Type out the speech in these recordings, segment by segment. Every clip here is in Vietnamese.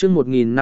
chương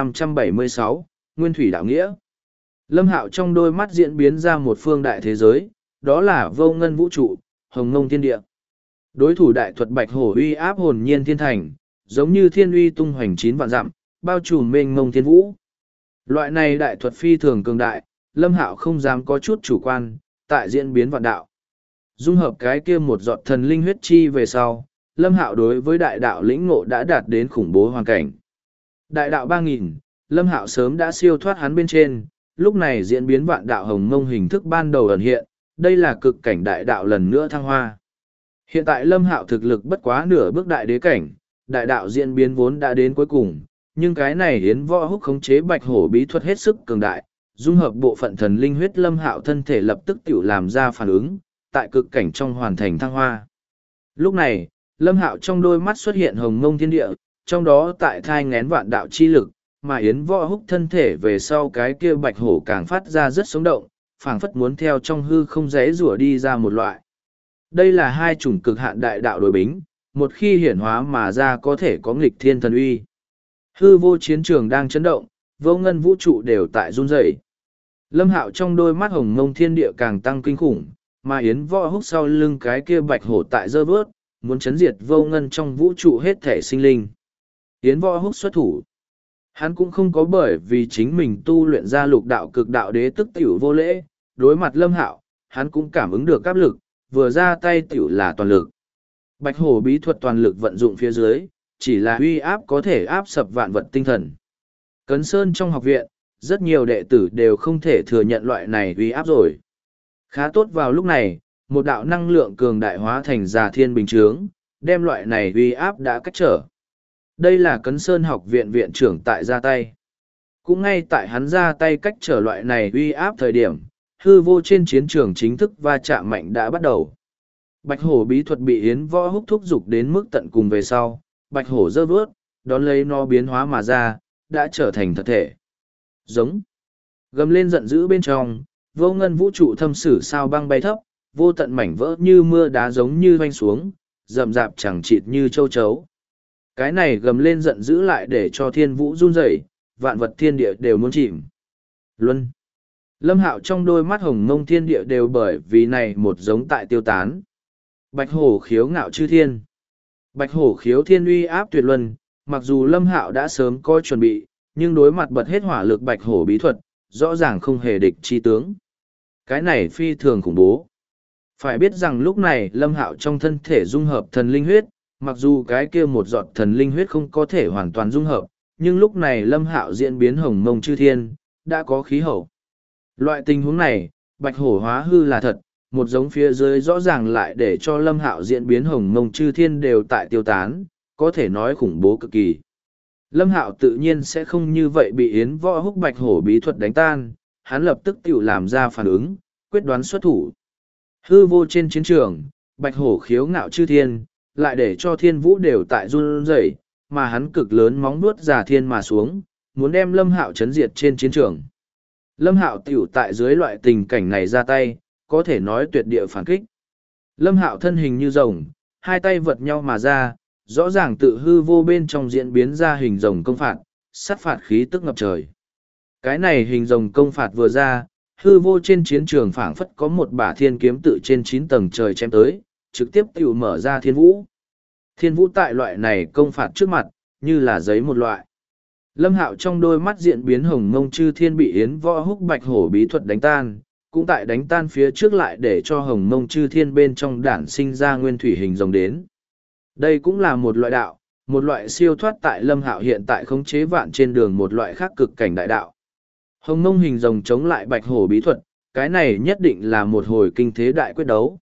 1576, Nguyên Thủy Đạo Nghĩa. Lâm Hạo trong đôi mắt diễn biến ra một phương đại thế giới, đó là vô ngân vũ trụ, hồng ngông thiên địa. Đối thủ đại thuật bạch hổ uy áp hồn nhiên thiên thành, giống như thiên uy tung hoành 9 vạn dặm, bao trùm mênh mông thiên vũ. Loại này đại thuật phi thường cường đại, Lâm Hạo không dám có chút chủ quan, tại diễn biến vạn đạo. Dung hợp cái kia một giọt thần linh huyết chi về sau, Lâm Hạo đối với đại đạo lĩnh ngộ đã đạt đến khủng bố hoàn cảnh. Đại đạo 3000, Lâm Hạo sớm đã siêu thoát hắn bên trên, lúc này diễn biến vạn đạo hồng mông hình thức ban đầu ẩn hiện, đây là cực cảnh đại đạo lần nữa thăng hoa. Hiện tại Lâm Hạo thực lực bất quá nửa bước đại đế cảnh, đại đạo diễn biến vốn đã đến cuối cùng, nhưng cái này Yến Võ Húc khống chế bạch hổ bí thuật hết sức cường đại, dung hợp bộ phận thần linh huyết Lâm Hạo thân thể lập tức tiểu làm ra phản ứng, tại cực cảnh trong hoàn thành thăng hoa. Lúc này, Lâm Hạo trong đôi mắt xuất hiện hồng mông thiên địa, trong đó tại thai ngén vạn đạo chi lực, mà Yến Võ Húc thân thể về sau cái kia bạch hổ càng phát ra rất sống động, phảng phất muốn theo trong hư không rẽ rủa đi ra một loại. Đây là hai chủng cực hạn đại đạo đối bính, một khi hiển hóa mà ra có thể có nghịch thiên thần uy. Hư vô chiến trường đang chấn động, vô ngân vũ trụ đều tại run rẩy. Lâm Hạo trong đôi mắt hồng mông thiên địa càng tăng kinh khủng, mà Yến Võ Húc sau lưng cái kia bạch hổ tại giơ vớt, muốn chấn diệt vô ngân trong vũ trụ hết thể sinh linh. Yến Võ Húc xuất thủ. Hắn cũng không có bởi vì chính mình tu luyện ra lục đạo cực đạo đế tức tiểu vô lễ, đối mặt Lâm Hạo, hắn cũng cảm ứng được áp lực, vừa ra tay tiểu là toàn lực. Bạch hổ bí thuật toàn lực vận dụng phía dưới, chỉ là uy áp có thể áp sập vạn vật tinh thần. Cấn Sơn trong học viện, rất nhiều đệ tử đều không thể thừa nhận loại này uy áp rồi. Khá tốt vào lúc này, một đạo năng lượng cường đại hóa thành già thiên bình chướng, đem loại này uy áp đã cách trở. Đây là Cấn Sơn học viện viện trưởng tại ra tay. Cũng ngay tại hắn ra tay cách trở loại này uy áp thời điểm, hư vô trên chiến trường chính thức va chạm mạnh đã bắt đầu. Bạch hổ bí thuật bị Yến Võ Húc thúc dục đến mức tận cùng về sau, bạch hổ giơ vớt, đón lấy nó biến hóa mà ra, đã trở thành thật thể. Giống. Gầm lên giận dữ bên trong, vô ngân vũ trụ thâm sử sao băng bay thấp, vô tận mảnh vỡ như mưa đá giống như vanh xuống, rậm rạp chẳng chịt như châu chấu. Cái này gầm lên giận dữ lại để cho thiên vũ run rẩy, vạn vật thiên địa đều muốn chìm. Luân. Lâm Hạo trong đôi mắt hồng mông thiên địa đều bởi vì này một giống tại tiêu tán. Bạch hổ khiếu ngạo chư thiên. Bạch hổ khiếu thiên uy áp tuyệt luân, mặc dù Lâm Hạo đã sớm có chuẩn bị, nhưng đối mặt bật hết hỏa lực bạch hổ bí thuật, rõ ràng không hề địch chi tướng. Cái này phi thường khủng bố. Phải biết rằng lúc này Lâm Hạo trong thân thể dung hợp thần linh huyết, mặc dù cái kia một giọt thần linh huyết không có thể hoàn toàn dung hợp, nhưng lúc này Lâm Hạo diễn biến hồng mông chư thiên, đã có khí hậu. Loại tình huống này, bạch hổ hóa hư là thật, một giống phía dưới rõ ràng lại để cho Lâm Hạo diễn biến hồng mông chư thiên đều tại tiêu tán, có thể nói khủng bố cực kỳ. Lâm Hạo tự nhiên sẽ không như vậy bị Yến Võ Húc bạch hổ bí thuật đánh tan, hắn lập tức tiểu làm ra phản ứng, quyết đoán xuất thủ. Hư vô trên chiến trường, bạch hổ khiếu ngạo chư thiên, lại để cho thiên vũ đều tại run rẩy, mà hắn cực lớn móng vuốt giả thiên mà xuống, muốn đem Lâm Hạo chấn diệt trên chiến trường. Lâm Hạo tiểu tại dưới loại tình cảnh này ra tay, có thể nói tuyệt địa phản kích. Lâm Hạo thân hình như rồng, hai tay vật nhau mà ra, rõ ràng tự hư vô bên trong diễn biến ra hình rồng công phạt, sát phạt khí tức ngập trời. Cái này hình rồng công phạt vừa ra, hư vô trên chiến trường phảng phất có một bả thiên kiếm tự trên 9 tầng trời chém tới, trực tiếp tiểu mở ra thiên vũ. Thiên vũ tại loại này công phạt trước mặt, như là giấy một loại. Lâm Hạo trong đôi mắt diện biến hồng mông chư thiên bị Yến Võ Húc bạch hổ bí thuật đánh tan, cũng tại đánh tan phía trước lại để cho hồng mông chư thiên bên trong đản sinh ra nguyên thủy hình rồng đến. Đây cũng là một loại đạo, một loại siêu thoát tại Lâm Hạo hiện tại khống chế vạn trên đường một loại khác cực cảnh đại đạo. Hồng mông hình rồng chống lại bạch hổ bí thuật, cái này nhất định là một hồi kinh thế đại quyết đấu.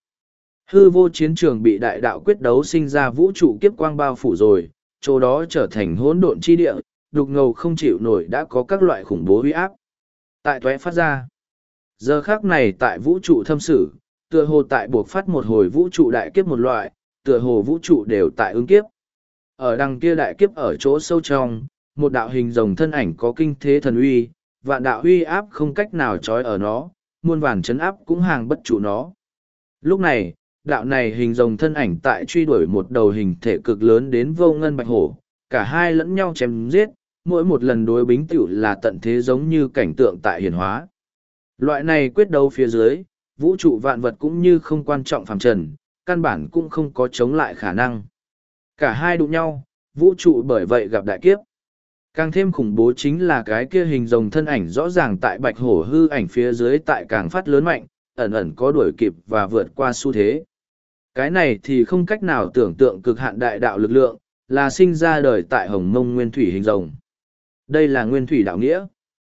Hư vô chiến trường bị đại đạo quyết đấu sinh ra vũ trụ kiếp quang bao phủ rồi, chỗ đó trở thành hỗn độn chi địa, đục ngầu không chịu nổi đã có các loại khủng bố uy áp. Tại tóe phát ra. Giờ khác này tại vũ trụ thâm sử, tựa hồ tại buộc phát một hồi vũ trụ đại kiếp một loại, tựa hồ vũ trụ đều tại ứng kiếp. Ở đằng kia đại kiếp ở chỗ sâu trong, một đạo hình rồng thân ảnh có kinh thế thần uy, vạn đạo uy áp không cách nào trói ở nó, muôn vàn chấn áp cũng hàng bất trụ nó. Lúc này, đạo này hình rồng thân ảnh tại truy đuổi một đầu hình thể cực lớn đến vô ngân bạch hổ, cả hai lẫn nhau chém giết, mỗi một lần đối bính tiểu là tận thế giống như cảnh tượng tại hiển hóa. Loại này quyết đấu phía dưới, vũ trụ vạn vật cũng như không quan trọng phàm trần, căn bản cũng không có chống lại khả năng. Cả hai đụng nhau, vũ trụ bởi vậy gặp đại kiếp. Càng thêm khủng bố chính là cái kia hình rồng thân ảnh rõ ràng tại bạch hổ hư ảnh phía dưới tại càng phát lớn mạnh, ẩn ẩn có đuổi kịp và vượt qua xu thế. Cái này thì không cách nào tưởng tượng cực hạn đại đạo lực lượng, là sinh ra đời tại hồng mông nguyên thủy hình rồng. Đây là nguyên thủy đạo nghĩa,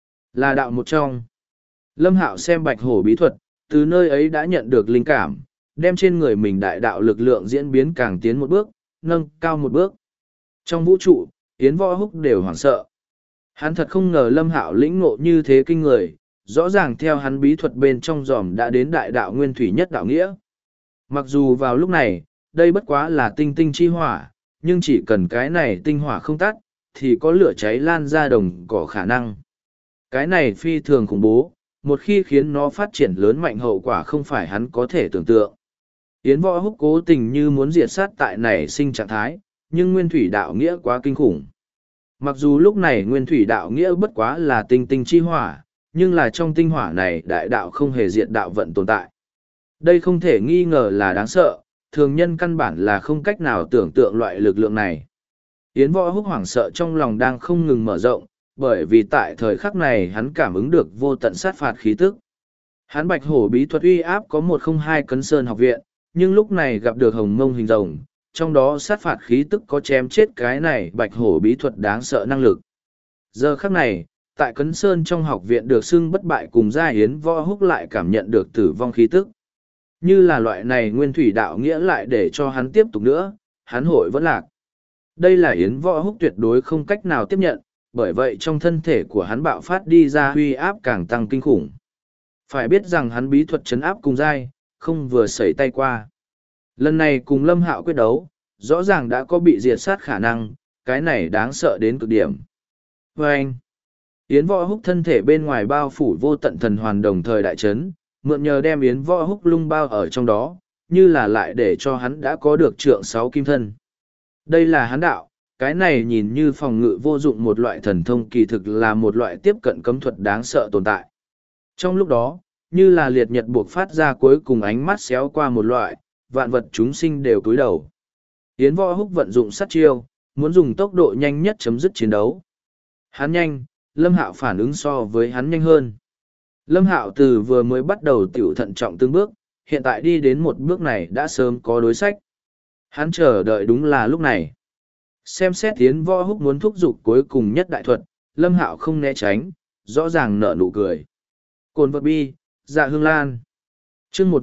là đạo một trong. Lâm Hạo xem bạch hổ bí thuật, từ nơi ấy đã nhận được linh cảm, đem trên người mình đại đạo lực lượng diễn biến càng tiến một bước, nâng cao một bước. Trong vũ trụ, Yến Võ Húc đều hoảng sợ. Hắn thật không ngờ Lâm Hạo lĩnh ngộ như thế kinh người, rõ ràng theo hắn bí thuật bên trong dòm đã đến đại đạo nguyên thủy nhất đạo nghĩa. Mặc dù vào lúc này, đây bất quá là tinh tinh chi hỏa, nhưng chỉ cần cái này tinh hỏa không tắt, thì có lửa cháy lan ra đồng cỏ khả năng. Cái này phi thường khủng bố, một khi khiến nó phát triển lớn mạnh hậu quả không phải hắn có thể tưởng tượng. Yến Võ Húc cố tình như muốn diệt sát tại này sinh trạng thái, nhưng nguyên thủy đạo nghĩa quá kinh khủng. Mặc dù lúc này nguyên thủy đạo nghĩa bất quá là tinh tinh chi hỏa, nhưng là trong tinh hỏa này đại đạo không hề diệt đạo vận tồn tại. Đây không thể nghi ngờ là đáng sợ, thường nhân căn bản là không cách nào tưởng tượng loại lực lượng này. Yến Võ Húc hoảng sợ trong lòng đang không ngừng mở rộng, bởi vì tại thời khắc này hắn cảm ứng được vô tận sát phạt khí tức. Hắn bạch hổ bí thuật uy áp có 102 Cấn Sơn học viện, nhưng lúc này gặp được hồng mông hình rồng, trong đó sát phạt khí tức có chém chết cái này bạch hổ bí thuật đáng sợ năng lực. Giờ khắc này, tại Cấn Sơn trong học viện được xưng bất bại cùng gia Yến Võ Húc lại cảm nhận được tử vong khí tức. Như là loại này nguyên thủy đạo nghĩa lại để cho hắn tiếp tục nữa, hắn hội vẫn lạc. Đây là Yến Võ Húc tuyệt đối không cách nào tiếp nhận, bởi vậy trong thân thể của hắn bạo phát đi ra huy áp càng tăng kinh khủng. Phải biết rằng hắn bí thuật chấn áp cùng giai, không vừa sẩy tay qua. Lần này cùng Lâm Hạo quyết đấu, rõ ràng đã có bị diệt sát khả năng, cái này đáng sợ đến cực điểm. Và anh, Yến Võ Húc thân thể bên ngoài bao phủ vô tận thần hoàn đồng thời đại chấn, mượn nhờ đem Yến Võ Húc lung bao ở trong đó, như là lại để cho hắn đã có được trượng 6 kim thân. Đây là hắn đạo, cái này nhìn như phòng ngự vô dụng một loại thần thông kỳ thực là một loại tiếp cận cấm thuật đáng sợ tồn tại. Trong lúc đó, như là liệt nhật buộc phát ra cuối cùng ánh mắt xéo qua một loại, vạn vật chúng sinh đều cúi đầu. Yến Võ Húc vận dụng sát chiêu, muốn dùng tốc độ nhanh nhất chấm dứt chiến đấu. Hắn nhanh, Lâm Hạo phản ứng so với hắn nhanh hơn. Lâm Hạo từ vừa mới bắt đầu tiểu thận trọng từng bước, hiện tại đi đến một bước này đã sớm có đối sách. Hắn chờ đợi đúng là lúc này. Xem xét Yến Võ Húc muốn thúc giục cuối cùng nhất đại thuật, Lâm Hạo không né tránh, rõ ràng nở nụ cười. Cồn vật bi, dạ hương lan. Chương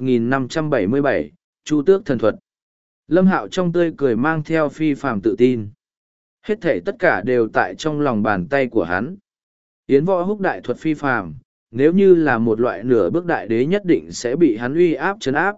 1577, Chu Tước thần thuật. Lâm Hạo trong tươi cười mang theo phi phàm tự tin. Hết thể tất cả đều tại trong lòng bàn tay của hắn. Yến Võ Húc đại thuật phi phàm, nếu như là một loại nửa bước đại đế nhất định sẽ bị hắn uy áp trấn áp.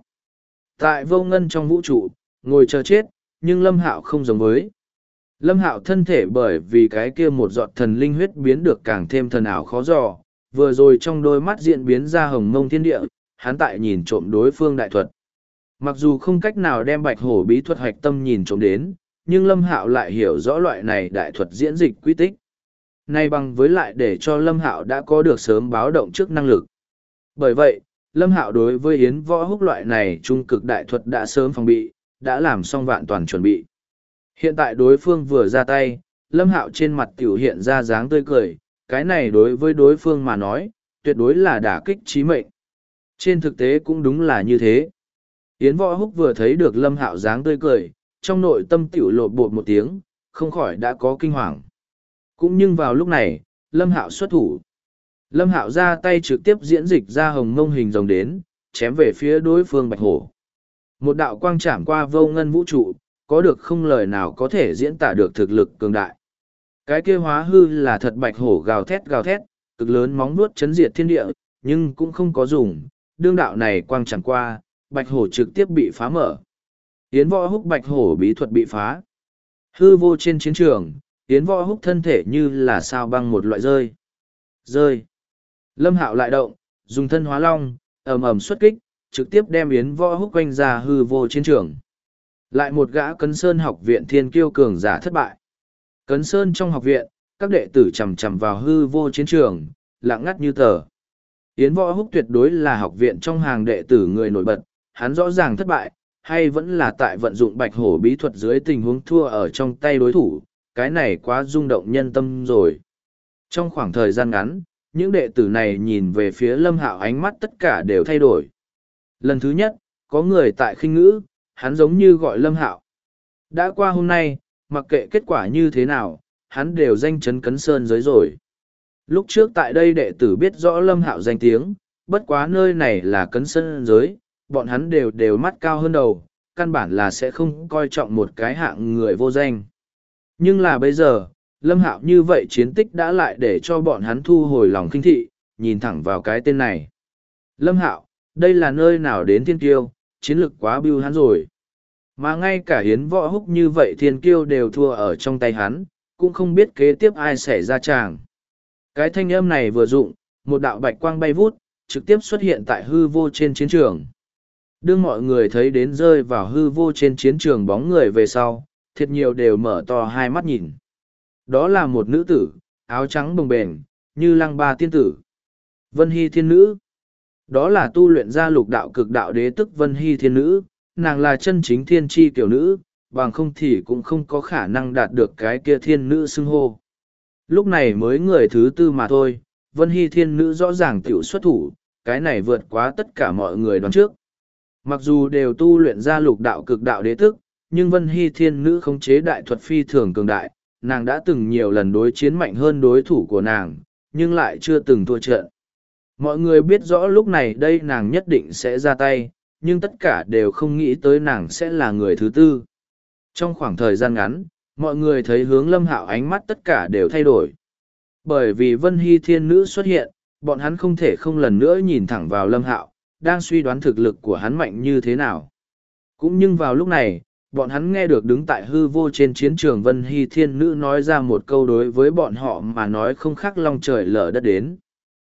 Tại vô ngân trong vũ trụ, ngồi chờ chết, nhưng Lâm Hạo không giống với. Lâm Hạo thân thể bởi vì cái kia một giọt thần linh huyết biến được càng thêm thần ảo khó dò, vừa rồi trong đôi mắt diễn biến ra hồng mông thiên địa, hắn tại nhìn trộm đối phương đại thuật. Mặc dù không cách nào đem bạch hổ bí thuật hoạch tâm nhìn trộm đến, nhưng Lâm Hạo lại hiểu rõ loại này đại thuật diễn dịch quy tích. Nay bằng với lại để cho Lâm Hạo đã có được sớm báo động trước năng lực. Bởi vậy, Lâm Hạo đối với Yến Võ Húc loại này trung cực đại thuật đã sớm phòng bị, đã làm xong vạn toàn chuẩn bị. Hiện tại đối phương vừa ra tay, Lâm Hạo trên mặt tiểu hiện ra dáng tươi cười, cái này đối với đối phương mà nói, tuyệt đối là đả kích chí mệnh. Trên thực tế cũng đúng là như thế. Yến Võ Húc vừa thấy được Lâm Hạo dáng tươi cười, trong nội tâm tiểu lột bột một tiếng, không khỏi đã có kinh hoàng. Cũng nhưng vào lúc này, Lâm Hạo xuất thủ. Lâm Hạo ra tay trực tiếp diễn dịch ra hồng mông hình rồng đến, chém về phía đối phương bạch hổ. Một đạo quang chạm qua vô ngân vũ trụ, có được không lời nào có thể diễn tả được thực lực cường đại. Cái kia hóa hư là thật bạch hổ gào thét, cực lớn móng vuốt chấn diệt thiên địa, nhưng cũng không có dùng, đương đạo này quang chẳng qua, bạch hổ trực tiếp bị phá mở. Yến Võ Húc bạch hổ bí thuật bị phá. Hư vô trên chiến trường, Yến Võ Húc thân thể như là sao băng một loại rơi. Rơi. Lâm Hạo lại động, dùng thân hóa long, ầm ầm xuất kích, trực tiếp đem Yến Võ Húc quanh ra hư vô chiến trường. Lại một gã Cấn Sơn học viện thiên kiêu cường giả thất bại. Cấn Sơn trong học viện, các đệ tử chằm chằm vào hư vô chiến trường, lặng ngắt như tờ. Yến Võ Húc tuyệt đối là học viện trong hàng đệ tử người nổi bật, hắn rõ ràng thất bại, hay vẫn là tại vận dụng bạch hổ bí thuật dưới tình huống thua ở trong tay đối thủ, cái này quá rung động nhân tâm rồi. Trong khoảng thời gian ngắn, những đệ tử này nhìn về phía Lâm Hạo ánh mắt tất cả đều thay đổi. Lần thứ nhất, có người tại khinh ngữ, hắn giống như gọi Lâm Hạo. Đã qua hôm nay, mặc kệ kết quả như thế nào, hắn đều danh chấn Cấn Sơn giới rồi. Lúc trước tại đây đệ tử biết rõ Lâm Hạo danh tiếng, bất quá nơi này là Cấn Sơn giới, bọn hắn đều mắt cao hơn đầu, căn bản là sẽ không coi trọng một cái hạng người vô danh. Nhưng là bây giờ, Lâm Hạo như vậy chiến tích đã lại để cho bọn hắn thu hồi lòng khinh thị, nhìn thẳng vào cái tên này. Lâm Hạo, đây là nơi nào đến thiên kiêu, chiến lực quá bưu hắn rồi. Mà ngay cả Hiến Võ Húc như vậy thiên kiêu đều thua ở trong tay hắn, cũng không biết kế tiếp ai xảy ra tràng. Cái thanh âm này vừa dụng, một đạo bạch quang bay vút, trực tiếp xuất hiện tại hư vô trên chiến trường. Đương mọi người thấy đến rơi vào hư vô trên chiến trường bóng người về sau, thiệt nhiều đều mở to hai mắt nhìn. Đó là một nữ tử, áo trắng bồng bềnh, như lăng ba tiên tử. Vân Hy Thiên Nữ. Đó là tu luyện ra lục đạo cực đạo đế tức Vân Hy Thiên Nữ, nàng là chân chính thiên tri kiểu nữ, bằng không thì cũng không có khả năng đạt được cái kia thiên nữ xưng hô. Lúc này mới người thứ tư mà thôi, Vân Hy Thiên Nữ rõ ràng tiểu xuất thủ, cái này vượt quá tất cả mọi người đoán trước. Mặc dù đều tu luyện ra lục đạo cực đạo đế tức, nhưng Vân Hy Thiên Nữ khống chế đại thuật phi thường cường đại, nàng đã từng nhiều lần đối chiến mạnh hơn đối thủ của nàng, nhưng lại chưa từng thua trận. Mọi người biết rõ lúc này đây nàng nhất định sẽ ra tay, nhưng tất cả đều không nghĩ tới nàng sẽ là người thứ tư. Trong khoảng thời gian ngắn, mọi người thấy hướng Lâm Hạo ánh mắt tất cả đều thay đổi. Bởi vì Vân Hy Thiên Nữ xuất hiện, bọn hắn không thể không lần nữa nhìn thẳng vào Lâm Hạo, đang suy đoán thực lực của hắn mạnh như thế nào. Cũng nhưng vào lúc này, bọn hắn nghe được đứng tại hư vô trên chiến trường Vân Hy Thiên Nữ nói ra một câu đối với bọn họ mà nói không khác long trời lở đất đến.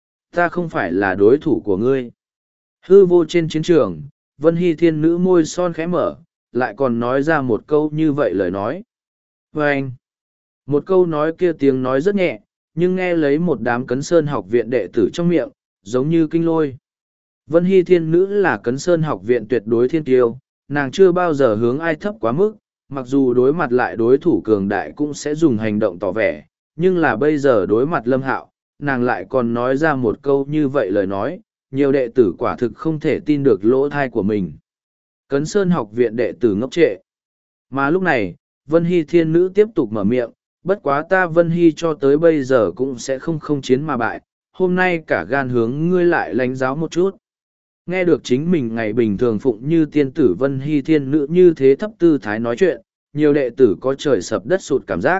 Ta không phải là đối thủ của ngươi. Hư vô trên chiến trường, Vân Hy Thiên Nữ môi son khẽ mở, lại còn nói ra một câu như vậy lời nói. Và anh, một câu nói kia tiếng nói rất nhẹ, nhưng nghe lấy một đám Cấn Sơn học viện đệ tử trong miệng, giống như kinh lôi. Vân Hy Thiên Nữ là Cấn Sơn học viện tuyệt đối thiên tiêu, nàng chưa bao giờ hướng ai thấp quá mức, mặc dù đối mặt lại đối thủ cường đại cũng sẽ dùng hành động tỏ vẻ, nhưng là bây giờ đối mặt Lâm Hạo, nàng lại còn nói ra một câu như vậy lời nói, nhiều đệ tử quả thực không thể tin được lỗ thai của mình. Cấn Sơn học viện đệ tử ngốc trệ. Mà lúc này, Vân Hy Thiên Nữ tiếp tục mở miệng, bất quá ta Vân Hy cho tới bây giờ cũng sẽ không chiến mà bại, hôm nay cả gan hướng ngươi lại lánh giáo một chút. Nghe được chính mình ngày bình thường phụng như tiên tử Vân Hy Thiên Nữ như thế thấp tư thái nói chuyện, nhiều đệ tử có trời sập đất sụt cảm giác.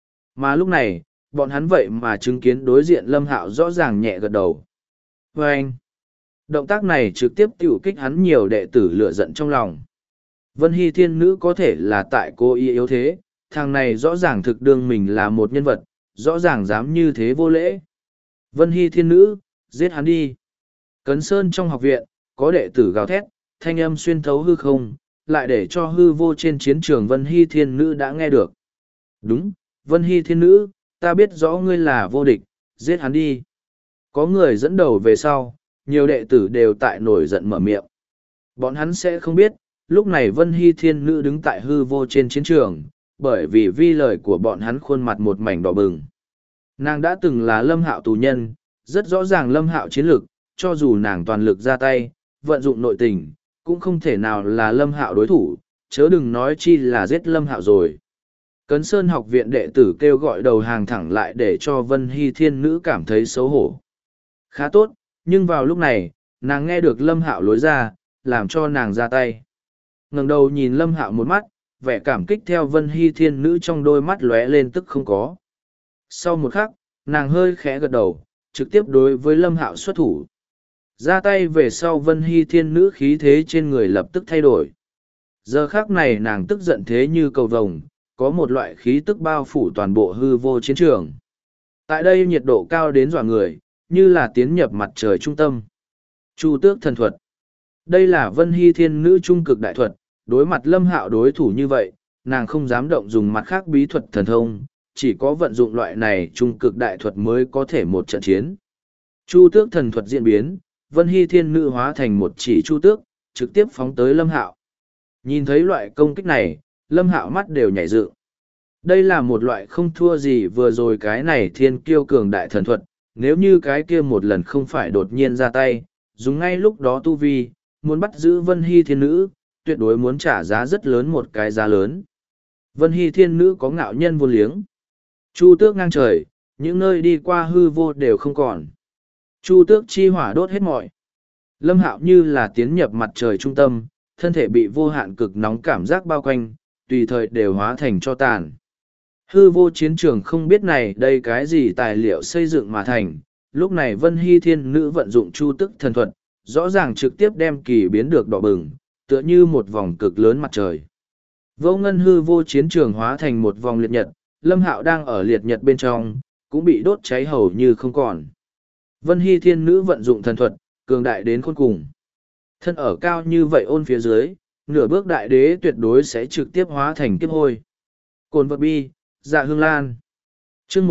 Mà lúc này, bọn hắn vậy mà chứng kiến đối diện Lâm Hạo rõ ràng nhẹ gật đầu. Và anh, động tác này trực tiếp tiểu kích hắn nhiều đệ tử lửa giận trong lòng. Vân Hy Thiên Nữ có thể là tại cô y yếu thế, thằng này rõ ràng thực đương mình là một nhân vật, rõ ràng dám như thế vô lễ. Vân Hy Thiên Nữ, giết hắn đi. Cấn Sơn trong học viện, có đệ tử gào thét, thanh âm xuyên thấu hư không, lại để cho hư vô trên chiến trường Vân Hy Thiên Nữ đã nghe được. Đúng, Vân Hy Thiên Nữ, ta biết rõ ngươi là vô địch, giết hắn đi. Có người dẫn đầu về sau, nhiều đệ tử đều tại nổi giận mở miệng. Bọn hắn sẽ không biết, lúc này Vân Hy Thiên Nữ đứng tại hư vô trên chiến trường, bởi vì vi lời của bọn hắn khuôn mặt một mảnh đỏ bừng. Nàng đã từng là Lâm Hạo tù nhân, rất rõ ràng Lâm Hạo chiến lực, cho dù nàng toàn lực ra tay, vận dụng nội tình, cũng không thể nào là Lâm Hạo đối thủ, chớ đừng nói chi là giết Lâm Hạo rồi. Cấn Sơn học viện đệ tử kêu gọi đầu hàng thẳng lại để cho Vân Hy Thiên Nữ cảm thấy xấu hổ. Khá tốt, nhưng vào lúc này, nàng nghe được Lâm Hạo lối ra, làm cho nàng ra tay. Ngẩng đầu nhìn Lâm Hạo một mắt, vẻ cảm kích theo Vân Hy Thiên Nữ trong đôi mắt lóe lên tức không có. Sau một khắc, nàng hơi khẽ gật đầu, trực tiếp đối với Lâm Hạo xuất thủ. Ra tay về sau Vân Hy Thiên Nữ khí thế trên người lập tức thay đổi. Giờ khắc này nàng tức giận thế như cầu vồng, có một loại khí tức bao phủ toàn bộ hư vô chiến trường. Tại đây nhiệt độ cao đến dọa người, như là tiến nhập mặt trời trung tâm. Chu tước thần thuật. Đây là Vân Hy Thiên Nữ trung cực đại thuật, đối mặt Lâm Hạo đối thủ như vậy, nàng không dám động dùng mặt khác bí thuật thần thông, chỉ có vận dụng loại này trung cực đại thuật mới có thể một trận chiến. Chu tước thần thuật diễn biến, Vân Hy Thiên Nữ hóa thành một chỉ chu tước, trực tiếp phóng tới Lâm Hạo. Nhìn thấy loại công kích này, Lâm Hạo mắt đều nhảy dựng. Đây là một loại không thua gì vừa rồi cái này thiên kiêu cường đại thần thuật, nếu như cái kia một lần không phải đột nhiên ra tay, dùng ngay lúc đó tu vi, muốn bắt giữ Vân Hy Thiên Nữ, tuyệt đối muốn trả giá rất lớn một cái giá lớn. Vân Hy Thiên Nữ có ngạo nhân vô liếng. Chu tước ngang trời, những nơi đi qua hư vô đều không còn. Chu tước chi hỏa đốt hết mọi. Lâm Hạo như là tiến nhập mặt trời trung tâm, thân thể bị vô hạn cực nóng cảm giác bao quanh, tùy thời đều hóa thành cho tàn. Hư vô chiến trường không biết này đây cái gì tài liệu xây dựng mà thành, lúc này Vân Hy Thiên Nữ vận dụng chu tức thần thuật, rõ ràng trực tiếp đem kỳ biến được đỏ bừng, tựa như một vòng cực lớn mặt trời. Vô ngân hư vô chiến trường hóa thành một vòng liệt nhật, Lâm Hạo đang ở liệt nhật bên trong, cũng bị đốt cháy hầu như không còn. Vân Hy Thiên Nữ vận dụng thần thuật, cường đại đến khôn cùng. Thân ở cao như vậy ôn phía dưới, nửa bước đại đế tuyệt đối sẽ trực tiếp hóa thành kiếp hôi. Cồn vật bi, dạ hương lan. chương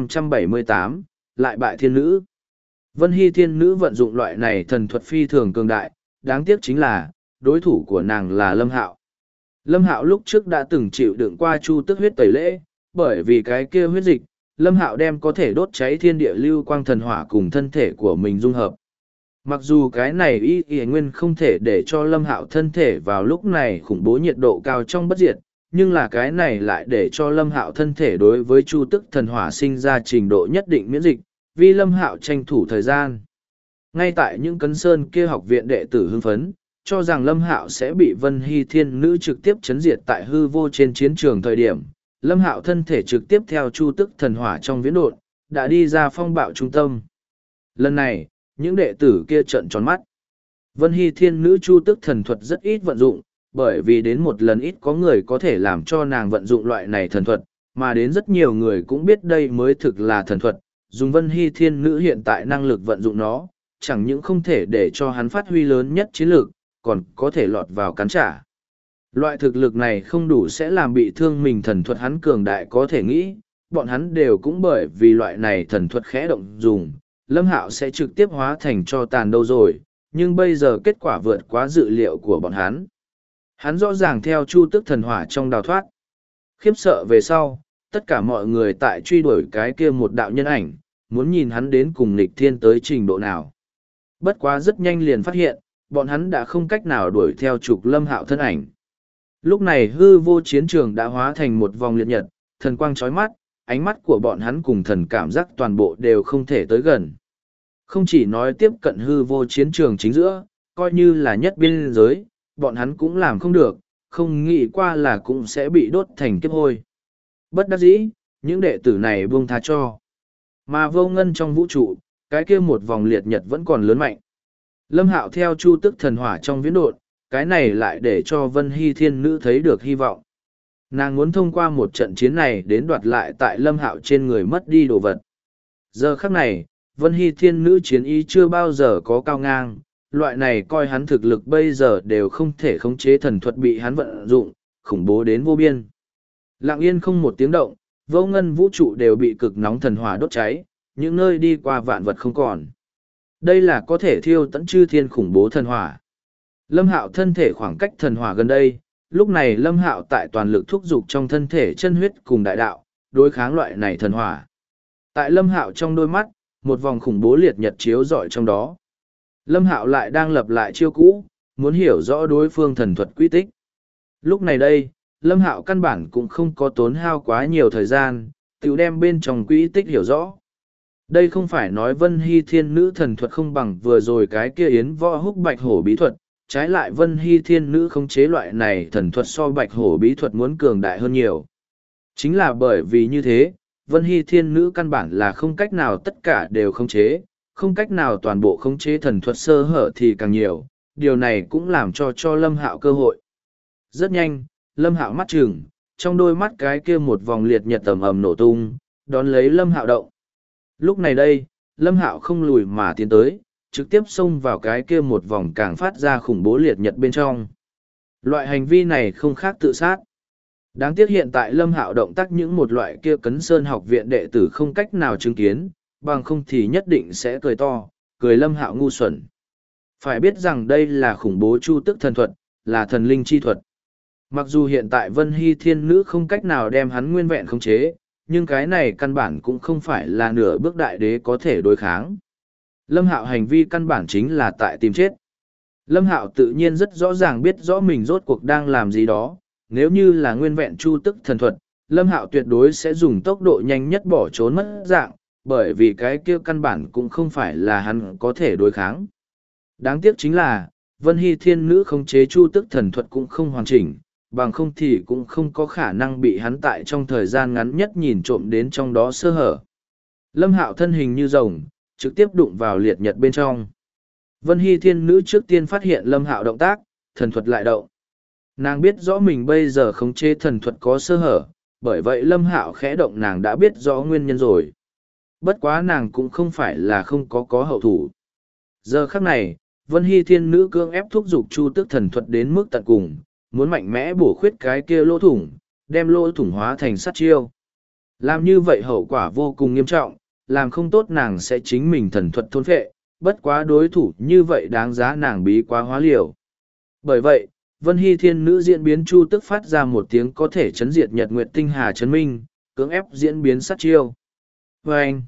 1578, lại bại thiên nữ. Vân Hy Thiên Nữ vận dụng loại này thần thuật phi thường cường đại, đáng tiếc chính là, đối thủ của nàng là Lâm Hạo. Lâm Hạo lúc trước đã từng chịu đựng qua chu tức huyết tẩy lễ, bởi vì cái kia huyết dịch, Lâm Hạo đem có thể đốt cháy thiên địa lưu quang thần hỏa cùng thân thể của mình dung hợp. Mặc dù cái này y nguyên không thể để cho Lâm Hạo thân thể vào lúc này khủng bố nhiệt độ cao trong bất diệt, nhưng là cái này lại để cho Lâm Hạo thân thể đối với chu tức thần hỏa sinh ra trình độ nhất định miễn dịch, vì Lâm Hạo tranh thủ thời gian. Ngay tại những cấn sơn kia học viện đệ tử hưng phấn, cho rằng Lâm Hạo sẽ bị Vân Hy Thiên Nữ trực tiếp chấn diệt tại hư vô trên chiến trường thời điểm. Lâm Hạo thân thể trực tiếp theo chu tức thần hỏa trong viễn độn, đã đi ra phong bạo trung tâm. Lần này, những đệ tử kia trợn tròn mắt. Vân Hy Thiên Nữ chu tức thần thuật rất ít vận dụng, bởi vì đến một lần ít có người có thể làm cho nàng vận dụng loại này thần thuật, mà đến rất nhiều người cũng biết đây mới thực là thần thuật. Dùng Vân Hy Thiên Nữ hiện tại năng lực vận dụng nó, chẳng những không thể để cho hắn phát huy lớn nhất chiến lược, còn có thể lọt vào cắn trả. Loại thực lực này không đủ sẽ làm bị thương mình thần thuật hắn cường đại có thể nghĩ, bọn hắn đều cũng bởi vì loại này thần thuật khẽ động dùng, Lâm Hạo sẽ trực tiếp hóa thành cho tàn đâu rồi, nhưng bây giờ kết quả vượt quá dự liệu của bọn hắn. Hắn rõ ràng theo chu tức thần hỏa trong đào thoát. Khiếp sợ về sau, tất cả mọi người tại truy đuổi cái kia một đạo nhân ảnh, muốn nhìn hắn đến cùng nghịch thiên tới trình độ nào. Bất quá rất nhanh liền phát hiện, bọn hắn đã không cách nào đuổi theo trục Lâm Hạo thân ảnh. Lúc này hư vô chiến trường đã hóa thành một vòng liệt nhật, thần quang chói mắt, ánh mắt của bọn hắn cùng thần cảm giác toàn bộ đều không thể tới gần. Không chỉ nói tiếp cận hư vô chiến trường chính giữa, coi như là nhất biên giới, bọn hắn cũng làm không được, không nghĩ qua là cũng sẽ bị đốt thành kiếp hôi. Bất đắc dĩ, những đệ tử này buông tha cho. Mà vô ngân trong vũ trụ, cái kia một vòng liệt nhật vẫn còn lớn mạnh. Lâm Hạo theo chu tức thần hỏa trong viễn độn, cái này lại để cho Vân Hy Thiên Nữ thấy được hy vọng. Nàng muốn thông qua một trận chiến này đến đoạt lại tại Lâm Hạo trên người mất đi đồ vật. Giờ khắc này, Vân Hy Thiên Nữ chiến ý chưa bao giờ có cao ngang, loại này coi hắn thực lực bây giờ đều không thể khống chế thần thuật bị hắn vận dụng, khủng bố đến vô biên. Lặng yên không một tiếng động, vô ngân vũ trụ đều bị cực nóng thần hỏa đốt cháy, những nơi đi qua vạn vật không còn. Đây là có thể thiêu tận chư thiên khủng bố thần hỏa. Lâm Hạo thân thể khoảng cách thần hỏa gần đây, lúc này Lâm Hạo tại toàn lực thúc giục trong thân thể chân huyết cùng đại đạo, đối kháng loại này thần hỏa. Tại Lâm Hạo trong đôi mắt, một vòng khủng bố liệt nhật chiếu rọi trong đó. Lâm Hạo lại đang lập lại chiêu cũ, muốn hiểu rõ đối phương thần thuật quy tích. Lúc này đây, Lâm Hạo căn bản cũng không có tốn hao quá nhiều thời gian, tự đem bên trong quy tích hiểu rõ. Đây không phải nói Vân Hy Thiên Nữ thần thuật không bằng vừa rồi cái kia yến võ húc bạch hổ bí thuật, trái lại Vân Hy Thiên Nữ khống chế loại này thần thuật so bạch hổ bí thuật muốn cường đại hơn nhiều. Chính là bởi vì như thế, Vân Hy Thiên Nữ căn bản là không cách nào tất cả đều khống chế, không cách nào toàn bộ khống chế thần thuật sơ hở thì càng nhiều, điều này cũng làm cho Lâm Hạo cơ hội. Rất nhanh, Lâm Hạo mắt chừng, trong đôi mắt cái kia một vòng liệt nhật tầm ầm nổ tung, đón lấy Lâm Hạo động. Lúc này đây, Lâm Hạo không lùi mà tiến tới, trực tiếp xông vào cái kia một vòng càng phát ra khủng bố liệt nhật bên trong. Loại hành vi này không khác tự sát. Đáng tiếc hiện tại Lâm Hạo động tác những một loại kia Cấn Sơn học viện đệ tử không cách nào chứng kiến, bằng không thì nhất định sẽ cười to, cười Lâm Hạo ngu xuẩn. Phải biết rằng đây là khủng bố chu tức thần thuật, là thần linh chi thuật. Mặc dù hiện tại Vân Hy Thiên Nữ không cách nào đem hắn nguyên vẹn khống chế, nhưng cái này căn bản cũng không phải là nửa bước đại đế có thể đối kháng. Lâm Hạo hành vi căn bản chính là tại tìm chết. Lâm Hạo tự nhiên rất rõ ràng biết rõ mình rốt cuộc đang làm gì đó, nếu như là nguyên vẹn chu tức thần thuật, Lâm Hạo tuyệt đối sẽ dùng tốc độ nhanh nhất bỏ trốn mất dạng, bởi vì cái kia căn bản cũng không phải là hắn có thể đối kháng. Đáng tiếc chính là, Vân Hy Thiên Nữ khống chế chu tức thần thuật cũng không hoàn chỉnh, bằng không thì cũng không có khả năng bị hắn tại trong thời gian ngắn nhất nhìn trộm đến trong đó sơ hở. Lâm Hạo thân hình như rồng, trực tiếp đụng vào liệt nhật bên trong. Vân Hy Thiên Nữ trước tiên phát hiện Lâm Hạo động tác, thần thuật lại động. Nàng biết rõ mình bây giờ khống chế thần thuật có sơ hở, bởi vậy Lâm Hạo khẽ động nàng đã biết rõ nguyên nhân rồi. Bất quá nàng cũng không phải là không có hậu thủ. Giờ khắc này, Vân Hy Thiên Nữ cưỡng ép thúc giục chu tức thần thuật đến mức tận cùng, muốn mạnh mẽ bổ khuyết cái kia lỗ thủng, đem lỗ thủng hóa thành sát chiêu. Làm như vậy hậu quả vô cùng nghiêm trọng, làm không tốt nàng sẽ chính mình thần thuật thôn phệ, bất quá đối thủ như vậy đáng giá nàng bí quá hóa liều. Bởi vậy, Vân Hy Thiên Nữ diễn biến chu tức phát ra một tiếng có thể chấn diệt nhật nguyệt tinh hà chấn minh, cưỡng ép diễn biến sát chiêu. Vâng!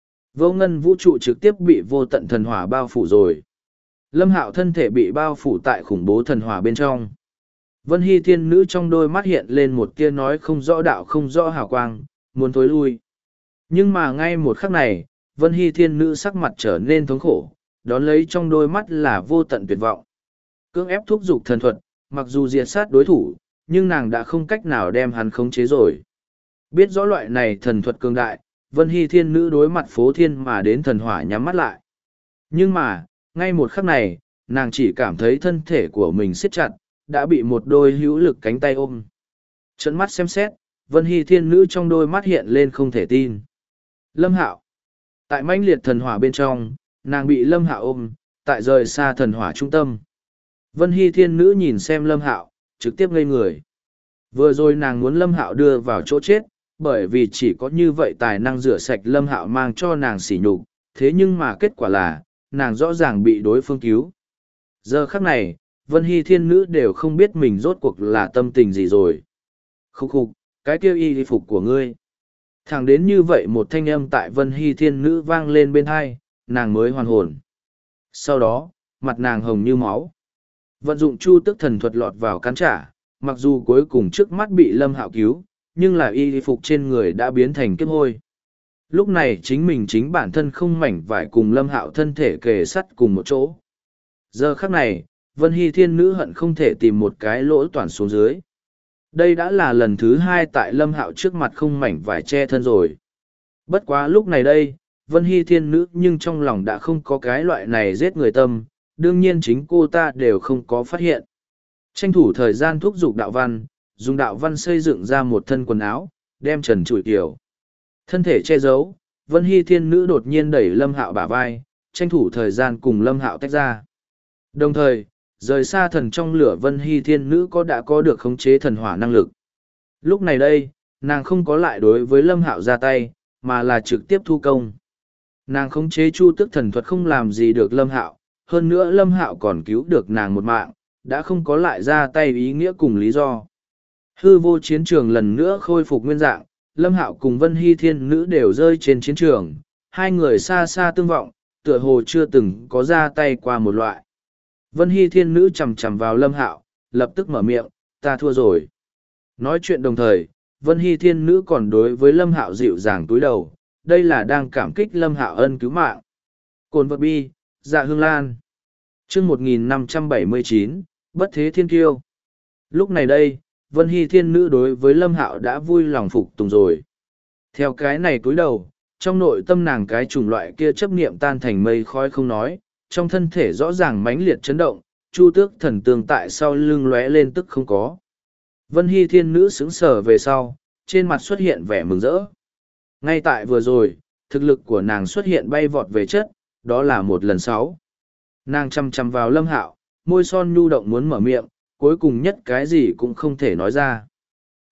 Vô ngân vũ trụ trực tiếp bị vô tận thần hỏa bao phủ rồi. Lâm Hạo thân thể bị bao phủ tại khủng bố thần hỏa bên trong. Vân Hy Thiên Nữ trong đôi mắt hiện lên một tia nói không rõ đạo không rõ hào quang, muốn thối lui. Nhưng mà ngay một khắc này, Vân Hy Thiên Nữ sắc mặt trở nên thống khổ, đón lấy trong đôi mắt là vô tận tuyệt vọng. Cưỡng ép thúc giục thần thuật, mặc dù diệt sát đối thủ, nhưng nàng đã không cách nào đem hắn khống chế rồi. Biết rõ loại này thần thuật cường đại, Vân Hy Thiên Nữ đối mặt phố thiên mà đến thần hỏa nhắm mắt lại. Nhưng mà, ngay một khắc này, nàng chỉ cảm thấy thân thể của mình siết chặt, đã bị một đôi hữu lực cánh tay ôm. Trợn mắt xem xét, Vân Hy Thiên Nữ trong đôi mắt hiện lên không thể tin. Lâm Hạo. Tại mãnh liệt thần hỏa bên trong, nàng bị Lâm Hạo ôm, tại rời xa thần hỏa trung tâm. Vân Hy Thiên Nữ nhìn xem Lâm Hạo, trực tiếp ngây người. Vừa rồi nàng muốn Lâm Hạo đưa vào chỗ chết, bởi vì chỉ có như vậy tài năng rửa sạch Lâm Hạo mang cho nàng sỉ nhục, thế nhưng mà kết quả là, nàng rõ ràng bị đối phương cứu. Giờ khắc này, Vân Hy Thiên Nữ đều không biết mình rốt cuộc là tâm tình gì rồi. Khúc khục, cái kêu y phục của ngươi. Thẳng đến như vậy một thanh âm tại Vân Hy Thiên Nữ vang lên bên hai, nàng mới hoàn hồn. Sau đó, mặt nàng hồng như máu. Vận dụng chu tức thần thuật lọt vào cắn trả, mặc dù cuối cùng trước mắt bị Lâm Hạo cứu, nhưng là y phục trên người đã biến thành kiếp hôi. Lúc này chính bản thân không mảnh vải cùng Lâm Hạo thân thể kề sắt cùng một chỗ. Giờ khắc này, Vân Hy Thiên Nữ hận không thể tìm một cái lỗ toàn xuống dưới. Đây đã là lần thứ hai tại Lâm Hạo trước mặt không mảnh vải che thân rồi. Bất quá lúc này đây, Vân Hy Thiên Nữ nhưng trong lòng đã không có cái loại này giết người tâm, đương nhiên chính cô ta đều không có phát hiện. Tranh thủ thời gian thúc giục đạo văn, dùng đạo văn xây dựng ra một thân quần áo, đem trần trụi kiểu. Thân thể che giấu, Vân Hy Thiên Nữ đột nhiên đẩy Lâm Hạo bả vai, tranh thủ thời gian cùng Lâm Hạo tách ra. Đồng thời, rời xa thần trong lửa Vân Hy Thiên Nữ đã có được khống chế thần hỏa năng lực. Lúc này đây, nàng không có lại đối với Lâm Hạo ra tay, mà là trực tiếp thu công. Nàng khống chế chu tức thần thuật không làm gì được Lâm Hạo, hơn nữa Lâm Hạo còn cứu được nàng một mạng, đã không có lại ra tay ý nghĩa cùng lý do. Hư vô chiến trường lần nữa khôi phục nguyên dạng, Lâm Hạo cùng Vân Hy Thiên Nữ đều rơi trên chiến trường, hai người xa xa tương vọng, tựa hồ chưa từng có ra tay qua một loại. Vân Hy Thiên Nữ chầm chầm vào Lâm Hạo, lập tức mở miệng, ta thua rồi. Nói chuyện đồng thời, Vân Hy Thiên Nữ còn đối với Lâm Hạo dịu dàng túi đầu, đây là đang cảm kích Lâm Hạo ân cứu mạng. Cồn vật bi, dạ hương lan. chương 1579, bất thế thiên kiêu. Lúc này đây, Vân Hy Thiên Nữ đối với Lâm Hạo đã vui lòng phục tùng rồi. Theo cái này túi đầu, trong nội tâm nàng cái chủng loại kia chấp niệm tan thành mây khói không nói, trong thân thể rõ ràng mãnh liệt chấn động, chu tước thần tương tại sau lưng lóe lên tức không có. Vân Hy Thiên Nữ sững sờ về sau, trên mặt xuất hiện vẻ mừng rỡ. Ngay tại vừa rồi, thực lực của nàng xuất hiện bay vọt về chất, đó là một lần 6. Nàng chăm chăm vào Lâm Hạo, môi son nhu động muốn mở miệng, cuối cùng nhất cái gì cũng không thể nói ra.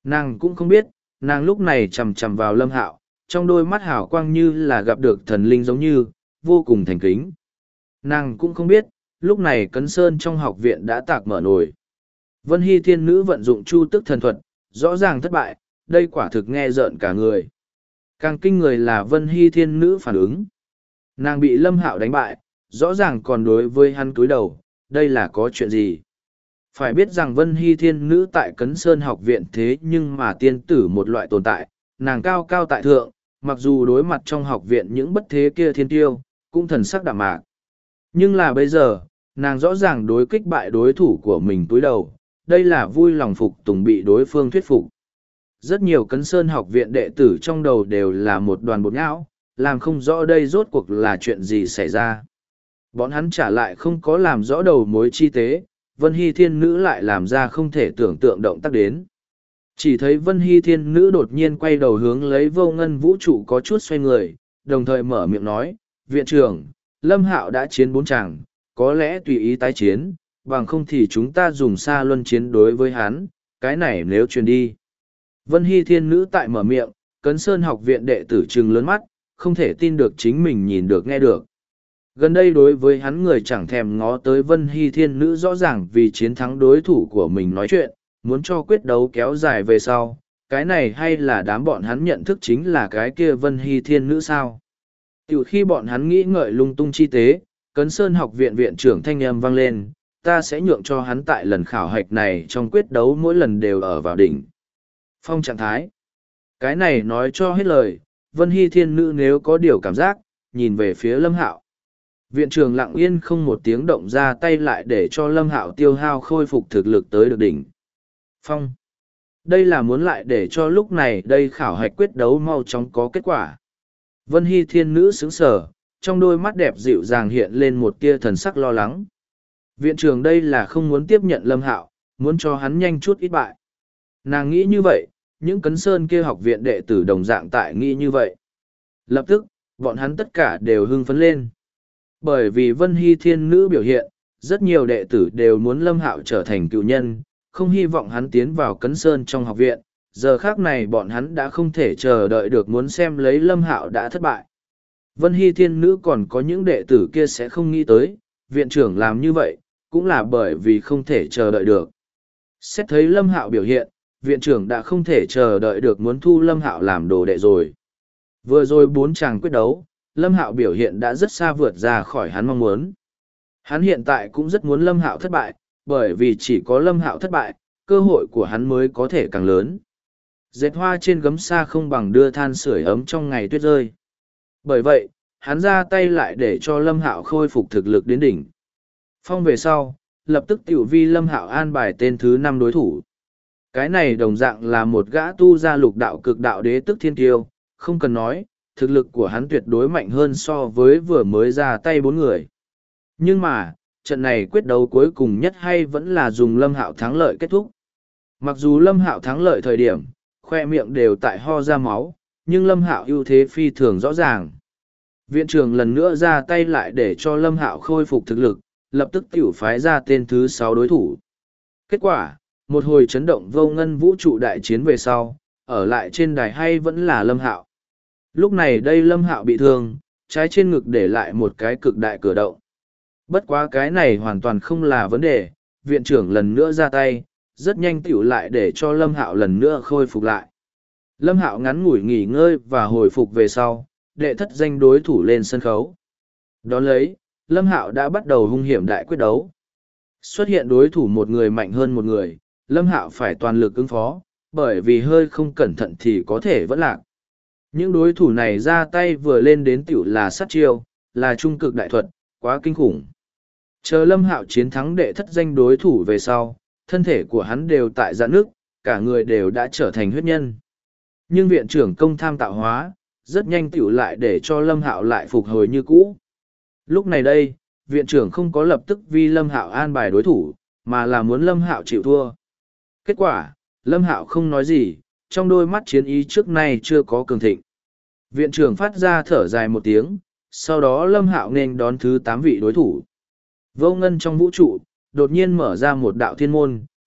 Nàng cũng không biết, nàng lúc này chằm chằm vào Lâm Hạo, trong đôi mắt hào quang như là gặp được thần linh giống như, vô cùng thành kính. Nàng cũng không biết, lúc này Cấn Sơn trong học viện đã tạc mở nổi. Vân Hy Thiên Nữ vận dụng chu tức thần thuật, rõ ràng thất bại, đây quả thực nghe rợn cả người. Càng kinh người là Vân Hy Thiên Nữ phản ứng. Nàng bị Lâm Hạo đánh bại, rõ ràng còn đối với hắn cúi đầu, đây là có chuyện gì? Phải biết rằng Vân Hy Thiên Nữ tại Cấn Sơn học viện thế nhưng mà tiên tử một loại tồn tại, nàng cao cao tại thượng, mặc dù đối mặt trong học viện những bất thế kia thiên tiêu, cũng thần sắc đạm mạc. Nhưng là bây giờ, nàng rõ ràng đối kích bại đối thủ của mình túi đầu, đây là vui lòng phục tùng bị đối phương thuyết phục. Rất nhiều Cấn Sơn học viện đệ tử trong đầu đều là một đoàn bột nhão, làm không rõ đây rốt cuộc là chuyện gì xảy ra. Bọn hắn trả lại không có làm rõ đầu mối chi tế, Vân Hy Thiên Nữ lại làm ra không thể tưởng tượng động tác đến. Chỉ thấy Vân Hy Thiên Nữ đột nhiên quay đầu hướng lấy Vô Ngân vũ trụ có chút xoay người, đồng thời mở miệng nói, viện trưởng, Lâm Hạo đã chiến 4 chàng, có lẽ tùy ý tái chiến, bằng không thì chúng ta dùng xa luân chiến đối với hắn, cái này nếu truyền đi. Vân Hy Thiên Nữ tại mở miệng, Cấn Sơn học viện đệ tử trừng lớn mắt, không thể tin được chính mình nhìn được nghe được. Gần đây đối với hắn người chẳng thèm ngó tới Vân Hy Thiên Nữ rõ ràng vì chiến thắng đối thủ của mình nói chuyện, muốn cho quyết đấu kéo dài về sau, cái này hay là đám bọn hắn nhận thức chính là cái kia Vân Hy Thiên Nữ sao. Từ khi bọn hắn nghĩ ngợi lung tung chi tế, Cấn Sơn học viện viện trưởng thanh âm vang lên, ta sẽ nhượng cho hắn tại lần khảo hạch này trong quyết đấu mỗi lần đều ở vào đỉnh phong trạng thái. Cái này nói cho hết lời, Vân Hy Thiên Nữ nếu có điều cảm giác, nhìn về phía Lâm Hạo. Viện trưởng lặng yên không một tiếng động ra tay lại để cho Lâm Hạo tiêu hao khôi phục thực lực tới được đỉnh phong. Đây là muốn lại để cho lúc này đây khảo hạch quyết đấu mau chóng có kết quả. Vân Hy Thiên Nữ sững sờ, trong đôi mắt đẹp dịu dàng hiện lên một tia thần sắc lo lắng. Viện trưởng đây là không muốn tiếp nhận Lâm Hạo, muốn cho hắn nhanh chút ít bại. Nàng nghĩ như vậy, những Cấn Sơn kia học viện đệ tử đồng dạng tại nghĩ như vậy. Lập tức, bọn hắn tất cả đều hưng phấn lên. Bởi vì Vân Hy Thiên Nữ biểu hiện, rất nhiều đệ tử đều muốn Lâm Hạo trở thành cựu nhân, không hy vọng hắn tiến vào Cấn Sơn trong học viện. Giờ khác này bọn hắn đã không thể chờ đợi được muốn xem lấy Lâm Hạo đã thất bại. Vân Hy Thiên Nữ còn có những đệ tử kia sẽ không nghĩ tới, viện trưởng làm như vậy, cũng là bởi vì không thể chờ đợi được. Xét thấy Lâm Hạo biểu hiện, viện trưởng đã không thể chờ đợi được muốn thu Lâm Hạo làm đồ đệ rồi. Vừa rồi 4 chàng quyết đấu, Lâm Hạo biểu hiện đã rất xa vượt ra khỏi hắn mong muốn. Hắn hiện tại cũng rất muốn Lâm Hạo thất bại, bởi vì chỉ có Lâm Hạo thất bại, cơ hội của hắn mới có thể càng lớn. Dệt hoa trên gấm sa không bằng đưa than sưởi ấm trong ngày tuyết rơi. Bởi vậy, hắn ra tay lại để cho Lâm Hạo khôi phục thực lực đến đỉnh phong về sau, lập tức tiểu vi Lâm Hạo an bài tên thứ 5 đối thủ. Cái này đồng dạng là một gã tu gia lục đạo cực đạo đế tức thiên tiêu, không cần nói, thực lực của hắn tuyệt đối mạnh hơn so với vừa mới ra tay 4 người. Nhưng mà, trận này quyết đấu cuối cùng nhất hay vẫn là dùng Lâm Hạo thắng lợi kết thúc. Mặc dù Lâm Hạo thắng lợi thời điểm, khoe miệng đều tại ho ra máu, nhưng Lâm Hạo ưu thế phi thường rõ ràng. Viện trưởng lần nữa ra tay lại để cho Lâm Hạo khôi phục thực lực, lập tức tiểu phái ra tên thứ 6 đối thủ. Kết quả, một hồi chấn động vô ngân vũ trụ đại chiến về sau, ở lại trên đài hay vẫn là Lâm Hạo. Lúc này đây Lâm Hạo bị thương, trái trên ngực để lại một cái cực đại cửa động. Bất quá cái này hoàn toàn không là vấn đề, viện trưởng lần nữa ra tay, rất nhanh tiểu lại để cho Lâm Hạo lần nữa khôi phục lại. Lâm Hạo ngắn ngủi nghỉ ngơi và hồi phục về sau, đệ thất danh đối thủ lên sân khấu. Đón lấy, Lâm Hạo đã bắt đầu hung hiểm đại quyết đấu. Xuất hiện đối thủ một người mạnh hơn một người, Lâm Hạo phải toàn lực ứng phó, bởi vì hơi không cẩn thận thì có thể vẫn lạc. Những đối thủ này ra tay vừa lên đến tiểu là sát chiêu, là trung cực đại thuật, quá kinh khủng. Chờ Lâm Hạo chiến thắng đệ thất danh đối thủ về sau, thân thể của hắn đều tại rạn nước, cả người đều đã trở thành huyết nhân. Nhưng viện trưởng công tham tạo hóa, rất nhanh tiểu lại để cho Lâm Hạo lại phục hồi như cũ. Lúc này đây, viện trưởng không có lập tức vì Lâm Hạo an bài đối thủ, mà là muốn Lâm Hạo chịu thua. Kết quả, Lâm Hạo không nói gì, trong đôi mắt chiến ý trước nay chưa có cường thịnh. Viện trưởng phát ra thở dài một tiếng, sau đó Lâm Hạo nên đón thứ 8 vị đối thủ. Vô ngân trong vũ trụ, đột nhiên mở ra một đạo thiên môn,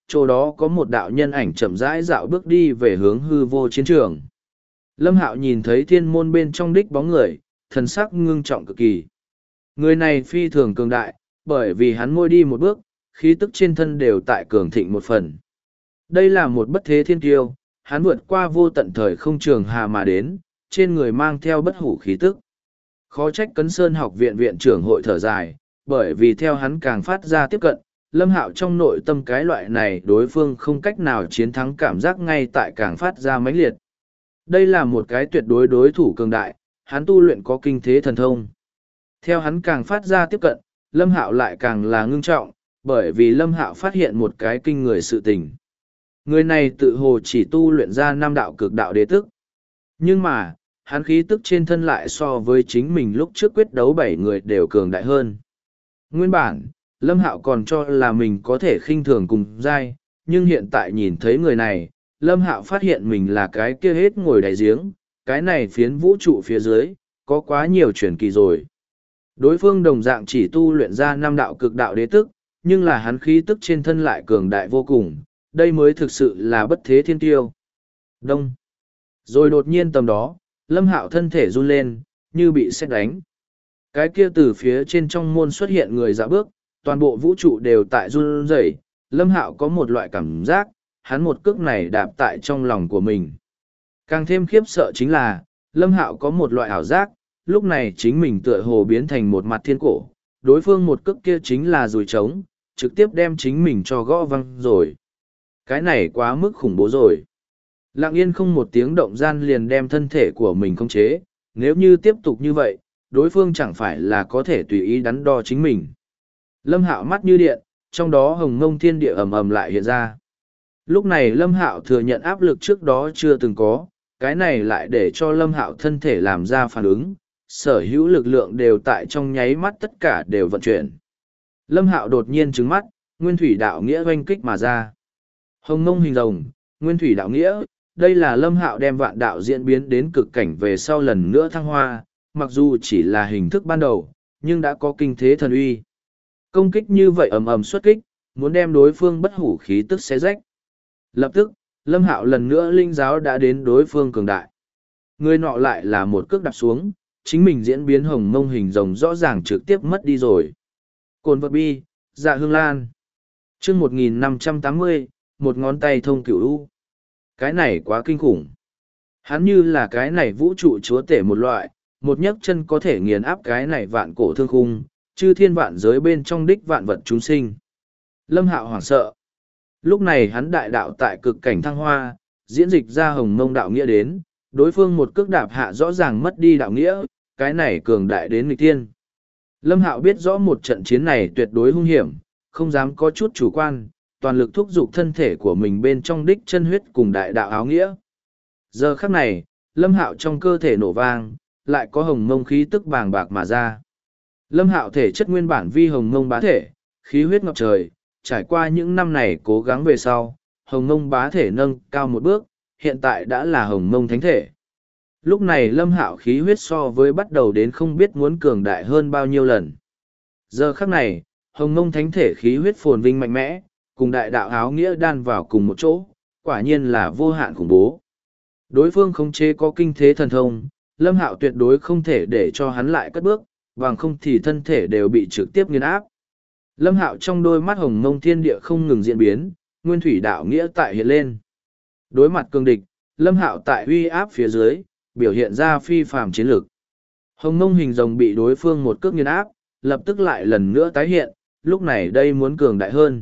chỗ đó có một đạo nhân ảnh chậm rãi dạo bước đi về hướng hư vô chiến trường. Lâm Hạo nhìn thấy thiên môn bên trong đích bóng người, thần sắc ngưng trọng cực kỳ. Người này phi thường cường đại, bởi vì hắn mỗi đi một bước, khí tức trên thân đều tại cường thịnh một phần. Đây là một bất thế thiên kiêu, hắn vượt qua vô tận thời không trường hà mà đến, trên người mang theo bất hủ khí tức. Khó trách Cấn Sơn học viện viện trưởng hội thở dài, bởi vì theo hắn càng phát ra tiếp cận, Lâm Hạo trong nội tâm cái loại này đối phương không cách nào chiến thắng cảm giác ngay tại càng phát ra mãnh liệt. Đây là một cái tuyệt đối đối thủ cường đại, hắn tu luyện có kinh thế thần thông. Theo hắn càng phát ra tiếp cận, Lâm Hạo lại càng là ngưng trọng, bởi vì Lâm Hạo phát hiện một cái kinh người sự tình. Người này tự hồ chỉ tu luyện ra 5 đạo cực đạo đế tức. Nhưng mà, hắn khí tức trên thân lại so với chính mình lúc trước quyết đấu 7 người đều cường đại hơn. Nguyên bản, Lâm Hạo còn cho là mình có thể khinh thường cùng giai, nhưng hiện tại nhìn thấy người này, Lâm Hạo phát hiện mình là cái kia hết ngồi đáy giếng, cái này phiến vũ trụ phía dưới, có quá nhiều truyền kỳ rồi. Đối phương đồng dạng chỉ tu luyện ra 5 đạo cực đạo đế tức, nhưng là hắn khí tức trên thân lại cường đại vô cùng, đây mới thực sự là bất thế thiên tiêu. Đông. Rồi đột nhiên tầm đó, Lâm Hạo thân thể run lên, như bị sét đánh. Cái kia từ phía trên trong môn xuất hiện người dạo bước, toàn bộ vũ trụ đều tại run rẩy. Lâm Hạo có một loại cảm giác, hắn một cước này đạp tại trong lòng của mình. Càng thêm khiếp sợ chính là, Lâm Hạo có một loại ảo giác, lúc này chính mình tựa hồ biến thành một mặt thiên cổ, đối phương một cước kia chính là dùi trống, trực tiếp đem chính mình cho gõ văng rồi. Cái này quá mức khủng bố rồi. Lặng yên không một tiếng động gian liền đem thân thể của mình khống chế, nếu như tiếp tục như vậy, đối phương chẳng phải là có thể tùy ý đắn đo chính mình. Lâm Hạo mắt như điện, trong đó hồng ngông thiên địa ầm ầm lại hiện ra. Lúc này Lâm Hạo thừa nhận áp lực trước đó chưa từng có, cái này lại để cho Lâm Hạo thân thể làm ra phản ứng, sở hữu lực lượng đều tại trong nháy mắt tất cả đều vận chuyển. Lâm Hạo đột nhiên trừng mắt, nguyên thủy đạo nghĩa oanh kích mà ra. Hồng ngông hình rồng, nguyên thủy đạo nghĩa, đây là Lâm Hạo đem vạn đạo diễn biến đến cực cảnh về sau lần nữa thăng hoa, mặc dù chỉ là hình thức ban đầu, nhưng đã có kinh thế thần uy. Công kích như vậy ầm ầm xuất kích, muốn đem đối phương bất hủ khí tức xé rách. Lập tức, Lâm Hạo lần nữa linh giáo đã đến đối phương cường đại. Người nọ lại là một cước đạp xuống, chính mình diễn biến hồng mông hình rồng rõ ràng trực tiếp mất đi rồi. Cồn vật bi, dạ hương lan. chương 1580, một ngón tay thông cửu u. Cái này quá kinh khủng. Hắn như là cái này vũ trụ chúa tể một loại, một nhấc chân có thể nghiền áp cái này vạn cổ thương khung, chư thiên vạn giới bên trong đích vạn vật chúng sinh. Lâm Hạo hoảng sợ. Lúc này hắn đại đạo tại cực cảnh thăng hoa, diễn dịch ra hồng mông đạo nghĩa đến, đối phương một cước đạp hạ rõ ràng mất đi đạo nghĩa, cái này cường đại đến nghịch thiên. Lâm Hạo biết rõ một trận chiến này tuyệt đối hung hiểm, không dám có chút chủ quan, toàn lực thúc giục thân thể của mình bên trong đích chân huyết cùng đại đạo áo nghĩa. Giờ khắc này, Lâm Hạo trong cơ thể nổ vang, lại có hồng mông khí tức bàng bạc mà ra. Lâm Hạo thể chất nguyên bản vi hồng mông bá thể, khí huyết ngập trời, trải qua những năm này cố gắng về sau, hồng mông bá thể nâng cao một bước, hiện tại đã là hồng mông thánh thể. Lúc này Lâm Hạo khí huyết so với bắt đầu đến không biết muốn cường đại hơn bao nhiêu lần. Giờ khắc này, hồng mông thánh thể khí huyết phồn vinh mạnh mẽ, cùng đại đạo áo nghĩa đan vào cùng một chỗ, quả nhiên là vô hạn khủng bố. Đối phương khống chế có kinh thế thần thông, Lâm Hạo tuyệt đối không thể để cho hắn lại cất bước, bằng không thì thân thể đều bị trực tiếp nghiền áp. Lâm Hạo trong đôi mắt hồng mông thiên địa không ngừng diễn biến, nguyên thủy đạo nghĩa tại hiện lên. Đối mặt cương địch, Lâm Hạo tại uy áp phía dưới, biểu hiện ra phi phàm chiến lược. Hồng mông hình rồng bị đối phương một cước nghiền áp, lập tức lại lần nữa tái hiện, lúc này đây muốn cường đại hơn.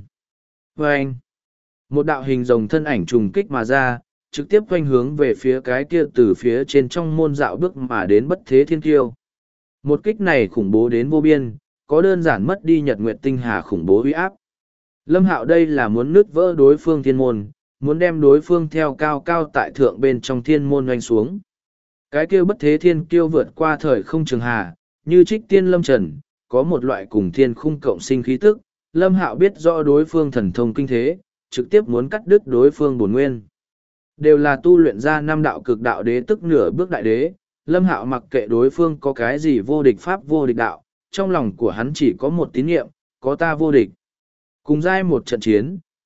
Vâng! Một đạo hình rồng thân ảnh trùng kích mà ra, trực tiếp quanh hướng về phía cái kia từ phía trên trong môn dạo bước mà đến bất thế thiên kiêu. Một kích này khủng bố đến vô biên, có đơn giản mất đi nhật nguyệt tinh hà khủng bố uy áp. Lâm Hạo đây là muốn nứt vỡ đối phương thiên môn, muốn đem đối phương theo cao cao tại thượng bên trong thiên môn doanh xuống. Cái kia bất thế thiên kiêu vượt qua thời không trường hà, như trích tiên lâm trần, có một loại cùng thiên khung cộng sinh khí tức. Lâm Hạo biết rõ đối phương thần thông kinh thế, trực tiếp muốn cắt đứt đối phương bổn nguyên. Đều là tu luyện ra 5 đạo cực đạo đế tức nửa bước đại đế, Lâm Hạo mặc kệ đối phương có cái gì vô địch pháp vô địch đạo, trong lòng của hắn chỉ có một tín niệm, có ta vô địch. Cùng giai một trận chiến,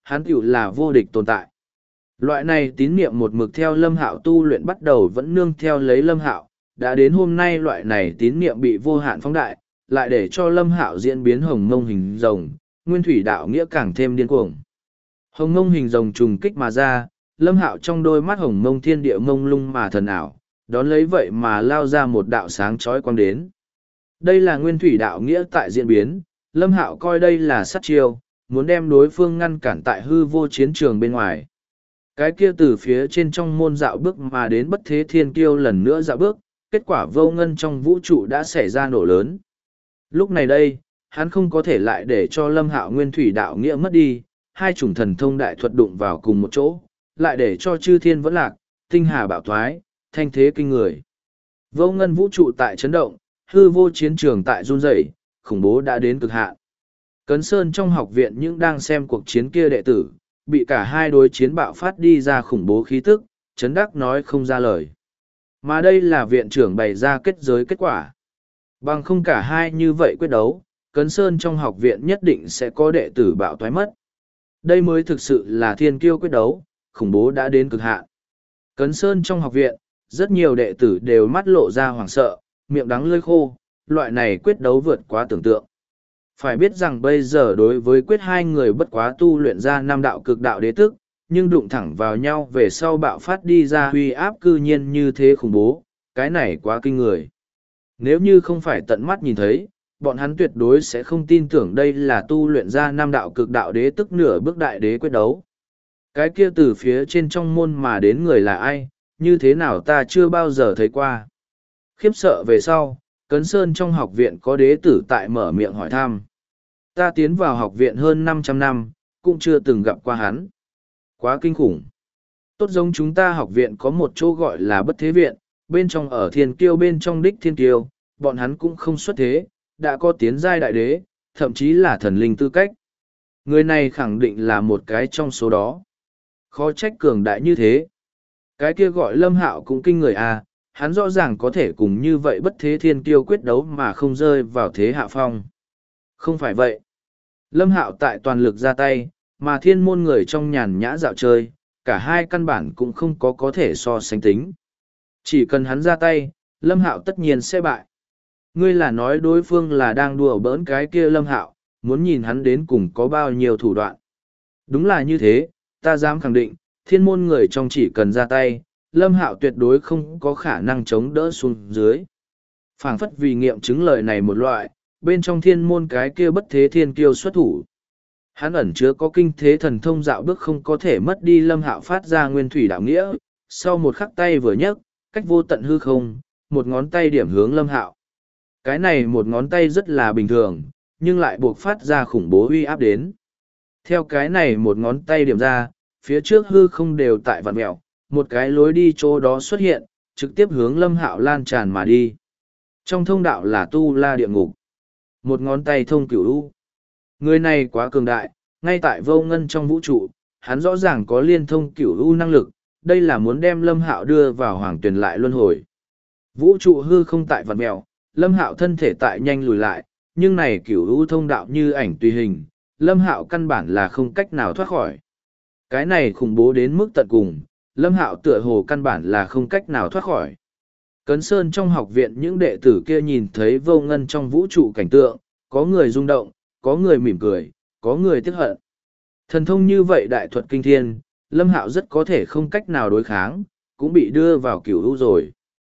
hắn tựu là vô địch tồn tại. Loại này tín niệm một mực theo Lâm Hạo tu luyện bắt đầu vẫn nương theo lấy Lâm Hạo, đã đến hôm nay loại này tín niệm bị vô hạn phóng đại, lại để cho Lâm Hạo diễn biến hồng mông hình rồng, nguyên thủy đạo nghĩa càng thêm điên cuồng. Hồng mông hình rồng trùng kích mà ra, Lâm Hạo trong đôi mắt hồng mông thiên địa mông lung mà thần ảo, đón lấy vậy mà lao ra một đạo sáng chói quang đến. Đây là nguyên thủy đạo nghĩa tại diễn biến, Lâm Hạo coi đây là sát chiêu, muốn đem đối phương ngăn cản tại hư vô chiến trường bên ngoài. Cái kia từ phía trên trong môn dạo bước mà đến bất thế thiên kiêu lần nữa dạo bước, kết quả vô ngân trong vũ trụ đã xảy ra nổ lớn. Lúc này đây, hắn không có thể lại để cho Lâm Hạo nguyên thủy đạo nghĩa mất đi, hai chủng thần thông đại thuật đụng vào cùng một chỗ, lại để cho chư thiên vẫn lạc, tinh hà bạo thoái, thanh thế kinh người. Vô ngân vũ trụ tại chấn động, hư vô chiến trường tại run rẩy, khủng bố đã đến cực hạn. Cấn Sơn trong học viện những đang xem cuộc chiến kia đệ tử, bị cả hai đối chiến bạo phát đi ra khủng bố khí tức, chấn đắc nói không ra lời. Mà đây là viện trưởng bày ra kết giới kết quả. Bằng không cả hai như vậy quyết đấu, Cấn Sơn trong học viện nhất định sẽ có đệ tử bạo thoái mất. Đây mới thực sự là thiên kiêu quyết đấu, khủng bố đã đến cực hạn. Cấn Sơn trong học viện, rất nhiều đệ tử đều mắt lộ ra hoảng sợ, miệng đắng lưỡi khô, loại này quyết đấu vượt quá tưởng tượng. Phải biết rằng bây giờ đối với quyết hai người bất quá tu luyện ra năm đạo cực đạo đế tức, nhưng đụng thẳng vào nhau về sau bạo phát đi ra huy áp cư nhiên như thế khủng bố, cái này quá kinh người. Nếu như không phải tận mắt nhìn thấy, bọn hắn tuyệt đối sẽ không tin tưởng đây là tu luyện ra năm đạo cực đạo đế tức nửa bước đại đế quyết đấu. Cái kia từ phía trên trong môn mà đến người là ai, như thế nào ta chưa bao giờ thấy qua. Khiếp sợ về sau, Cấn Sơn trong học viện có đế tử tại mở miệng hỏi thăm. Ta tiến vào học viện hơn 500 năm, cũng chưa từng gặp qua hắn. Quá kinh khủng. Tốt giống chúng ta học viện có một chỗ gọi là bất thế viện, bên trong ở thiên kiêu bên trong đích thiên kiêu, bọn hắn cũng không xuất thế, đã có tiến giai đại đế, thậm chí là thần linh tư cách. Người này khẳng định là một cái trong số đó. Khó trách cường đại như thế. Cái kia gọi Lâm Hạo cũng kinh người à, hắn rõ ràng có thể cùng như vậy bất thế thiên kiêu quyết đấu mà không rơi vào thế hạ phong. Không phải vậy. Lâm Hạo tại toàn lực ra tay, mà thiên môn người trong nhàn nhã dạo chơi, cả hai căn bản cũng không có thể so sánh tính. Chỉ cần hắn ra tay, Lâm Hạo tất nhiên sẽ bại. Ngươi là nói đối phương là đang đùa bỡn cái kia Lâm Hạo, muốn nhìn hắn đến cùng có bao nhiêu thủ đoạn. Đúng là như thế, ta dám khẳng định, thiên môn người trong chỉ cần ra tay, Lâm Hạo tuyệt đối không có khả năng chống đỡ xuống dưới. Phảng phất vì nghiệm chứng lời này một loại, bên trong thiên môn cái kia bất thế thiên kiêu xuất thủ. Hắn ẩn chứa có kinh thế thần thông dạo bước không có thể mất đi Lâm Hạo phát ra nguyên thủy đạo nghĩa, sau một khắc tay vừa nhấc, cách vô tận hư không, một ngón tay điểm hướng Lâm Hạo. Cái này một ngón tay rất là bình thường, nhưng lại buộc phát ra khủng bố uy áp đến. Theo cái này một ngón tay điểm ra, phía trước hư không đều tại vặn mẹo, một cái lối đi chỗ đó xuất hiện, trực tiếp hướng Lâm Hạo lan tràn mà đi. Trong thông đạo là tu la địa ngục. Một ngón tay thông cửu u. Người này quá cường đại, ngay tại vô ngân trong vũ trụ, hắn rõ ràng có liên thông cửu u năng lực, đây là muốn đem Lâm Hạo đưa vào hoàng tuyển lại luân hồi. Vũ trụ hư không tại vặn mẹo, Lâm Hạo thân thể tại nhanh lùi lại, nhưng này cửu u thông đạo như ảnh tùy hình, Lâm Hạo căn bản là không cách nào thoát khỏi. Cái này khủng bố đến mức tận cùng, Lâm Hạo tựa hồ căn bản là không cách nào thoát khỏi. Cấn Sơn trong học viện những đệ tử kia nhìn thấy vô ngân trong vũ trụ cảnh tượng, có người rung động, có người mỉm cười, có người tiếc hận. Thần thông như vậy đại thuật kinh thiên, Lâm Hạo rất có thể không cách nào đối kháng, cũng bị đưa vào cửu u rồi.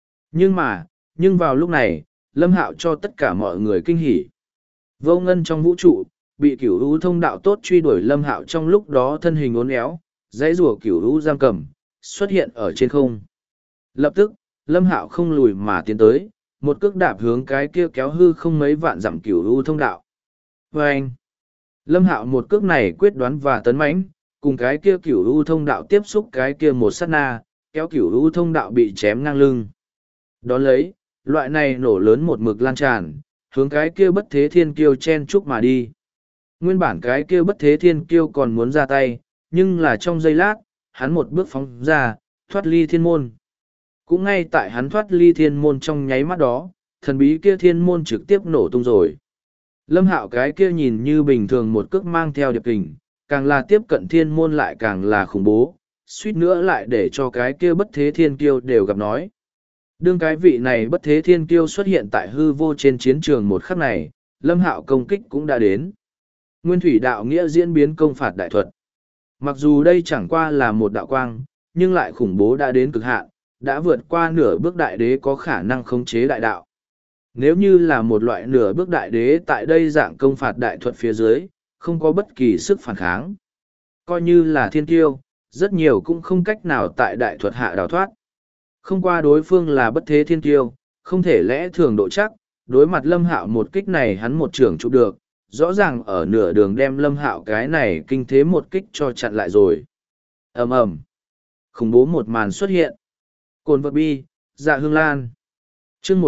Nhưng vào lúc này, Lâm Hạo cho tất cả mọi người kinh hỉ. Vô ngân trong vũ trụ, bị cửu u thông đạo tốt truy đuổi Lâm Hạo trong lúc đó thân hình uốn éo, dãy rùa cửu u giam cầm, xuất hiện ở trên không. Lập tức, Lâm Hạo không lùi mà tiến tới, một cước đạp hướng cái kia kéo hư không mấy vạn dặm cửu u thông đạo. Vâng! Lâm Hạo một cước này quyết đoán và tấn mãnh, cùng cái kia cửu u thông đạo tiếp xúc cái kia một sát na, kéo cửu u thông đạo bị chém ngang lưng. Đón lấy, loại này nổ lớn một mực lan tràn, hướng cái kia bất thế thiên kiêu chen chúc mà đi. Nguyên bản cái kia bất thế thiên kiêu còn muốn ra tay, nhưng là trong giây lát, hắn một bước phóng ra, thoát ly thiên môn. Cũng ngay tại hắn thoát ly thiên môn trong nháy mắt đó, thần bí kia thiên môn trực tiếp nổ tung rồi. Lâm Hạo cái kia nhìn như bình thường một cước mang theo điệp kình, càng là tiếp cận thiên môn lại càng là khủng bố, suýt nữa lại để cho cái kia bất thế thiên kiêu đều gặp nói. Đương cái vị này bất thế thiên kiêu xuất hiện tại hư vô trên chiến trường một khắc này, Lâm Hạo công kích cũng đã đến. Nguyên thủy đạo nghĩa diễn biến công phạt đại thuật. Mặc dù đây chẳng qua là một đạo quang, nhưng lại khủng bố đã đến cực hạn, đã vượt qua nửa bước đại đế có khả năng khống chế đại đạo. Nếu như là một loại nửa bước đại đế tại đây dạng công phạt đại thuật phía dưới, không có bất kỳ sức phản kháng. Coi như là thiên kiêu, rất nhiều cũng không cách nào tại đại thuật hạ đào thoát. Không qua đối phương là bất thế thiên kiêu, không thể lẽ thường độ chắc, đối mặt Lâm Hạo một kích này hắn một trưởng chụp được, rõ ràng ở nửa đường đem Lâm Hạo cái này kinh thế một kích cho chặn lại rồi. Ầm ầm, khủng bố một màn xuất hiện. Cồn vật bi, Dạ Hương Lan. Chương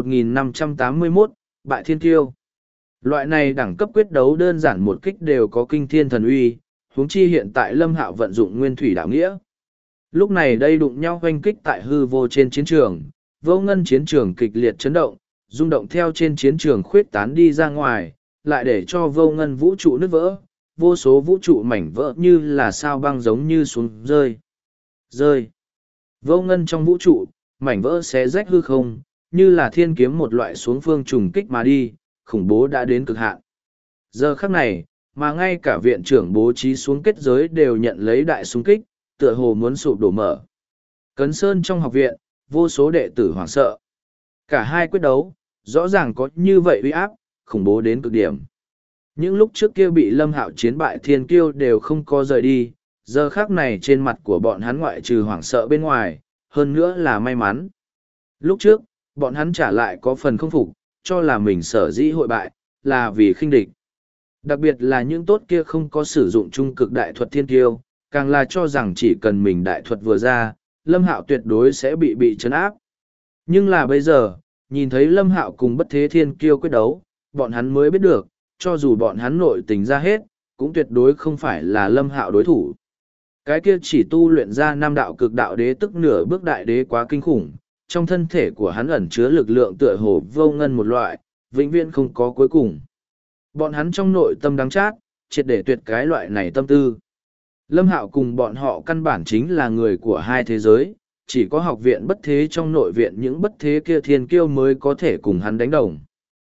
1581, bại thiên kiêu. Loại này đẳng cấp quyết đấu đơn giản một kích đều có kinh thiên thần uy, huống chi hiện tại Lâm Hạo vận dụng nguyên thủy đạo nghĩa. Lúc này đây đụng nhau hoanh kích tại hư vô trên chiến trường, vô ngân chiến trường kịch liệt chấn động, rung động theo trên chiến trường khuyết tán đi ra ngoài, lại để cho vô ngân vũ trụ nứt vỡ, vô số vũ trụ mảnh vỡ như là sao băng giống như xuống rơi. Rơi. Vô ngân trong vũ trụ, mảnh vỡ xé rách hư không, như là thiên kiếm một loại xuống phương trùng kích mà đi, khủng bố đã đến cực hạn. Giờ khắc này, mà ngay cả viện trưởng bố trí xuống kết giới đều nhận lấy đại xung kích, tựa hồ muốn sụp đổ mở. Cấn Sơn trong học viện, vô số đệ tử hoảng sợ. Cả hai quyết đấu, rõ ràng có như vậy uy áp, khủng bố đến cực điểm. Những lúc trước kia bị Lâm Hạo chiến bại thiên kiêu đều không có rời đi, giờ khắc này trên mặt của bọn hắn ngoại trừ hoảng sợ bên ngoài, hơn nữa là may mắn. Lúc trước, bọn hắn trả lại có phần không phục, cho là mình sở dĩ hội bại, là vì khinh địch. Đặc biệt là những tốt kia không có sử dụng trung cực đại thuật thiên kiêu, càng là cho rằng chỉ cần mình đại thuật vừa ra, Lâm Hạo tuyệt đối sẽ bị trấn áp. Nhưng là bây giờ, nhìn thấy Lâm Hạo cùng bất thế thiên kiêu quyết đấu, bọn hắn mới biết được, cho dù bọn hắn nội tình ra hết, cũng tuyệt đối không phải là Lâm Hạo đối thủ. Cái kia chỉ tu luyện ra năm đạo cực đạo đế tức nửa bước đại đế quá kinh khủng, trong thân thể của hắn ẩn chứa lực lượng tựa hồ vô ngân một loại, vĩnh viễn không có cuối cùng. Bọn hắn trong nội tâm đắng chát, triệt để tuyệt cái loại này tâm tư. Lâm Hạo cùng bọn họ căn bản chính là người của hai thế giới, chỉ có học viện bất thế trong nội viện những bất thế kia thiên kiêu mới có thể cùng hắn đánh đồng.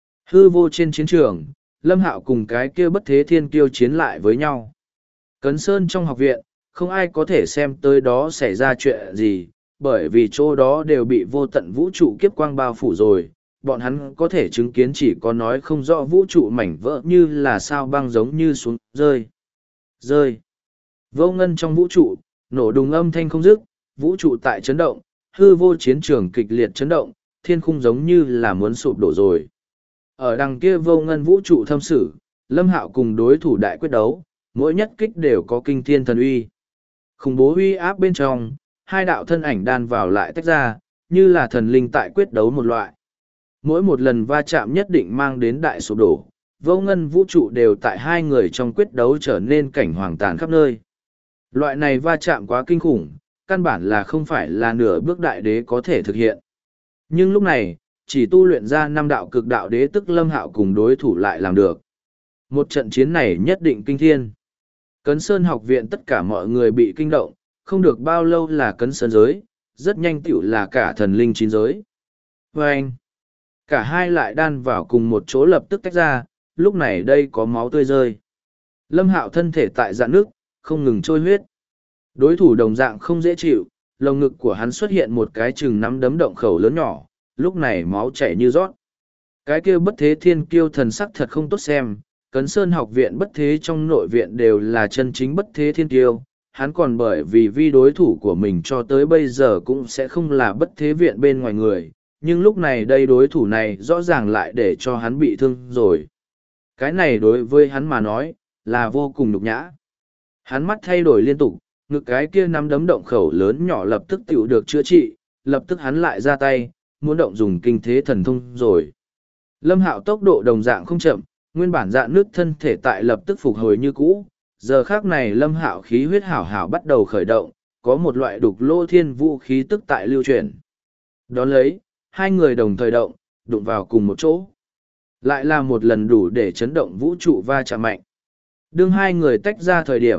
Hư vô trên chiến trường, Lâm Hạo cùng cái kia bất thế thiên kiêu chiến lại với nhau. Cấn Sơn trong học viện, không ai có thể xem tới đó xảy ra chuyện gì, bởi vì chỗ đó đều bị vô tận vũ trụ kiếp quang bao phủ rồi. Bọn hắn có thể chứng kiến chỉ có nói không rõ vũ trụ mảnh vỡ như là sao băng giống như xuống rơi. Rơi. Vô ngân trong vũ trụ, nổ đùng âm thanh không dứt, vũ trụ tại chấn động, hư vô chiến trường kịch liệt chấn động, thiên khung giống như là muốn sụp đổ rồi. Ở đằng kia vô ngân vũ trụ thâm sử, Lâm Hạo cùng đối thủ đại quyết đấu, mỗi nhất kích đều có kinh thiên thần uy. Khủng bố uy áp bên trong, hai đạo thân ảnh đan vào lại tách ra, như là thần linh tại quyết đấu một loại. Mỗi một lần va chạm nhất định mang đến đại sụp đổ, vô ngân vũ trụ đều tại hai người trong quyết đấu trở nên cảnh hoàng tàn khắp nơi. Loại này va chạm quá kinh khủng, căn bản là không phải là nửa bước đại đế có thể thực hiện. Nhưng lúc này, chỉ tu luyện ra năm đạo cực đạo đế tức Lâm Hạo cùng đối thủ lại làm được. Một trận chiến này nhất định kinh thiên. Cấn Sơn học viện tất cả mọi người bị kinh động, không được bao lâu là Cấn Sơn giới, rất nhanh tựu là cả thần linh chín giới. Và anh, cả hai lại đan vào cùng một chỗ lập tức tách ra, lúc này đây có máu tươi rơi. Lâm Hạo thân thể tại dạn nước, không ngừng trôi huyết. Đối thủ đồng dạng không dễ chịu, lồng ngực của hắn xuất hiện một cái chừng nắm đấm động khẩu lớn nhỏ, lúc này máu chảy như rót. Cái kia bất thế thiên kiêu thần sắc thật không tốt xem, Cấn Sơn học viện bất thế trong nội viện đều là chân chính bất thế thiên kiêu, hắn còn bởi vì đối thủ của mình cho tới bây giờ cũng sẽ không là bất thế viện bên ngoài người, nhưng lúc này đây đối thủ này rõ ràng lại để cho hắn bị thương rồi. Cái này đối với hắn mà nói, là vô cùng nhục nhã. Hắn mắt thay đổi liên tục, ngực cái kia nắm đấm động khẩu lớn nhỏ lập tức tiểu được chữa trị, lập tức hắn lại ra tay, muốn động dùng kinh thế thần thông rồi. Lâm Hạo tốc độ đồng dạng không chậm, nguyên bản dạn nước thân thể tại lập tức phục hồi như cũ. Giờ khác này Lâm Hạo khí huyết hảo hảo bắt đầu khởi động, có một loại đục lô thiên vũ khí tức tại lưu chuyển. Đón lấy, hai người đồng thời động, đụng vào cùng một chỗ. Lại là một lần đủ để chấn động vũ trụ va chạm mạnh. Đương hai người tách ra thời điểm,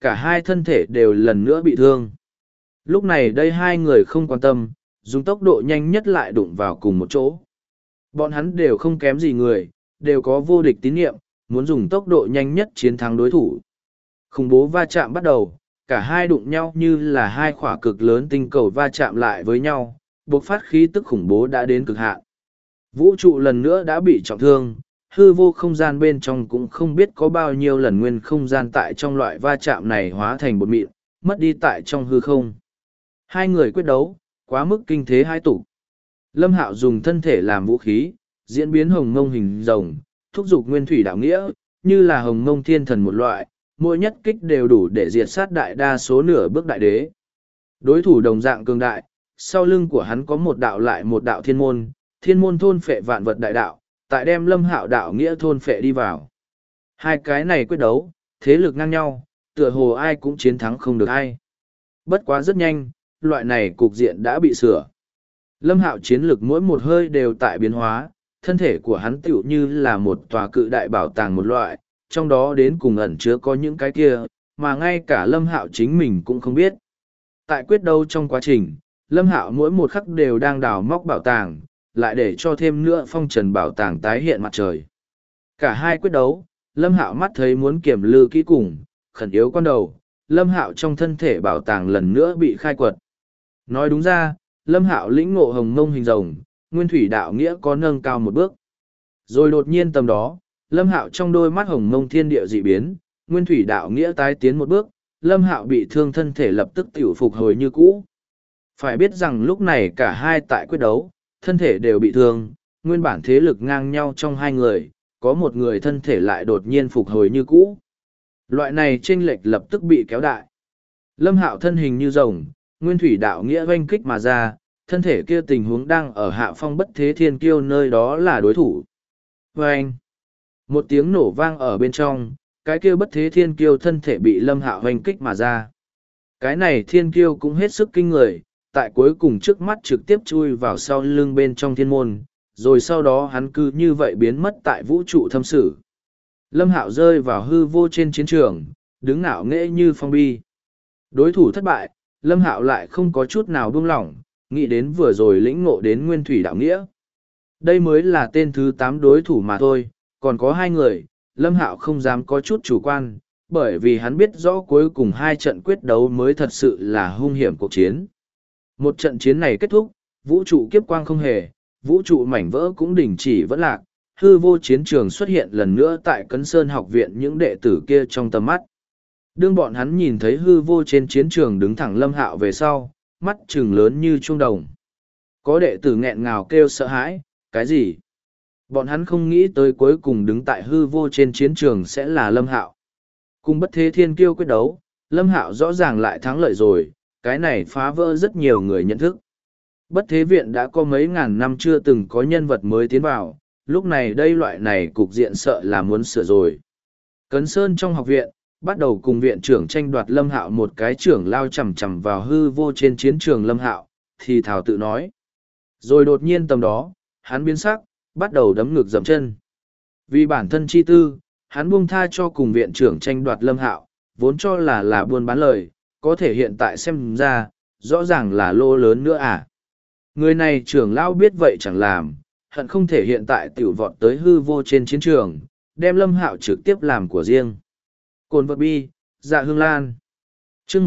cả hai thân thể đều lần nữa bị thương. Lúc này đây hai người không quan tâm, dùng tốc độ nhanh nhất lại đụng vào cùng một chỗ. Bọn hắn đều không kém gì người, đều có vô địch tín nhiệm, muốn dùng tốc độ nhanh nhất chiến thắng đối thủ. Khủng bố va chạm bắt đầu, cả hai đụng nhau như là hai quả cực lớn tinh cầu va chạm lại với nhau, bộc phát khí tức khủng bố đã đến cực hạn. Vũ trụ lần nữa đã bị trọng thương, hư vô không gian bên trong cũng không biết có bao nhiêu lần nguyên không gian tại trong loại va chạm này hóa thành bột mịn, mất đi tại trong hư không. Hai người quyết đấu, quá mức kinh thế hai tụ. Lâm Hạo dùng thân thể làm vũ khí, diễn biến hồng mông hình rồng, thúc giục nguyên thủy đạo nghĩa, như là hồng mông thiên thần một loại, mỗi nhất kích đều đủ để diệt sát đại đa số nửa bước đại đế. Đối thủ đồng dạng cường đại, sau lưng của hắn có một đạo lại một đạo thiên môn thôn phệ vạn vật đại đạo, tại đem Lâm Hạo đạo nghĩa thôn phệ đi vào. Hai cái này quyết đấu, thế lực ngang nhau, tựa hồ ai cũng chiến thắng không được ai. Bất quá rất nhanh, loại này cục diện đã bị sửa. Lâm Hạo chiến lực mỗi một hơi đều tại biến hóa, thân thể của hắn tựu như là một tòa cự đại bảo tàng một loại, trong đó đến cùng ẩn chứa có những cái kia, mà ngay cả Lâm Hạo chính mình cũng không biết. Tại quyết đấu trong quá trình, Lâm Hạo mỗi một khắc đều đang đào móc bảo tàng, lại để cho thêm nữa phong trần bảo tàng tái hiện mặt trời. Cả hai quyết đấu, Lâm Hạo mắt thấy muốn kiểm lư kỹ cùng, khẩn yếu con đầu, Lâm Hạo trong thân thể bảo tàng lần nữa bị khai quật. Nói đúng ra, Lâm Hạo lĩnh ngộ hồng mông hình rồng, nguyên thủy đạo nghĩa có nâng cao một bước. Rồi đột nhiên tầm đó, Lâm Hạo trong đôi mắt hồng mông thiên địa dị biến, nguyên thủy đạo nghĩa tái tiến một bước, Lâm Hạo bị thương thân thể lập tức tiểu phục hồi như cũ. Phải biết rằng lúc này cả hai tại quyết đấu, thân thể đều bị thương, nguyên bản thế lực ngang nhau trong hai người, có một người thân thể lại đột nhiên phục hồi như cũ. Loại này chênh lệch lập tức bị kéo đại. Lâm Hạo thân hình như rồng, nguyên thủy đạo nghĩa oanh kích mà ra, thân thể kia tình huống đang ở hạ phong bất thế thiên kiêu nơi đó là đối thủ. Oanh! Một tiếng nổ vang ở bên trong, cái kia bất thế thiên kiêu thân thể bị Lâm Hạo oanh kích mà ra. Cái này thiên kiêu cũng hết sức kinh người, tại cuối cùng trước mắt trực tiếp chui vào sau lưng bên trong thiên môn, rồi sau đó hắn cứ như vậy biến mất tại vũ trụ thâm sử. Lâm Hạo rơi vào hư vô trên chiến trường, đứng ngạo nghễ như phong bi. Đối thủ thất bại, Lâm Hạo lại không có chút nào buông lỏng, nghĩ đến vừa rồi lĩnh ngộ đến nguyên thủy đạo nghĩa. Đây mới là tên thứ 8 đối thủ mà thôi, còn có 2 người, Lâm Hạo không dám có chút chủ quan, bởi vì hắn biết rõ cuối cùng 2 trận quyết đấu mới thật sự là hung hiểm cuộc chiến. Một trận chiến này kết thúc, vũ trụ kiếp quang không hề, vũ trụ mảnh vỡ cũng đình chỉ vẫn lạc, hư vô chiến trường xuất hiện lần nữa tại Cấn Sơn học viện những đệ tử kia trong tầm mắt. Đương bọn hắn nhìn thấy hư vô trên chiến trường đứng thẳng Lâm Hạo về sau, mắt trừng lớn như chuông đồng. Có đệ tử nghẹn ngào kêu sợ hãi, cái gì? Bọn hắn không nghĩ tới cuối cùng đứng tại hư vô trên chiến trường sẽ là Lâm Hạo. Cùng bất thế thiên kiêu quyết đấu, Lâm Hạo rõ ràng lại thắng lợi rồi, cái này phá vỡ rất nhiều người nhận thức. Bất thế viện đã có mấy ngàn năm chưa từng có nhân vật mới tiến vào, lúc này đây loại này cục diện sợ là muốn sửa rồi. Cấn Sơn trong học viện, bắt đầu cùng viện trưởng tranh đoạt Lâm Hạo, một cái trưởng lao chầm chầm vào hư vô trên chiến trường Lâm Hạo, thì thảo tự nói. Rồi đột nhiên tầm đó, hắn biến sắc, bắt đầu đấm ngực dậm chân. Vì bản thân chi tư, hắn buông tha cho cùng viện trưởng tranh đoạt Lâm Hạo, vốn cho là buôn bán lời, có thể hiện tại xem ra, rõ ràng là lô lớn nữa à. Người này trưởng lao biết vậy chẳng làm, hận không thể hiện tại tiểu vọt tới hư vô trên chiến trường, đem Lâm Hạo trực tiếp làm của riêng. Cồn vật bi, dạ hương lan. chương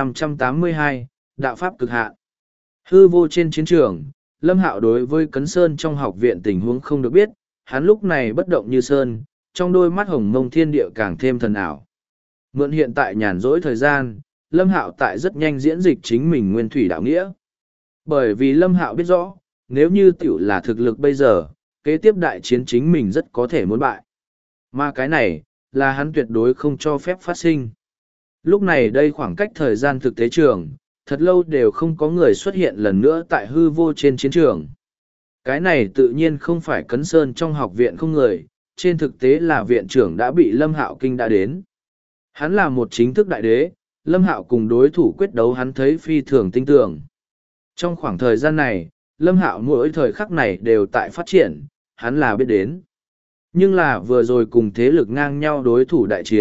1582, đạo pháp cực hạn. Hư vô trên chiến trường, Lâm Hạo đối với Cấn Sơn trong học viện tình huống không được biết, hắn lúc này bất động như sơn, trong đôi mắt hồng mông thiên địa càng thêm thần ảo. Mượn hiện tại nhàn rỗi thời gian, Lâm Hạo tại rất nhanh diễn dịch chính mình nguyên thủy đạo nghĩa. Bởi vì Lâm Hạo biết rõ, nếu như tiểu là thực lực bây giờ, kế tiếp đại chiến chính mình rất có thể muốn bại. Mà cái này, là hắn tuyệt đối không cho phép phát sinh. Lúc này đây khoảng cách thời gian thực tế trường, thật lâu đều không có người xuất hiện lần nữa tại hư vô trên chiến trường. Cái này tự nhiên không phải Cấn Sơn trong học viện không người, trên thực tế là viện trưởng đã bị Lâm Hạo kinh đã đến. Hắn là một chính thức đại đế, Lâm Hạo cùng đối thủ quyết đấu hắn thấy phi thường tinh tường. Trong khoảng thời gian này, Lâm Hạo mỗi thời khắc này đều tại phát triển, hắn là biết đến. Nhưng là vừa rồi cùng thế lực ngang nhau đối thủ đại chiến,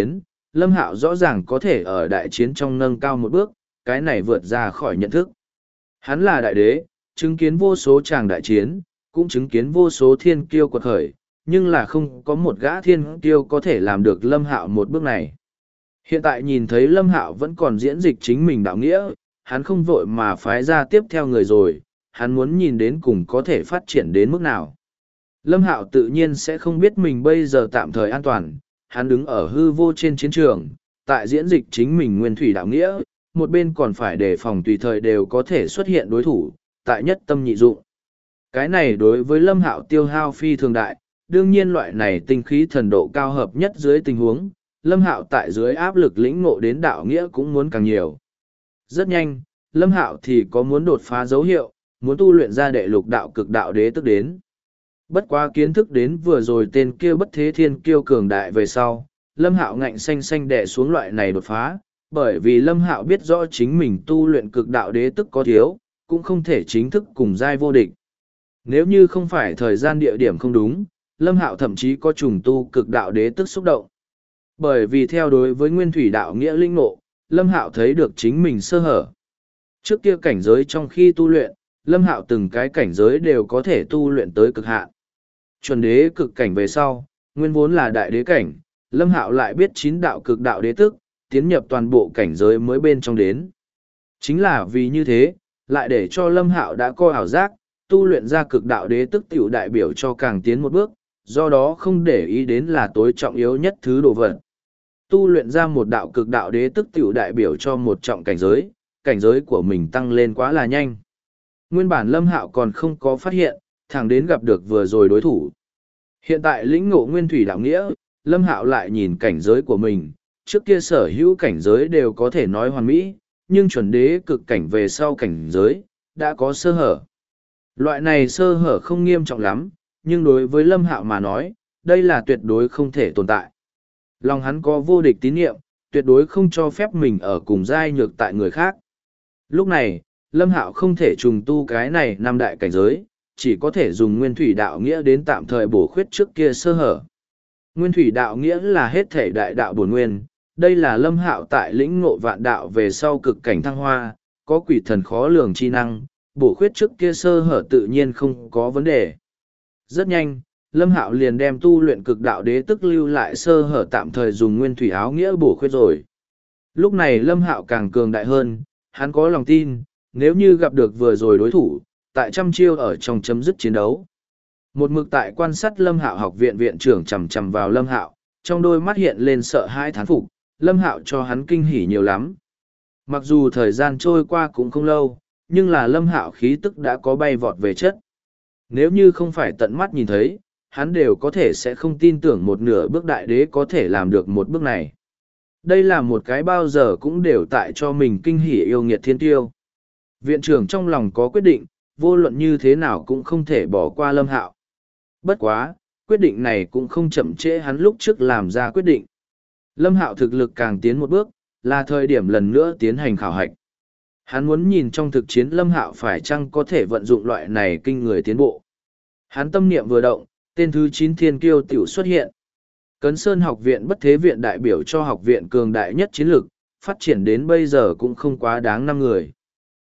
Lâm Hạo rõ ràng có thể ở đại chiến trong nâng cao một bước, cái này vượt ra khỏi nhận thức. Hắn là đại đế, chứng kiến vô số tràng đại chiến, cũng chứng kiến vô số thiên kiêu quật khởi, nhưng là không có một gã thiên kiêu có thể làm được Lâm Hạo một bước này. Hiện tại nhìn thấy Lâm Hạo vẫn còn diễn dịch chính mình đạo nghĩa, hắn không vội mà phái ra tiếp theo người rồi, hắn muốn nhìn đến cùng có thể phát triển đến mức nào. Lâm Hạo tự nhiên sẽ không biết mình bây giờ tạm thời an toàn, hắn đứng ở hư vô trên chiến trường, tại diễn dịch chính mình nguyên thủy đạo nghĩa, một bên còn phải đề phòng tùy thời đều có thể xuất hiện đối thủ, tại nhất tâm nhị dụng. Cái này đối với Lâm Hạo tiêu hao phi thường đại, đương nhiên loại này tinh khí thần độ cao hợp nhất dưới tình huống, Lâm Hạo tại dưới áp lực lĩnh ngộ đến đạo nghĩa cũng muốn càng nhiều. Rất nhanh, Lâm Hạo thì có muốn đột phá dấu hiệu, muốn tu luyện ra đệ lục đạo cực đạo đế tức đến. Bất quá kiến thức đến vừa rồi tên kia bất thế thiên kiêu cường đại về sau, Lâm Hạo ngạnh xanh xanh đè xuống loại này đột phá, bởi vì Lâm Hạo biết rõ chính mình tu luyện cực đạo đế tức có thiếu, cũng không thể chính thức cùng giai vô địch. Nếu như không phải thời gian địa điểm không đúng, Lâm Hạo thậm chí có trùng tu cực đạo đế tức xúc động. Bởi vì theo đối với nguyên thủy đạo nghĩa linh ngộ, Lâm Hạo thấy được chính mình sơ hở. Trước kia cảnh giới trong khi tu luyện, Lâm Hạo từng cái cảnh giới đều có thể tu luyện tới cực hạn. Chuẩn đế cực cảnh về sau, nguyên vốn là đại đế cảnh, Lâm Hạo lại biết 9 đạo cực đạo đế tức, tiến nhập toàn bộ cảnh giới mới bên trong đến. Chính là vì như thế, lại để cho Lâm Hạo đã có ảo giác, tu luyện ra cực đạo đế tức tiểu đại biểu cho càng tiến một bước, do đó không để ý đến là tối trọng yếu nhất thứ đồ vật. Tu luyện ra một đạo cực đạo đế tức tiểu đại biểu cho một trọng cảnh giới của mình tăng lên quá là nhanh. Nguyên bản Lâm Hạo còn không có phát hiện, thẳng đến gặp được vừa rồi đối thủ. Hiện tại lĩnh ngộ nguyên thủy đạo nghĩa, Lâm Hạo lại nhìn cảnh giới của mình, trước kia sở hữu cảnh giới đều có thể nói hoàn mỹ, nhưng chuẩn đế cực cảnh về sau cảnh giới, đã có sơ hở. Loại này sơ hở không nghiêm trọng lắm, nhưng đối với Lâm Hạo mà nói, đây là tuyệt đối không thể tồn tại. Lòng hắn có vô địch tín nhiệm, tuyệt đối không cho phép mình ở cùng giai nhược tại người khác. Lúc này, Lâm Hạo không thể trùng tu cái này năm đại cảnh giới, chỉ có thể dùng nguyên thủy đạo nghĩa đến tạm thời bổ khuyết trước kia sơ hở. Nguyên thủy đạo nghĩa là hết thể đại đạo bổn nguyên, đây là Lâm Hạo tại lĩnh ngộ vạn đạo về sau cực cảnh thăng hoa, có quỷ thần khó lường chi năng, bổ khuyết trước kia sơ hở tự nhiên không có vấn đề. Rất nhanh, Lâm Hạo liền đem tu luyện cực đạo đế tức lưu lại sơ hở tạm thời dùng nguyên thủy áo nghĩa bổ khuyết rồi. Lúc này Lâm Hạo càng cường đại hơn, hắn có lòng tin, nếu như gặp được vừa rồi đối thủ, tại trăm chiêu ở trong chấm dứt chiến đấu. Một mực tại quan sát Lâm Hạo học viện viện trưởng chằm chằm vào Lâm Hạo, trong đôi mắt hiện lên sợ hãi thán phục, Lâm Hạo cho hắn kinh hỉ nhiều lắm. Mặc dù thời gian trôi qua cũng không lâu, nhưng là Lâm Hạo khí tức đã có bay vọt về chất. Nếu như không phải tận mắt nhìn thấy, hắn đều có thể sẽ không tin tưởng một nửa bước đại đế có thể làm được một bước này. Đây là một cái bao giờ cũng đều tại cho mình kinh hỉ yêu nghiệt thiên tiêu. Viện trưởng trong lòng có quyết định, vô luận như thế nào cũng không thể bỏ qua Lâm Hạo. Bất quá, quyết định này cũng không chậm trễ hắn lúc trước làm ra quyết định. Lâm Hạo thực lực càng tiến một bước, là thời điểm lần nữa tiến hành khảo hạch. Hắn muốn nhìn trong thực chiến Lâm Hạo phải chăng có thể vận dụng loại này kinh người tiến bộ. Hắn tâm niệm vừa động, tên thứ 9 thiên kiêu tiểu xuất hiện. Cấn Sơn học viện bất thế viện đại biểu cho học viện cường đại nhất chiến lực, phát triển đến bây giờ cũng không quá đáng 5 người.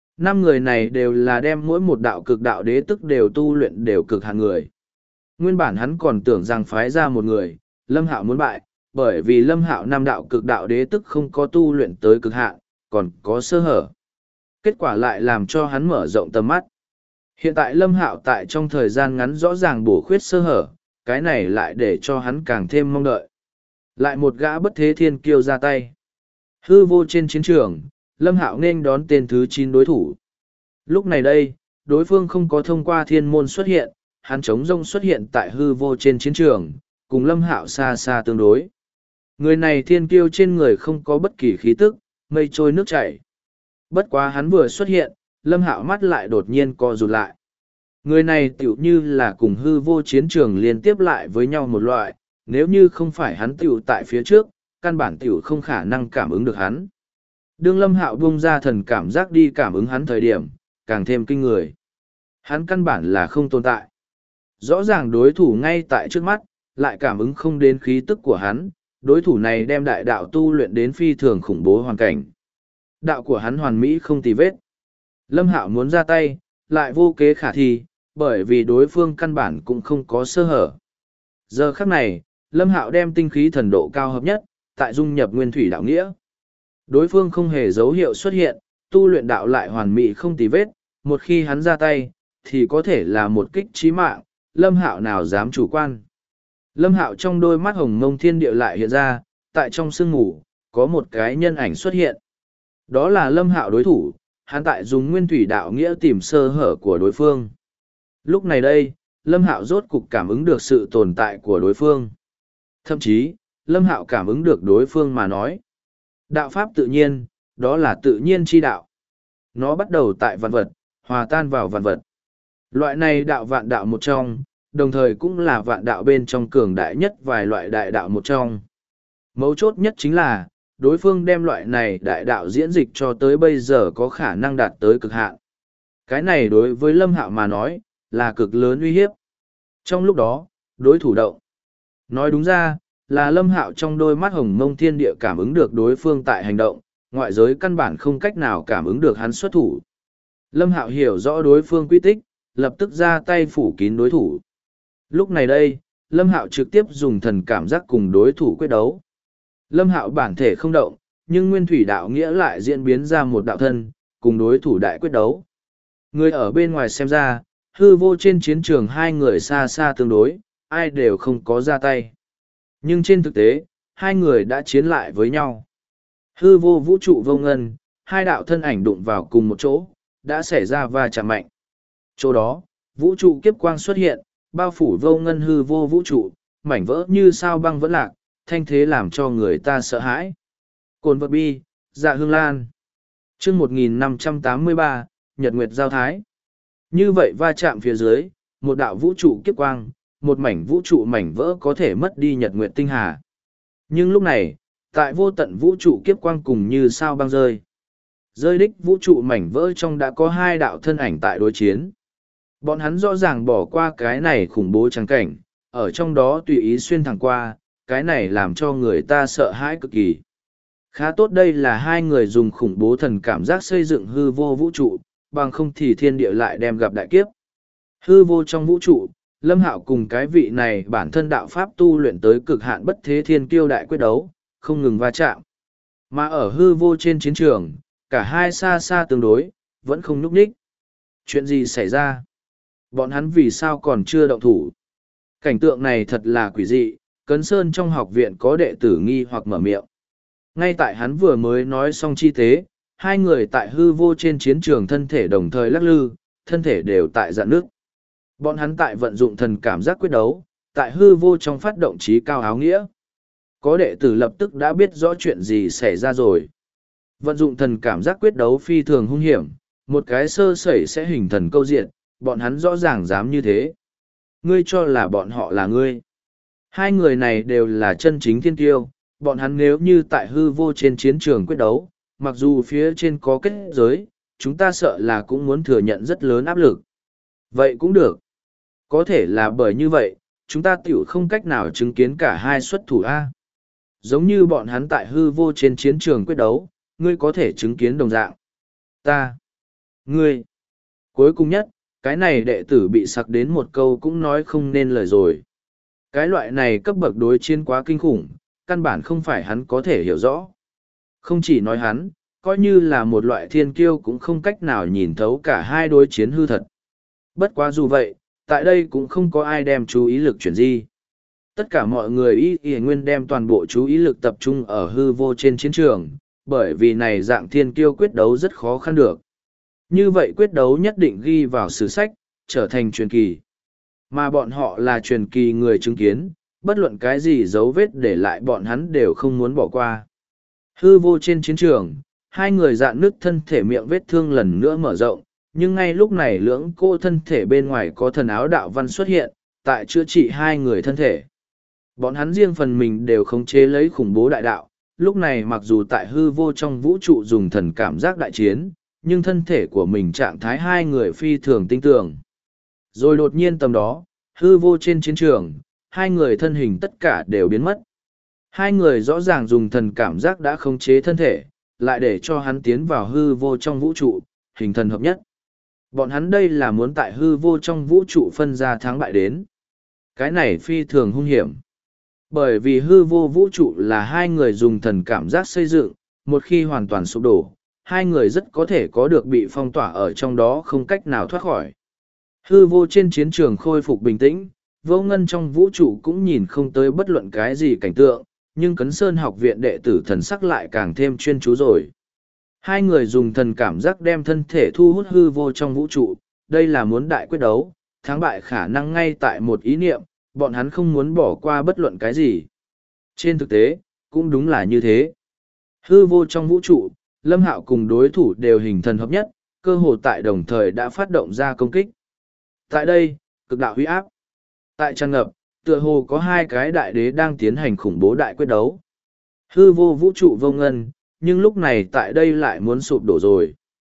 5 người này đều là đem mỗi một đạo cực đạo đế tức đều tu luyện đều cực hạn người. Nguyên bản hắn còn tưởng rằng phái ra một người, Lâm Hạo muốn bại, bởi vì Lâm Hạo 5 đạo cực đạo đế tức không có tu luyện tới cực hạn, còn có sơ hở. Kết quả lại làm cho hắn mở rộng tầm mắt. Hiện tại Lâm Hạo tại trong thời gian ngắn rõ ràng bổ khuyết sơ hở, cái này lại để cho hắn càng thêm mong đợi. Lại một gã bất thế thiên kiêu ra tay. Hư vô trên chiến trường, Lâm Hạo nên đón tên thứ 9 đối thủ. Lúc này đây, đối phương không có thông qua thiên môn xuất hiện, hắn trống rông xuất hiện tại hư vô trên chiến trường, cùng Lâm Hạo xa xa tương đối. Người này thiên kiêu trên người không có bất kỳ khí tức, mây trôi nước chảy. Bất quá hắn vừa xuất hiện, Lâm Hạo mắt lại đột nhiên co rụt lại. Người này tựu như là cùng hư vô chiến trường liên tiếp lại với nhau một loại, nếu như không phải hắn tựu tại phía trước, căn bản tựu không khả năng cảm ứng được hắn. Đương Lâm Hạo buông ra thần cảm giác đi cảm ứng hắn thời điểm, càng thêm kinh người. Hắn căn bản là không tồn tại. Rõ ràng đối thủ ngay tại trước mắt, lại cảm ứng không đến khí tức của hắn, đối thủ này đem đại đạo tu luyện đến phi thường khủng bố hoàn cảnh. Đạo của hắn hoàn mỹ không tì vết. Lâm Hạo muốn ra tay, lại vô kế khả thi, bởi vì đối phương căn bản cũng không có sơ hở. Giờ khắc này, Lâm Hạo đem tinh khí thần độ cao hợp nhất, tại dung nhập nguyên thủy đạo nghĩa. Đối phương không hề dấu hiệu xuất hiện, tu luyện đạo lại hoàn mỹ không tì vết, một khi hắn ra tay, thì có thể là một kích chí mạng, Lâm Hạo nào dám chủ quan. Lâm Hạo trong đôi mắt hồng mông thiên địa lại hiện ra, tại trong sương ngủ, có một cái nhân ảnh xuất hiện. Đó là Lâm Hạo đối thủ, hắn tại dùng nguyên thủy đạo nghĩa tìm sơ hở của đối phương. Lúc này đây, Lâm Hạo rốt cục cảm ứng được sự tồn tại của đối phương. Thậm chí, Lâm Hạo cảm ứng được đối phương mà nói. Đạo pháp tự nhiên, đó là tự nhiên chi đạo. Nó bắt đầu tại vạn vật, hòa tan vào vạn vật. Loại này đạo vạn đạo một trong, đồng thời cũng là vạn đạo bên trong cường đại nhất vài loại đại đạo một trong. Mấu chốt nhất chính là, đối phương đem loại này đại đạo diễn dịch cho tới bây giờ có khả năng đạt tới cực hạn. Cái này đối với Lâm Hạo mà nói, là cực lớn uy hiếp. Trong lúc đó, đối thủ động. Nói đúng ra, là Lâm Hạo trong đôi mắt hồng mông thiên địa cảm ứng được đối phương tại hành động, ngoại giới căn bản không cách nào cảm ứng được hắn xuất thủ. Lâm Hạo hiểu rõ đối phương quy tích, lập tức ra tay phủ kín đối thủ. Lúc này đây, Lâm Hạo trực tiếp dùng thần cảm giác cùng đối thủ quyết đấu. Lâm Hạo bản thể không động, nhưng nguyên thủy đạo nghĩa lại diễn biến ra một đạo thân, cùng đối thủ đại quyết đấu. Người ở bên ngoài xem ra, hư vô trên chiến trường hai người xa xa tương đối, ai đều không có ra tay. Nhưng trên thực tế, hai người đã chiến lại với nhau. Hư vô vũ trụ vô ngân, hai đạo thân ảnh đụng vào cùng một chỗ, đã xảy ra va chạm mạnh. Chỗ đó, vũ trụ kiếp quang xuất hiện, bao phủ vô ngân hư vô vũ trụ, mảnh vỡ như sao băng vẫn lạc, thanh thế làm cho người ta sợ hãi. Cồn vật bi, dạ hương lan. chương 1583, Nhật Nguyệt Giao Thái. Như vậy va chạm phía dưới, một đạo vũ trụ kiếp quang, một mảnh vũ trụ mảnh vỡ có thể mất đi Nhật Nguyệt tinh hà. Nhưng lúc này, tại vô tận vũ trụ kiếp quang cùng như sao băng rơi. Rơi đích vũ trụ mảnh vỡ trong đã có hai đạo thân ảnh tại đối chiến. Bọn hắn rõ ràng bỏ qua cái này khủng bố trắng cảnh, ở trong đó tùy ý xuyên thẳng qua, cái này làm cho người ta sợ hãi cực kỳ. Khá tốt đây là hai người dùng khủng bố thần cảm giác xây dựng hư vô vũ trụ, bằng không thì thiên địa lại đem gặp đại kiếp. Hư vô trong vũ trụ, Lâm Hạo cùng cái vị này bản thân đạo pháp tu luyện tới cực hạn bất thế thiên kiêu đại quyết đấu, không ngừng va chạm. Mà ở hư vô trên chiến trường, cả hai xa xa tương đối, vẫn không nhúc nhích. Chuyện gì xảy ra? Bọn hắn vì sao còn chưa động thủ? Cảnh tượng này thật là quỷ dị, Cấn Sơn trong học viện có đệ tử nghi hoặc mở miệng. Ngay tại hắn vừa mới nói xong chi tế, hai người tại hư vô trên chiến trường thân thể đồng thời lắc lư, thân thể đều tại dạn nước. Bọn hắn tại vận dụng thần cảm giác quyết đấu, tại hư vô trong phát động trí cao áo nghĩa. Có đệ tử lập tức đã biết rõ chuyện gì xảy ra rồi. Vận dụng thần cảm giác quyết đấu phi thường hung hiểm, một cái sơ sẩy sẽ hình thần câu diện, bọn hắn rõ ràng dám như thế. Ngươi cho là bọn họ là ngươi. Hai người này đều là chân chính thiên kiêu, bọn hắn nếu như tại hư vô trên chiến trường quyết đấu, mặc dù phía trên có kết giới, chúng ta sợ là cũng muốn thừa nhận rất lớn áp lực. Vậy cũng được. Có thể là bởi như vậy, chúng ta tiểu không cách nào chứng kiến cả hai xuất thủ A. Giống như bọn hắn tại hư vô trên chiến trường quyết đấu, ngươi có thể chứng kiến đồng dạng. Ta. Ngươi. Cuối cùng nhất, cái này đệ tử bị sặc đến một câu cũng nói không nên lời rồi. Cái loại này cấp bậc đối chiến quá kinh khủng, căn bản không phải hắn có thể hiểu rõ. Không chỉ nói hắn, coi như là một loại thiên kiêu cũng không cách nào nhìn thấu cả hai đối chiến hư thật. Bất quá dù vậy, tại đây cũng không có ai đem chú ý lực chuyển di. Tất cả mọi người y nguyên đem toàn bộ chú ý lực tập trung ở hư vô trên chiến trường, bởi vì này dạng thiên kiêu quyết đấu rất khó khăn được. Như vậy quyết đấu nhất định ghi vào sử sách, trở thành truyền kỳ. Mà bọn họ là truyền kỳ người chứng kiến, bất luận cái gì dấu vết để lại bọn hắn đều không muốn bỏ qua. Hư vô trên chiến trường, hai người dạn nứt thân thể miệng vết thương lần nữa mở rộng, nhưng ngay lúc này lưỡng cô thân thể bên ngoài có thần áo đạo văn xuất hiện, tại chữa trị hai người thân thể. Bọn hắn riêng phần mình đều khống chế lấy khủng bố đại đạo, lúc này mặc dù tại hư vô trong vũ trụ dùng thần cảm giác đại chiến, nhưng thân thể của mình trạng thái hai người phi thường tinh tường. Rồi đột nhiên tầm đó, hư vô trên chiến trường, hai người thân hình tất cả đều biến mất. Hai người rõ ràng dùng thần cảm giác đã khống chế thân thể, lại để cho hắn tiến vào hư vô trong vũ trụ, hình thần hợp nhất. Bọn hắn đây là muốn tại hư vô trong vũ trụ phân ra thắng bại đến. Cái này phi thường hung hiểm. Bởi vì hư vô vũ trụ là hai người dùng thần cảm giác xây dựng, một khi hoàn toàn sụp đổ, hai người rất có thể có được bị phong tỏa ở trong đó không cách nào thoát khỏi. Hư vô trên chiến trường khôi phục bình tĩnh, vô ngân trong vũ trụ cũng nhìn không tới bất luận cái gì cảnh tượng, nhưng Cấn Sơn học viện đệ tử thần sắc lại càng thêm chuyên chú rồi. Hai người dùng thần cảm giác đem thân thể thu hút hư vô trong vũ trụ, đây là muốn đại quyết đấu, thắng bại khả năng ngay tại một ý niệm, bọn hắn không muốn bỏ qua bất luận cái gì. Trên thực tế, cũng đúng là như thế. Hư vô trong vũ trụ, Lâm Hạo cùng đối thủ đều hình thần hợp nhất, cơ hồ tại đồng thời đã phát động ra công kích. Tại đây, cực đạo huy áp. Tại tràn ngập, tựa hồ có hai cái đại đế đang tiến hành khủng bố đại quyết đấu. Hư vô vũ trụ vô ngân, nhưng lúc này tại đây lại muốn sụp đổ rồi.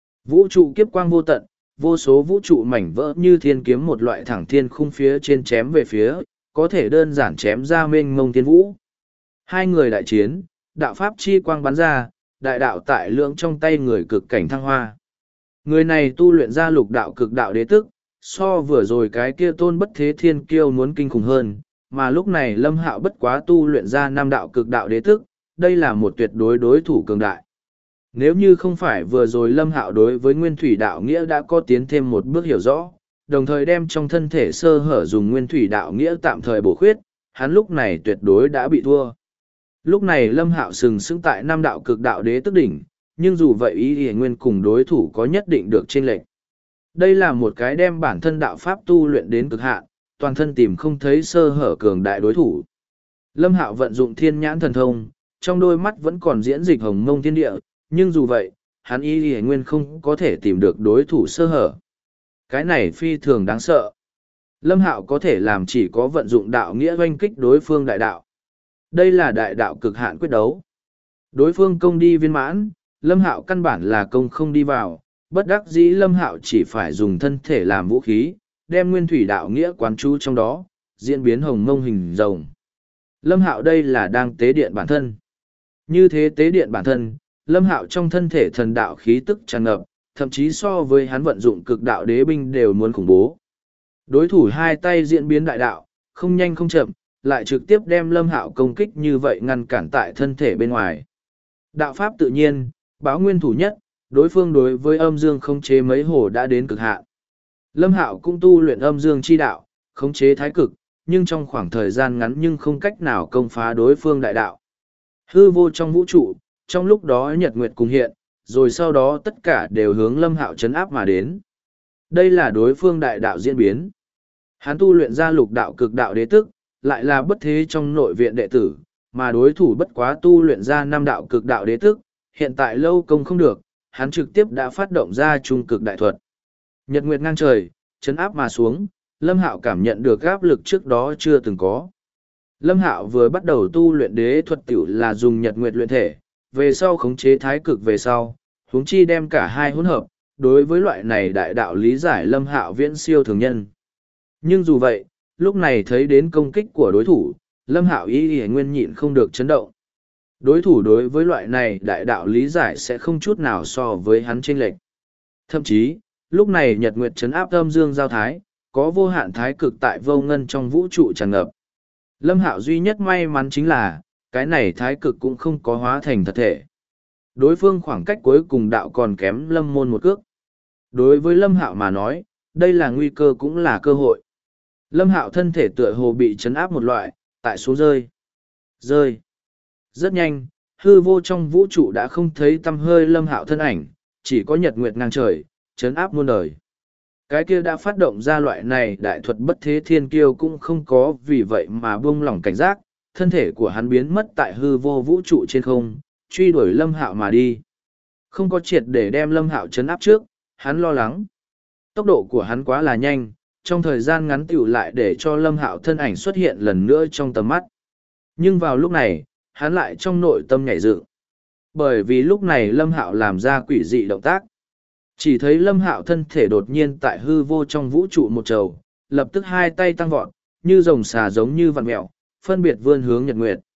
Vũ trụ kiếp quang vô tận, vô số vũ trụ mảnh vỡ như thiên kiếm một loại thẳng thiên khung phía trên chém về phía, có thể đơn giản chém ra mênh mông thiên vũ. Hai người đại chiến, đạo pháp chi quang bắn ra, đại đạo tại lượng trong tay người cực cảnh thăng hoa. Người này tu luyện ra lục đạo cực đạo đế tức, so vừa rồi cái kia tôn bất thế thiên kiêu muốn kinh khủng hơn, mà lúc này Lâm Hạo bất quá tu luyện ra nam đạo cực đạo đế tức, đây là một tuyệt đối đối thủ cường đại. Nếu như không phải vừa rồi Lâm Hạo đối với nguyên thủy đạo nghĩa đã có tiến thêm một bước hiểu rõ, đồng thời đem trong thân thể sơ hở dùng nguyên thủy đạo nghĩa tạm thời bổ khuyết, hắn lúc này tuyệt đối đã bị thua. Lúc này Lâm Hạo sừng sững tại nam đạo cực đạo đế tức đỉnh, nhưng dù vậy ý nguyên cùng đối thủ có nhất định được chênh lệch. Đây là một cái đem bản thân đạo pháp tu luyện đến cực hạn, toàn thân tìm không thấy sơ hở cường đại đối thủ. Lâm Hạo vận dụng thiên nhãn thần thông, trong đôi mắt vẫn còn diễn dịch hồng mông thiên địa, nhưng dù vậy, hắn y nguyên không có thể tìm được đối thủ sơ hở. Cái này phi thường đáng sợ. Lâm Hạo có thể làm chỉ có vận dụng đạo nghĩa oanh kích đối phương đại đạo. Đây là đại đạo cực hạn quyết đấu. Đối phương công đi viên mãn, Lâm Hạo căn bản là công không đi vào, bất đắc dĩ Lâm Hạo chỉ phải dùng thân thể làm vũ khí, đem nguyên thủy đạo nghĩa quán chú trong đó, diễn biến hồng mông hình rồng. Lâm Hạo đây là đang tế điện bản thân. Như thế tế điện bản thân, Lâm Hạo trong thân thể thần đạo khí tức tràn ngập, thậm chí so với hắn vận dụng cực đạo đế binh đều muốn khủng bố. Đối thủ hai tay diễn biến đại đạo, không nhanh không chậm, lại trực tiếp đem Lâm Hạo công kích như vậy ngăn cản tại thân thể bên ngoài. Đạo pháp tự nhiên, báo nguyên thủ nhất, đối phương đối với âm dương khống chế mấy hồ đã đến cực hạn. Lâm Hạo cũng tu luyện âm dương chi đạo, khống chế thái cực, nhưng trong khoảng thời gian ngắn nhưng không cách nào công phá đối phương đại đạo. Hư vô trong vũ trụ, trong lúc đó nhật nguyệt cùng hiện, rồi sau đó tất cả đều hướng Lâm Hạo chấn áp mà đến. Đây là đối phương đại đạo diễn biến. Hắn tu luyện ra lục đạo cực đạo đế tức, lại là bất thế trong nội viện đệ tử, mà đối thủ bất quá tu luyện ra năm đạo cực đạo đế tức, hiện tại lâu công không được, hắn trực tiếp đã phát động ra trung cực đại thuật. Nhật nguyệt ngang trời, chấn áp mà xuống, Lâm Hạo cảm nhận được áp lực trước đó chưa từng có. Lâm Hạo vừa bắt đầu tu luyện đế thuật tiểu là dùng nhật nguyệt luyện thể, về sau khống chế thái cực về sau, huống chi đem cả hai hỗn hợp, đối với loại này đại đạo lý giải Lâm Hạo viễn siêu thường nhân. Nhưng dù vậy, lúc này thấy đến công kích của đối thủ, Lâm Hạo y nguyên nhịn không được chấn động. Đối thủ đối với loại này đại đạo lý giải sẽ không chút nào so với hắn chênh lệch. Thậm chí, lúc này nhật nguyệt trấn áp âm dương giao thái, có vô hạn thái cực tại vô ngân trong vũ trụ tràn ngập. Lâm Hạo duy nhất may mắn chính là, cái này thái cực cũng không có hóa thành thật thể. Đối phương khoảng cách cuối cùng đạo còn kém Lâm Môn một cước. Đối với Lâm Hạo mà nói, đây là nguy cơ cũng là cơ hội. Lâm Hạo thân thể tựa hồ bị chấn áp một loại, tại xuống rơi. Rơi. Rất nhanh, hư vô trong vũ trụ đã không thấy tăm hơi Lâm Hạo thân ảnh, chỉ có nhật nguyệt ngang trời, chấn áp muôn đời. Cái kia đã phát động ra loại này đại thuật bất thế thiên kiêu cũng không có vì vậy mà buông lỏng cảnh giác, thân thể của hắn biến mất tại hư vô vũ trụ trên không, truy đuổi Lâm Hạo mà đi. Không có triệt để đem Lâm Hạo chấn áp trước, hắn lo lắng. Tốc độ của hắn quá là nhanh, trong thời gian ngắn tựu lại để cho Lâm Hạo thân ảnh xuất hiện lần nữa trong tầm mắt. Nhưng vào lúc này, hắn lại trong nội tâm nhảy dựng. Bởi vì lúc này Lâm Hạo làm ra quỷ dị động tác. Chỉ thấy Lâm Hạo thân thể đột nhiên tại hư vô trong vũ trụ một trầu, lập tức hai tay tăng vọt, như rồng xà giống như vặn mẹo, phân biệt vươn hướng nhật nguyệt.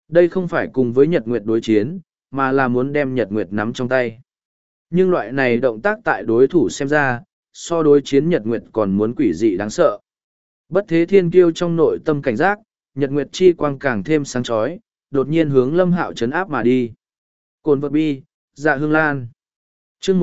Đây không phải cùng với Nhật Nguyệt đối chiến, mà là muốn đem Nhật Nguyệt nắm trong tay. Nhưng loại này động tác tại đối thủ xem ra, so đối chiến Nhật Nguyệt còn muốn quỷ dị đáng sợ. Bất thế thiên kiêu trong nội tâm cảnh giác, Nhật Nguyệt chi quang càng thêm sáng chói, đột nhiên hướng Lâm Hạo chấn áp mà đi. Cồn vật bi, dạ hương lan. Chương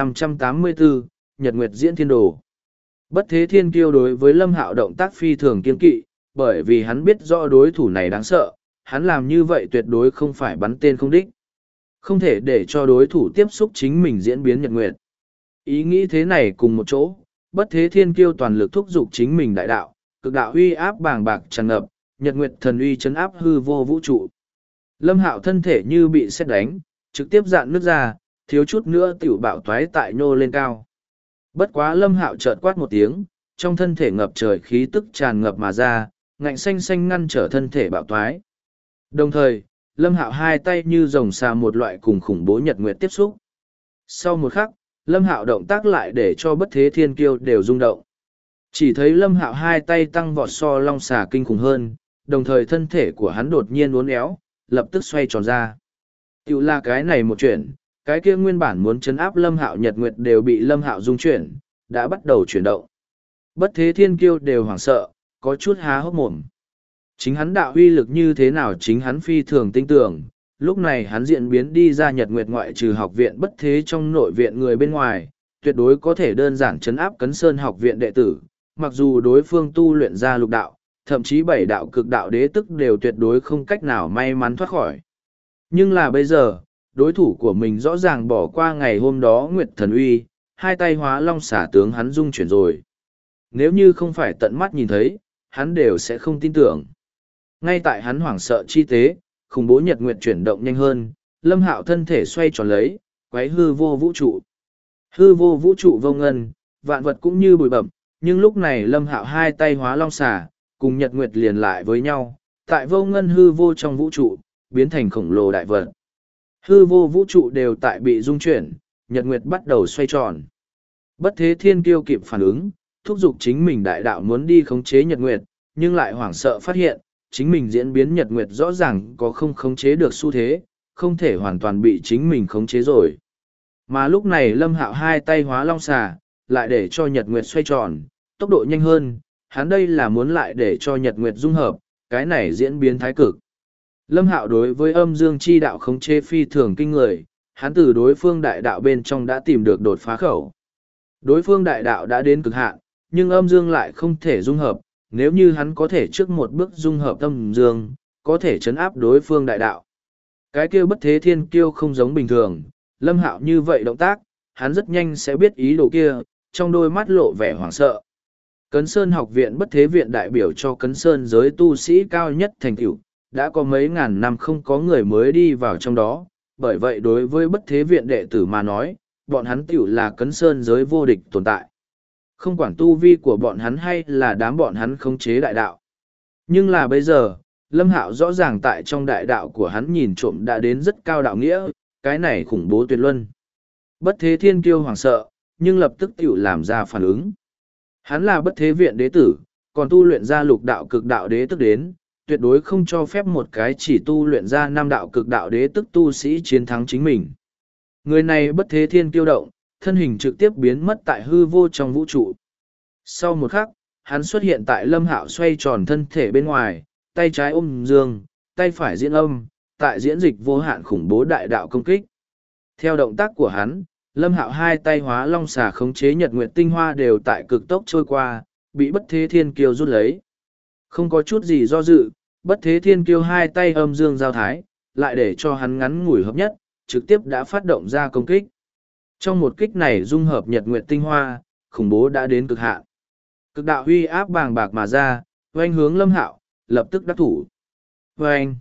1584, Nhật Nguyệt diễn thiên đồ. Bất thế thiên kiêu đối với Lâm Hạo động tác phi thường kiên kỵ, bởi vì hắn biết rõ đối thủ này đáng sợ, hắn làm như vậy tuyệt đối không phải bắn tên không đích. Không thể để cho đối thủ tiếp xúc chính mình diễn biến Nhật Nguyệt. Ý nghĩ thế này cùng một chỗ, bất thế thiên kiêu toàn lực thúc giục chính mình đại đạo, cực đạo uy áp bàng bạc tràn ngập, Nhật Nguyệt thần uy chấn áp hư vô vũ trụ. Lâm Hạo thân thể như bị sét đánh, trực tiếp dạn nước ra, thiếu chút nữa tiểu bạo toái tại nhô lên cao. Bất quá Lâm Hạo chợt quát một tiếng, trong thân thể ngập trời khí tức tràn ngập mà ra, ngạnh xanh xanh ngăn trở thân thể bạo toái. Đồng thời, Lâm Hạo hai tay như rồng xà một loại cùng khủng bố Nhật Nguyệt tiếp xúc. Sau một khắc, Lâm Hạo động tác lại để cho bất thế thiên kiêu đều rung động. Chỉ thấy Lâm Hạo hai tay tăng vọt so long xà kinh khủng hơn, đồng thời thân thể của hắn đột nhiên uốn éo, lập tức xoay tròn ra. Tiểu là cái này một chuyện, cái kia nguyên bản muốn chấn áp Lâm Hạo Nhật Nguyệt đều bị Lâm Hạo dung chuyển, đã bắt đầu chuyển động. Bất thế thiên kiêu đều hoảng sợ, có chút há hốc mồm. Chính hắn đạo uy lực như thế nào chính hắn phi thường tin tưởng, lúc này hắn diễn biến đi ra Nhật Nguyệt ngoại trừ học viện bất thế trong nội viện người bên ngoài, tuyệt đối có thể đơn giản chấn áp Cấn Sơn học viện đệ tử, mặc dù đối phương tu luyện ra lục đạo, thậm chí bảy đạo cực đạo đế tức đều tuyệt đối không cách nào may mắn thoát khỏi. Nhưng là bây giờ, đối thủ của mình rõ ràng bỏ qua ngày hôm đó Nguyệt Thần Uy, hai tay hóa long xả tướng hắn dung chuyển rồi. Nếu như không phải tận mắt nhìn thấy, hắn đều sẽ không tin tưởng. Ngay tại hắn hoảng sợ chi tế, khủng bố Nhật Nguyệt chuyển động nhanh hơn, Lâm Hạo thân thể xoay tròn lấy, quấy hư vô vũ trụ. Hư vô vũ trụ vô ngân, vạn vật cũng như bụi bậm, nhưng lúc này Lâm Hạo hai tay hóa long xà, cùng Nhật Nguyệt liền lại với nhau, tại vô ngân hư vô trong vũ trụ, biến thành khổng lồ đại vật. Hư vô vũ trụ đều tại bị rung chuyển, Nhật Nguyệt bắt đầu xoay tròn. Bất thế thiên kiêu kịp phản ứng, thúc giục chính mình đại đạo muốn đi khống chế Nhật Nguyệt, nhưng lại hoảng sợ phát hiện, chính mình diễn biến Nhật Nguyệt rõ ràng có không khống chế được xu thế, không thể hoàn toàn bị chính mình khống chế rồi. Mà lúc này Lâm Hạo hai tay hóa long xà, lại để cho Nhật Nguyệt xoay tròn, tốc độ nhanh hơn, hắn đây là muốn lại để cho Nhật Nguyệt dung hợp, cái này diễn biến thái cực. Lâm Hạo đối với âm dương chi đạo khống chế phi thường kinh người, hắn từ đối phương đại đạo bên trong đã tìm được đột phá khẩu. Đối phương đại đạo đã đến cực hạn, nhưng âm dương lại không thể dung hợp, nếu như hắn có thể trước một bước dung hợp âm dương, có thể chấn áp đối phương đại đạo. Cái kia bất thế thiên kiêu không giống bình thường, Lâm Hạo như vậy động tác, hắn rất nhanh sẽ biết ý đồ kia, trong đôi mắt lộ vẻ hoảng sợ. Cấn Sơn học viện bất thế viện đại biểu cho Cấn Sơn giới tu sĩ cao nhất thành tựu, đã có mấy ngàn năm không có người mới đi vào trong đó, bởi vậy đối với bất thế viện đệ tử mà nói, bọn hắn tiểu là Cấn Sơn giới vô địch tồn tại. Không quản tu vi của bọn hắn hay là đám bọn hắn khống chế đại đạo. Nhưng là bây giờ, Lâm Hạo rõ ràng tại trong đại đạo của hắn nhìn trộm đã đến rất cao đạo nghĩa, cái này khủng bố tuyệt luân. Bất thế thiên kiêu hoảng sợ, nhưng lập tức tiểu làm ra phản ứng. Hắn là bất thế viện đế tử, còn tu luyện ra lục đạo cực đạo đế tức đến, tuyệt đối không cho phép một cái chỉ tu luyện ra năm đạo cực đạo đế tức tu sĩ chiến thắng chính mình. Người này bất thế thiên kiêu động, thân hình trực tiếp biến mất tại hư vô trong vũ trụ. Sau một khắc, hắn xuất hiện tại Lâm Hạo xoay tròn thân thể bên ngoài, tay trái ôm dương, tay phải diễn âm, tại diễn dịch vô hạn khủng bố đại đạo công kích. Theo động tác của hắn, Lâm Hạo hai tay hóa long xà khống chế nhật nguyệt tinh hoa đều tại cực tốc trôi qua, bị bất thế thiên kiêu rút lấy. Không có chút gì do dự, bất thế thiên kiêu hai tay âm dương giao thái, lại để cho hắn ngắn ngủi hợp nhất, trực tiếp đã phát động ra công kích. Trong một kích này dung hợp nhật nguyệt tinh hoa, khủng bố đã đến cực hạn. Cực đạo huy áp bàng bạc mà ra, oanh hướng Lâm Hạo, lập tức đắc thủ. Oanh!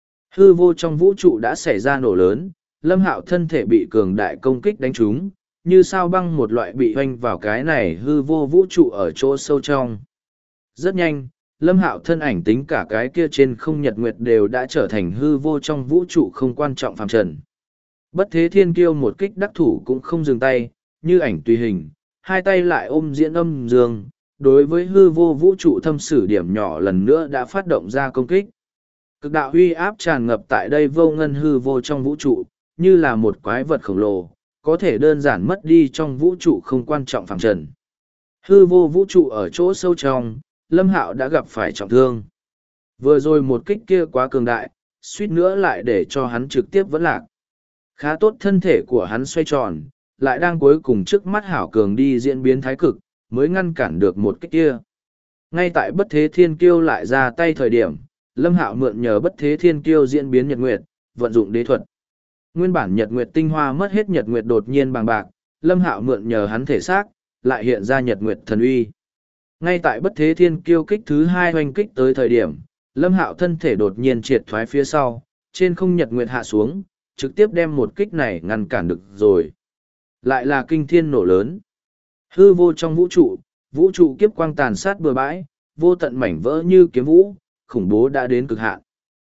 Hư vô trong vũ trụ đã xảy ra nổ lớn, Lâm Hạo thân thể bị cường đại công kích đánh trúng, như sao băng một loại bị oanh vào cái này hư vô vũ trụ ở chỗ sâu trong. Rất nhanh, Lâm Hạo thân ảnh tính cả cái kia trên không nhật nguyệt đều đã trở thành hư vô trong vũ trụ không quan trọng phàm trần. Bất thế thiên kiêu một kích đắc thủ cũng không dừng tay, như ảnh tùy hình, hai tay lại ôm diễn âm dương, đối với hư vô vũ trụ thâm sử điểm nhỏ lần nữa đã phát động ra công kích. Cực đạo uy áp tràn ngập tại đây vô ngân hư vô trong vũ trụ, như là một quái vật khổng lồ, có thể đơn giản mất đi trong vũ trụ không quan trọng phẳng trần. Hư vô vũ trụ ở chỗ sâu trong, Lâm Hạo đã gặp phải trọng thương. Vừa rồi một kích kia quá cường đại, suýt nữa lại để cho hắn trực tiếp vẫn lạc. Khá tốt thân thể của hắn xoay tròn, lại đang cuối cùng trước mắt hảo cường đi diễn biến thái cực, mới ngăn cản được một kích kia. Ngay tại bất thế thiên kiêu lại ra tay thời điểm, Lâm Hạo mượn nhờ bất thế thiên kiêu diễn biến nhật nguyệt, vận dụng đế thuật. Nguyên bản nhật nguyệt tinh hoa mất hết nhật nguyệt đột nhiên bằng bạc, Lâm Hạo mượn nhờ hắn thể xác, lại hiện ra nhật nguyệt thần uy. Ngay tại bất thế thiên kiêu kích thứ hai hoành kích tới thời điểm, Lâm Hạo thân thể đột nhiên triệt thoái phía sau, trên không nhật nguyệt hạ xuống, trực tiếp đem một kích này ngăn cản được rồi. Lại là kinh thiên nổ lớn. Hư vô trong vũ trụ kiếp quang tàn sát bừa bãi, vô tận mảnh vỡ như kiếm vũ, khủng bố đã đến cực hạn.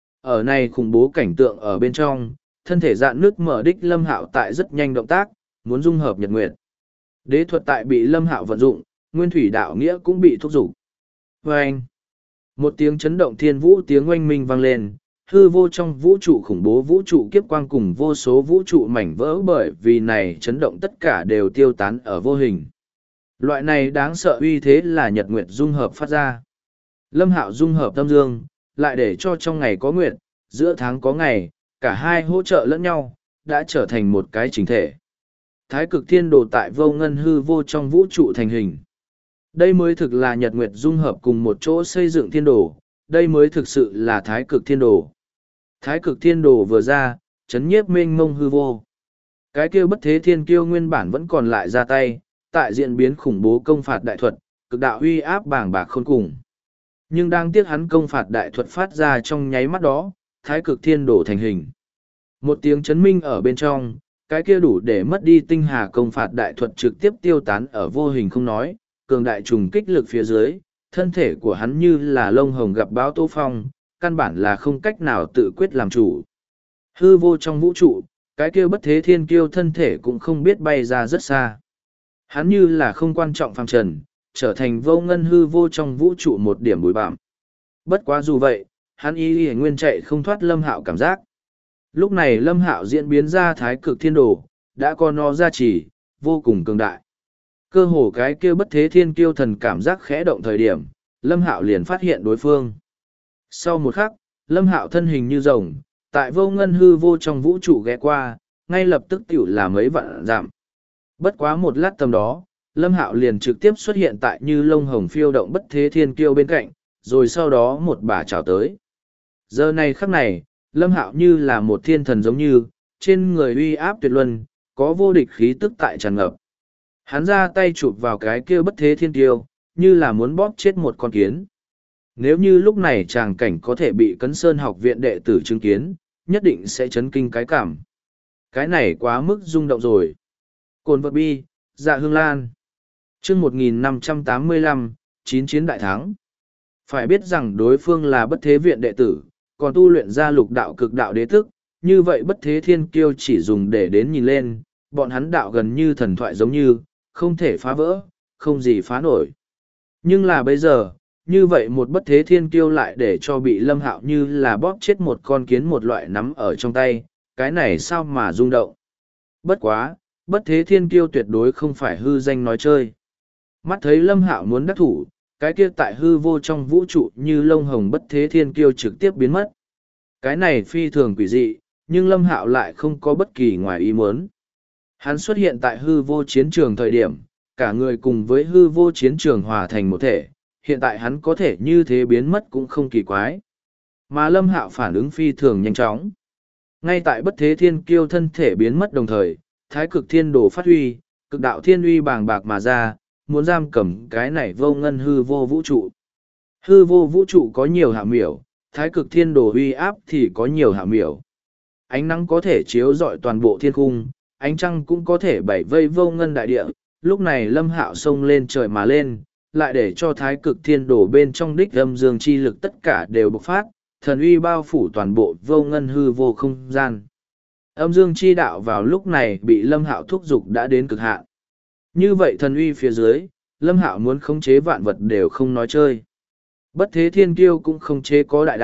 Ở này khủng bố cảnh tượng ở bên trong, thân thể dạn nước mở đích Lâm Hạo tại rất nhanh động tác, muốn dung hợp nhật nguyệt. Đế thuật tại bị Lâm Hạo vận dụng, nguyên thủy đạo nghĩa cũng bị thúc giục. Vâng! Một tiếng chấn động thiên vũ tiếng oanh minh vang lên, hư vô trong vũ trụ khủng bố vũ trụ kiếp quang cùng vô số vũ trụ mảnh vỡ bởi vì này chấn động tất cả đều tiêu tán ở vô hình. Loại này đáng sợ uy thế là nhật nguyệt dung hợp phát ra. Lâm Hạo dung hợp tâm dương, lại để cho trong ngày có nguyệt, giữa tháng có ngày, cả hai hỗ trợ lẫn nhau, đã trở thành một cái chỉnh thể. Thái cực thiên đồ tại vô ngân hư vô trong vũ trụ thành hình. Đây mới thực là nhật nguyệt dung hợp cùng một chỗ xây dựng thiên đồ, đây mới thực sự là thái cực thiên đồ. Thái cực thiên đồ vừa ra, chấn nhiếp mênh mông hư vô. Cái kia bất thế thiên kiêu nguyên bản vẫn còn lại ra tay, tại diễn biến khủng bố công phạt đại thuật, cực đạo uy áp bàng bạc khôn cùng. Nhưng đang tiếc hắn công phạt đại thuật phát ra trong nháy mắt đó, thái cực thiên đồ thành hình. Một tiếng chấn minh ở bên trong, cái kia đủ để mất đi tinh hà công phạt đại thuật trực tiếp tiêu tán ở vô hình không nói, cường đại trùng kích lực phía dưới, thân thể của hắn như là lông hồng gặp bão tố phong, căn bản là không cách nào tự quyết làm chủ. Hư vô trong vũ trụ, cái kia bất thế thiên kiêu thân thể cũng không biết bay ra rất xa. Hắn như là không quan trọng phàm trần, trở thành vô ngân hư vô trong vũ trụ một điểm bụi bặm. Bất quá dù vậy, hắn y nguyên chạy không thoát Lâm Hạo cảm giác. Lúc này Lâm Hạo diễn biến ra thái cực thiên đồ, đã có nó ra chỉ, vô cùng cường đại. Cơ hồ cái kia bất thế thiên kiêu thần cảm giác khẽ động thời điểm, Lâm Hạo liền phát hiện đối phương. Sau một khắc, Lâm Hạo thân hình như rồng, tại vô ngân hư vô trong vũ trụ ghé qua, ngay lập tức tiểu là mấy vạn giảm. Bất quá một lát tầm đó, Lâm Hạo liền trực tiếp xuất hiện tại như lông hồng phiêu động bất thế thiên kiêu bên cạnh, rồi sau đó một bà chào tới. Giờ này khắc này, Lâm Hạo như là một thiên thần giống như, trên người uy áp tuyệt luân, có vô địch khí tức tại tràn ngập. Hắn ra tay chụp vào cái kia bất thế thiên kiêu, như là muốn bóp chết một con kiến. Nếu như lúc này tràng cảnh có thể bị Cấn Sơn học viện đệ tử chứng kiến, nhất định sẽ chấn kinh cái cảm. Cái này quá mức rung động rồi. Cồn vật bi, dạ hương lan. Chương 1585, 9 chiến đại thắng. Phải biết rằng đối phương là bất thế viện đệ tử, còn tu luyện ra lục đạo cực đạo đế thức, như vậy bất thế thiên kiêu chỉ dùng để đến nhìn lên, bọn hắn đạo gần như thần thoại giống như, không thể phá vỡ, không gì phá nổi. Nhưng là bây giờ, như vậy một bất thế thiên kiêu lại để cho bị Lâm Hạo như là bóp chết một con kiến một loại nắm ở trong tay, cái này sao mà rung động. Bất quá, bất thế thiên kiêu tuyệt đối không phải hư danh nói chơi. Mắt thấy Lâm Hạo muốn đắc thủ, cái kia tại hư vô trong vũ trụ như lông hồng bất thế thiên kiêu trực tiếp biến mất. Cái này phi thường quỷ dị, nhưng Lâm Hạo lại không có bất kỳ ngoài ý muốn. Hắn xuất hiện tại hư vô chiến trường thời điểm, cả người cùng với hư vô chiến trường hòa thành một thể, hiện tại hắn có thể như thế biến mất cũng không kỳ quái. Mà Lâm Hạo phản ứng phi thường nhanh chóng. Ngay tại bất thế thiên kiêu thân thể biến mất đồng thời, thái cực thiên đồ phát huy, cực đạo thiên uy bàng bạc mà ra, muốn giam cầm cái này vô ngân hư vô vũ trụ. Hư vô vũ trụ có nhiều hạ miểu, thái cực thiên đồ uy áp thì có nhiều hạ miểu. Ánh nắng có thể chiếu rọi toàn bộ thiên cung, ánh trăng cũng có thể bảy vây vô ngân đại địa. Lúc này Lâm Hạo xông lên trời mà lên, lại để cho thái cực thiên đồ bên trong đích âm dương chi lực tất cả đều bộc phát, thần uy bao phủ toàn bộ vô ngân hư vô không gian. Âm dương chi đạo vào lúc này bị Lâm Hạo thúc giục đã đến cực hạn. Như vậy thần uy phía dưới, Lâm Hạo muốn khống chế vạn vật đều không nói chơi. Bất thế thiên kiêu cũng khống chế có đại đạo,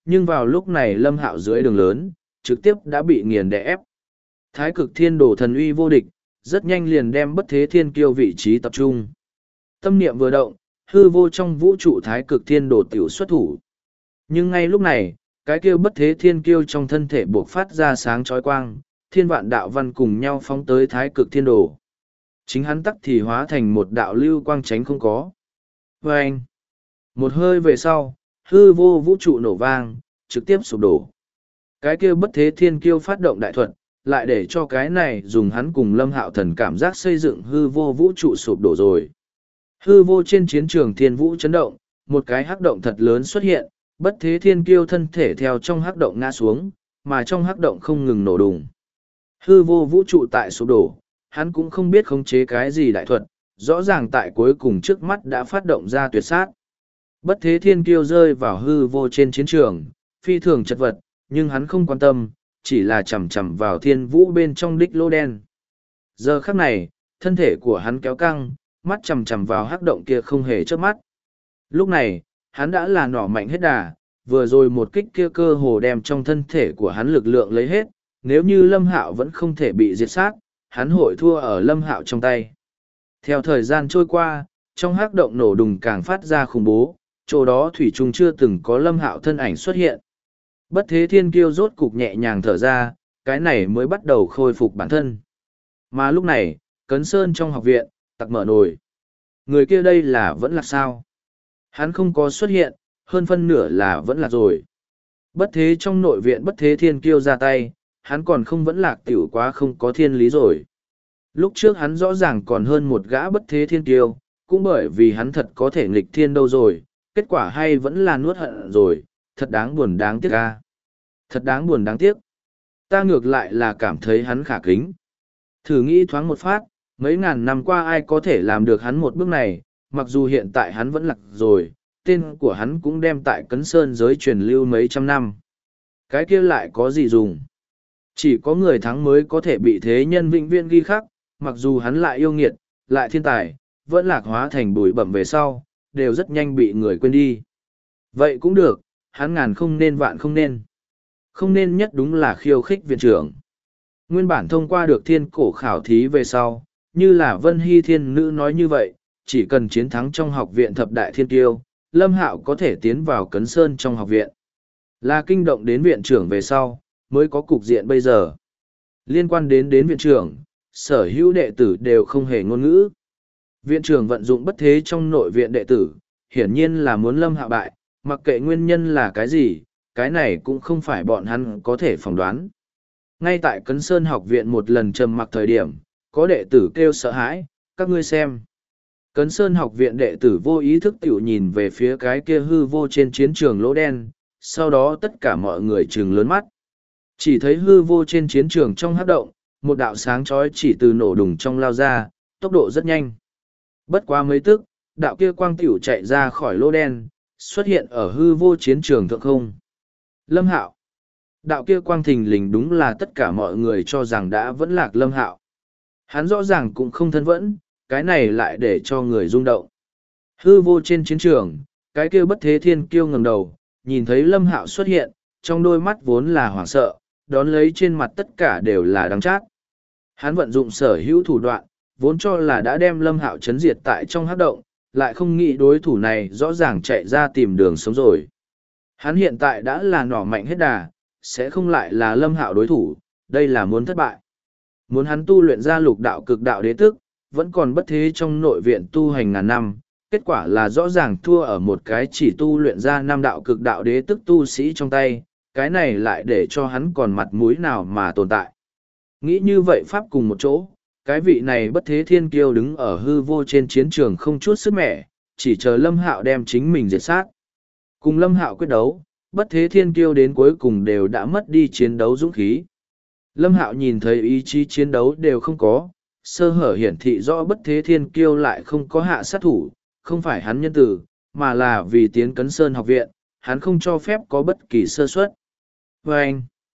nhưng vào lúc này Lâm Hạo dưới đường lớn, trực tiếp đã bị nghiền đè ép. Thái cực thiên đồ thần uy vô địch, rất nhanh liền đem bất thế thiên kiêu vị trí tập trung. Tâm niệm vừa động, hư vô trong vũ trụ thái cực thiên đồ tiểu xuất thủ. Nhưng ngay lúc này, cái kia bất thế thiên kiêu trong thân thể buộc phát ra sáng chói quang, thiên vạn đạo văn cùng nhau phóng tới thái cực thiên đồ. Chính hắn tắc thì hóa thành một đạo lưu quang tránh không có. Và anh, một hơi về sau, hư vô vũ trụ nổ vang, trực tiếp sụp đổ. Cái kia bất thế thiên kiêu phát động đại thuật, lại để cho cái này dùng hắn cùng Lâm Hạo Thần cảm giác xây dựng hư vô vũ trụ sụp đổ rồi. Hư vô trên chiến trường thiên vũ chấn động, một cái hắc động thật lớn xuất hiện, bất thế thiên kiêu thân thể theo trong hắc động ngã xuống, mà trong hắc động không ngừng nổ đùng. Hư vô vũ trụ tại sụp đổ, hắn cũng không biết khống chế cái gì đại thuật, rõ ràng tại cuối cùng trước mắt đã phát động ra tuyệt sát. Bất thế thiên kiêu rơi vào hư vô trên chiến trường, phi thường chật vật, nhưng hắn không quan tâm, chỉ là chầm chầm vào thiên vũ bên trong đích lô đen. Giờ khắc này, thân thể của hắn kéo căng, mắt chầm chầm vào hắc động kia không hề chớp mắt. Lúc này, hắn đã là nỏ mạnh hết đà, vừa rồi một kích kia cơ hồ đem trong thân thể của hắn lực lượng lấy hết, nếu như Lâm Hạo vẫn không thể bị diệt sát, hắn hội thua ở Lâm Hạo trong tay. Theo thời gian trôi qua, trong hắc động nổ đùng càng phát ra khủng bố, chỗ đó thủy chung chưa từng có Lâm Hạo thân ảnh xuất hiện. Bất thế thiên kiêu rốt cục nhẹ nhàng thở ra, cái này mới bắt đầu khôi phục bản thân. Mà lúc này, Cấn Sơn trong học viện, tặc mở nồi. Người kia đây là vẫn là sao? Hắn không có xuất hiện, hơn phân nửa là vẫn là rồi. Bất thế trong nội viện bất thế thiên kiêu ra tay, hắn còn không vẫn lạc tiểu quá không có thiên lý rồi. Lúc trước hắn rõ ràng còn hơn một gã bất thế thiên kiêu, cũng bởi vì hắn thật có thể nghịch thiên đâu rồi, kết quả hay vẫn là nuốt hận rồi, thật đáng buồn đáng tiếc ca. Thật đáng buồn đáng tiếc. Ta ngược lại là cảm thấy hắn khả kính. Thử nghĩ thoáng một phát, mấy ngàn năm qua ai có thể làm được hắn một bước này, mặc dù hiện tại hắn vẫn lạc rồi, tên của hắn cũng đem tại Cấn Sơn giới truyền lưu mấy trăm năm. Cái kia lại có gì dùng? Chỉ có người thắng mới có thể bị thế nhân vĩnh viễn ghi khắc, mặc dù hắn lại yêu nghiệt, lại thiên tài, vẫn lạc hóa thành bụi bẩm về sau, đều rất nhanh bị người quên đi. Vậy cũng được, hắn ngàn không nên vạn không nên. Không nên nhất đúng là khiêu khích viện trưởng. Nguyên bản thông qua được thiên cổ khảo thí về sau, như là Vân Hy Thiên Nữ nói như vậy, chỉ cần chiến thắng trong học viện thập đại thiên kiêu, Lâm Hạo có thể tiến vào Cấn Sơn trong học viện. Là kinh động đến viện trưởng về sau, mới có cục diện bây giờ. Liên quan đến viện trưởng, sở hữu đệ tử đều không hề ngôn ngữ. Viện trưởng vận dụng bất thế trong nội viện đệ tử, hiển nhiên là muốn Lâm Hạo bại, mặc kệ nguyên nhân là cái gì, cái này cũng không phải bọn hắn có thể phỏng đoán. Ngay tại Cấn Sơn học viện một lần trầm mặc thời điểm, có đệ tử kêu sợ hãi, các ngươi xem. Cấn Sơn học viện đệ tử vô ý thức tiểu nhìn về phía cái kia hư vô trên chiến trường lỗ đen, sau đó tất cả mọi người trừng lớn mắt. Chỉ thấy hư vô trên chiến trường trong hắc động, một đạo sáng chói chỉ từ nổ đùng trong lao ra, tốc độ rất nhanh. Bất quá mấy tức, đạo kia quang tiểu chạy ra khỏi lỗ đen, xuất hiện ở hư vô chiến trường thượng không. Lâm Hạo. Đạo kia quang thình lình đúng là tất cả mọi người cho rằng đã vẫn lạc Lâm Hạo. Hắn rõ ràng cũng không thân vẫn, cái này lại để cho người rung động. Hư vô trên chiến trường, cái kia bất thế thiên kiêu ngẩng đầu, nhìn thấy Lâm Hạo xuất hiện, trong đôi mắt vốn là hoảng sợ, đón lấy trên mặt tất cả đều là đắng chát. Hắn vận dụng sở hữu thủ đoạn, vốn cho là đã đem Lâm Hạo chấn diệt tại trong hắc động, lại không nghĩ đối thủ này rõ ràng chạy ra tìm đường sống rồi. Hắn hiện tại đã là nỏ mạnh hết đà, sẽ không lại là Lâm Hạo đối thủ, đây là muốn thất bại. Muốn hắn tu luyện ra lục đạo cực đạo đế tức, vẫn còn bất thế trong nội viện tu hành ngàn năm, kết quả là rõ ràng thua ở một cái chỉ tu luyện ra năm đạo cực đạo đế tức tu sĩ trong tay, cái này lại để cho hắn còn mặt mũi nào mà tồn tại. Nghĩ như vậy pháp cùng một chỗ, cái vị này bất thế thiên kiêu đứng ở hư vô trên chiến trường không chút sức mẻ, chỉ chờ Lâm Hạo đem chính mình diệt sát. Cùng Lâm Hạo quyết đấu, bất thế thiên kiêu đến cuối cùng đều đã mất đi chiến đấu dũng khí. Lâm Hạo nhìn thấy ý chí chiến đấu đều không có, sơ hở hiển thị rõ bất thế thiên kiêu lại không có hạ sát thủ, không phải hắn nhân tử, mà là vì tiến Cấn Sơn học viện, hắn không cho phép có bất kỳ sơ suất. Và anh,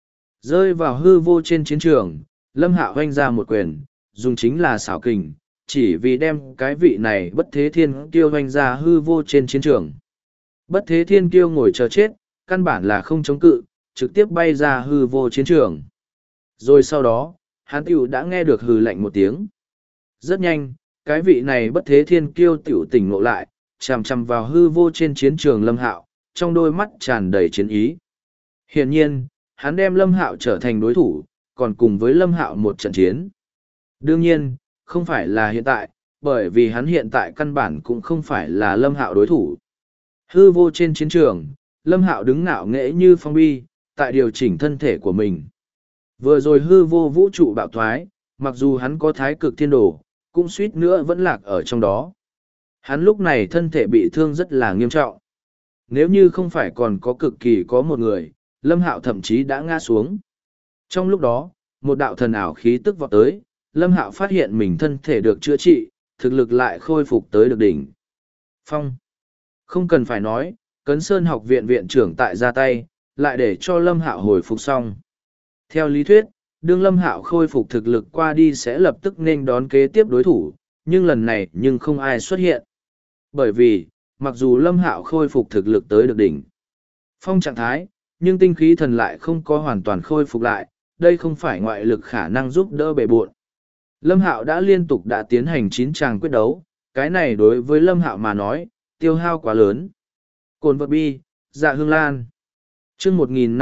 rơi vào hư vô trên chiến trường, Lâm Hạo hoanh ra một quyền, dùng chính là xảo kình, chỉ vì đem cái vị này bất thế thiên kiêu hoanh ra hư vô trên chiến trường. Bất thế thiên kiêu ngồi chờ chết, căn bản là không chống cự, trực tiếp bay ra hư vô chiến trường. Rồi sau đó, hắn tiểu đã nghe được hừ lạnh một tiếng. Rất nhanh, cái vị này bất thế thiên kiêu tiểu tỉnh ngộ lại, chằm chằm vào hư vô trên chiến trường Lâm Hạo, trong đôi mắt tràn đầy chiến ý. Hiển nhiên, hắn đem Lâm Hạo trở thành đối thủ, còn cùng với Lâm Hạo một trận chiến. Đương nhiên, không phải là hiện tại, bởi vì hắn hiện tại căn bản cũng không phải là Lâm Hạo đối thủ. Hư vô trên chiến trường, Lâm Hạo đứng ngạo nghễ như phong bi, tại điều chỉnh thân thể của mình. Vừa rồi hư vô vũ trụ bạo thoái, mặc dù hắn có thái cực thiên đồ, cũng suýt nữa vẫn lạc ở trong đó. Hắn lúc này thân thể bị thương rất là nghiêm trọng. Nếu như không phải còn có cực kỳ có một người, Lâm Hạo thậm chí đã ngã xuống. Trong lúc đó, một đạo thần ảo khí tức vọt tới, Lâm Hạo phát hiện mình thân thể được chữa trị, thực lực lại khôi phục tới được đỉnh phong. Không cần phải nói, Cấn Sơn học viện viện trưởng tại ra tay, lại để cho Lâm Hạo hồi phục xong. Theo lý thuyết, đương Lâm Hạo khôi phục thực lực qua đi sẽ lập tức nên đón kế tiếp đối thủ, nhưng lần này nhưng không ai xuất hiện. Bởi vì, mặc dù Lâm Hạo khôi phục thực lực tới được đỉnh phong trạng thái, nhưng tinh khí thần lại không có hoàn toàn khôi phục lại, đây không phải ngoại lực khả năng giúp đỡ bề bộn. Lâm Hạo đã liên tục tiến hành 9 tràng quyết đấu, cái này đối với Lâm Hạo mà nói, tiêu hao quá lớn. Cồn vật bi, dạ hương lan. Chương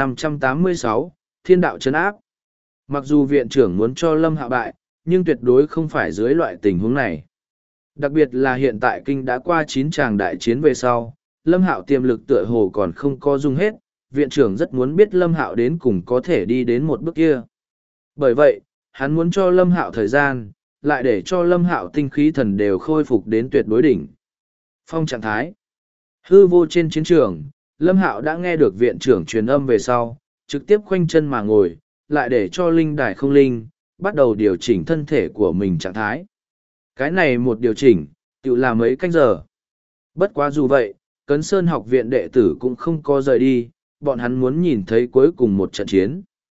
1586, Thiên đạo trấn áp. Mặc dù viện trưởng muốn cho Lâm Hạo bại, nhưng tuyệt đối không phải dưới loại tình huống này. Đặc biệt là hiện tại kinh đã qua 9 tràng đại chiến về sau, Lâm Hạo tiềm lực tựa hồ còn không có dung hết, viện trưởng rất muốn biết Lâm Hạo đến cùng có thể đi đến một bước kia. Bởi vậy, hắn muốn cho Lâm Hạo thời gian, lại để cho Lâm Hạo tinh khí thần đều khôi phục đến tuyệt đối đỉnh phong trạng thái. Hư vô trên chiến trường, Lâm Hạo đã nghe được viện trưởng truyền âm về sau, trực tiếp khoanh chân mà ngồi, lại để cho linh đài không linh, bắt đầu điều chỉnh thân thể của mình trạng thái. Cái này một điều chỉnh, tự là mấy canh giờ. Bất quá dù vậy, Cấn Sơn học viện đệ tử cũng không có rời đi, bọn hắn muốn nhìn thấy cuối cùng một trận chiến.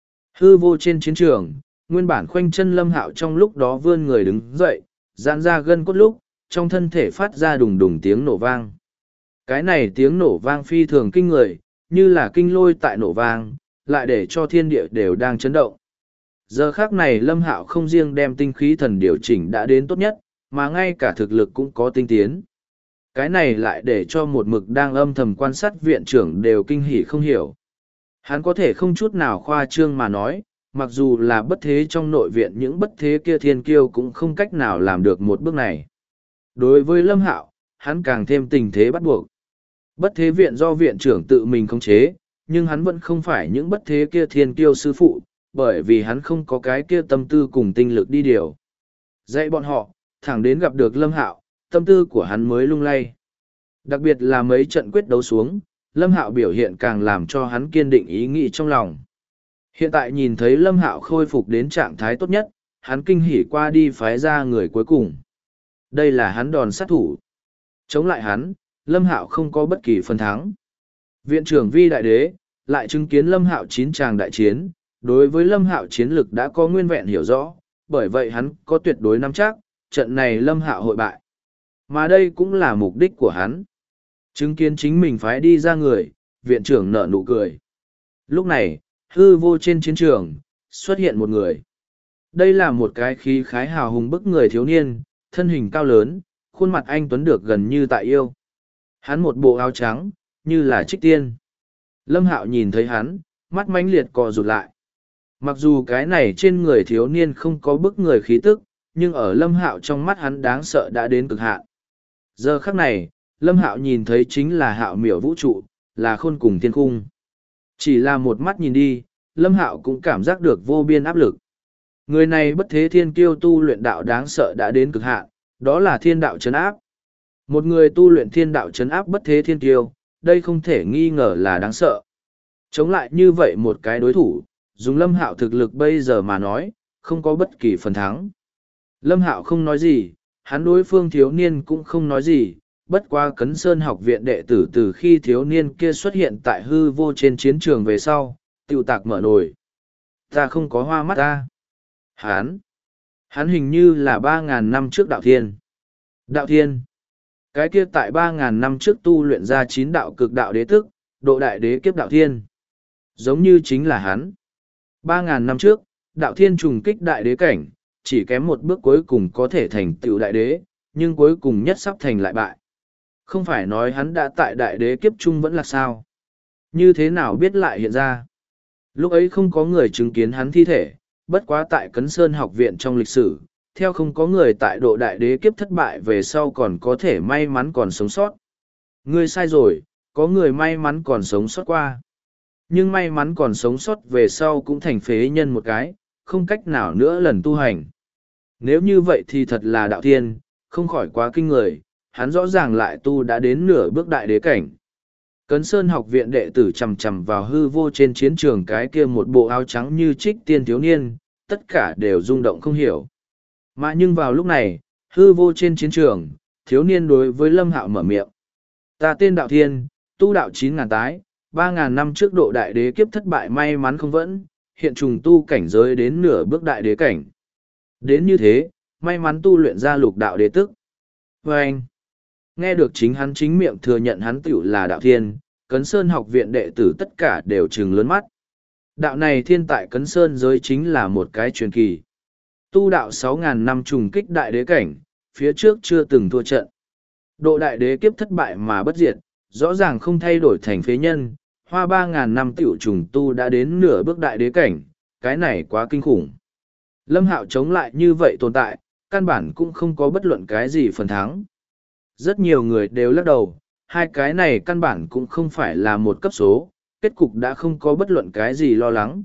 Hư vô trên chiến trường, nguyên bản khoanh chân Lâm Hạo trong lúc đó vươn người đứng dậy, giãn ra gân cốt lúc, trong thân thể phát ra đùng đùng tiếng nổ vang. Cái này tiếng nổ vang phi thường kinh người, như là kinh lôi tại nổ vang, lại để cho thiên địa đều đang chấn động. Giờ khác này Lâm Hạo không riêng đem tinh khí thần điều chỉnh đã đến tốt nhất, mà ngay cả thực lực cũng có tinh tiến. Cái này lại để cho một mực đang âm thầm quan sát viện trưởng đều kinh hỉ không hiểu. Hắn có thể không chút nào khoa trương mà nói, mặc dù là bất thế trong nội viện những bất thế kia thiên kiêu cũng không cách nào làm được một bước này. Đối với Lâm Hạo, hắn càng thêm tình thế bắt buộc. Bất thế viện do viện trưởng tự mình khống chế, nhưng hắn vẫn không phải những bất thế kia thiên kiêu sư phụ, bởi vì hắn không có cái kia tâm tư cùng tinh lực đi điều. Dạy bọn họ, thẳng đến gặp được Lâm Hạo, tâm tư của hắn mới lung lay. Đặc biệt là mấy trận quyết đấu xuống, Lâm Hạo biểu hiện càng làm cho hắn kiên định ý nghĩ trong lòng. Hiện tại nhìn thấy Lâm Hạo khôi phục đến trạng thái tốt nhất, hắn kinh hỉ qua đi phái ra người cuối cùng. Đây là hắn đòn sát thủ. Chống lại hắn, Lâm Hạo không có bất kỳ phần thắng. Viện trưởng Vi Đại Đế lại chứng kiến Lâm Hạo 9 tràng đại chiến, đối với Lâm Hạo chiến lực đã có nguyên vẹn hiểu rõ, bởi vậy hắn có tuyệt đối nắm chắc, trận này Lâm Hạo hội bại. Mà đây cũng là mục đích của hắn. Chứng kiến chính mình phái đi ra người, viện trưởng nở nụ cười. Lúc này, hư vô trên chiến trường, xuất hiện một người. Đây là một cái khí khái hào hùng bức người thiếu niên, thân hình cao lớn, khuôn mặt anh tuấn được gần như tại yêu. Hắn một bộ áo trắng, như là trích tiên. Lâm Hạo nhìn thấy hắn, mắt mãnh liệt co rụt lại. Mặc dù cái này trên người thiếu niên không có bức người khí tức, nhưng ở Lâm Hạo trong mắt hắn đáng sợ đã đến cực hạn. Giờ khắc này, Lâm Hạo nhìn thấy chính là Hạo miểu vũ trụ, là khôn cùng thiên cung. Chỉ là một mắt nhìn đi, Lâm Hạo cũng cảm giác được vô biên áp lực. Người này bất thế thiên kiêu tu luyện đạo đáng sợ đã đến cực hạn, đó là thiên đạo trấn áp. Một người tu luyện thiên đạo trấn áp bất thế thiên kiêu, đây không thể nghi ngờ là đáng sợ. Chống lại như vậy một cái đối thủ, dùng Lâm Hạo thực lực bây giờ mà nói, không có bất kỳ phần thắng. Lâm Hạo không nói gì, hắn đối phương thiếu niên cũng không nói gì, bất qua Cấn Sơn học viện đệ tử từ khi thiếu niên kia xuất hiện tại hư vô trên chiến trường về sau, tiêu tạc mở nồi. Ta không có hoa mắt ta. Hắn hình như là 3.000 năm trước đạo thiên. Đạo thiên. Cái kia tại 3.000 năm trước tu luyện ra 9 đạo cực đạo đế thức, Độ đại đế kiếp đạo thiên. Giống như chính là hắn. 3.000 năm trước, đạo thiên trùng kích đại đế cảnh, chỉ kém một bước cuối cùng có thể thành tựu đại đế, nhưng cuối cùng nhất sắp thành lại bại. Không phải nói hắn đã tại đại đế kiếp trung vẫn là sao? Như thế nào biết lại hiện ra? Lúc ấy không có người chứng kiến hắn thi thể, bất quá tại Cấn Sơn học viện trong lịch sử, theo không có người tại độ đại đế kiếp thất bại về sau còn có thể may mắn còn sống sót. Ngươi sai rồi, có người may mắn còn sống sót qua. Nhưng may mắn còn sống sót về sau cũng thành phế nhân một cái, không cách nào nữa lần tu hành. Nếu như vậy thì thật là đạo thiên, không khỏi quá kinh người, hắn rõ ràng lại tu đã đến nửa bước đại đế cảnh. Cấn Sơn học viện đệ tử chầm chầm vào hư vô trên chiến trường cái kia một bộ áo trắng như trích tiên thiếu niên, tất cả đều rung động không hiểu. Mà nhưng vào lúc này, hư vô trên chiến trường, thiếu niên đối với Lâm Hạo mở miệng. Ta tên Đạo Thiên, tu đạo 9.000 tái, 3.000 năm trước độ đại đế kiếp thất bại may mắn không vẫn, hiện trùng tu cảnh giới đến nửa bước đại đế cảnh. Đến như thế, may mắn tu luyện ra lục đạo đế tức. Và anh, nghe được chính hắn chính miệng thừa nhận hắn tiểu là Đạo Thiên, Cấn Sơn học viện đệ tử tất cả đều trừng lớn mắt. Đạo này thiên tại Cấn Sơn giới chính là một cái truyền kỳ. Tu đạo 6.000 năm trùng kích đại đế cảnh, phía trước chưa từng thua trận. Độ đại đế kiếp thất bại mà bất diệt, rõ ràng không thay đổi thành phế nhân, hoa 3.000 năm tiểu trùng tu đã đến nửa bước đại đế cảnh, cái này quá kinh khủng. Lâm Hạo chống lại như vậy tồn tại, căn bản cũng không có bất luận cái gì phần thắng. Rất nhiều người đều lắc đầu, hai cái này căn bản cũng không phải là một cấp số, kết cục đã không có bất luận cái gì lo lắng.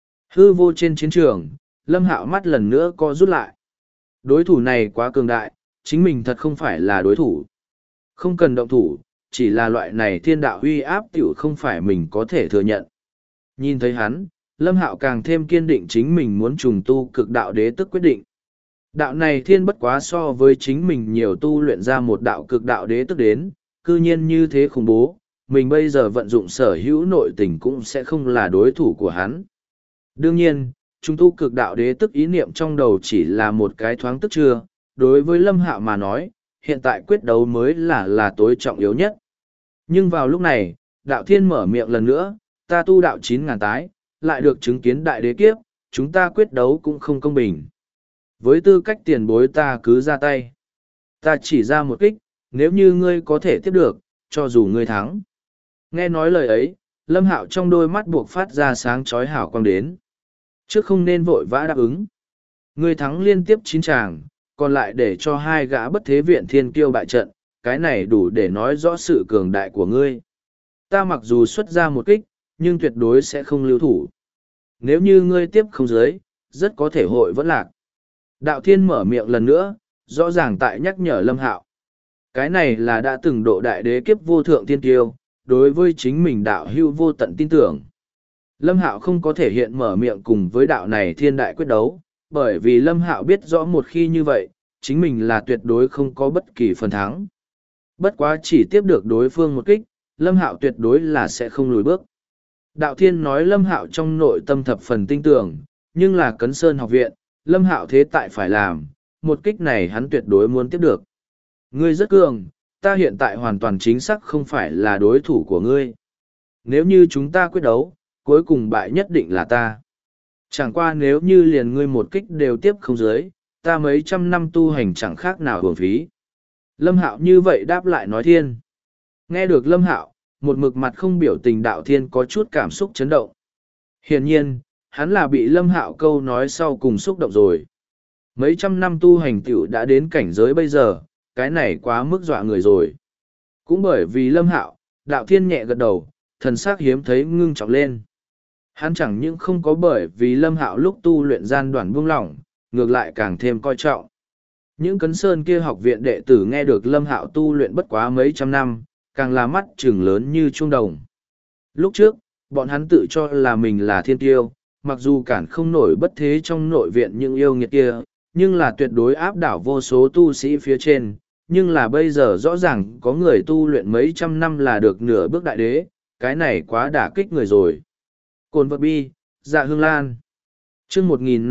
Hư vô trên chiến trường, Lâm Hạo mắt lần nữa co rút lại. Đối thủ này quá cường đại, chính mình thật không phải là đối thủ. Không cần động thủ, chỉ là loại này thiên đạo uy áp tiểu không phải mình có thể thừa nhận. Nhìn thấy hắn, Lâm Hạo càng thêm kiên định chính mình muốn trùng tu cực đạo đế tức quyết định. Đạo này thiên bất quá so với chính mình nhiều tu luyện ra một đạo cực đạo đế tức đến, cư nhiên như thế khủng bố, mình bây giờ vận dụng sở hữu nội tình cũng sẽ không là đối thủ của hắn. Đương nhiên, trùng tu cực đạo đế tức ý niệm trong đầu chỉ là một cái thoáng tức chưa, đối với Lâm Hạo mà nói, hiện tại quyết đấu mới là tối trọng yếu nhất. Nhưng vào lúc này, đạo thiên mở miệng lần nữa, ta tu đạo 9.000 tái, lại được chứng kiến đại đế kiếp, chúng ta quyết đấu cũng không công bình. Với tư cách tiền bối ta cứ ra tay. Ta chỉ ra một kích, nếu như ngươi có thể tiếp được, cho dù ngươi thắng. Nghe nói lời ấy, Lâm Hạo trong đôi mắt buộc phát ra sáng chói hào quang đến. Trước không nên vội vã đáp ứng. Ngươi thắng liên tiếp 9 tràng, còn lại để cho hai gã bất thế viện thiên kiêu bại trận, cái này đủ để nói rõ sự cường đại của ngươi. Ta mặc dù xuất ra một kích, nhưng tuyệt đối sẽ không lưu thủ. Nếu như ngươi tiếp không dưới, rất có thể hội vẫn lạc. Đạo thiên mở miệng lần nữa, rõ ràng tại nhắc nhở Lâm Hạo. Cái này là đã từng độ đại đế kiếp vô thượng thiên kiêu, đối với chính mình đạo hưu vô tận tin tưởng. Lâm Hạo không có thể hiện mở miệng cùng với đạo này thiên đại quyết đấu, bởi vì Lâm Hạo biết rõ một khi như vậy, chính mình là tuyệt đối không có bất kỳ phần thắng. Bất quá chỉ tiếp được đối phương một kích, Lâm Hạo tuyệt đối là sẽ không lùi bước. Đạo thiên nói Lâm Hạo trong nội tâm thập phần tinh tưởng, nhưng là Cấn Sơn học viện, Lâm Hạo thế tại phải làm, một kích này hắn tuyệt đối muốn tiếp được. Ngươi rất cường, ta hiện tại hoàn toàn chính xác không phải là đối thủ của ngươi. Nếu như chúng ta quyết đấu, cuối cùng bại nhất định là ta. Chẳng qua nếu như liền ngươi một kích đều tiếp không dưới, ta mấy trăm năm tu hành chẳng khác nào hưởng phí. Lâm Hạo như vậy đáp lại nói thiên. Nghe được Lâm Hạo, một mực mặt không biểu tình đạo thiên có chút cảm xúc chấn động. Hiển nhiên, hắn là bị Lâm Hạo câu nói sau cùng xúc động rồi. Mấy trăm năm tu hành tiểu đã đến cảnh giới bây giờ, cái này quá mức dọa người rồi. Cũng bởi vì Lâm Hạo, đạo thiên nhẹ gật đầu, thần sắc hiếm thấy ngưng trọng lên. Hắn chẳng những không có bởi vì Lâm Hạo lúc tu luyện gian đoạn buông lỏng, ngược lại càng thêm coi trọng. Những Cấn Sơn kia học viện đệ tử nghe được Lâm Hạo tu luyện bất quá mấy trăm năm, càng là mắt trừng lớn như chuông đồng. Lúc trước, bọn hắn tự cho là mình là thiên tiêu, mặc dù cản không nổi bất thế trong nội viện những yêu nghiệt kia, nhưng là tuyệt đối áp đảo vô số tu sĩ phía trên. Nhưng là bây giờ rõ ràng có người tu luyện mấy trăm năm là được nửa bước đại đế, cái này quá đả kích người rồi. Cồn vật bi, dạ hương lan. Chương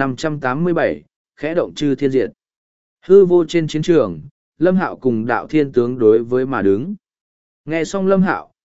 1587, khẽ động chư thiên diệt. Hư vô trên chiến trường, Lâm Hạo cùng đạo thiên tướng đối với mà đứng. Nghe xong Lâm Hạo,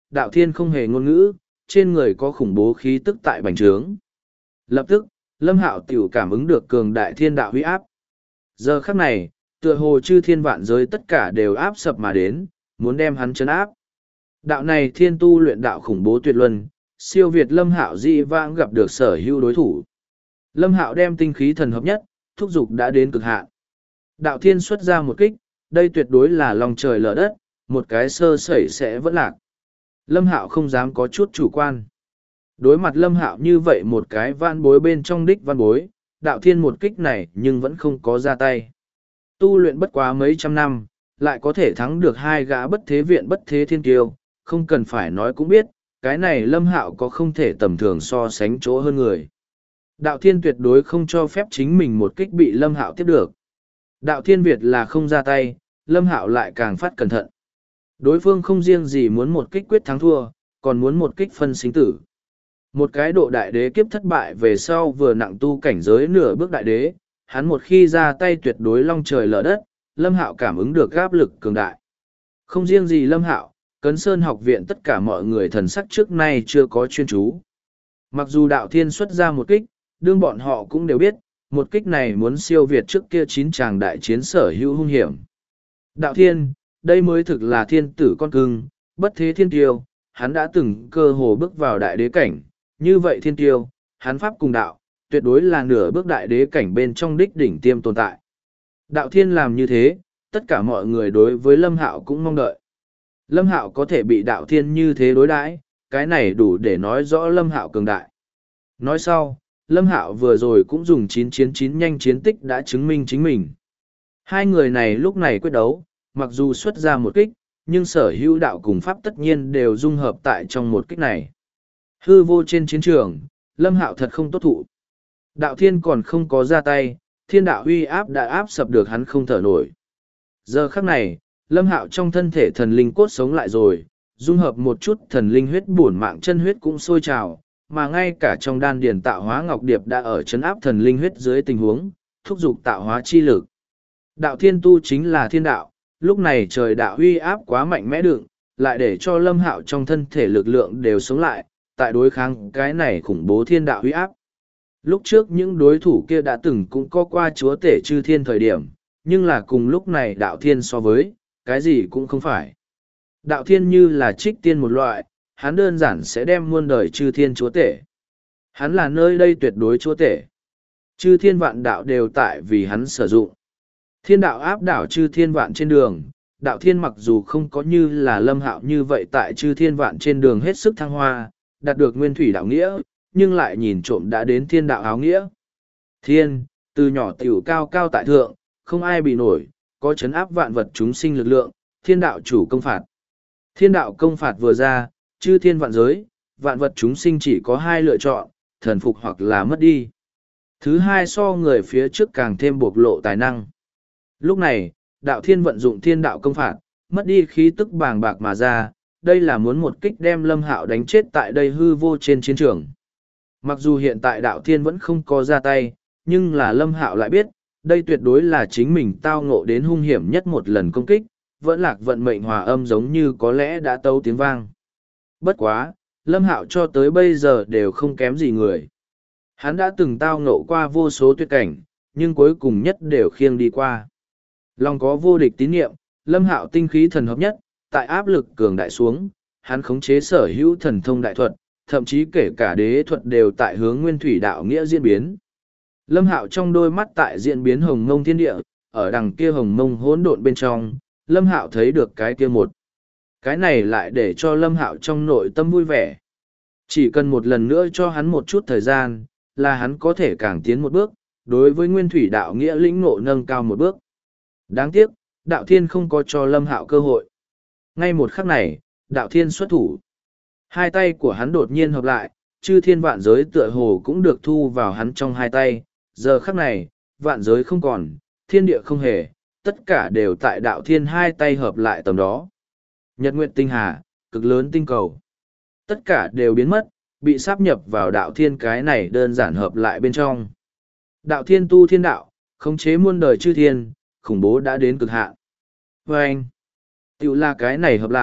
đạo thiên không hề ngôn ngữ, trên người có khủng bố khí tức tại bành trướng. Lập tức, Lâm Hạo tiểu cảm ứng được cường đại thiên đạo huy áp. Giờ khắc này, tựa hồ chư thiên vạn giới tất cả đều áp sập mà đến, muốn đem hắn chấn áp. Đạo này thiên tu luyện đạo khủng bố tuyệt luân, siêu việt Lâm Hạo dị vãng gặp được sở hữu đối thủ. Lâm Hạo đem tinh khí thần hợp nhất, thúc dục đã đến cực hạn. Đạo thiên xuất ra một kích, đây tuyệt đối là lòng trời lở đất, một cái sơ sẩy sẽ vẫn lạc. Lâm Hạo không dám có chút chủ quan. Đối mặt Lâm Hạo như vậy một cái van bối bên trong đích van bối, đạo thiên một kích này nhưng vẫn không có ra tay. Tu luyện bất quá mấy trăm năm, lại có thể thắng được hai gã bất thế viện bất thế thiên kiêu, không cần phải nói cũng biết, cái này Lâm Hạo có không thể tầm thường so sánh chỗ hơn người. Đạo thiên tuyệt đối không cho phép chính mình một kích bị Lâm Hạo tiếp được. Đạo thiên Việt là không ra tay, Lâm Hạo lại càng phát cẩn thận. Đối phương không riêng gì muốn một kích quyết thắng thua, còn muốn một kích phân sinh tử. Một cái độ đại đế kiếp thất bại về sau vừa nặng tu cảnh giới nửa bước đại đế, hắn một khi ra tay tuyệt đối long trời lở đất, Lâm Hạo cảm ứng được áp lực cường đại. Không riêng gì Lâm Hạo, Cấn Sơn học viện tất cả mọi người thần sắc trước nay chưa có chuyên chú. Mặc dù đạo thiên xuất ra một kích, đương bọn họ cũng đều biết, một kích này muốn siêu việt trước kia 9 tràng đại chiến sở hữu hung hiểm. Đạo thiên, đây mới thực là thiên tử con cưng, bất thế thiên tiêu, hắn đã từng cơ hồ bước vào đại đế cảnh, như vậy thiên tiêu, hắn pháp cùng đạo, tuyệt đối là nửa bước đại đế cảnh bên trong đích đỉnh tiêm tồn tại. Đạo thiên làm như thế, tất cả mọi người đối với Lâm Hạo cũng mong đợi. Lâm Hạo có thể bị đạo thiên như thế đối đãi, cái này đủ để nói rõ Lâm Hạo cường đại. Nói sau, Lâm Hạo vừa rồi cũng dùng 9 chiến 9 nhanh chiến tích đã chứng minh chính mình. Hai người này lúc này quyết đấu, mặc dù xuất ra một kích, nhưng sở hữu đạo cùng pháp tất nhiên đều dung hợp tại trong một kích này. Hư vô trên chiến trường, Lâm Hạo thật không tốt thụ. Đạo thiên còn không có ra tay, thiên đạo uy áp đã áp sập được hắn không thở nổi. Giờ khắc này, Lâm Hạo trong thân thể thần linh cốt sống lại rồi, dung hợp một chút thần linh huyết bổn mạng chân huyết cũng sôi trào, mà ngay cả trong đan điền tạo hóa ngọc điệp đã ở chấn áp thần linh huyết dưới tình huống, thúc giục tạo hóa chi lực. Đạo thiên tu chính là thiên đạo, lúc này trời đạo uy áp quá mạnh mẽ đựng, lại để cho Lâm Hạo trong thân thể lực lượng đều sống lại, tại đối kháng cái này khủng bố thiên đạo uy áp. Lúc trước những đối thủ kia đã từng cũng có qua chúa tể chư thiên thời điểm, nhưng là cùng lúc này đạo thiên so với, cái gì cũng không phải. Đạo thiên như là trích tiên một loại, hắn đơn giản sẽ đem muôn đời chư thiên chúa tể. Hắn là nơi đây tuyệt đối chúa tể. Chư thiên vạn đạo đều tại vì hắn sử dụng. Thiên đạo áp đảo chư thiên vạn trên đường, đạo thiên mặc dù không có như là Lâm Hạo như vậy tại chư thiên vạn trên đường hết sức thăng hoa, đạt được nguyên thủy đạo nghĩa, nhưng lại nhìn trộm đã đến thiên đạo áo nghĩa. Thiên, từ nhỏ tiểu cao cao tại thượng, không ai bị nổi, có chấn áp vạn vật chúng sinh lực lượng, thiên đạo chủ công phạt. Thiên đạo công phạt vừa ra, chư thiên vạn giới, vạn vật chúng sinh chỉ có hai lựa chọn, thần phục hoặc là mất đi. Thứ hai so người phía trước càng thêm bộc lộ tài năng. Lúc này, đạo thiên vận dụng thiên đạo công phạt, mất đi khí tức bàng bạc mà ra, đây là muốn một kích đem Lâm Hạo đánh chết tại đây hư vô trên chiến trường. Mặc dù hiện tại đạo thiên vẫn không có ra tay, nhưng là Lâm Hạo lại biết, đây tuyệt đối là chính mình tao ngộ đến hung hiểm nhất một lần công kích, vẫn lạc vận mệnh hòa âm giống như có lẽ đã tấu tiếng vang. Bất quá, Lâm Hạo cho tới bây giờ đều không kém gì người. Hắn đã từng tao ngộ qua vô số tuyệt cảnh, nhưng cuối cùng nhất đều khiêng đi qua. Lòng có vô địch tín nhiệm, Lâm Hạo tinh khí thần hợp nhất, tại áp lực cường đại xuống, hắn khống chế sở hữu thần thông đại thuật, thậm chí kể cả đế thuật đều tại hướng nguyên thủy đạo nghĩa diễn biến. Lâm Hạo trong đôi mắt tại diễn biến hồng mông thiên địa, ở đằng kia hồng mông hỗn độn bên trong, Lâm Hạo thấy được cái kia một. Cái này lại để cho Lâm Hạo trong nội tâm vui vẻ. Chỉ cần một lần nữa cho hắn một chút thời gian, là hắn có thể càng tiến một bước, đối với nguyên thủy đạo nghĩa lĩnh ngộ nâng cao một bước. Đáng tiếc, đạo thiên không có cho Lâm Hạo cơ hội. Ngay một khắc này, đạo thiên xuất thủ. Hai tay của hắn đột nhiên hợp lại, chư thiên vạn giới tựa hồ cũng được thu vào hắn trong hai tay. Giờ khắc này, vạn giới không còn, thiên địa không hề, tất cả đều tại đạo thiên hai tay hợp lại tầm đó. Nhật nguyệt tinh hà, cực lớn tinh cầu. Tất cả đều biến mất, bị sáp nhập vào đạo thiên cái này đơn giản hợp lại bên trong. Đạo thiên tu thiên đạo, khống chế muôn đời chư thiên, khủng bố đã đến cực hạn. Và anh, tiểu là cái này hợp lại,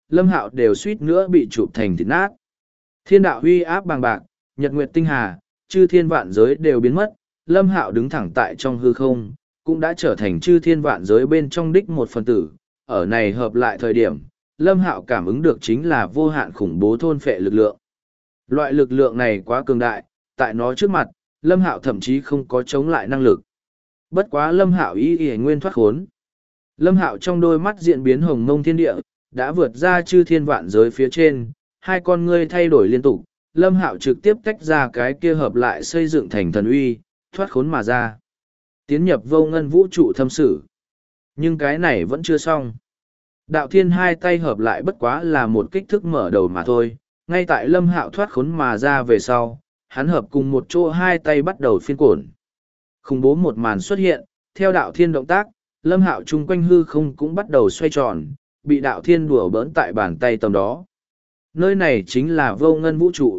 Lâm Hạo đều suýt nữa bị chụp thành thịt nát. Thiên đạo huy áp bằng bạc, nhật nguyệt tinh hà, chư thiên vạn giới đều biến mất, Lâm Hạo đứng thẳng tại trong hư không, cũng đã trở thành chư thiên vạn giới bên trong đích một phần tử. Ở này hợp lại thời điểm, Lâm Hạo cảm ứng được chính là vô hạn khủng bố thôn phệ lực lượng. Loại lực lượng này quá cường đại, tại nó trước mặt, Lâm Hạo thậm chí không có chống lại năng lực. Bất quá Lâm Hạo y nguyên thoát khốn. Lâm Hạo trong đôi mắt diễn biến hồng mông thiên địa, đã vượt ra chư thiên vạn giới phía trên, hai con ngươi thay đổi liên tục, Lâm Hạo trực tiếp tách ra cái kia hợp lại xây dựng thành thần uy, thoát khốn mà ra. Tiến nhập vô ngân vũ trụ thâm sử. Nhưng cái này vẫn chưa xong. Đạo thiên hai tay hợp lại bất quá là một kích thước mở đầu mà thôi, ngay tại Lâm Hạo thoát khốn mà ra về sau, hắn hợp cùng một chỗ hai tay bắt đầu phiên cổn. Khủng bố một màn xuất hiện, theo đạo thiên động tác, Lâm Hạo chung quanh hư không cũng bắt đầu xoay tròn, bị đạo thiên đùa bỡn tại bàn tay tầm đó. Nơi này chính là vô ngân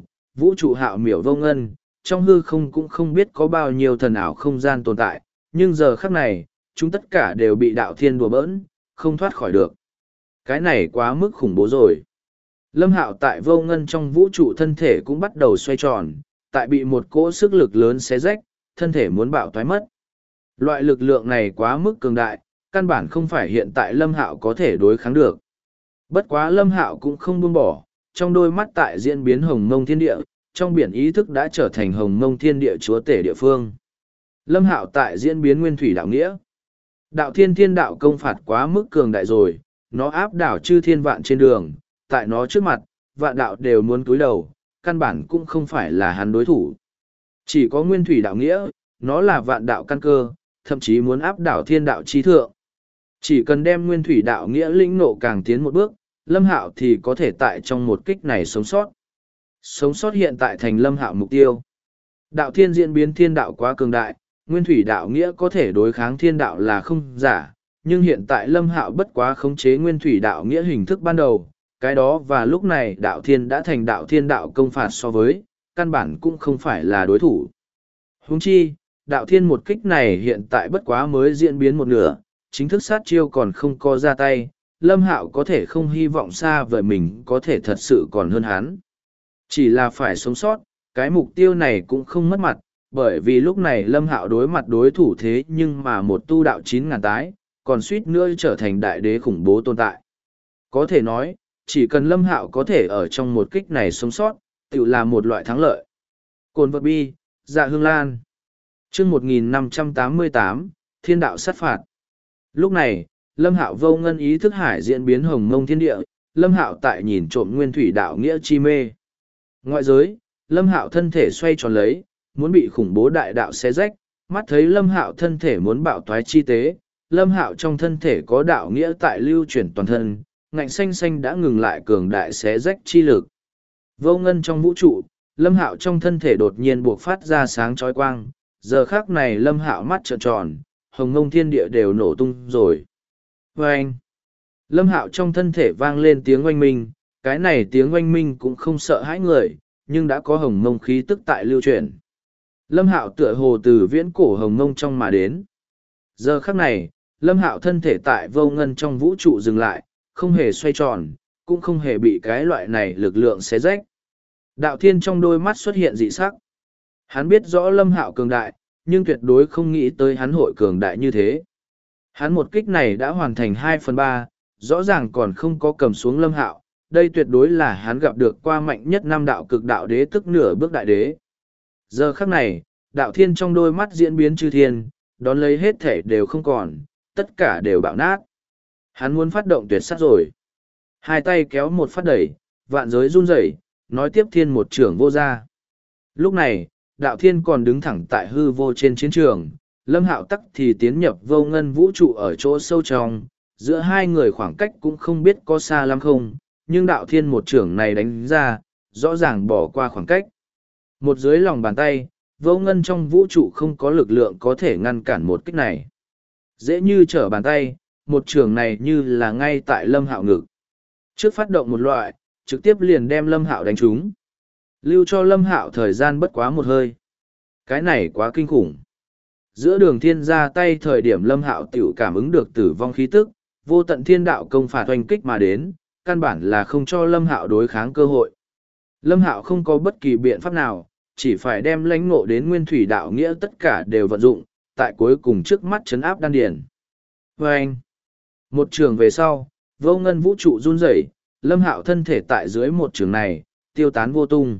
vũ trụ hạo miểu vô ngân, trong hư không cũng không biết có bao nhiêu thần ảo không gian tồn tại, nhưng giờ khắc này, chúng tất cả đều bị đạo thiên đùa bỡn, không thoát khỏi được. Cái này quá mức khủng bố rồi. Lâm Hạo tại vô ngân trong vũ trụ thân thể cũng bắt đầu xoay tròn, tại bị một cỗ sức lực lớn xé rách, thân thể muốn bạo toái mất. Loại lực lượng này quá mức cường đại, căn bản không phải hiện tại Lâm Hạo có thể đối kháng được. Bất quá Lâm Hạo cũng không buông bỏ, trong đôi mắt tại diễn biến hồng mông thiên địa, trong biển ý thức đã trở thành hồng mông thiên địa chúa tể địa phương. Lâm Hạo tại diễn biến nguyên thủy đạo nghĩa. Đạo thiên thiên đạo công phạt quá mức cường đại rồi, nó áp đảo chư thiên vạn trên đường, tại nó trước mặt, vạn đạo đều muốn cúi đầu, căn bản cũng không phải là hắn đối thủ. Chỉ có nguyên thủy đạo nghĩa, nó là vạn đạo căn cơ, thậm chí muốn áp đảo thiên đạo chi thượng. Chỉ cần đem nguyên thủy đạo nghĩa lĩnh nộ càng tiến một bước, Lâm Hạo thì có thể tại trong một kích này sống sót. Sống sót hiện tại thành Lâm Hạo mục tiêu. Đạo thiên diễn biến thiên đạo quá cường đại, nguyên thủy đạo nghĩa có thể đối kháng thiên đạo là không giả, nhưng hiện tại Lâm Hạo bất quá khống chế nguyên thủy đạo nghĩa hình thức ban đầu, cái đó và lúc này đạo thiên đã thành đạo thiên đạo công phạt so với, căn bản cũng không phải là đối thủ. Huống chi, đạo thiên một kích này hiện tại bất quá mới diễn biến một nửa, chính thức sát chiêu còn không có ra tay, Lâm Hạo có thể không hy vọng xa vời mình có thể thật sự còn hơn hắn. Chỉ là phải sống sót, cái mục tiêu này cũng không mất mặt, bởi vì lúc này Lâm Hạo đối mặt đối thủ thế nhưng mà một tu đạo 9.000 tái, còn suýt nữa trở thành đại đế khủng bố tồn tại. Có thể nói, chỉ cần Lâm Hạo có thể ở trong một kích này sống sót, tự là một loại thắng lợi. Cồn vật bi, dạ hương lan. Chương 1588, Thiên đạo sát phạt. Lúc này, Lâm Hạo vô ngân ý thức hải diễn biến hồng mông thiên địa, Lâm Hạo tại nhìn trộm nguyên thủy đạo nghĩa chi mê. Ngoại giới, Lâm Hạo thân thể xoay tròn lấy, muốn bị khủng bố đại đạo xé rách, mắt thấy Lâm Hạo thân thể muốn bạo toái chi tế, Lâm Hạo trong thân thể có đạo nghĩa tại lưu chuyển toàn thân, ngạnh xanh xanh đã ngừng lại cường đại xé rách chi lực. Vô ngân trong vũ trụ, Lâm Hạo trong thân thể đột nhiên buộc phát ra sáng chói quang, giờ khác này Lâm Hạo mắt trợn tròn, hồng ngông thiên địa đều nổ tung rồi. Vâng! Lâm Hạo trong thân thể vang lên tiếng oanh minh, cái này tiếng oanh minh cũng không sợ hãi người, nhưng đã có hồng mông khí tức tại lưu chuyển. Lâm Hạo tựa hồ từ viễn cổ hồng mông trong mà đến. Giờ khắc này, Lâm Hạo thân thể tại vô ngân trong vũ trụ dừng lại, không hề xoay tròn, cũng không hề bị cái loại này lực lượng xé rách. Đạo thiên trong đôi mắt xuất hiện dị sắc. Hắn biết rõ Lâm Hạo cường đại, nhưng tuyệt đối không nghĩ tới hắn hội cường đại như thế. Hắn một kích này đã hoàn thành 2/3, rõ ràng còn không có cầm xuống Lâm Hạo, đây tuyệt đối là hắn gặp được qua mạnh nhất năm đạo cực đạo đế tức nửa bước đại đế. Giờ khắc này, đạo thiên trong đôi mắt diễn biến chư thiên, đón lấy hết thể đều không còn, tất cả đều bạo nát. Hắn muốn phát động tuyệt sát rồi. Hai tay kéo một phát đẩy, vạn giới run rẩy, nói tiếp thiên một trưởng vô ra. Lúc này, đạo thiên còn đứng thẳng tại hư vô trên chiến trường, Lâm Hạo tắc thì tiến nhập vô ngân vũ trụ ở chỗ sâu trong, giữa hai người khoảng cách cũng không biết có xa lắm không, nhưng đạo thiên một trưởng này đánh ra, rõ ràng bỏ qua khoảng cách. Một dưới lòng bàn tay, vô ngân trong vũ trụ không có lực lượng có thể ngăn cản một kích này. Dễ như trở bàn tay, một trường này như là ngay tại Lâm Hạo ngực. Trước phát động một loại, trực tiếp liền đem Lâm Hạo đánh trúng. Lưu cho Lâm Hạo thời gian bất quá một hơi. Cái này quá kinh khủng. Giữa đường thiên ra tay thời điểm Lâm Hạo tiểu cảm ứng được tử vong khí tức, vô tận thiên đạo công phạt oanh kích mà đến, căn bản là không cho Lâm Hạo đối kháng cơ hội. Lâm Hạo không có bất kỳ biện pháp nào, chỉ phải đem lãnh ngộ đến nguyên thủy đạo nghĩa tất cả đều vận dụng, tại cuối cùng trước mắt chấn áp đan điển. Vâng! Một trường về sau, vô ngân vũ trụ run rẩy, Lâm Hạo thân thể tại dưới một trường này, tiêu tán vô tung.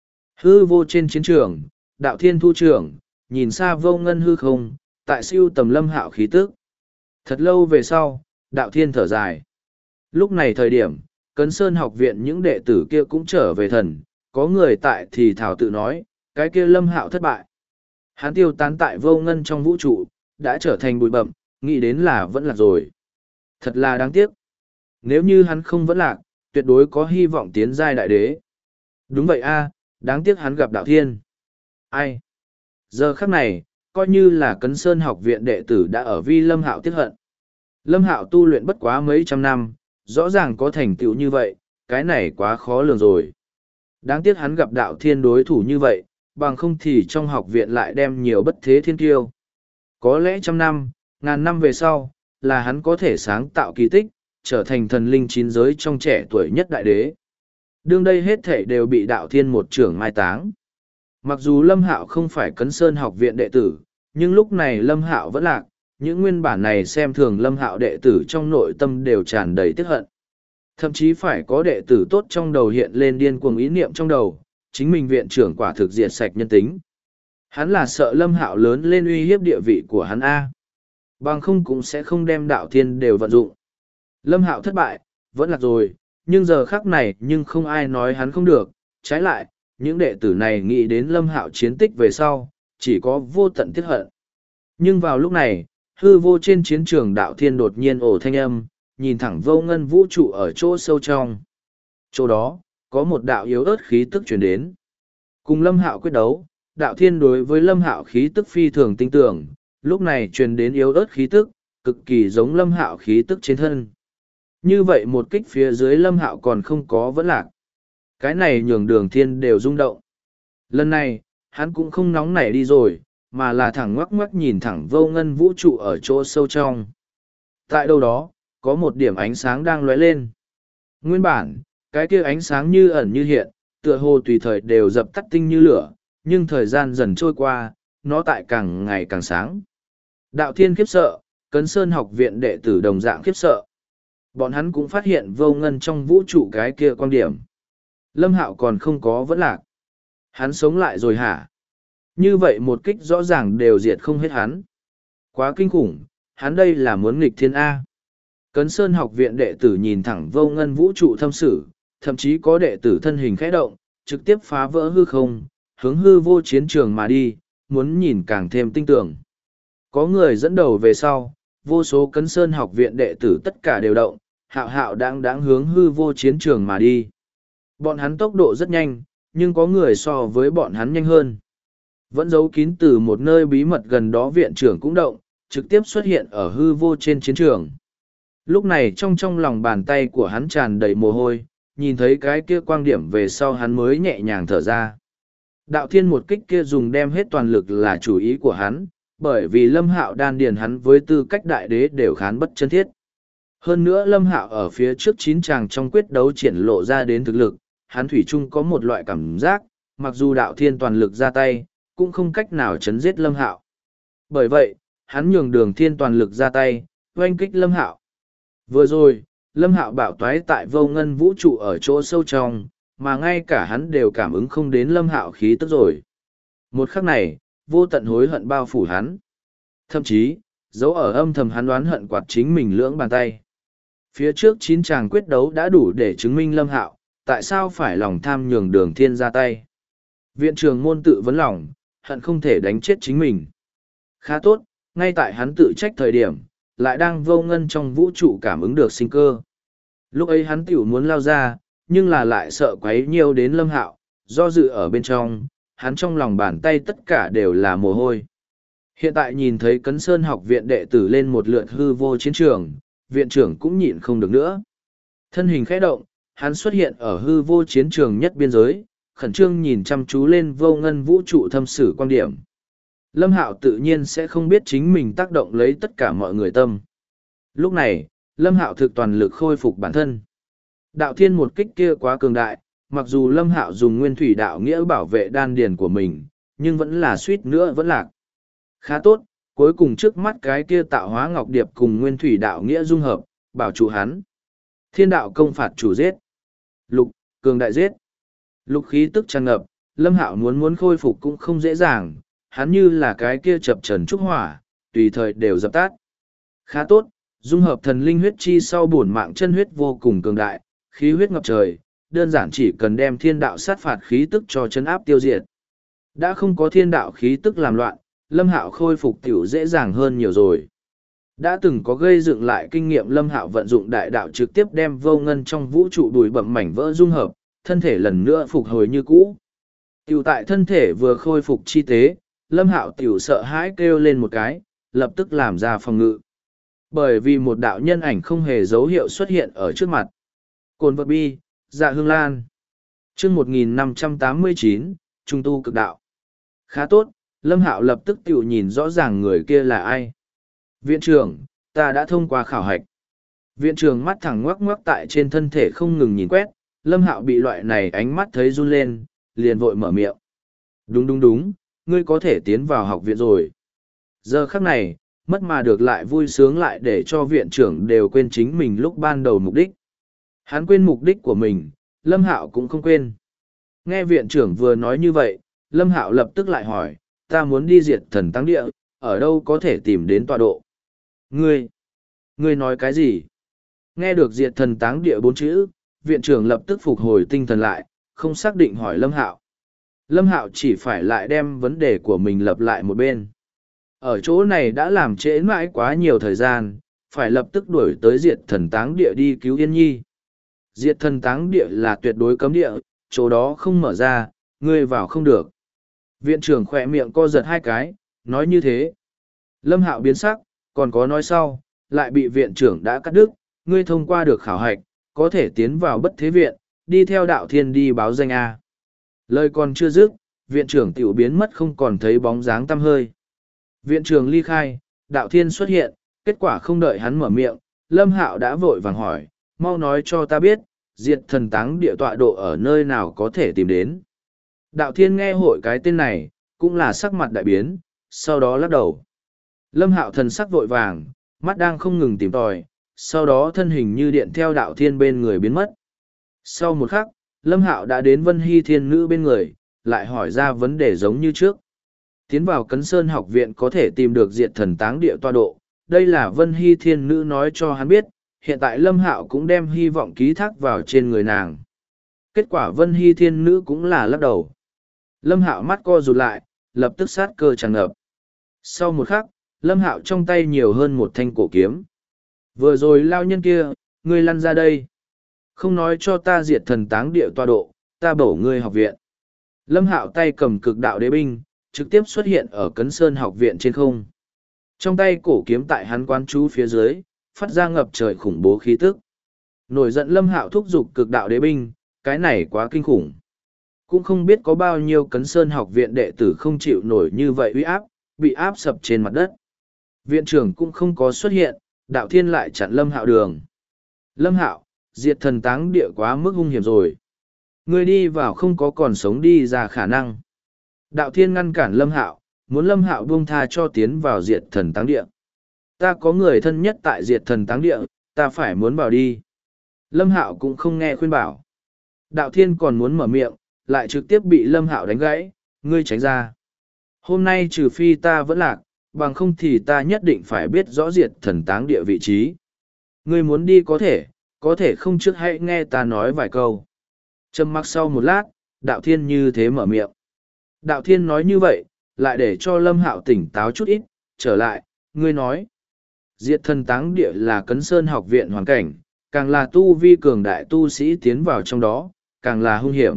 Hư vô trên chiến trường, đạo thiên thu trưởng, nhìn xa vô ngân hư không, tại siêu tầm Lâm Hạo khí tức. Thật lâu về sau, đạo thiên thở dài. Lúc này thời điểm, Cấn Sơn học viện những đệ tử kia cũng trở về thần, có người tại thì thảo tự nói, cái kia Lâm Hạo thất bại. Hắn tiêu tán tại vô ngân trong vũ trụ, đã trở thành bụi bậm, nghĩ đến là vẫn lạc rồi. Thật là đáng tiếc. Nếu như hắn không vẫn lạc, tuyệt đối có hy vọng tiến giai đại đế. Đúng vậy a, đáng tiếc hắn gặp đạo thiên. Ai? Giờ khắc này, coi như là Cấn Sơn học viện đệ tử đã ở vi Lâm Hạo tiếc hận. Lâm Hạo tu luyện bất quá mấy trăm năm, rõ ràng có thành tựu như vậy, cái này quá khó lường rồi. Đáng tiếc hắn gặp đạo thiên đối thủ như vậy, bằng không thì trong học viện lại đem nhiều bất thế thiên kiêu. Có lẽ trăm năm, ngàn năm về sau, là hắn có thể sáng tạo kỳ tích, trở thành thần linh chín giới trong trẻ tuổi nhất đại đế. Đương đây hết thể đều bị đạo thiên một trưởng mai táng. Mặc dù Lâm Hạo không phải Cấn Sơn học viện đệ tử, nhưng lúc này Lâm Hạo vẫn lạc, những nguyên bản này xem thường Lâm Hạo đệ tử trong nội tâm đều tràn đầy tiếc hận. Thậm chí phải có đệ tử tốt trong đầu hiện lên điên cuồng ý niệm trong đầu, chính mình viện trưởng quả thực diệt sạch nhân tính. Hắn là sợ Lâm Hạo lớn lên uy hiếp địa vị của hắn A. Bằng không cũng sẽ không đem đạo thiên đều vận dụng. Lâm Hạo thất bại, vẫn lạc rồi, nhưng giờ khắc này nhưng không ai nói hắn không được, trái lại, những đệ tử này nghĩ đến Lâm Hạo chiến tích về sau, chỉ có vô tận tiếc hận. Nhưng vào lúc này, hư vô trên chiến trường đạo thiên đột nhiên ồ thanh âm, nhìn thẳng vô ngân vũ trụ ở chỗ sâu trong. Chỗ đó, có một đạo yếu ớt khí tức chuyển đến. Cùng Lâm Hạo quyết đấu, đạo thiên đối với Lâm Hạo khí tức phi thường tinh tưởng, lúc này truyền đến yếu ớt khí tức, cực kỳ giống Lâm Hạo khí tức trên thân. Như vậy một kích phía dưới Lâm Hạo còn không có vẫn lạc. Cái này nhường Đường Thiên đều rung động. Lần này, hắn cũng không nóng nảy đi rồi, mà là thẳng ngoắc ngoắc nhìn thẳng vô ngân vũ trụ ở chỗ sâu trong. Tại đâu đó, có một điểm ánh sáng đang lóe lên. Nguyên bản, cái kia ánh sáng như ẩn như hiện, tựa hồ tùy thời đều dập tắt tinh như lửa, nhưng thời gian dần trôi qua, nó tại càng ngày càng sáng. Đạo Thiên khiếp sợ, Cấn Sơn học viện đệ tử đồng dạng khiếp sợ. Bọn hắn cũng phát hiện vô ngân trong vũ trụ cái kia quan điểm. Lâm Hạo còn không có vẫn lạc. Hắn sống lại rồi hả? Như vậy một kích rõ ràng đều diệt không hết hắn. Quá kinh khủng, hắn đây là muốn nghịch thiên A. Cấn Sơn học viện đệ tử nhìn thẳng vô ngân vũ trụ thâm sử, thậm chí có đệ tử thân hình khẽ động, trực tiếp phá vỡ hư không, hướng hư vô chiến trường mà đi, muốn nhìn càng thêm tinh tưởng. Có người dẫn đầu về sau, vô số Cấn Sơn học viện đệ tử tất cả đều động, hạo hạo đáng hướng hư vô chiến trường mà đi. Bọn hắn tốc độ rất nhanh, nhưng có người so với bọn hắn nhanh hơn. Vẫn giấu kín từ một nơi bí mật gần đó viện trưởng cũng động, trực tiếp xuất hiện ở hư vô trên chiến trường. Lúc này trong lòng bàn tay của hắn tràn đầy mồ hôi, nhìn thấy cái kia quang điểm về sau hắn mới nhẹ nhàng thở ra. Đạo thiên một kích kia dùng đem hết toàn lực là chủ ý của hắn, bởi vì Lâm Hạo đan điền hắn với tư cách đại đế đều khán bất chân thiết. Hơn nữa Lâm Hạo ở phía trước 9 chàng trong quyết đấu triển lộ ra đến thực lực, hắn thủy chung có một loại cảm giác, mặc dù đạo thiên toàn lực ra tay, cũng không cách nào chấn giết Lâm Hạo. Bởi vậy, hắn nhường Đường Thiên toàn lực ra tay, oanh kích Lâm Hạo. Vừa rồi, Lâm Hạo bạo toái tại vô ngân vũ trụ ở chỗ sâu trong, mà ngay cả hắn đều cảm ứng không đến Lâm Hạo khí tức rồi. Một khắc này, vô tận hối hận bao phủ hắn. Thậm chí, dấu ở âm thầm hắn đoán hận quạt chính mình lưỡng bàn tay. Phía trước 9 chàng quyết đấu đã đủ để chứng minh Lâm Hạo, tại sao phải lòng tham nhường Đường Thiên ra tay. Viện trưởng môn tự vấn lòng, hận không thể đánh chết chính mình. Khá tốt, ngay tại hắn tự trách thời điểm, lại đang vô ngân trong vũ trụ cảm ứng được sinh cơ. Lúc ấy hắn tiểu muốn lao ra, nhưng là lại sợ quấy nhiều đến Lâm Hạo, do dự ở bên trong, hắn trong lòng bàn tay tất cả đều là mồ hôi. Hiện tại nhìn thấy Cấn Sơn học viện đệ tử lên một lượt hư vô chiến trường, viện trưởng cũng nhịn không được nữa. Thân hình khẽ động, hắn xuất hiện ở hư vô chiến trường nhất biên giới, khẩn trương nhìn chăm chú lên vô ngân vũ trụ thâm sử quan điểm. Lâm Hạo tự nhiên sẽ không biết chính mình tác động lấy tất cả mọi người tâm. Lúc này, Lâm Hạo thực toàn lực khôi phục bản thân. Đạo thiên một kích kia quá cường đại, mặc dù Lâm Hạo dùng nguyên thủy đạo nghĩa bảo vệ đan điền của mình, nhưng vẫn là suýt nữa vẫn lạc. Khá tốt, cuối cùng trước mắt cái kia tạo hóa ngọc điệp cùng nguyên thủy đạo nghĩa dung hợp, bảo chủ hắn. Thiên đạo công phạt chủ giết. Lục, cường đại giết. Lục khí tức tràn ngập, Lâm Hạo muốn khôi phục cũng không dễ dàng, hắn như là cái kia chập trần trúc hỏa, tùy thời đều dập tắt. Khá tốt, dung hợp thần linh huyết chi sau bổn mạng chân huyết vô cùng cường đại, khí huyết ngập trời, đơn giản chỉ cần đem thiên đạo sát phạt khí tức cho chấn áp tiêu diệt. Đã không có thiên đạo khí tức làm loạn, Lâm Hạo khôi phục tiểu dễ dàng hơn nhiều rồi. Đã từng có gây dựng lại kinh nghiệm, Lâm Hạo vận dụng đại đạo trực tiếp đem vô ngân trong vũ trụ đùi bẩm mảnh vỡ dung hợp, thân thể lần nữa phục hồi như cũ. Tiểu tại thân thể vừa khôi phục chi tế, Lâm Hạo tiểu sợ hãi kêu lên một cái, lập tức làm ra phòng ngự. Bởi vì một đạo nhân ảnh không hề dấu hiệu xuất hiện ở trước mặt. Cồn vật bi, Dạ Hương Lan. Chương 1589, Trung tu cực đạo. Khá tốt, Lâm Hạo lập tức tiểu nhìn rõ ràng người kia là ai. Viện trưởng, ta đã thông qua khảo hạch. Viện trưởng mắt thẳng ngoắc ngoắc tại trên thân thể không ngừng nhìn quét, Lâm Hạo bị loại này ánh mắt thấy run lên, liền vội mở miệng. Đúng, ngươi có thể tiến vào học viện rồi. Giờ khắc này, mất mà được lại vui sướng lại để cho viện trưởng đều quên chính mình lúc ban đầu mục đích. Hắn quên mục đích của mình, Lâm Hạo cũng không quên. Nghe viện trưởng vừa nói như vậy, Lâm Hạo lập tức lại hỏi, ta muốn đi diệt thần tăng địa, ở đâu có thể tìm đến tọa độ? Ngươi nói cái gì? Nghe được diệt thần táng địa 4 chữ, viện trưởng lập tức phục hồi tinh thần lại, không xác định hỏi Lâm Hạo. Lâm Hạo chỉ phải lại đem vấn đề của mình lập lại một bên. Ở chỗ này đã làm trễ mãi quá nhiều thời gian, phải lập tức đuổi tới diệt thần táng địa đi cứu Yên Nhi. Diệt thần táng địa là tuyệt đối cấm địa, chỗ đó không mở ra, ngươi vào không được. Viện trưởng khỏe miệng co giật 2 cái, nói như thế. Lâm Hạo biến sắc, còn có nói sau, lại bị viện trưởng đã cắt đứt, ngươi thông qua được khảo hạch, có thể tiến vào bất thế viện, đi theo đạo thiên đi báo danh A. Lời còn chưa dứt, viện trưởng tiểu biến mất không còn thấy bóng dáng tăm hơi. Viện trưởng ly khai, đạo thiên xuất hiện, kết quả không đợi hắn mở miệng, Lâm Hạo đã vội vàng hỏi, mau nói cho ta biết, diệt thần táng địa tọa độ ở nơi nào có thể tìm đến. Đạo thiên nghe hội cái tên này, cũng là sắc mặt đại biến, sau đó lắc đầu. Lâm Hạo thần sắc vội vàng, mắt đang không ngừng tìm tòi, sau đó thân hình như điện theo đạo thiên bên người biến mất. Sau một khắc, Lâm Hạo đã đến Vân Hy Thiên Nữ bên người, lại hỏi ra vấn đề giống như trước. Tiến vào Cấn Sơn học viện có thể tìm được diệt thần táng địa tọa độ, đây là Vân Hy Thiên Nữ nói cho hắn biết, hiện tại Lâm Hạo cũng đem hy vọng ký thác vào trên người nàng. Kết quả Vân Hy Thiên Nữ cũng là lắc đầu. Lâm Hạo mắt co rụt lại, lập tức sát cơ tràn ngập. Sau một khắc, Lâm Hạo trong tay nhiều hơn một thanh cổ kiếm. Vừa rồi lao nhân kia, ngươi lăn ra đây. Không nói cho ta diệt thần táng địa tọa độ, ta bổ ngươi học viện. Lâm Hạo tay cầm cực đạo đế binh, trực tiếp xuất hiện ở Cấn Sơn học viện trên không. Trong tay cổ kiếm tại hắn quán chú phía dưới, phát ra ngập trời khủng bố khí tức. Nổi giận Lâm Hạo thúc giục cực đạo đế binh, cái này quá kinh khủng. Cũng không biết có bao nhiêu Cấn Sơn học viện đệ tử không chịu nổi như vậy uy áp, bị áp sập trên mặt đất. Viện trưởng cũng không có xuất hiện, đạo thiên lại chặn Lâm Hạo đường. Lâm Hạo, diệt thần táng địa quá mức hung hiểm rồi. Ngươi đi vào không có còn sống đi ra khả năng. Đạo thiên ngăn cản Lâm Hạo, muốn Lâm Hạo buông tha cho tiến vào diệt thần táng địa. Ta có người thân nhất tại diệt thần táng địa, ta phải muốn vào đi. Lâm Hạo cũng không nghe khuyên bảo. Đạo thiên còn muốn mở miệng, lại trực tiếp bị Lâm Hạo đánh gãy, ngươi tránh ra. Hôm nay trừ phi ta vẫn lạc, bằng không thì ta nhất định phải biết rõ diệt thần táng địa vị trí. Ngươi muốn đi có thể không trước hãy nghe ta nói vài câu. Trầm mặc sau một lát, đạo thiên như thế mở miệng. Đạo thiên nói như vậy, lại để cho Lâm Hạo tỉnh táo chút ít, trở lại, ngươi nói. Diệt thần táng địa là Cấn Sơn học viện hoàn cảnh, càng là tu vi cường đại tu sĩ tiến vào trong đó, càng là hung hiểm.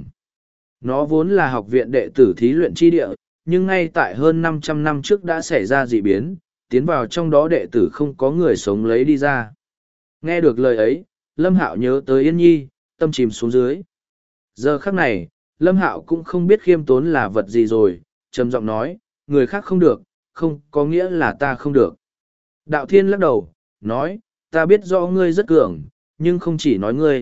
Nó vốn là học viện đệ tử thí luyện chi địa, nhưng ngay tại hơn 500 năm trước đã xảy ra dị biến, tiến vào trong đó đệ tử không có người sống lấy đi ra. Nghe được lời ấy, Lâm Hạo nhớ tới Yên Nhi, tâm chìm xuống dưới. Giờ khắc này, Lâm Hạo cũng không biết khiêm tốn là vật gì rồi, trầm giọng nói, người khác không được, không có nghĩa là ta không được. Đạo Thiên lắc đầu, nói, ta biết rõ ngươi rất cường, nhưng không chỉ nói ngươi,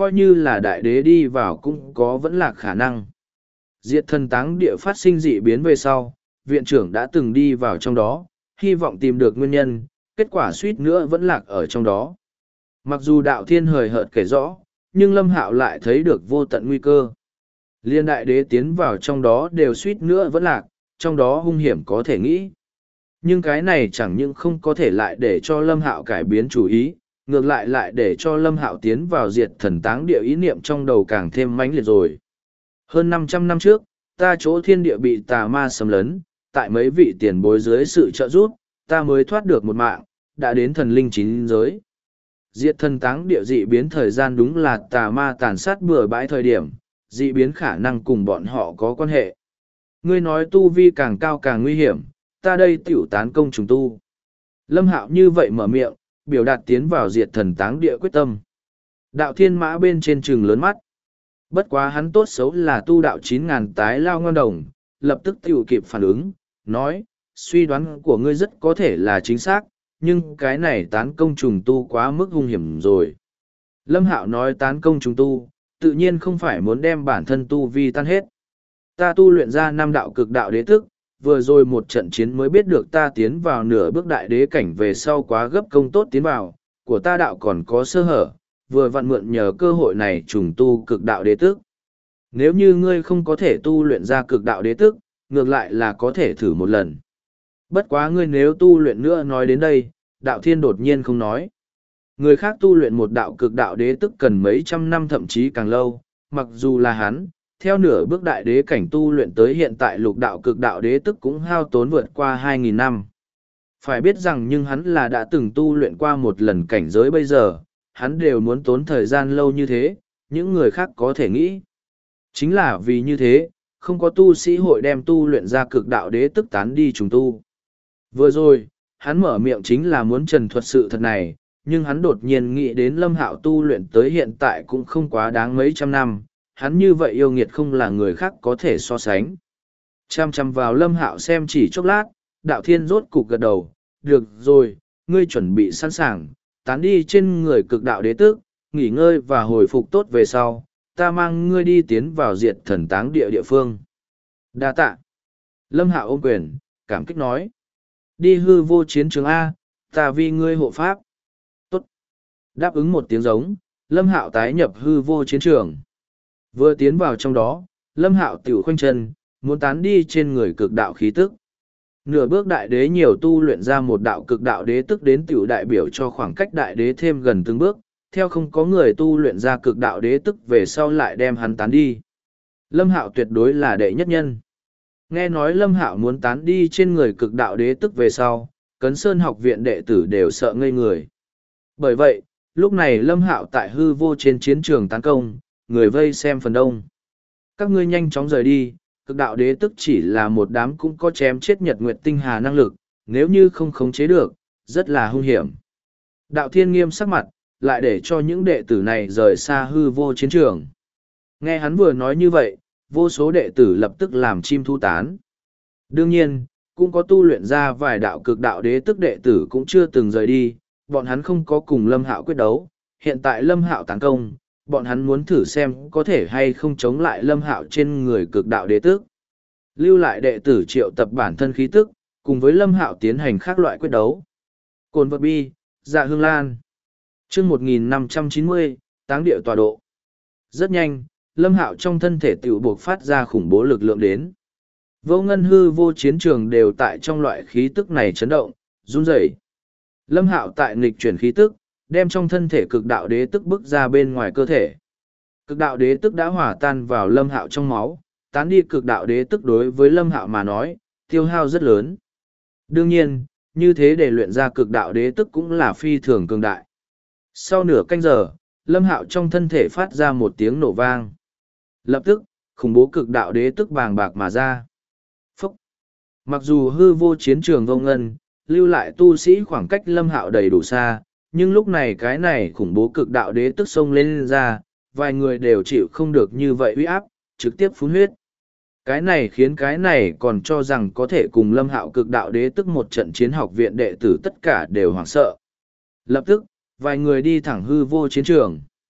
coi như là đại đế đi vào cũng có vẫn là khả năng. Diệt thần táng địa phát sinh dị biến về sau, viện trưởng đã từng đi vào trong đó, hy vọng tìm được nguyên nhân, kết quả suýt nữa vẫn lạc ở trong đó. Mặc dù đạo thiên hời hợt kể rõ, nhưng Lâm Hạo lại thấy được vô tận nguy cơ. Liên đại đế tiến vào trong đó đều suýt nữa vẫn lạc, trong đó hung hiểm có thể nghĩ. Nhưng cái này chẳng những không có thể lại để cho Lâm Hạo cải biến chủ ý, ngược lại lại để cho Lâm Hạo tiến vào diệt thần táng địa ý niệm trong đầu càng thêm mãnh liệt rồi. Hơn 500 năm trước, ta chỗ thiên địa bị tà ma xâm lấn, tại mấy vị tiền bối dưới sự trợ giúp, ta mới thoát được một mạng, đã đến thần linh chín giới. Diệt thần táng địa dị biến thời gian đúng là tà ma tàn sát bừa bãi thời điểm, dị biến khả năng cùng bọn họ có quan hệ. Ngươi nói tu vi càng cao càng nguy hiểm, ta đây tiểu tán công trùng tu. Lâm Hạo như vậy mở miệng, biểu đạt tiến vào diệt thần táng địa quyết tâm. Đạo thiên mã bên trên trừng lớn mắt. Bất quá hắn tốt xấu là tu đạo 9.000 tái lao ngon đồng, lập tức tiểu kịp phản ứng, nói, suy đoán của ngươi rất có thể là chính xác, nhưng cái này tán công trùng tu quá mức hung hiểm rồi. Lâm Hạo nói tán công trùng tu, tự nhiên không phải muốn đem bản thân tu vi tan hết. Ta tu luyện ra 5 đạo cực đạo đế thức, vừa rồi một trận chiến mới biết được ta tiến vào nửa bước đại đế cảnh về sau quá gấp công tốt tiến vào, của ta đạo còn có sơ hở, vừa vặn mượn nhờ cơ hội này trùng tu cực đạo đế tức. Nếu như ngươi không có thể tu luyện ra cực đạo đế tức, ngược lại là có thể thử một lần. Bất quá ngươi nếu tu luyện nữa nói đến đây, đạo thiên đột nhiên không nói. Người khác tu luyện một đạo cực đạo đế tức cần mấy trăm năm thậm chí càng lâu, mặc dù là hắn, theo nửa bước đại đế cảnh tu luyện tới hiện tại lục đạo cực đạo đế tức cũng hao tốn vượt qua 2.000 năm. Phải biết rằng nhưng hắn là đã từng tu luyện qua một lần cảnh giới bây giờ, hắn đều muốn tốn thời gian lâu như thế, những người khác có thể nghĩ. Chính là vì như thế, không có tu sĩ hội đem tu luyện ra cực đạo đế tức tán đi trùng tu. Vừa rồi, hắn mở miệng chính là muốn trần thuật sự thật này, nhưng hắn đột nhiên nghĩ đến Lâm Hạo tu luyện tới hiện tại cũng không quá đáng mấy trăm năm, hắn như vậy yêu nghiệt không là người khác có thể so sánh. Chăm chăm vào Lâm Hạo xem chỉ chốc lát, đạo thiên rốt cục gật đầu, được rồi, ngươi chuẩn bị sẵn sàng, tán đi trên người cực đạo đế tước, nghỉ ngơi và hồi phục tốt về sau, ta mang ngươi đi tiến vào diệt thần táng địa phương. Đa tạ. Lâm Hạo ôm quyền, cảm kích nói. Đi hư vô chiến trường A, ta vì ngươi hộ pháp. Tốt. Đáp ứng một tiếng giống, Lâm Hạo tái nhập hư vô chiến trường. Vừa tiến vào trong đó, Lâm Hạo tiểu khoanh chân, muốn tán đi trên người cực đạo khí tức. Nửa bước đại đế nhiều tu luyện ra một đạo cực đạo đế tức đến tiểu đại biểu cho khoảng cách đại đế thêm gần từng bước, theo không có người tu luyện ra cực đạo đế tức về sau lại đem hắn tán đi. Lâm Hạo tuyệt đối là đệ nhất nhân. Nghe nói Lâm Hạo muốn tán đi trên người cực đạo đế tức về sau, Cấn Sơn học viện đệ tử đều sợ ngây người. Bởi vậy, lúc này Lâm Hạo tại hư vô trên chiến trường tấn công, người vây xem phần đông. Các ngươi nhanh chóng rời đi, cực đạo đế tức chỉ là một đám cũng có chém chết nhật nguyệt tinh hà năng lực, nếu như không khống chế được, rất là hung hiểm. Đạo thiên nghiêm sắc mặt, lại để cho những đệ tử này rời xa hư vô chiến trường. Nghe hắn vừa nói như vậy, vô số đệ tử lập tức làm chim thu tán. Đương nhiên, cũng có tu luyện ra vài đạo cực đạo đế tức đệ tử cũng chưa từng rời đi, bọn hắn không có cùng Lâm Hạo quyết đấu, hiện tại Lâm Hạo tấn công, bọn hắn muốn thử xem có thể hay không chống lại Lâm Hạo trên người cực đạo đế tức. Lưu lại đệ tử triệu tập bản thân khí tức, cùng với Lâm Hạo tiến hành các loại quyết đấu. Cồn vật bi, dạ hương lan. Chương 1590, táng địa tọa độ. Rất nhanh, Lâm Hạo trong thân thể tiểu buộc phát ra khủng bố lực lượng đến. Vô ngân hư vô chiến trường đều tại trong loại khí tức này chấn động, run rẩy. Lâm Hạo tại nghịch chuyển khí tức, đem trong thân thể cực đạo đế tức bức ra bên ngoài cơ thể. Cực đạo đế tức đã hòa tan vào Lâm Hạo trong máu, tán đi cực đạo đế tức đối với Lâm Hạo mà nói, tiêu hao rất lớn. Đương nhiên, như thế để luyện ra cực đạo đế tức cũng là phi thường cường đại. Sau nửa canh giờ, Lâm Hạo trong thân thể phát ra một tiếng nổ vang. Lập tức, khủng bố cực đạo đế tức bàng bạc mà ra. Phúc! Mặc dù hư vô chiến trường vô ngân, lưu lại tu sĩ khoảng cách Lâm Hạo đầy đủ xa, nhưng lúc này cái này khủng bố cực đạo đế tức xông lên ra, vài người đều chịu không được như vậy uy áp, trực tiếp phun huyết. Cái này khiến cái này còn cho rằng có thể cùng Lâm Hạo cực đạo đế tức một trận chiến học viện đệ tử tất cả đều hoảng sợ. Lập tức, vài người đi thẳng hư vô chiến trường.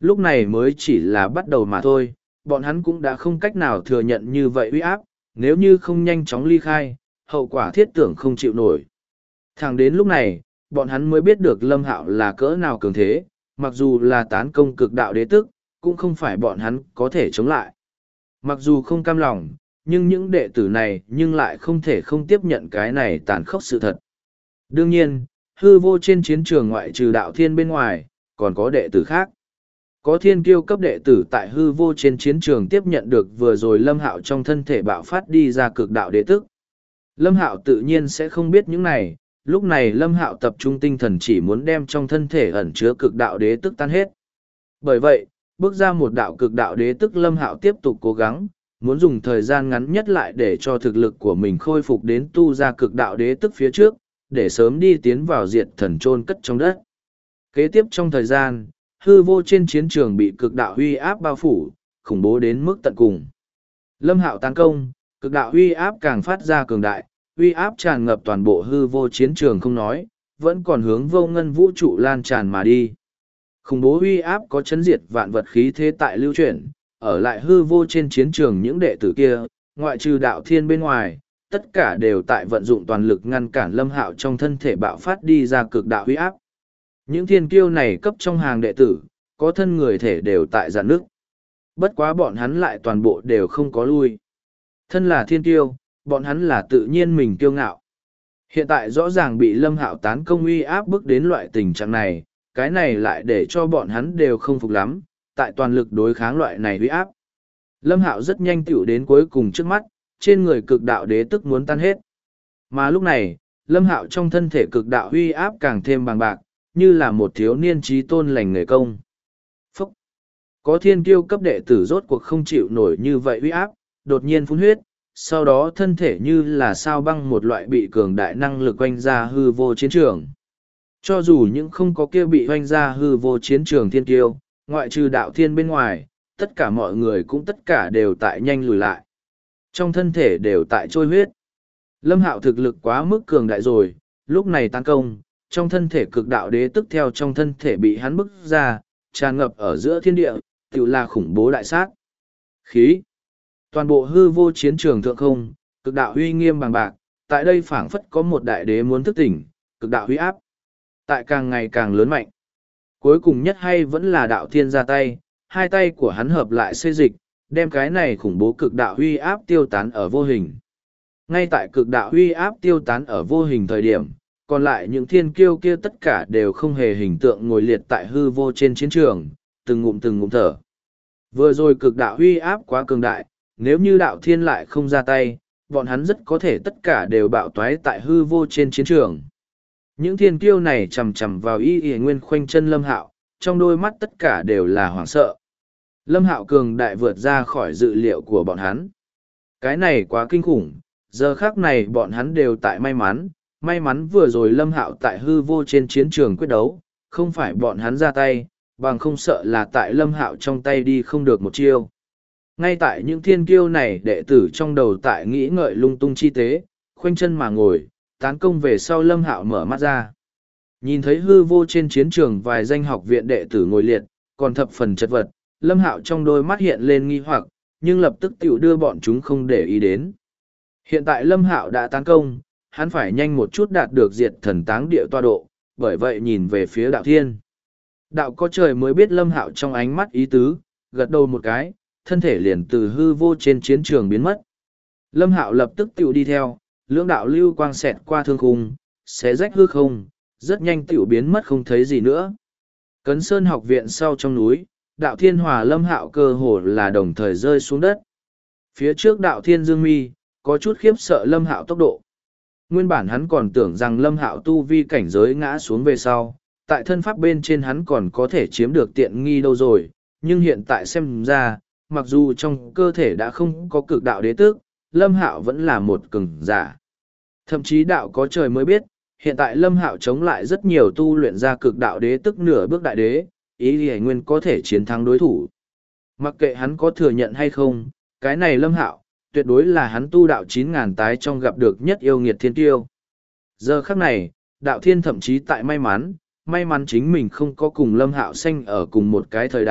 lúc này mới chỉ là bắt đầu mà thôi, bọn hắn cũng đã không cách nào thừa nhận như vậy uy áp, nếu như không nhanh chóng ly khai, hậu quả thiết tưởng không chịu nổi. Thẳng đến lúc này, bọn hắn mới biết được Lâm Hạo là cỡ nào cường thế, mặc dù là tán công cực đạo đế tức, cũng không phải bọn hắn có thể chống lại. Mặc dù không cam lòng, nhưng những đệ tử này nhưng lại không thể không tiếp nhận cái này tàn khốc sự thật. Đương nhiên, hư vô trên chiến trường ngoại trừ đạo thiên bên ngoài, còn có đệ tử khác. Có thiên kiêu cấp đệ tử tại hư vô trên chiến trường tiếp nhận được vừa rồi Lâm Hạo trong thân thể bạo phát đi ra cực đạo đế tức. Lâm Hạo tự nhiên sẽ không biết những này, lúc này Lâm Hạo tập trung tinh thần chỉ muốn đem trong thân thể ẩn chứa cực đạo đế tức tan hết. Bởi vậy, bước ra một đạo cực đạo đế tức Lâm Hạo tiếp tục cố gắng, muốn dùng thời gian ngắn nhất lại để cho thực lực của mình khôi phục đến tu ra cực đạo đế tức phía trước, để sớm đi tiến vào diệt thần chôn cất trong đất. Kế tiếp trong thời gian, hư vô trên chiến trường bị cực đạo huy áp bao phủ, khủng bố đến mức tận cùng. Lâm Hạo tấn công, cực đạo huy áp càng phát ra cường đại, huy áp tràn ngập toàn bộ hư vô chiến trường không nói, vẫn còn hướng vô ngân vũ trụ lan tràn mà đi. Khủng bố huy áp có chấn diệt vạn vật khí thế tại lưu chuyển, ở lại hư vô trên chiến trường những đệ tử kia, ngoại trừ đạo thiên bên ngoài, tất cả đều tại vận dụng toàn lực ngăn cản Lâm Hạo trong thân thể bạo phát đi ra cực đạo huy áp. Những thiên kiêu này cấp trong hàng đệ tử, có thân người thể đều tại giàn nước. Bất quá bọn hắn lại toàn bộ đều không có lui. Thân là thiên kiêu, bọn hắn là tự nhiên mình kiêu ngạo. Hiện tại rõ ràng bị Lâm Hạo tán công uy áp bức đến loại tình trạng này, cái này lại để cho bọn hắn đều không phục lắm, tại toàn lực đối kháng loại này uy áp. Lâm Hạo rất nhanh tựu đến cuối cùng trước mắt, trên người cực đạo đế tức muốn tan hết. Mà lúc này, Lâm Hạo trong thân thể cực đạo uy áp càng thêm bằng bạc, như là một thiếu niên trí tôn lành nghề công. Phúc! Có thiên kiêu cấp đệ tử rốt cuộc không chịu nổi như vậy uy áp, đột nhiên phun huyết, sau đó thân thể như là sao băng một loại bị cường đại năng lực oanh ra hư vô chiến trường. Cho dù những không có kia bị oanh ra hư vô chiến trường thiên kiêu, ngoại trừ đạo thiên bên ngoài, tất cả mọi người cũng tất cả đều tại nhanh lùi lại. Trong thân thể đều tại trôi huyết. Lâm Hạo thực lực quá mức cường đại rồi, lúc này tấn công, trong thân thể cực đạo đế tức theo trong thân thể bị hắn bức ra, tràn ngập ở giữa thiên địa, tự là khủng bố đại sát. Khí. Toàn bộ hư vô chiến trường thượng không, cực đạo uy nghiêm bằng bạc, tại đây phảng phất có một đại đế muốn thức tỉnh, cực đạo huy áp. Tại càng ngày càng lớn mạnh. Cuối cùng nhất hay vẫn là đạo thiên ra tay, hai tay của hắn hợp lại xây dịch, đem cái này khủng bố cực đạo huy áp tiêu tán ở vô hình. Ngay tại cực đạo huy áp tiêu tán ở vô hình thời điểm, còn lại những thiên kiêu kia tất cả đều không hề hình tượng ngồi liệt tại hư vô trên chiến trường, từng ngụm thở. Vừa rồi cực đạo huy áp quá cường đại, nếu như đạo thiên lại không ra tay, bọn hắn rất có thể tất cả đều bạo toái tại hư vô trên chiến trường. Những thiên kiêu này chầm chầm vào y nguyên khoanh chân Lâm Hạo, trong đôi mắt tất cả đều là hoảng sợ. Lâm Hạo cường đại vượt ra khỏi dự liệu của bọn hắn. Cái này quá kinh khủng, giờ khác này bọn hắn đều tại may mắn vừa rồi Lâm Hạo tại hư vô trên chiến trường quyết đấu, không phải bọn hắn ra tay, bằng không sợ là tại Lâm Hạo trong tay đi không được một chiêu. Ngay tại những thiên kiêu này đệ tử trong đầu tại nghĩ ngợi lung tung chi tế, khoanh chân mà ngồi, tán công về sau Lâm Hạo mở mắt ra. Nhìn thấy hư vô trên chiến trường vài danh học viện đệ tử ngồi liệt, còn thập phần chật vật, Lâm Hạo trong đôi mắt hiện lên nghi hoặc, nhưng lập tức tiểu đưa bọn chúng không để ý đến. Hiện tại Lâm Hạo đã tán công, hắn phải nhanh một chút đạt được diệt thần táng địa toa độ, bởi vậy nhìn về phía đạo thiên. Đạo có trời mới biết Lâm Hạo trong ánh mắt ý tứ, gật đầu một cái, thân thể liền từ hư vô trên chiến trường biến mất. Lâm Hạo lập tức tiểu đi theo, lưỡng đạo lưu quang xẹt qua thương khung, xé rách hư không, rất nhanh tiểu biến mất không thấy gì nữa. Cấn Sơn học viện sau trong núi, đạo thiên hòa Lâm Hạo cơ hồ là đồng thời rơi xuống đất. Phía trước đạo thiên dương mi, có chút khiếp sợ Lâm Hạo tốc độ. Nguyên bản hắn còn tưởng rằng Lâm Hạo tu vi cảnh giới ngã xuống về sau, tại thân pháp bên trên hắn còn có thể chiếm được tiện nghi đâu rồi, nhưng hiện tại xem ra, mặc dù trong cơ thể đã không có cực đạo đế tước, Lâm Hạo vẫn là một cường giả. Thậm chí đạo có trời mới biết, hiện tại Lâm Hạo chống lại rất nhiều tu luyện ra cực đạo đế tức nửa bước đại đế, ý Lý Nguyên có thể chiến thắng đối thủ. Mặc kệ hắn có thừa nhận hay không, cái này Lâm Hạo, tuyệt đối là hắn tu đạo 9.000 tái trong gặp được nhất yêu nghiệt thiên tiêu. Giờ khắc này, đạo thiên thậm chí tại may mắn chính mình không có cùng Lâm Hạo sanh ở cùng một cái thời đại,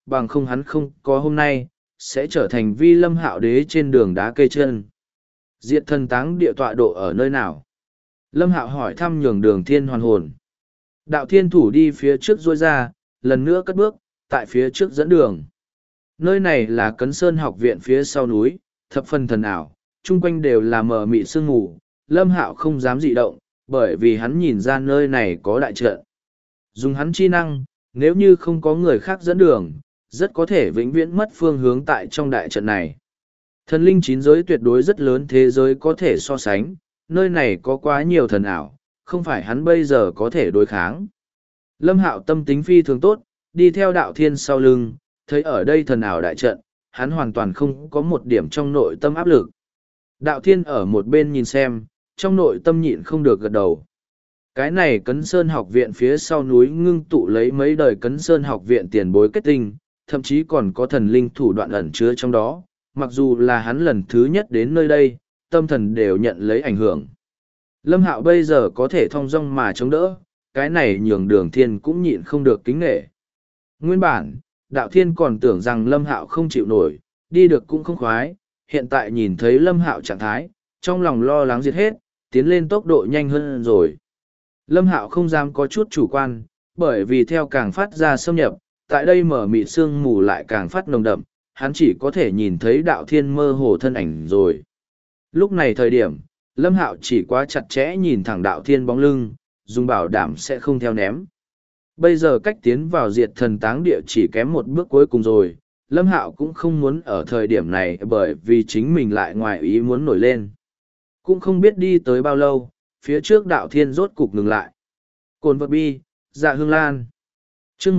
bằng không hắn không có hôm nay, sẽ trở thành vi lâm hạo đế trên đường đá cây chân. Diệt thần táng địa tọa độ ở nơi nào? Lâm hạo hỏi thăm nhường Đường Thiên hoàn hồn. Đạo thiên thủ đi phía trước rôi ra, lần nữa cất bước, tại phía trước dẫn đường. Nơi này là Cấn Sơn học viện phía sau núi, thập phần thần ảo, chung quanh đều là mờ mịt sương mù. Lâm hạo không dám dị động, bởi vì hắn nhìn ra nơi này có đại trận. Dùng hắn chi năng, nếu như không có người khác dẫn đường, rất có thể vĩnh viễn mất phương hướng tại trong đại trận này. Thần linh chín giới tuyệt đối rất lớn thế giới có thể so sánh, nơi này có quá nhiều thần ảo, không phải hắn bây giờ có thể đối kháng. Lâm hạo tâm tính phi thường tốt, đi theo đạo thiên sau lưng, thấy ở đây thần ảo đại trận, hắn hoàn toàn không có một điểm trong nội tâm áp lực. Đạo thiên ở một bên nhìn xem, trong nội tâm nhịn không được gật đầu. Cái này Cấn Sơn học viện phía sau núi ngưng tụ lấy mấy đời Cấn Sơn học viện tiền bối kết tinh, thậm chí còn có thần linh thủ đoạn ẩn chứa trong đó, mặc dù là hắn lần thứ nhất đến nơi đây, tâm thần đều nhận lấy ảnh hưởng. Lâm hạo bây giờ có thể thong dong mà chống đỡ, cái này nhường Đường Thiên cũng nhịn không được kính nể. Nguyên bản, đạo thiên còn tưởng rằng Lâm hạo không chịu nổi, đi được cũng không khoái, hiện tại nhìn thấy Lâm hạo trạng thái, trong lòng lo lắng diệt hết, tiến lên tốc độ nhanh hơn rồi. Lâm hạo không dám có chút chủ quan, bởi vì theo càng phát ra xâm nhập, tại đây mở mịt sương mù lại càng phát nồng đậm, hắn chỉ có thể nhìn thấy đạo thiên mơ hồ thân ảnh rồi. Lúc này thời điểm, Lâm hạo chỉ quá chặt chẽ nhìn thẳng đạo thiên bóng lưng, dùng bảo đảm sẽ không theo ném. Bây giờ cách tiến vào diệt thần táng địa chỉ kém một bước cuối cùng rồi, Lâm hạo cũng không muốn ở thời điểm này bởi vì chính mình lại ngoài ý muốn nổi lên. Cũng không biết đi tới bao lâu, phía trước đạo thiên rốt cục ngừng lại. Cồn vật bi, dạ hương lan. chương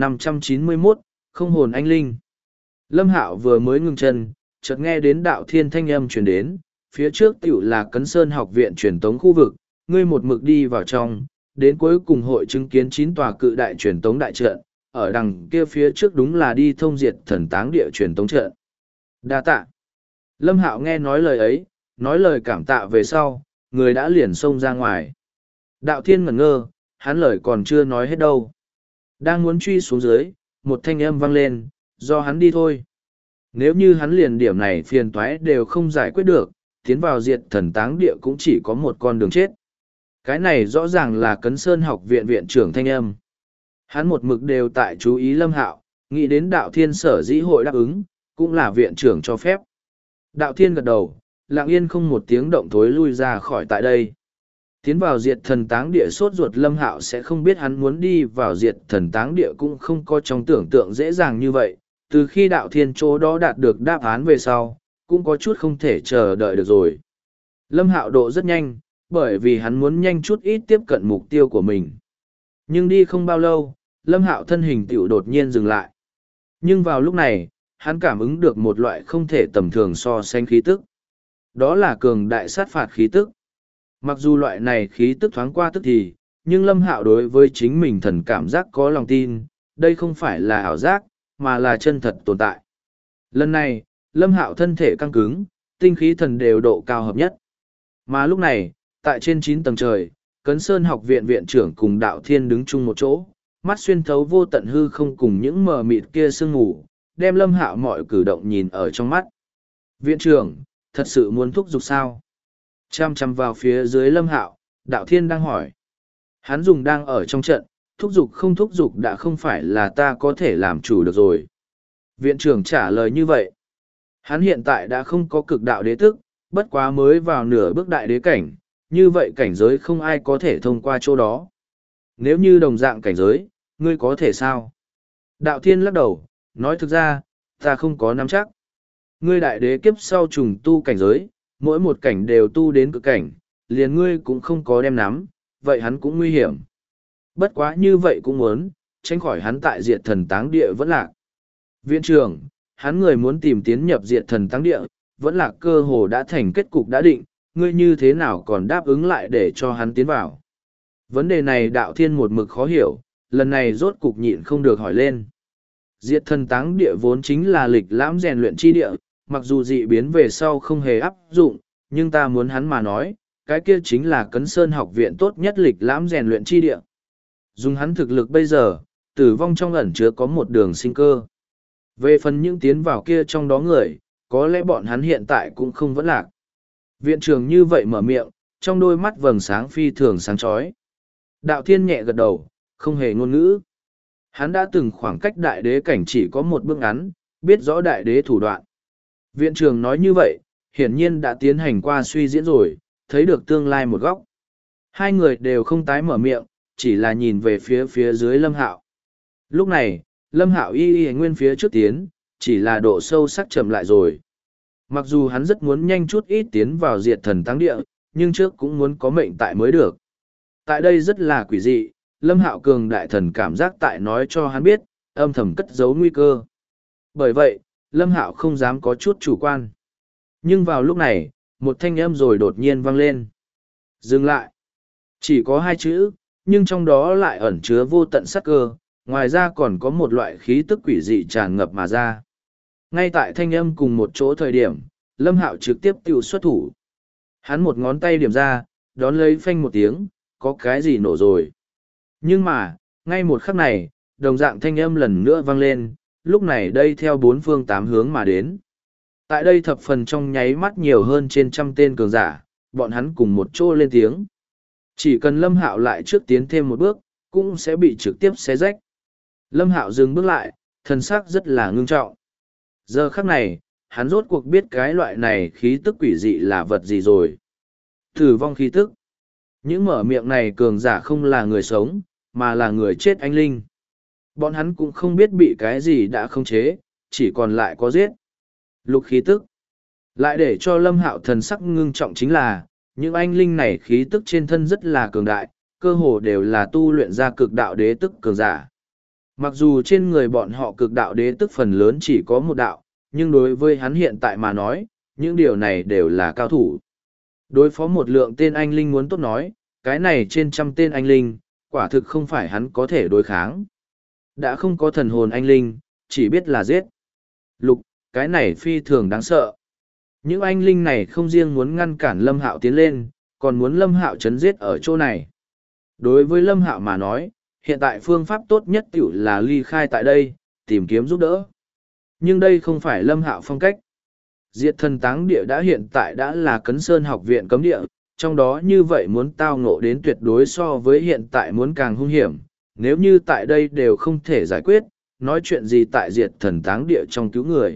1591, không hồn anh linh. Lâm hạo vừa mới ngừng chân, chợt nghe đến đạo thiên thanh âm truyền đến, phía trước tiểu là Cấn Sơn học viện truyền tống khu vực, ngươi một mực đi vào trong, đến cuối cùng hội chứng kiến 9 tòa cự đại truyền tống đại trận, ở đằng kia phía trước đúng là đi thông diệt thần táng địa truyền tống trận. Đa tạ. Lâm hạo nghe nói lời ấy, nói lời cảm tạ về sau, người đã liền xông ra ngoài. Đạo thiên ngẩn ngơ, hắn lời còn chưa nói hết đâu. Đang muốn truy xuống dưới, một thanh âm vang lên, do hắn đi thôi. Nếu như hắn liền điểm này phiền toái đều không giải quyết được, tiến vào diệt thần táng địa cũng chỉ có một con đường chết. Cái này rõ ràng là Cấn Sơn học viện viện trưởng thanh âm. Hắn một mực đều tại chú ý Lâm hạo, nghĩ đến đạo thiên sở dĩ hội đáp ứng, cũng là viện trưởng cho phép. Đạo thiên gật đầu, lặng yên không một tiếng động thối lui ra khỏi tại đây. Tiến vào diệt thần táng địa sốt ruột Lâm hạo sẽ không biết hắn muốn đi vào diệt thần táng địa cũng không có trong tưởng tượng dễ dàng như vậy. Từ khi đạo thiên chỗ đó đạt được đáp án về sau, cũng có chút không thể chờ đợi được rồi. Lâm hạo độ rất nhanh, bởi vì hắn muốn nhanh chút ít tiếp cận mục tiêu của mình. Nhưng đi không bao lâu, Lâm hạo thân hình tiểu đột nhiên dừng lại. Nhưng vào lúc này, hắn cảm ứng được một loại không thể tầm thường so sánh khí tức. Đó là cường đại sát phạt khí tức. Mặc dù loại này khí tức thoáng qua tức thì, nhưng Lâm hạo đối với chính mình thần cảm giác có lòng tin, đây không phải là ảo giác, mà là chân thật tồn tại. Lần này, Lâm hạo thân thể căng cứng, tinh khí thần đều độ cao hợp nhất. Mà lúc này, tại trên 9 tầng trời, Cấn Sơn học viện viện trưởng cùng đạo thiên đứng chung một chỗ, mắt xuyên thấu vô tận hư không cùng những mờ mịt kia sương mù, đem Lâm hạo mọi cử động nhìn ở trong mắt. Viện trưởng, thật sự muốn thúc giục sao? Chăm chăm vào phía dưới Lâm hạo, đạo thiên đang hỏi. Hắn dùng đang ở trong trận, thúc giục không thúc giục đã không phải là ta có thể làm chủ được rồi. Viện trưởng trả lời như vậy. Hắn hiện tại đã không có cực đạo đế tức, bất quá mới vào nửa bước đại đế cảnh, như vậy cảnh giới không ai có thể thông qua chỗ đó. Nếu như đồng dạng cảnh giới, ngươi có thể sao? Đạo thiên lắc đầu, nói thực ra, ta không có nắm chắc. Ngươi đại đế kiếp sau trùng tu cảnh giới, mỗi một cảnh đều tu đến cực cảnh, liền ngươi cũng không có đem nắm, vậy hắn cũng nguy hiểm. Bất quá như vậy cũng muốn, tránh khỏi hắn tại diệt thần táng địa vẫn lạc. Viện trưởng, hắn người muốn tìm tiến nhập diệt thần táng địa, vẫn là cơ hồ đã thành kết cục đã định, ngươi như thế nào còn đáp ứng lại để cho hắn tiến vào. Vấn đề này đạo thiên một mực khó hiểu, lần này rốt cục nhịn không được hỏi lên. Diệt thần táng địa vốn chính là lịch lãm rèn luyện chi địa, mặc dù dị biến về sau không hề áp dụng, nhưng ta muốn hắn mà nói, cái kia chính là Cấn Sơn học viện tốt nhất lịch lãm rèn luyện chi địa. Dùng hắn thực lực bây giờ, tử vong trong ẩn chứa có một đường sinh cơ. Về phần những tiến vào kia trong đó người, có lẽ bọn hắn hiện tại cũng không vẫn lạc. Viện trưởng như vậy mở miệng, trong đôi mắt vầng sáng phi thường sáng chói. Đạo Thiên nhẹ gật đầu, không hề ngôn ngữ. Hắn đã từng khoảng cách đại đế cảnh chỉ có một bước ngắn, biết rõ đại đế thủ đoạn. Viện trưởng nói như vậy, hiển nhiên đã tiến hành qua suy diễn rồi, thấy được tương lai một góc. Hai người đều không tái mở miệng, chỉ là nhìn về phía dưới Lâm Hạo. Lúc này, Lâm Hạo y nguyên phía trước tiến, chỉ là độ sâu sắc chậm lại rồi. Mặc dù hắn rất muốn nhanh chút ít tiến vào diệt thần táng địa, nhưng trước cũng muốn có mệnh tại mới được. Tại đây rất là quỷ dị, Lâm Hạo cường đại thần cảm giác tại nói cho hắn biết, âm thầm cất giấu nguy cơ. Bởi vậy, Lâm Hạo không dám có chút chủ quan. Nhưng vào lúc này, một thanh âm rồi đột nhiên vang lên. Dừng lại. Chỉ có hai chữ, nhưng trong đó lại ẩn chứa vô tận sát cơ, ngoài ra còn có một loại khí tức quỷ dị tràn ngập mà ra. Ngay tại thanh âm cùng một chỗ thời điểm, Lâm Hạo trực tiếp tiêu xuất thủ. Hắn một ngón tay điểm ra, đón lấy phanh một tiếng, có cái gì nổ rồi. Nhưng mà, ngay một khắc này, đồng dạng thanh âm lần nữa vang lên, lúc này đây theo bốn phương tám hướng mà đến. Tại đây thập phần trong nháy mắt nhiều hơn trên 100 tên cường giả, bọn hắn cùng một chỗ lên tiếng. Chỉ cần Lâm Hạo lại trước tiến thêm một bước, cũng sẽ bị trực tiếp xé rách. Lâm Hạo dừng bước lại, thần sắc rất là ngưng trọng. Giờ khắc này, hắn rốt cuộc biết cái loại này khí tức quỷ dị là vật gì rồi. Tử vong khí tức. Những mở miệng này cường giả không là người sống, mà là người chết anh linh. Bọn hắn cũng không biết bị cái gì đã khống chế, chỉ còn lại có giết. Lục khí tức. Lại để cho Lâm Hạo thần sắc ngưng trọng chính là, những anh linh này khí tức trên thân rất là cường đại, cơ hồ đều là tu luyện ra cực đạo đế tức cường giả. Mặc dù trên người bọn họ cực đạo đế tức phần lớn chỉ có một đạo, nhưng đối với hắn hiện tại mà nói, những điều này đều là cao thủ. Đối phó một lượng tên anh linh muốn tốt nói, cái này trên 100 tên anh linh, quả thực không phải hắn có thể đối kháng. Đã không có thần hồn anh linh, chỉ biết là giết. Lục, cái này phi thường đáng sợ. Những anh linh này không riêng muốn ngăn cản Lâm Hạo tiến lên, còn muốn Lâm Hạo chấn giết ở chỗ này. Đối với Lâm Hạo mà nói, hiện tại phương pháp tốt nhất tiểu là ly khai tại đây, tìm kiếm giúp đỡ. Nhưng đây không phải Lâm Hạo phong cách. Diệt thần táng địa đã hiện tại đã là Cấn Sơn học viện cấm địa, trong đó như vậy muốn tao ngộ đến tuyệt đối so với hiện tại muốn càng hung hiểm. Nếu như tại đây đều không thể giải quyết, nói chuyện gì tại diệt thần táng địa trong cứu người.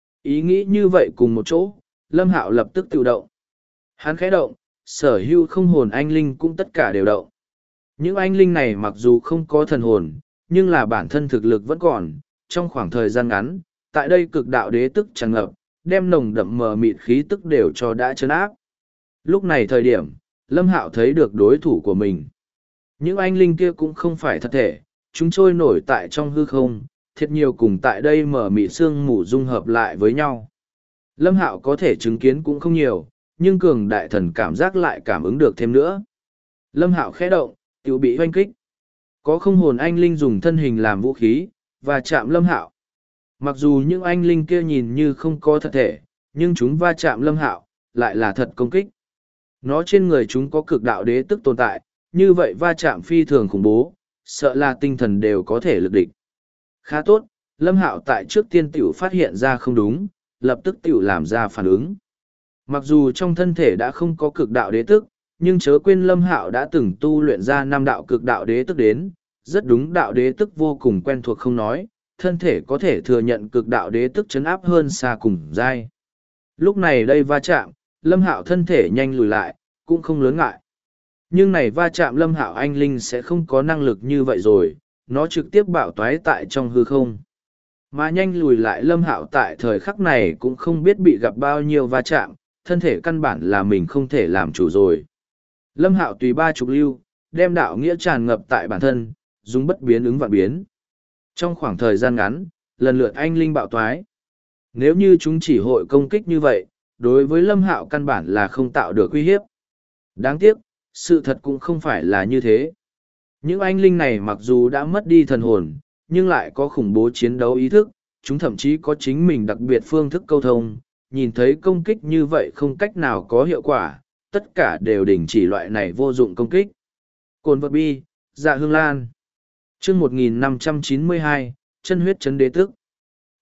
Ý nghĩ như vậy cùng một chỗ, Lâm Hạo lập tức tự động. Hắn khẽ động, sở hữu không hồn anh linh cũng tất cả đều động. Những anh linh này mặc dù không có thần hồn, nhưng là bản thân thực lực vẫn còn, trong khoảng thời gian ngắn, tại đây cực đạo đế tức tràn ngập, đem nồng đậm mờ mịt khí tức đều cho đã chấn áp. Lúc này thời điểm, Lâm Hạo thấy được đối thủ của mình. Những anh linh kia cũng không phải thật thể, chúng trôi nổi tại trong hư không, thiệt nhiều cùng tại đây mờ mịt sương mù dung hợp lại với nhau. Lâm Hạo có thể chứng kiến cũng không nhiều, nhưng cường đại thần cảm giác lại cảm ứng được thêm nữa. Lâm Hạo khẽ động, tiểu bị hoanh kích. Có không hồn anh linh dùng thân hình làm vũ khí, và chạm Lâm Hạo. Mặc dù những anh linh kia nhìn như không có thật thể, nhưng chúng va chạm Lâm Hạo, lại là thật công kích. Nó trên người chúng có cực đạo đế tức tồn tại, như vậy va chạm phi thường khủng bố, sợ là tinh thần đều có thể lực địch. Khá tốt, Lâm Hạo tại trước tiên tiểu phát hiện ra không đúng, lập tức tiểu làm ra phản ứng. Mặc dù trong thân thể đã không có cực đạo đế tức, nhưng chớ quên Lâm Hạo đã từng tu luyện ra 5 đạo cực đạo đế tức đến, rất đúng đạo đế tức vô cùng quen thuộc không nói, thân thể có thể thừa nhận cực đạo đế tức chấn áp hơn xa cùng giai. Lúc này đây va chạm, Lâm Hạo thân thể nhanh lùi lại, cũng không lớn ngại. Nhưng này va chạm Lâm Hạo anh linh sẽ không có năng lực như vậy rồi, nó trực tiếp bạo toái tại trong hư không. Mà nhanh lùi lại Lâm Hạo tại thời khắc này cũng không biết bị gặp bao nhiêu va chạm, thân thể căn bản là mình không thể làm chủ rồi. Lâm Hạo tùy 30 lưu, đem đạo nghĩa tràn ngập tại bản thân, dùng bất biến ứng vạn biến. Trong khoảng thời gian ngắn, lần lượt anh linh bạo toái. Nếu như chúng chỉ hội công kích như vậy, đối với Lâm Hạo căn bản là không tạo được uy hiếp. Đáng tiếc, sự thật cũng không phải là như thế. Những anh linh này mặc dù đã mất đi thần hồn, nhưng lại có khủng bố chiến đấu ý thức, chúng thậm chí có chính mình đặc biệt phương thức câu thông, nhìn thấy công kích như vậy không cách nào có hiệu quả, tất cả đều đình chỉ loại này vô dụng công kích. Cồn vật bi, dạ hương lan. Chương 1592, chân huyết chấn đế tức.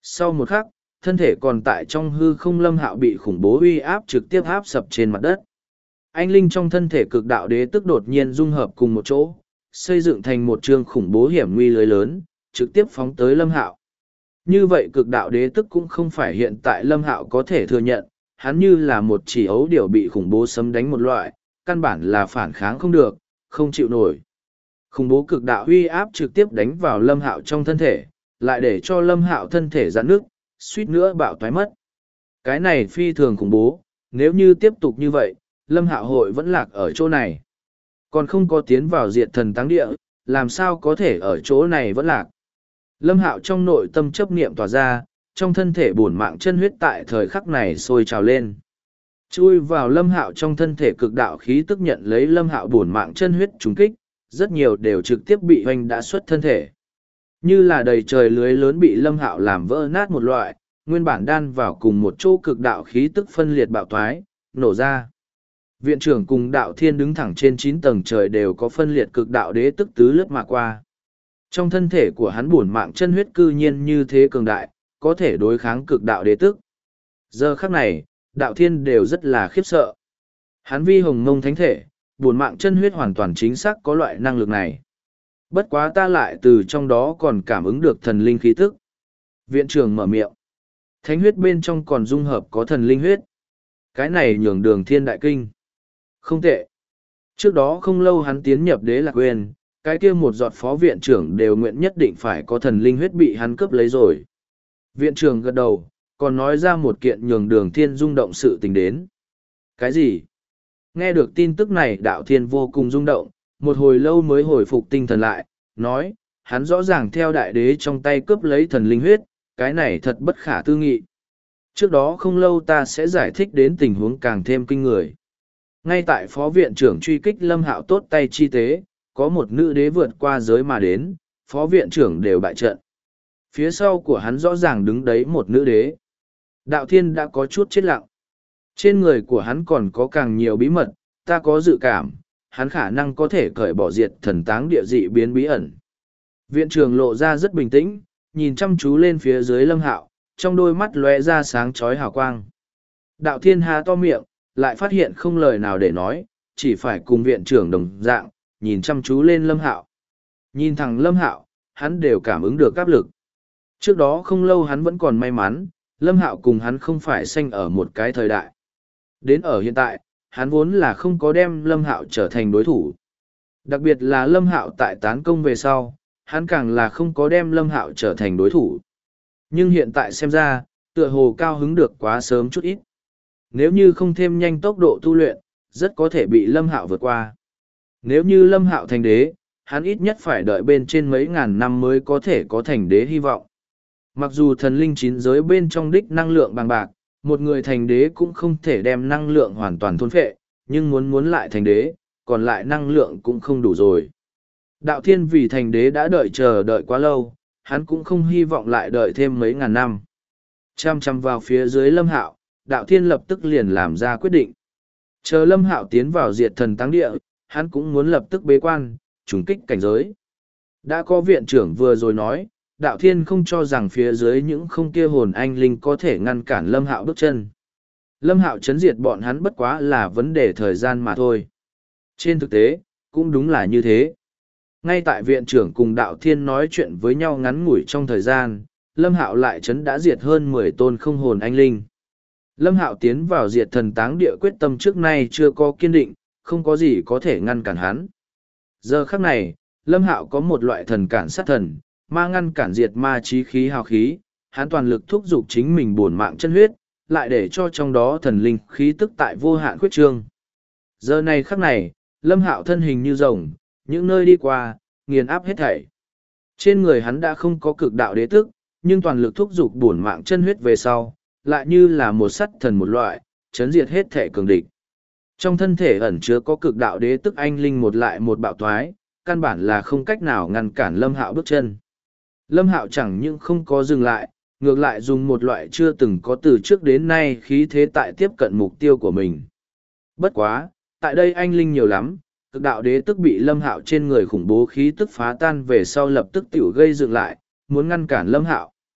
Sau một khắc, thân thể còn tại trong hư không Lâm Hạo bị khủng bố uy áp trực tiếp áp sập trên mặt đất. Anh linh trong thân thể cực đạo đế tức đột nhiên dung hợp cùng một chỗ, xây dựng thành một trường khủng bố hiểm nguy lưới lớn, trực tiếp phóng tới Lâm Hạo. Như vậy cực đạo đế tức cũng không phải hiện tại Lâm Hạo có thể thừa nhận, hắn như là một chỉ ấu điểu bị khủng bố sấm đánh một loại, căn bản là phản kháng không được, không chịu nổi. Khủng bố cực đạo uy áp trực tiếp đánh vào Lâm Hạo trong thân thể, lại để cho Lâm Hạo thân thể giãn nước, suýt nữa bạo toái mất. Cái này phi thường khủng bố, nếu như tiếp tục như vậy, Lâm Hạo hội vẫn lạc ở chỗ này. Còn không có tiến vào diệt thần táng địa, làm sao có thể ở chỗ này vẫn lạc. Lâm Hạo trong nội tâm chấp niệm tỏa ra, trong thân thể bổn mạng chân huyết tại thời khắc này sôi trào lên. Chui vào Lâm Hạo trong thân thể cực đạo khí tức nhận lấy Lâm Hạo bổn mạng chân huyết trúng kích, rất nhiều đều trực tiếp bị hoành đã xuất thân thể. Như là đầy trời lưới lớn bị Lâm Hạo làm vỡ nát một loại, nguyên bản đan vào cùng một chỗ cực đạo khí tức phân liệt bạo thoái, nổ ra. Viện trưởng cùng đạo thiên đứng thẳng trên 9 tầng trời đều có phân liệt cực đạo đế tức tứ lướt mà qua. Trong thân thể của hắn bổn mạng chân huyết cư nhiên như thế cường đại, có thể đối kháng cực đạo đế tức. Giờ khắc này, đạo thiên đều rất là khiếp sợ. Hắn vi hồng mông thánh thể, bổn mạng chân huyết hoàn toàn chính xác có loại năng lực này. Bất quá ta lại từ trong đó còn cảm ứng được thần linh khí tức. Viện trưởng mở miệng. Thánh huyết bên trong còn dung hợp có thần linh huyết. Cái này nhường đường thiên đại kinh. Không tệ. Trước đó không lâu hắn tiến nhập đế lạc nguyên, cái kia một giọt phó viện trưởng đều nguyện nhất định phải có thần linh huyết bị hắn cướp lấy rồi. Viện trưởng gật đầu, còn nói ra một kiện nhường đường thiên rung động sự tình đến. Cái gì? Nghe được tin tức này đạo thiên vô cùng rung động, một hồi lâu mới hồi phục tinh thần lại, nói, hắn rõ ràng theo đại đế trong tay cướp lấy thần linh huyết, cái này thật bất khả tư nghị. Trước đó không lâu ta sẽ giải thích đến tình huống càng thêm kinh người. Ngay tại phó viện trưởng truy kích Lâm Hạo tốt tay chi tế, có một nữ đế vượt qua giới mà đến, phó viện trưởng đều bại trận. Phía sau của hắn rõ ràng đứng đấy một nữ đế. Đạo thiên đã có chút chết lặng. Trên người của hắn còn có càng nhiều bí mật, ta có dự cảm, hắn khả năng có thể cởi bỏ diệt thần táng địa dị biến bí ẩn. Viện trưởng lộ ra rất bình tĩnh, nhìn chăm chú lên phía dưới Lâm Hạo, trong đôi mắt lóe ra sáng chói hào quang. Đạo thiên há to miệng, lại phát hiện không lời nào để nói, chỉ phải cùng viện trưởng đồng dạng, nhìn chăm chú lên Lâm Hạo. Nhìn thẳng Lâm Hạo, hắn đều cảm ứng được áp lực. Trước đó không lâu hắn vẫn còn may mắn, Lâm Hạo cùng hắn không phải sanh ở một cái thời đại. Đến ở hiện tại, hắn vốn là không có đem Lâm Hạo trở thành đối thủ. Đặc biệt là Lâm Hạo tại tán công về sau, hắn càng là không có đem Lâm Hạo trở thành đối thủ. Nhưng hiện tại xem ra, tựa hồ cao hứng được quá sớm chút ít. Nếu như không thêm nhanh tốc độ tu luyện, rất có thể bị Lâm Hạo vượt qua. Nếu như Lâm Hạo thành đế, hắn ít nhất phải đợi bên trên mấy ngàn năm mới có thể có thành đế hy vọng. Mặc dù thần linh chín giới bên trong đích năng lượng bằng bạc, một người thành đế cũng không thể đem năng lượng hoàn toàn thôn phệ, nhưng muốn lại thành đế, còn lại năng lượng cũng không đủ rồi. Đạo thiên vì thành đế đã chờ đợi quá lâu, hắn cũng không hy vọng lại đợi thêm mấy ngàn năm. Chăm chăm vào phía dưới Lâm Hạo, đạo thiên lập tức liền làm ra quyết định. Chờ Lâm Hạo tiến vào diệt thần táng địa, hắn cũng muốn lập tức bế quan, trùng kích cảnh giới. Đã có viện trưởng vừa rồi nói, đạo thiên không cho rằng phía dưới những không kia hồn anh linh có thể ngăn cản Lâm Hạo bước chân. Lâm Hạo chấn diệt bọn hắn bất quá là vấn đề thời gian mà thôi. Trên thực tế, cũng đúng là như thế. Ngay tại viện trưởng cùng đạo thiên nói chuyện với nhau ngắn ngủi trong thời gian, Lâm Hạo lại chấn đã diệt hơn 10 tôn không hồn anh linh. Lâm Hạo tiến vào diệt thần táng địa quyết tâm trước nay chưa có kiên định, không có gì có thể ngăn cản hắn. Giờ khắc này, Lâm Hạo có một loại thần cản sát thần, ma ngăn cản diệt ma chí khí hào khí, hắn toàn lực thúc giục chính mình bổn mạng chân huyết, lại để cho trong đó thần linh khí tức tại vô hạn khuyết trương. Giờ này khắc này, Lâm Hạo thân hình như rồng, những nơi đi qua, nghiền áp hết thảy. Trên người hắn đã không có cực đạo đế tức, nhưng toàn lực thúc giục bổn mạng chân huyết về sau, lại như là một sắt thần một loại, chấn diệt hết thể cường địch. Trong thân thể ẩn chứa có cực đạo đế tức anh linh một lại một bạo thoái, căn bản là không cách nào ngăn cản Lâm Hạo bước chân. Lâm Hạo chẳng những không có dừng lại, ngược lại dùng một loại chưa từng có từ trước đến nay khí thế tại tiếp cận mục tiêu của mình. Bất quá, tại đây anh linh nhiều lắm, cực đạo đế tức bị Lâm Hạo trên người khủng bố khí tức phá tan về sau lập tức tiểu gây dựng lại, muốn ngăn cản Lâm Hạo.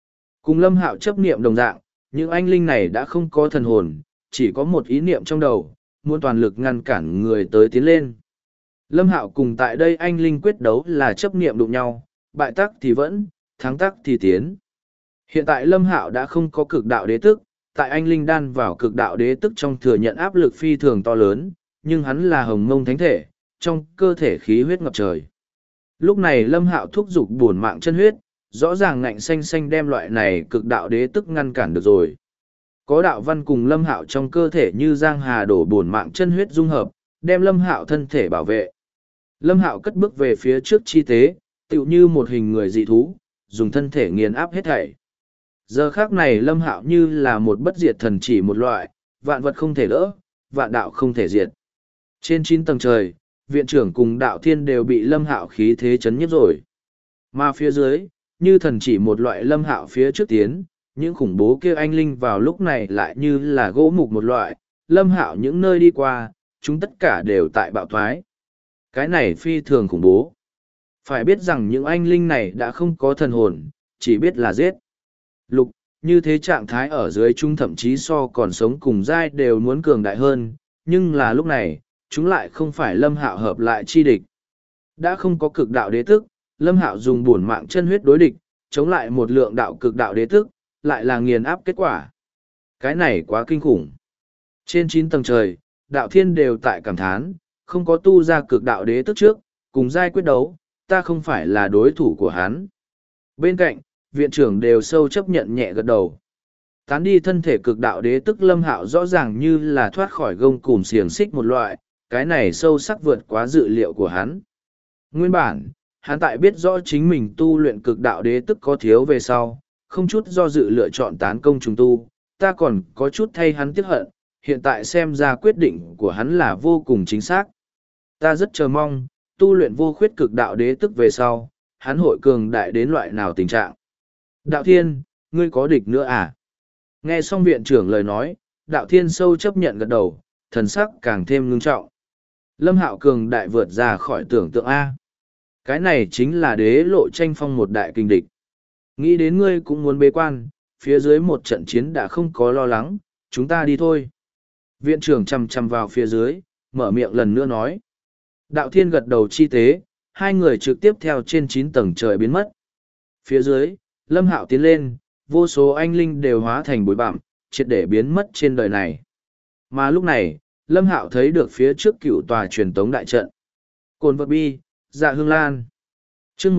Cùng Lâm Hạo chấp niệm đồng dạng, những anh linh này đã không có thần hồn, chỉ có một ý niệm trong đầu, muốn toàn lực ngăn cản người tới tiến lên. Lâm Hạo cùng tại đây anh linh quyết đấu là chấp niệm đụng nhau, bại tắc thì vẫn, thắng tắc thì tiến. Hiện tại Lâm Hạo đã không có cực đạo đế tức, tại anh linh đan vào cực đạo đế tức trong thừa nhận áp lực phi thường to lớn, nhưng hắn là hồng mông thánh thể, trong cơ thể khí huyết ngập trời. Lúc này Lâm Hạo thúc giục bổn mạng chân huyết, rõ ràng ngạnh xanh xanh đem loại này cực đạo đế tức ngăn cản được rồi. Có đạo văn cùng Lâm Hạo trong cơ thể như giang hà đổ bổn mạng chân huyết dung hợp, đem Lâm Hạo thân thể bảo vệ. Lâm Hạo cất bước về phía trước chi tế, tựu như một hình người dị thú, dùng thân thể nghiền áp hết thảy. Giờ khác này Lâm Hạo như là một bất diệt thần chỉ một loại, vạn vật không thể đỡ, vạn đạo không thể diệt. Trên 9 tầng trời, viện trưởng cùng đạo thiên đều bị Lâm Hạo khí thế chấn nhiếp rồi. Mà phía dưới, như thần chỉ một loại Lâm Hạo phía trước tiến, những khủng bố kia anh linh vào lúc này lại như là gỗ mục một loại, Lâm Hạo những nơi đi qua, chúng tất cả đều tại bạo thoái. Cái này phi thường khủng bố. Phải biết rằng những anh linh này đã không có thần hồn, chỉ biết là giết. Lục, như thế trạng thái ở dưới chúng thậm chí so còn sống cùng giai đều muốn cường đại hơn, nhưng là lúc này, chúng lại không phải Lâm Hạo hợp lại chi địch. Đã không có cực đạo đế tức, Lâm Hạo dùng bổn mạng chân huyết đối địch, chống lại một lượng đạo cực đạo đế tức, lại là nghiền áp kết quả. Cái này quá kinh khủng. Trên 9 tầng trời, đạo thiên đều tại cảm thán, không có tu ra cực đạo đế tức trước, cùng giai quyết đấu, ta không phải là đối thủ của hắn. Bên cạnh, viện trưởng đều sâu chấp nhận nhẹ gật đầu. Tán đi thân thể cực đạo đế tức Lâm Hạo rõ ràng như là thoát khỏi gông cùm xiềng xích một loại, cái này sâu sắc vượt quá dự liệu của hắn. Nguyên bản, hắn tại biết rõ chính mình tu luyện cực đạo đế tức có thiếu về sau, không chút do dự lựa chọn tán công trùng tu, ta còn có chút thay hắn tiếc hận, hiện tại xem ra quyết định của hắn là vô cùng chính xác. Ta rất chờ mong, tu luyện vô khuyết cực đạo đế tức về sau, hắn hội cường đại đến loại nào tình trạng. Đạo Thiên, ngươi có địch nữa à? Nghe xong viện trưởng lời nói, Đạo Thiên sâu chấp nhận gật đầu, thần sắc càng thêm ngưng trọng. Lâm Hạo cường đại vượt ra khỏi tưởng tượng A. Cái này chính là đế lộ tranh phong một đại kinh địch. Nghĩ đến ngươi cũng muốn bế quan, phía dưới một trận chiến đã không có lo lắng, chúng ta đi thôi. Viện trưởng chằm chằm vào phía dưới, mở miệng lần nữa nói. Đạo Thiên gật đầu chi tế, hai người trực tiếp theo trên 9 tầng trời biến mất. Phía dưới, Lâm Hạo tiến lên, vô số anh linh đều hóa thành bụi bặm, triệt để biến mất trên đời này. Mà lúc này, Lâm Hạo thấy được phía trước cựu tòa truyền tống đại trận. Cồn vật bi, dạ hương lan. Chương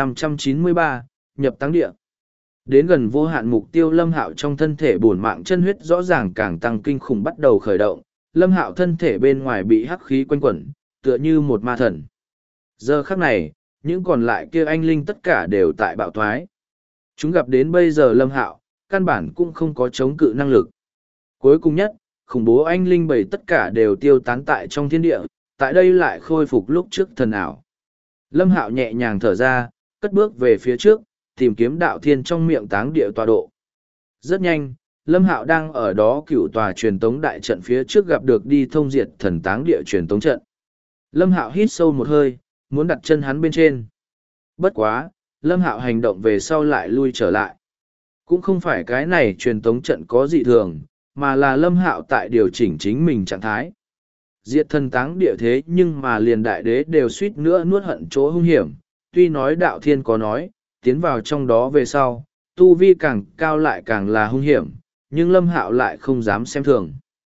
1593, nhập táng địa. Đến gần vô hạn mục tiêu Lâm Hạo trong thân thể bổn mạng chân huyết rõ ràng càng tăng kinh khủng bắt đầu khởi động. Lâm Hạo thân thể bên ngoài bị hắc khí quanh quẩn, tựa như một ma thần. Giờ khắc này, những còn lại kia anh linh tất cả đều tại bạo thoái. Chúng gặp đến bây giờ Lâm Hạo, căn bản cũng không có chống cự năng lực. Cuối cùng nhất, khủng bố anh linh bảy tất cả đều tiêu tán tại trong thiên địa, tại đây lại khôi phục lúc trước thần ảo. Lâm Hạo nhẹ nhàng thở ra, cất bước về phía trước, tìm kiếm Đạo Thiên trong miệng táng địa tọa độ. Rất nhanh, Lâm Hạo đang ở đó cựu tòa truyền tống đại trận phía trước gặp được đi thông diệt thần táng địa truyền tống trận. Lâm Hạo hít sâu một hơi, muốn đặt chân hắn bên trên. Bất quá, Lâm Hạo hành động về sau lại lui trở lại. Cũng không phải cái này truyền tống trận có dị thường, mà là Lâm Hạo tại điều chỉnh chính mình trạng thái. Diệt thần táng địa thế nhưng mà liền đại đế đều suýt nữa nuốt hận chỗ hung hiểm. Tuy nói Đạo Thiên có nói, tiến vào trong đó về sau, tu vi càng cao lại càng là hung hiểm, nhưng Lâm Hạo lại không dám xem thường.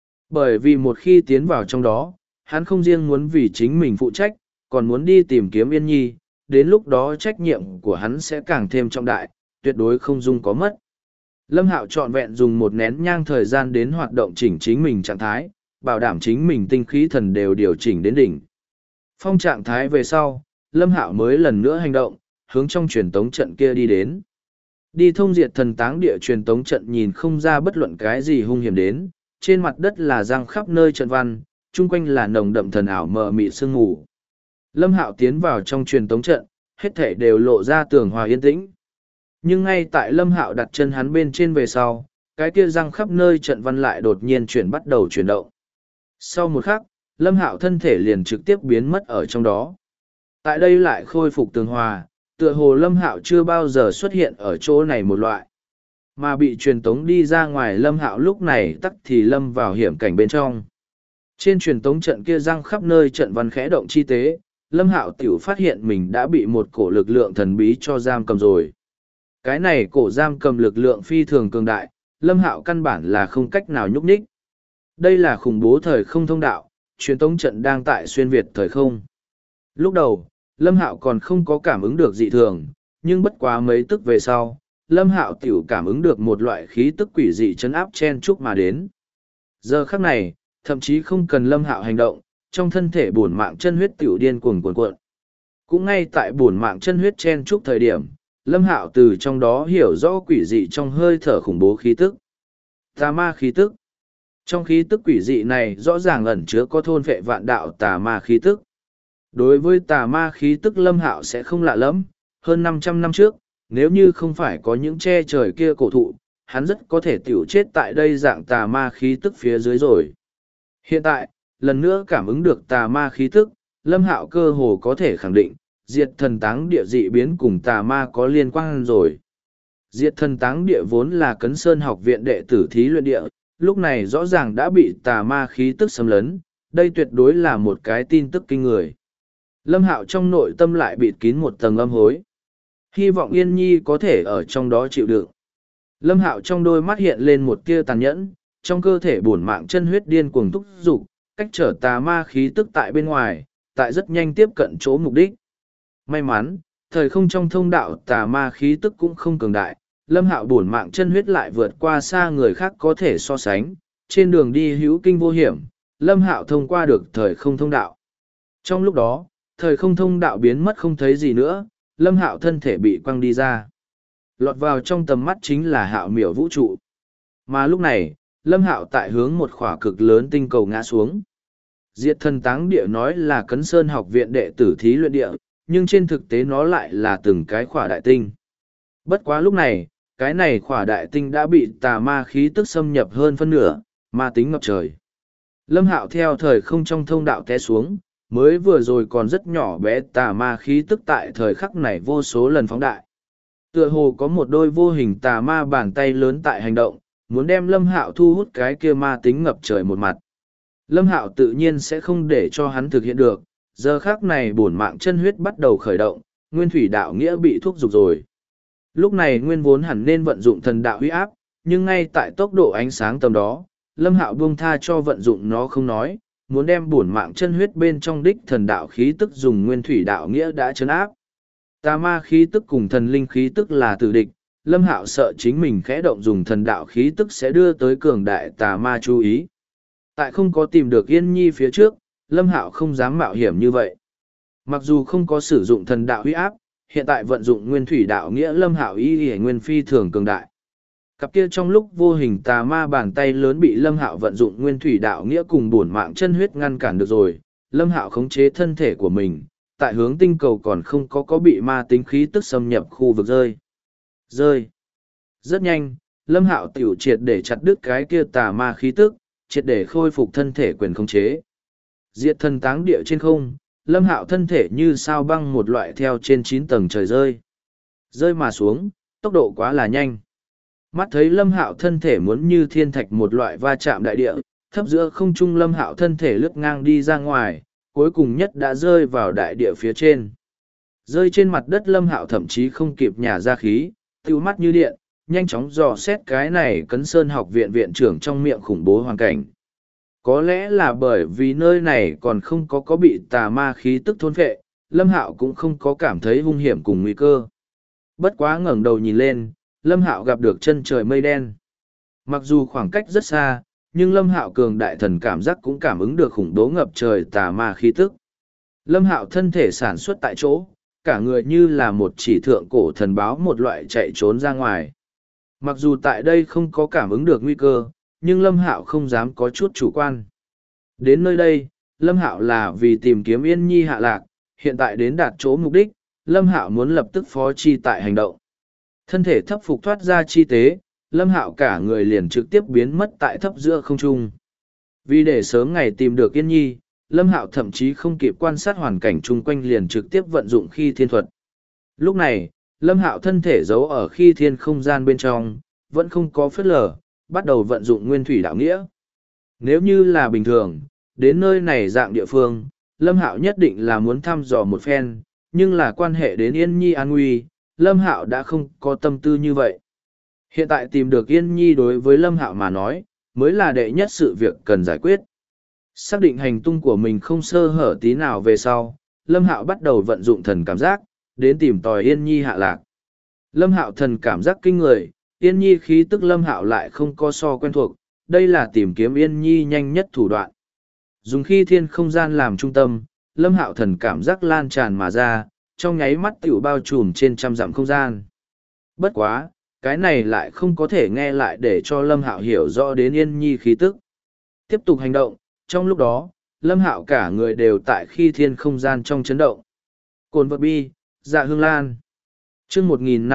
Bởi vì một khi tiến vào trong đó, hắn không riêng muốn vì chính mình phụ trách, còn muốn đi tìm kiếm Yên Nhi, đến lúc đó trách nhiệm của hắn sẽ càng thêm trọng đại, tuyệt đối không dung có mất. Lâm Hạo trọn vẹn dùng một nén nhang thời gian đến hoạt động chỉnh chính mình trạng thái, bảo đảm chính mình tinh khí thần đều điều chỉnh đến đỉnh. Phong trạng thái về sau, Lâm Hạo mới lần nữa hành động, hướng trong truyền tống trận kia đi đến. Đi thông diệt thần táng địa truyền tống trận nhìn không ra bất luận cái gì hung hiểm đến, trên mặt đất là răng khắp nơi trận văn, chung quanh là nồng đậm thần ảo mờ mịt sương mù. Lâm Hạo tiến vào trong truyền tống trận, hết thảy đều lộ ra tường hòa yên tĩnh. Nhưng ngay tại Lâm Hạo đặt chân hắn bên trên về sau, cái kia răng khắp nơi trận văn lại đột nhiên bắt đầu chuyển động. Sau một khắc, Lâm Hạo thân thể liền trực tiếp biến mất ở trong đó. Tại đây lại khôi phục tường hòa, tựa hồ Lâm Hạo chưa bao giờ xuất hiện ở chỗ này một loại. Mà bị truyền tống đi ra ngoài Lâm Hạo lúc này tắc thì lâm vào hiểm cảnh bên trong. Trên truyền tống trận kia răng khắp nơi trận văn khẽ động chi tế, Lâm Hạo tiểu phát hiện mình đã bị một cổ lực lượng thần bí cho giam cầm rồi. Cái này cổ giam cầm lực lượng phi thường cường đại, Lâm Hạo căn bản là không cách nào nhúc nhích. Đây là khủng bố thời không thông đạo, truyền tống trận đang tại xuyên việt thời không. Lúc đầu, Lâm Hạo còn không có cảm ứng được dị thường, nhưng bất quá mấy tức về sau, Lâm Hạo tiểu cảm ứng được một loại khí tức quỷ dị chấn áp chen chúc mà đến. Giờ khắc này, thậm chí không cần Lâm Hạo hành động, trong thân thể bổn mạng chân huyết tiểu điên cuồng cuồn cuộn. Cũng ngay tại bổn mạng chân huyết chen chúc thời điểm, Lâm Hạo từ trong đó hiểu rõ quỷ dị trong hơi thở khủng bố khí tức. Tà ma khí tức. Trong khí tức quỷ dị này rõ ràng ẩn chứa có thôn phệ vạn đạo tà ma khí tức. Đối với tà ma khí tức Lâm Hạo sẽ không lạ lắm, hơn 500 năm trước, nếu như không phải có những che trời kia cổ thụ, hắn rất có thể tiểu chết tại đây dạng tà ma khí tức phía dưới rồi. Hiện tại, lần nữa cảm ứng được tà ma khí tức, Lâm Hạo cơ hồ có thể khẳng định, diệt thần táng địa dị biến cùng tà ma có liên quan rồi. Diệt thần táng địa vốn là Cấn Sơn học viện đệ tử thí luyện địa, lúc này rõ ràng đã bị tà ma khí tức xâm lấn, đây tuyệt đối là một cái tin tức kinh người. Lâm Hạo trong nội tâm lại bịt kín một tầng âm hối. Hy vọng Yên Nhi có thể ở trong đó chịu đựng. Lâm Hạo trong đôi mắt hiện lên một tia tàn nhẫn, trong cơ thể bổn mạng chân huyết điên cuồng thúc dục, cách trở tà ma khí tức tại bên ngoài, tại rất nhanh tiếp cận chỗ mục đích. May mắn, thời không trong thông đạo tà ma khí tức cũng không cường đại, Lâm Hạo bổn mạng chân huyết lại vượt qua xa người khác có thể so sánh, trên đường đi hữu kinh vô hiểm, Lâm Hạo thông qua được thời không thông đạo. Trong lúc đó, thời không thông đạo biến mất không thấy gì nữa, Lâm Hạo thân thể bị quăng đi ra. Lọt vào trong tầm mắt chính là Hạo miểu vũ trụ. Mà lúc này, Lâm Hạo tại hướng một khỏa cực lớn tinh cầu ngã xuống. Diệt thần táng địa nói là Cấn Sơn học viện đệ tử thí luyện địa, nhưng trên thực tế nó lại là từng cái khỏa đại tinh. Bất quá lúc này, cái này khỏa đại tinh đã bị tà ma khí tức xâm nhập hơn phân nửa, ma tính ngập trời. Lâm Hạo theo thời không trong thông đạo té xuống, mới vừa rồi còn rất nhỏ bé tà ma khí tức tại thời khắc này vô số lần phóng đại. Tựa hồ có một đôi vô hình tà ma bàn tay lớn tại hành động, muốn đem Lâm Hạo thu hút cái kia ma tính ngập trời một mặt. Lâm Hạo tự nhiên sẽ không để cho hắn thực hiện được, giờ khắc này bổn mạng chân huyết bắt đầu khởi động, nguyên thủy đạo nghĩa bị thúc giục rồi. Lúc này nguyên vốn hẳn nên vận dụng thần đạo huy áp, nhưng ngay tại tốc độ ánh sáng tầm đó, Lâm Hạo buông tha cho vận dụng nó không nói, muốn đem bổn mạng chân huyết bên trong đích thần đạo khí tức dùng nguyên thủy đạo nghĩa đã trấn áp. Tà ma khí tức cùng thần linh khí tức là tử địch, Lâm Hạo sợ chính mình khẽ động dùng thần đạo khí tức sẽ đưa tới cường đại tà ma chú ý. Tại không có tìm được Yên Nhi phía trước, Lâm Hạo không dám mạo hiểm như vậy. Mặc dù không có sử dụng thần đạo huy áp, hiện tại vận dụng nguyên thủy đạo nghĩa Lâm Hạo y y nguyên phi thường cường đại. Cặp kia trong lúc vô hình tà ma bàn tay lớn bị Lâm Hạo vận dụng nguyên thủy đạo nghĩa cùng bổn mạng chân huyết ngăn cản được rồi, Lâm Hạo khống chế thân thể của mình, tại hướng tinh cầu còn không có bị ma tính khí tức xâm nhập khu vực rơi. Rất nhanh, Lâm Hạo tiểu triệt để chặt đứt cái kia tà ma khí tức, triệt để khôi phục thân thể quyền khống chế. Diệt thần táng địa trên không, Lâm Hạo thân thể như sao băng một loại theo trên 9 tầng trời rơi. Rơi mà xuống, tốc độ quá là nhanh. Mắt thấy Lâm Hạo thân thể muốn như thiên thạch một loại va chạm đại địa, thấp giữa không trung Lâm Hạo thân thể lướt ngang đi ra ngoài, cuối cùng nhất đã rơi vào đại địa phía trên. Rơi trên mặt đất Lâm Hạo thậm chí không kịp nhả ra khí, tiêu mắt như điện, nhanh chóng dò xét cái này Cấn Sơn học viện viện trưởng trong miệng khủng bố hoàn cảnh. Có lẽ là bởi vì nơi này còn không có bị tà ma khí tức thôn phệ, Lâm Hạo cũng không có cảm thấy hung hiểm cùng nguy cơ. Bất quá ngẩng đầu nhìn lên, Lâm Hạo gặp được chân trời mây đen. Mặc dù khoảng cách rất xa, nhưng Lâm Hạo cường đại thần cảm giác cũng cảm ứng được khủng bố ngập trời tà ma khí tức. Lâm Hạo thân thể sản xuất tại chỗ, cả người như là một chỉ thượng cổ thần báo một loại chạy trốn ra ngoài. Mặc dù tại đây không có cảm ứng được nguy cơ, nhưng Lâm Hạo không dám có chút chủ quan. Đến nơi đây, Lâm Hạo là vì tìm kiếm Yên Nhi hạ lạc, hiện tại đến đạt chỗ mục đích, Lâm Hạo muốn lập tức phó chi tại hành động. Thân thể thấp phục thoát ra chi tế, Lâm Hạo cả người liền trực tiếp biến mất tại thấp giữa không trung. Vì để sớm ngày tìm được Yên Nhi, Lâm Hạo thậm chí không kịp quan sát hoàn cảnh chung quanh liền trực tiếp vận dụng khi thiên thuật. Lúc này, Lâm Hạo thân thể giấu ở khi thiên không gian bên trong, vẫn không có phớt lờ, bắt đầu vận dụng nguyên thủy đạo nghĩa. Nếu như là bình thường, đến nơi này dạng địa phương, Lâm Hạo nhất định là muốn thăm dò một phen, nhưng là quan hệ đến Yên Nhi an nguy, Lâm Hạo đã không có tâm tư như vậy. Hiện tại tìm được Yên Nhi đối với Lâm Hạo mà nói, mới là đệ nhất sự việc cần giải quyết. Xác định hành tung của mình không sơ hở tí nào về sau, Lâm Hạo bắt đầu vận dụng thần cảm giác, đến tìm tòi Yên Nhi hạ lạc. Lâm Hạo thần cảm giác kinh người, Yên Nhi khí tức Lâm Hạo lại không có so quen thuộc, đây là tìm kiếm Yên Nhi nhanh nhất thủ đoạn. Dùng khi thiên không gian làm trung tâm, Lâm Hạo thần cảm giác lan tràn mà ra, trong nháy mắt tiểu bao trùm trên trăm dặm không gian. Bất quá, cái này lại không có thể nghe lại để cho Lâm Hạo hiểu rõ đến Yên Nhi khí tức. Tiếp tục hành động, trong lúc đó, Lâm Hạo cả người đều tại khi thiên không gian trong chấn động. Cồn vật bi, dạ hương lan. Chương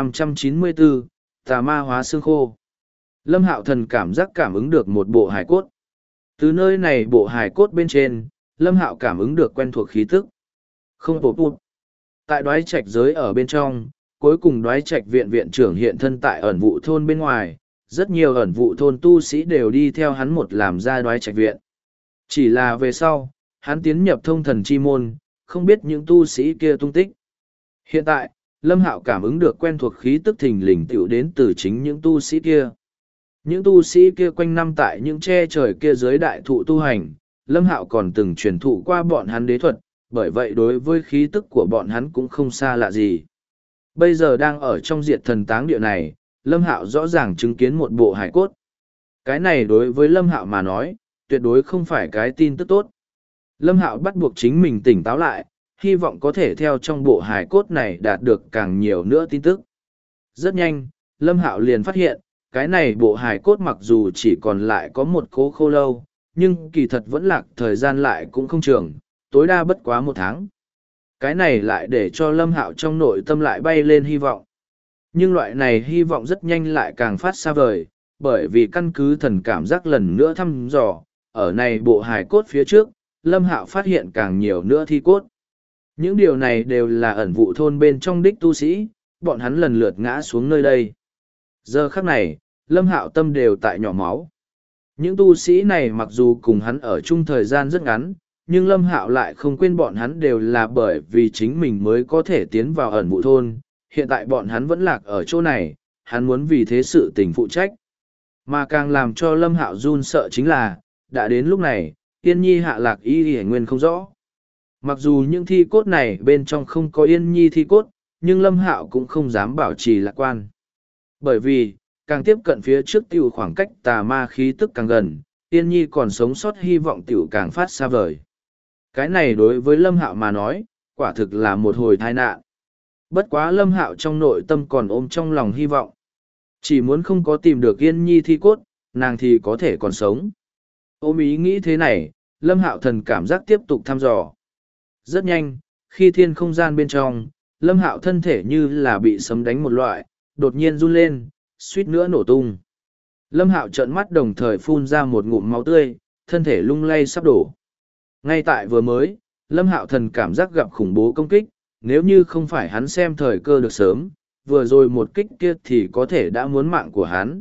1594, tà ma hóa xương khô. Lâm Hạo thần cảm giác cảm ứng được một bộ hài cốt. Từ nơi này bộ hài cốt bên trên, Lâm Hạo cảm ứng được quen thuộc khí tức. Không bổ bụt. Tại đoái trạch giới ở bên trong, cuối cùng đoái trạch viện viện trưởng hiện thân tại ẩn vụ thôn bên ngoài, rất nhiều ẩn vụ thôn tu sĩ đều đi theo hắn một làm ra đoái trạch viện. Chỉ là về sau, hắn tiến nhập thông thần chi môn, không biết những tu sĩ kia tung tích. Hiện tại, Lâm Hạo cảm ứng được quen thuộc khí tức thình lình tựu đến từ chính những tu sĩ kia. Những tu sĩ kia quanh năm tại những che trời kia dưới đại thụ tu hành, Lâm Hạo còn từng truyền thụ qua bọn hắn đế thuật, bởi vậy đối với khí tức của bọn hắn cũng không xa lạ gì. Bây giờ đang ở trong diệt thần táng địa này, Lâm Hạo rõ ràng chứng kiến một bộ hải cốt. Cái này đối với Lâm Hạo mà nói, tuyệt đối không phải cái tin tức tốt. Lâm Hạo bắt buộc chính mình tỉnh táo lại, hy vọng có thể theo trong bộ hài cốt này đạt được càng nhiều nữa tin tức. Rất nhanh, Lâm Hạo liền phát hiện, cái này bộ hài cốt mặc dù chỉ còn lại có một cố khô lâu, nhưng kỳ thật vẫn lạc thời gian lại cũng không trường, tối đa bất quá 1 tháng. Cái này lại để cho Lâm Hạo trong nội tâm lại bay lên hy vọng. Nhưng loại này hy vọng rất nhanh lại càng phát xa vời, bởi vì căn cứ thần cảm giác lần nữa thăm dò, ở này bộ hài cốt phía trước, Lâm Hạo phát hiện càng nhiều nữa thi cốt. Những điều này đều là ẩn vụ thôn bên trong đích tu sĩ, bọn hắn lần lượt ngã xuống nơi đây. Giờ khắc này, Lâm Hạo tâm đều tại nhỏ máu. Những tu sĩ này mặc dù cùng hắn ở chung thời gian rất ngắn, nhưng Lâm Hạo lại không quên bọn hắn đều là bởi vì chính mình mới có thể tiến vào ẩn vụ thôn. Hiện tại bọn hắn vẫn lạc ở chỗ này, hắn muốn vì thế sự tình phụ trách. Mà càng làm cho Lâm Hạo run sợ chính là, đã đến lúc này, Yên Nhi hạ lạc y y nguyên không rõ. Mặc dù những thi cốt này bên trong không có Yên Nhi thi cốt, nhưng Lâm Hạo cũng không dám bảo trì lạc quan. Bởi vì, càng tiếp cận phía trước tiểu khoảng cách tà ma khí tức càng gần, Yên Nhi còn sống sót hy vọng tiểu càng phát xa vời. Cái này đối với Lâm Hạo mà nói, quả thực là một hồi tai nạn. Bất quá Lâm Hạo trong nội tâm còn ôm trong lòng hy vọng. Chỉ muốn không có tìm được Yên Nhi thi cốt, nàng thì có thể còn sống. Ôm ý nghĩ thế này, Lâm Hạo thần cảm giác tiếp tục thăm dò. Rất nhanh, khi thiên không gian bên trong, Lâm Hạo thân thể như là bị sấm đánh một loại, đột nhiên run lên, suýt nữa nổ tung. Lâm Hạo trợn mắt đồng thời phun ra một ngụm máu tươi, thân thể lung lay sắp đổ. Ngay tại vừa mới, Lâm Hạo thần cảm giác gặp khủng bố công kích, nếu như không phải hắn xem thời cơ được sớm, vừa rồi một kích kia thì có thể đã muốn mạng của hắn.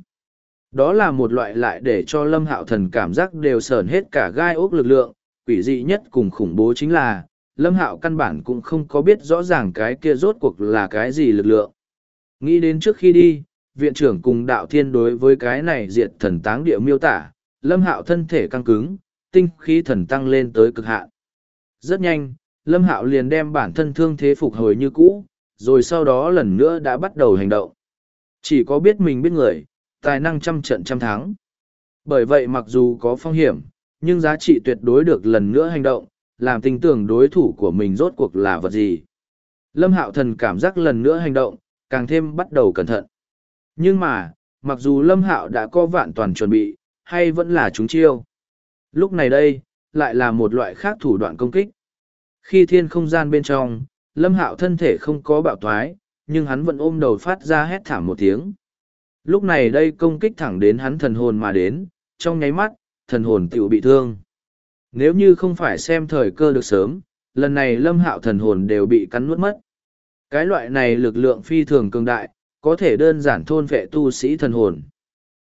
Đó là một loại lại để cho Lâm Hạo thần cảm giác đều sởn hết cả gai ốc lực lượng, quỷ dị nhất cùng khủng bố chính là, Lâm Hạo căn bản cũng không có biết rõ ràng cái kia rốt cuộc là cái gì lực lượng. Nghĩ đến trước khi đi, viện trưởng cùng đạo thiên đối với cái này diệt thần táng địa miêu tả, Lâm Hạo thân thể căng cứng, tinh khí thần tăng lên tới cực hạn. Rất nhanh, Lâm Hạo liền đem bản thân thương thế phục hồi như cũ, rồi sau đó lần nữa đã bắt đầu hành động. Chỉ có biết mình biết người, tài năng trăm trận trăm thắng. Bởi vậy mặc dù có phong hiểm, nhưng giá trị tuyệt đối được lần nữa hành động, làm tin tưởng đối thủ của mình rốt cuộc là vật gì. Lâm Hạo thần cảm giác lần nữa hành động, càng thêm bắt đầu cẩn thận. Nhưng mà, mặc dù Lâm Hạo đã có vạn toàn chuẩn bị, hay vẫn là trúng chiêu. Lúc này đây, lại là một loại khác thủ đoạn công kích. Khi thiên không gian bên trong, Lâm Hạo thân thể không có bạo thoái, nhưng hắn vẫn ôm đầu phát ra hét thảm một tiếng. Lúc này đây công kích thẳng đến hắn thần hồn mà đến, trong nháy mắt, thần hồn tiểu bị thương. Nếu như không phải xem thời cơ được sớm, lần này Lâm Hạo thần hồn đều bị cắn nuốt mất. Cái loại này lực lượng phi thường cường đại, có thể đơn giản thôn vệ tu sĩ thần hồn.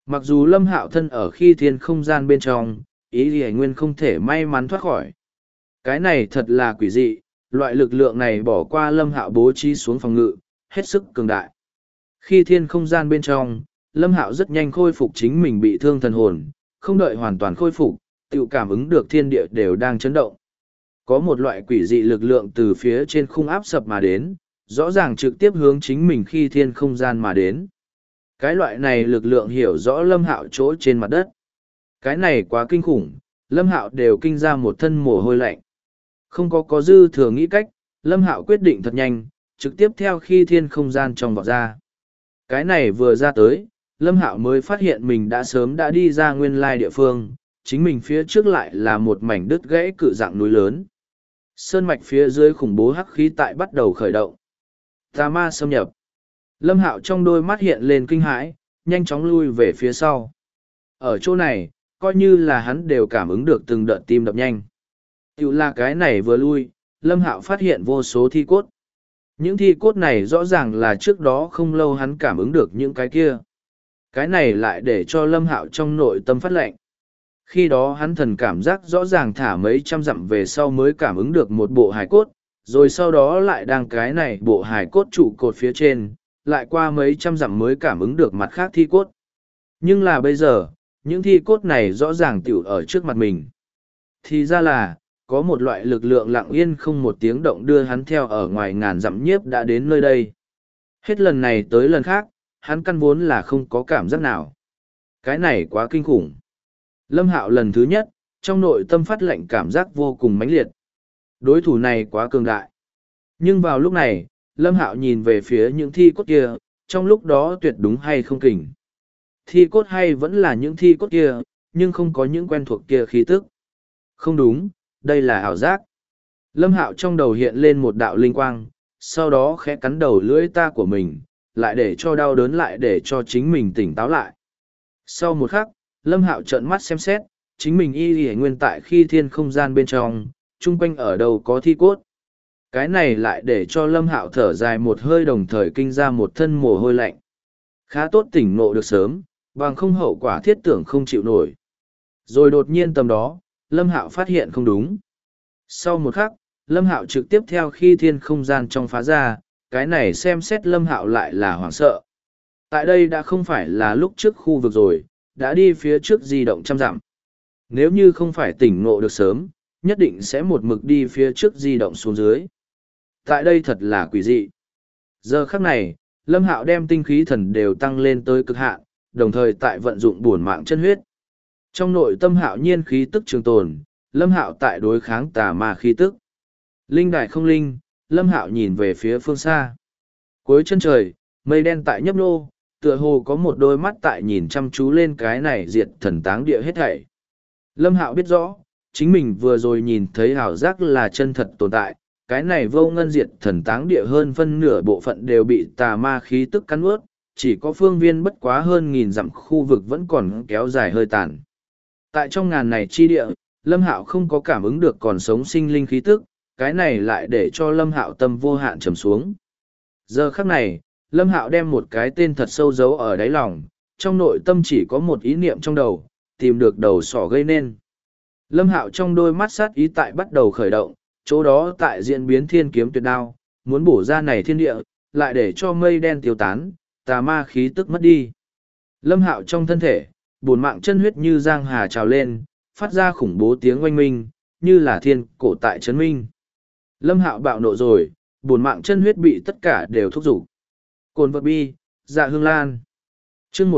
Mặc dù Lâm Hạo thân ở khi thiên không gian bên trong, ý Lý Nguyên không thể may mắn thoát khỏi. Cái này thật là quỷ dị, loại lực lượng này bỏ qua Lâm Hạo bố trí xuống phòng ngự, hết sức cường đại. Khi thiên không gian bên trong, Lâm Hạo rất nhanh khôi phục chính mình bị thương thần hồn, không đợi hoàn toàn khôi phục, tự cảm ứng được thiên địa đều đang chấn động. Có một loại quỷ dị lực lượng từ phía trên khung áp sập mà đến, rõ ràng trực tiếp hướng chính mình khi thiên không gian mà đến. Cái loại này lực lượng hiểu rõ Lâm Hạo chỗ trên mặt đất. Cái này quá kinh khủng, Lâm Hạo đều kinh ra một thân mồ hôi lạnh. Không có dư thừa nghĩ cách, Lâm Hạo quyết định thật nhanh, trực tiếp theo khi thiên không gian trong vọt ra. Cái này vừa ra tới, Lâm Hạo mới phát hiện mình đã sớm đã đi ra nguyên lai địa phương, chính mình phía trước lại là một mảnh đứt gãy cự dạng núi lớn. Sơn mạch phía dưới khủng bố hắc khí tại bắt đầu khởi động. Tà ma xâm nhập. Lâm Hạo trong đôi mắt hiện lên kinh hãi, nhanh chóng lui về phía sau. Ở chỗ này, coi như là hắn đều cảm ứng được từng đợt tim đập nhanh. Tiểu là cái này vừa lui, Lâm Hạo phát hiện vô số thi cốt. Những thi cốt này rõ ràng là trước đó không lâu hắn cảm ứng được những cái kia. Cái này lại để cho Lâm Hạo trong nội tâm phát lệnh. Khi đó hắn thần cảm giác rõ ràng thả mấy trăm dặm về sau mới cảm ứng được một bộ hài cốt, rồi sau đó lại đang cái này bộ hài cốt trụ cột phía trên, lại qua mấy trăm dặm mới cảm ứng được mặt khác thi cốt. Nhưng là bây giờ, những thi cốt này rõ ràng tiểu ở trước mặt mình. Thì ra là, có một loại lực lượng lặng yên không một tiếng động đưa hắn theo ở ngoài ngàn dặm nhiếp đã đến nơi đây. Hết lần này tới lần khác, hắn căn vốn là không có cảm giác nào. Cái này quá kinh khủng. Lâm Hạo lần thứ nhất, trong nội tâm phát lệnh cảm giác vô cùng mãnh liệt. Đối thủ này quá cường đại. Nhưng vào lúc này, Lâm Hạo nhìn về phía những thi cốt kia, trong lúc đó tuyệt đúng hay không kỉnh. Thi cốt hay vẫn là những thi cốt kia, nhưng không có những quen thuộc kia khí tức. Không đúng, đây là ảo giác. Lâm Hạo trong đầu hiện lên một đạo linh quang, sau đó khẽ cắn đầu lưỡi ta của mình, lại để cho đau đớn lại để cho chính mình tỉnh táo lại. Sau một khắc, Lâm Hạo trợn mắt xem xét, chính mình y nguyên tại khi thiên không gian bên trong, chung quanh ở đâu có thi cốt. Cái này lại để cho Lâm Hạo thở dài một hơi đồng thời kinh ra một thân mồ hôi lạnh. Khá tốt tỉnh ngộ được sớm, bằng không hậu quả thiết tưởng không chịu nổi. Rồi đột nhiên tầm đó, Lâm Hạo phát hiện không đúng. Sau một khắc, Lâm Hạo trực tiếp theo khi thiên không gian trong phá ra, cái này xem xét Lâm Hạo lại là hoảng sợ. Tại đây đã không phải là lúc trước khu vực rồi, đã đi phía trước di động trăm dặm. Nếu như không phải tỉnh ngộ được sớm, nhất định sẽ một mực đi phía trước di động xuống dưới. Tại đây thật là quỷ dị. Giờ khắc này, Lâm Hạo đem tinh khí thần đều tăng lên tới cực hạn, đồng thời tại vận dụng bổn mạng chân huyết. Trong nội tâm Hạo nhiên khí tức trường tồn, Lâm Hạo tại đối kháng tà ma khí tức. Linh đại không linh, Lâm Hạo nhìn về phía phương xa. Cuối chân trời, mây đen tại nhấp nô, tựa hồ có một đôi mắt tại nhìn chăm chú lên cái này diệt thần táng địa hết thảy. Lâm Hạo biết rõ, chính mình vừa rồi nhìn thấy ảo giác là chân thật tồn tại, cái này vô ngân diệt thần táng địa hơn phân nửa bộ phận đều bị tà ma khí tức cắn ướt, chỉ có phương viên bất quá hơn 1000 dặm khu vực vẫn còn kéo dài hơi tàn. Tại trong ngàn này chi địa, Lâm Hạo không có cảm ứng được còn sống sinh linh khí tức, cái này lại để cho Lâm Hạo tâm vô hạn trầm xuống. Giờ khắc này, Lâm Hạo đem một cái tên thật sâu giấu ở đáy lòng, trong nội tâm chỉ có một ý niệm trong đầu, tìm được đầu sỏ gây nên. Lâm Hạo trong đôi mắt sát ý tại bắt đầu khởi động, chỗ đó tại diễn biến thiên kiếm tuyệt đao, muốn bổ ra này thiên địa, lại để cho mây đen tiêu tán, tà ma khí tức mất đi. Lâm Hạo trong thân thể, bổn mạng chân huyết như giang hà trào lên, phát ra khủng bố tiếng oanh minh, như là thiên cổ tại chấn minh. Lâm Hạo bạo nộ rồi, bổn mạng chân huyết bị tất cả đều thúc giục. Cồn vật bi, dạ hương lan. Chương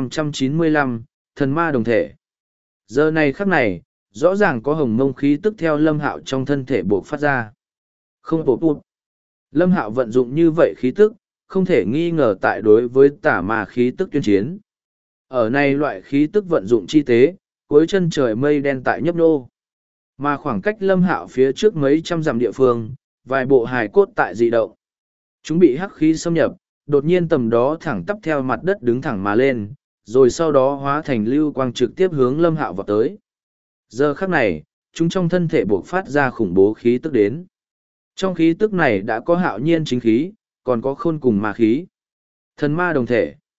1595, thần ma đồng thể. Giờ này khắc này, rõ ràng có hồng mông khí tức theo Lâm Hạo trong thân thể buộc phát ra. Không bột bụt. Lâm Hạo vận dụng như vậy khí tức, không thể nghi ngờ tại đối với tà ma khí tức tuyên chiến. Ở này loại khí tức vận dụng chi tế, cuối chân trời mây đen tại nhấp nô. Mà khoảng cách Lâm Hạo phía trước mấy trăm dặm địa phương, vài bộ hài cốt tại dị động. Chúng bị hắc khí xâm nhập, đột nhiên tầm đó thẳng tắp theo mặt đất đứng thẳng mà lên, rồi sau đó hóa thành lưu quang trực tiếp hướng Lâm Hạo vào tới. Giờ khắc này, chúng trong thân thể buộc phát ra khủng bố khí tức đến. Trong khí tức này đã có hạo nhiên chính khí, còn có khôn cùng ma khí. Thần ma đồng thể.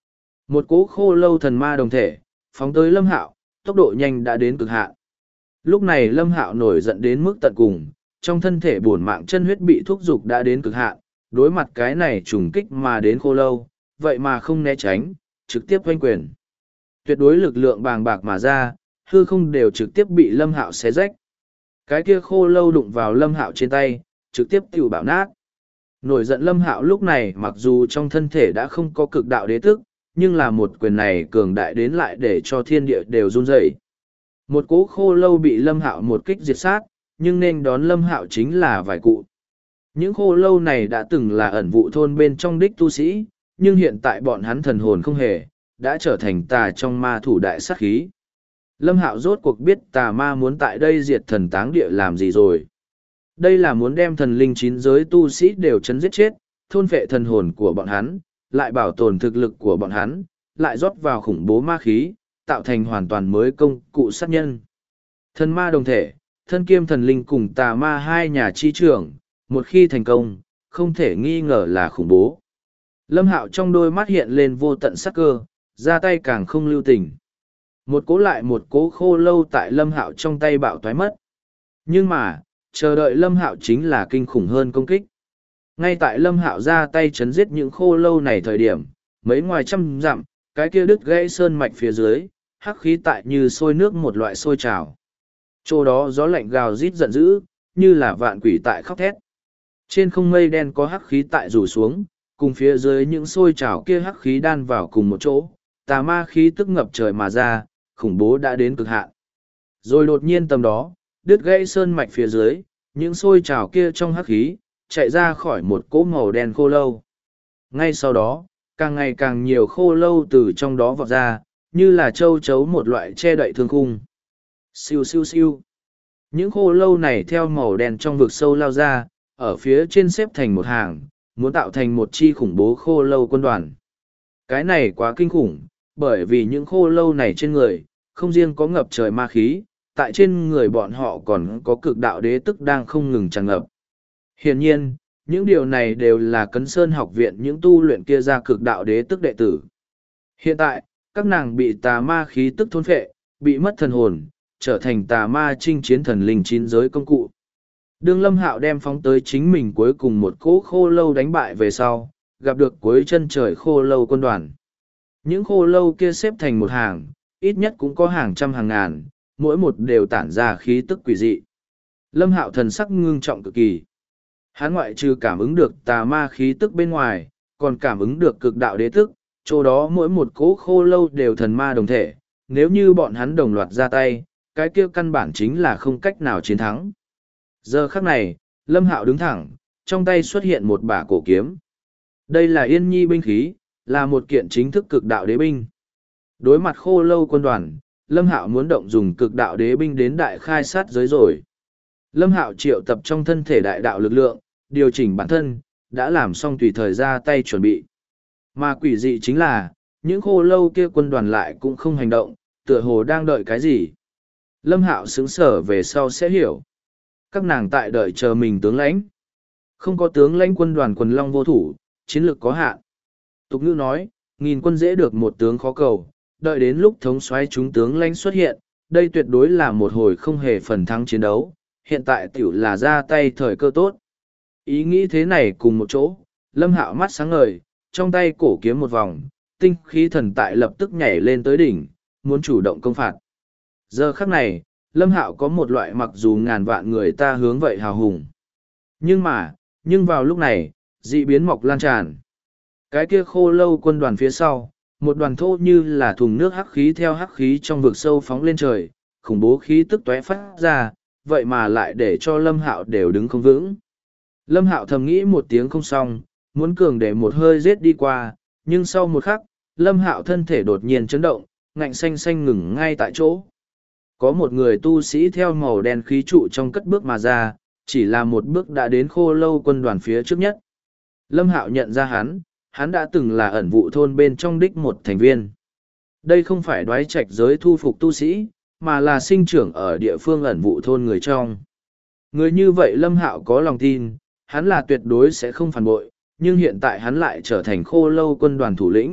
Một cỗ khô lâu thần ma đồng thể, phóng tới Lâm Hạo, tốc độ nhanh đã đến cực hạn. Lúc này Lâm Hạo nổi giận đến mức tận cùng, trong thân thể bổn mạng chân huyết bị thúc giục đã đến cực hạn, đối mặt cái này trùng kích mà đến khô lâu, vậy mà không né tránh, trực tiếp oanh quyền. Tuyệt đối lực lượng bàng bạc mà ra, hư không đều trực tiếp bị Lâm Hạo xé rách. Cái kia khô lâu đụng vào Lâm Hạo trên tay, trực tiếp tiêu bạo nát. Nổi giận Lâm Hạo lúc này mặc dù trong thân thể đã không có cực đạo đế tức, nhưng là một quyền này cường đại đến lại để cho thiên địa đều run rẩy. Một cỗ khô lâu bị Lâm Hạo một kích diệt sát, nhưng nên đón Lâm Hạo chính là vài cụ. Những khô lâu này đã từng là ẩn vụ thôn bên trong đích tu sĩ, nhưng hiện tại bọn hắn thần hồn không hề, đã trở thành tà trong ma thủ đại sát khí. Lâm Hạo rốt cuộc biết tà ma muốn tại đây diệt thần táng địa làm gì rồi. Đây là muốn đem thần linh chín giới tu sĩ đều chấn giết chết, thôn phệ thần hồn của bọn hắn, lại bảo tồn thực lực của bọn hắn, lại rót vào khủng bố ma khí, tạo thành hoàn toàn mới công cụ sát nhân. Thần ma đồng thể, thân kiêm thần linh cùng tà ma hai nhà chi trưởng, một khi thành công, không thể nghi ngờ là khủng bố. Lâm Hạo trong đôi mắt hiện lên vô tận sắc cơ, ra tay càng không lưu tình. Một cố lại một cố khô lâu tại Lâm Hạo trong tay bạo toái mất. Nhưng mà, chờ đợi Lâm Hạo chính là kinh khủng hơn công kích. Ngay tại Lâm Hạo ra tay chấn giết những khô lâu này thời điểm, mấy ngoài trăm dặm, cái kia đứt gãy sơn mạch phía dưới, hắc khí tại như sôi nước một loại sôi trào. Chỗ đó gió lạnh gào rít giận dữ, như là vạn quỷ tại khóc thét. Trên không mây đen có hắc khí tại rủ xuống, cùng phía dưới những sôi trào kia hắc khí đan vào cùng một chỗ, tà ma khí tức ngập trời mà ra, khủng bố đã đến cực hạn. Rồi đột nhiên tầm đó, đứt gãy sơn mạch phía dưới, những sôi trào kia trong hắc khí, chạy ra khỏi một cỗ màu đen khô lâu. Ngay sau đó, càng ngày càng nhiều khô lâu từ trong đó vọt ra, như là châu chấu một loại che đậy thương khung. Siêu siêu siêu. Những khô lâu này theo màu đen trong vực sâu lao ra, ở phía trên xếp thành một hàng, muốn tạo thành một chi khủng bố khô lâu quân đoàn. Cái này quá kinh khủng, bởi vì những khô lâu này trên người, không riêng có ngập trời ma khí, tại trên người bọn họ còn có cực đạo đế tức đang không ngừng tràn ngập. Hiển nhiên, những điều này đều là Cấn Sơn học viện những tu luyện kia ra cực đạo đế tức đệ tử. Hiện tại, các nàng bị tà ma khí tức thôn phệ, bị mất thần hồn, trở thành tà ma chinh chiến thần linh chín giới công cụ. Đương Lâm Hạo đem phóng tới chính mình cuối cùng một cỗ khô lâu đánh bại về sau, gặp được cuối chân trời khô lâu quân đoàn. Những khô lâu kia xếp thành một hàng, ít nhất cũng có hàng trăm hàng ngàn, mỗi một đều tản ra khí tức quỷ dị. Lâm Hạo thần sắc ngưng trọng cực kỳ. Hắn ngoại trừ cảm ứng được tà ma khí tức bên ngoài, còn cảm ứng được cực đạo đế tức, chỗ đó mỗi một cỗ khô lâu đều thần ma đồng thể, nếu như bọn hắn đồng loạt ra tay, cái kia căn bản chính là không cách nào chiến thắng. Giờ khắc này, Lâm Hạo đứng thẳng, trong tay xuất hiện một bả cổ kiếm. Đây là Yên Nhi binh khí, là một kiện chính thức cực đạo đế binh. Đối mặt khô lâu quân đoàn, Lâm Hạo muốn động dùng cực đạo đế binh đến đại khai sát giới rồi. Lâm Hạo triệu tập trong thân thể đại đạo lực lượng, điều chỉnh bản thân, đã làm xong tùy thời ra tay chuẩn bị. Mà quỷ dị chính là, những khô lâu kia quân đoàn lại cũng không hành động, tựa hồ đang đợi cái gì. Lâm Hạo sững sờ về sau sẽ hiểu. Các nàng tại đợi chờ mình tướng lãnh. Không có tướng lãnh quân đoàn quần long vô thủ, chiến lược có hạn. Tục ngữ nói, nghìn quân dễ được một tướng khó cầu, đợi đến lúc thống soái chúng tướng lãnh xuất hiện, đây tuyệt đối là một hồi không hề phần thắng chiến đấu, hiện tại tiểu là ra tay thời cơ tốt. Ý nghĩ thế này cùng một chỗ, Lâm Hạo mắt sáng ngời, trong tay cổ kiếm một vòng, tinh khí thần tại lập tức nhảy lên tới đỉnh, muốn chủ động công phạt. Giờ khắc này, Lâm Hạo có một loại mặc dù ngàn vạn người ta hướng vậy hào hùng. Nhưng vào lúc này, dị biến mọc lan tràn. Cái kia khô lâu quân đoàn phía sau, một đoàn thô như là thùng nước hắc khí theo hắc khí trong vực sâu phóng lên trời, khủng bố khí tức tóe phát ra, vậy mà lại để cho Lâm Hạo đều đứng không vững. Lâm Hạo thầm nghĩ một tiếng không xong, muốn cường để một hơi giết đi qua, nhưng sau một khắc, Lâm Hạo thân thể đột nhiên chấn động, ngạnh xanh xanh ngừng ngay tại chỗ. Có một người tu sĩ theo màu đen khí trụ trong cất bước mà ra, chỉ là một bước đã đến khô lâu quân đoàn phía trước nhất. Lâm Hạo nhận ra hắn đã từng là ẩn vụ thôn bên trong đích một thành viên. Đây không phải đoái trạch giới thu phục tu sĩ, mà là sinh trưởng ở địa phương ẩn vụ thôn người trong. Người như vậy Lâm Hạo có lòng tin, hắn là tuyệt đối sẽ không phản bội, nhưng hiện tại hắn lại trở thành khô lâu quân đoàn thủ lĩnh,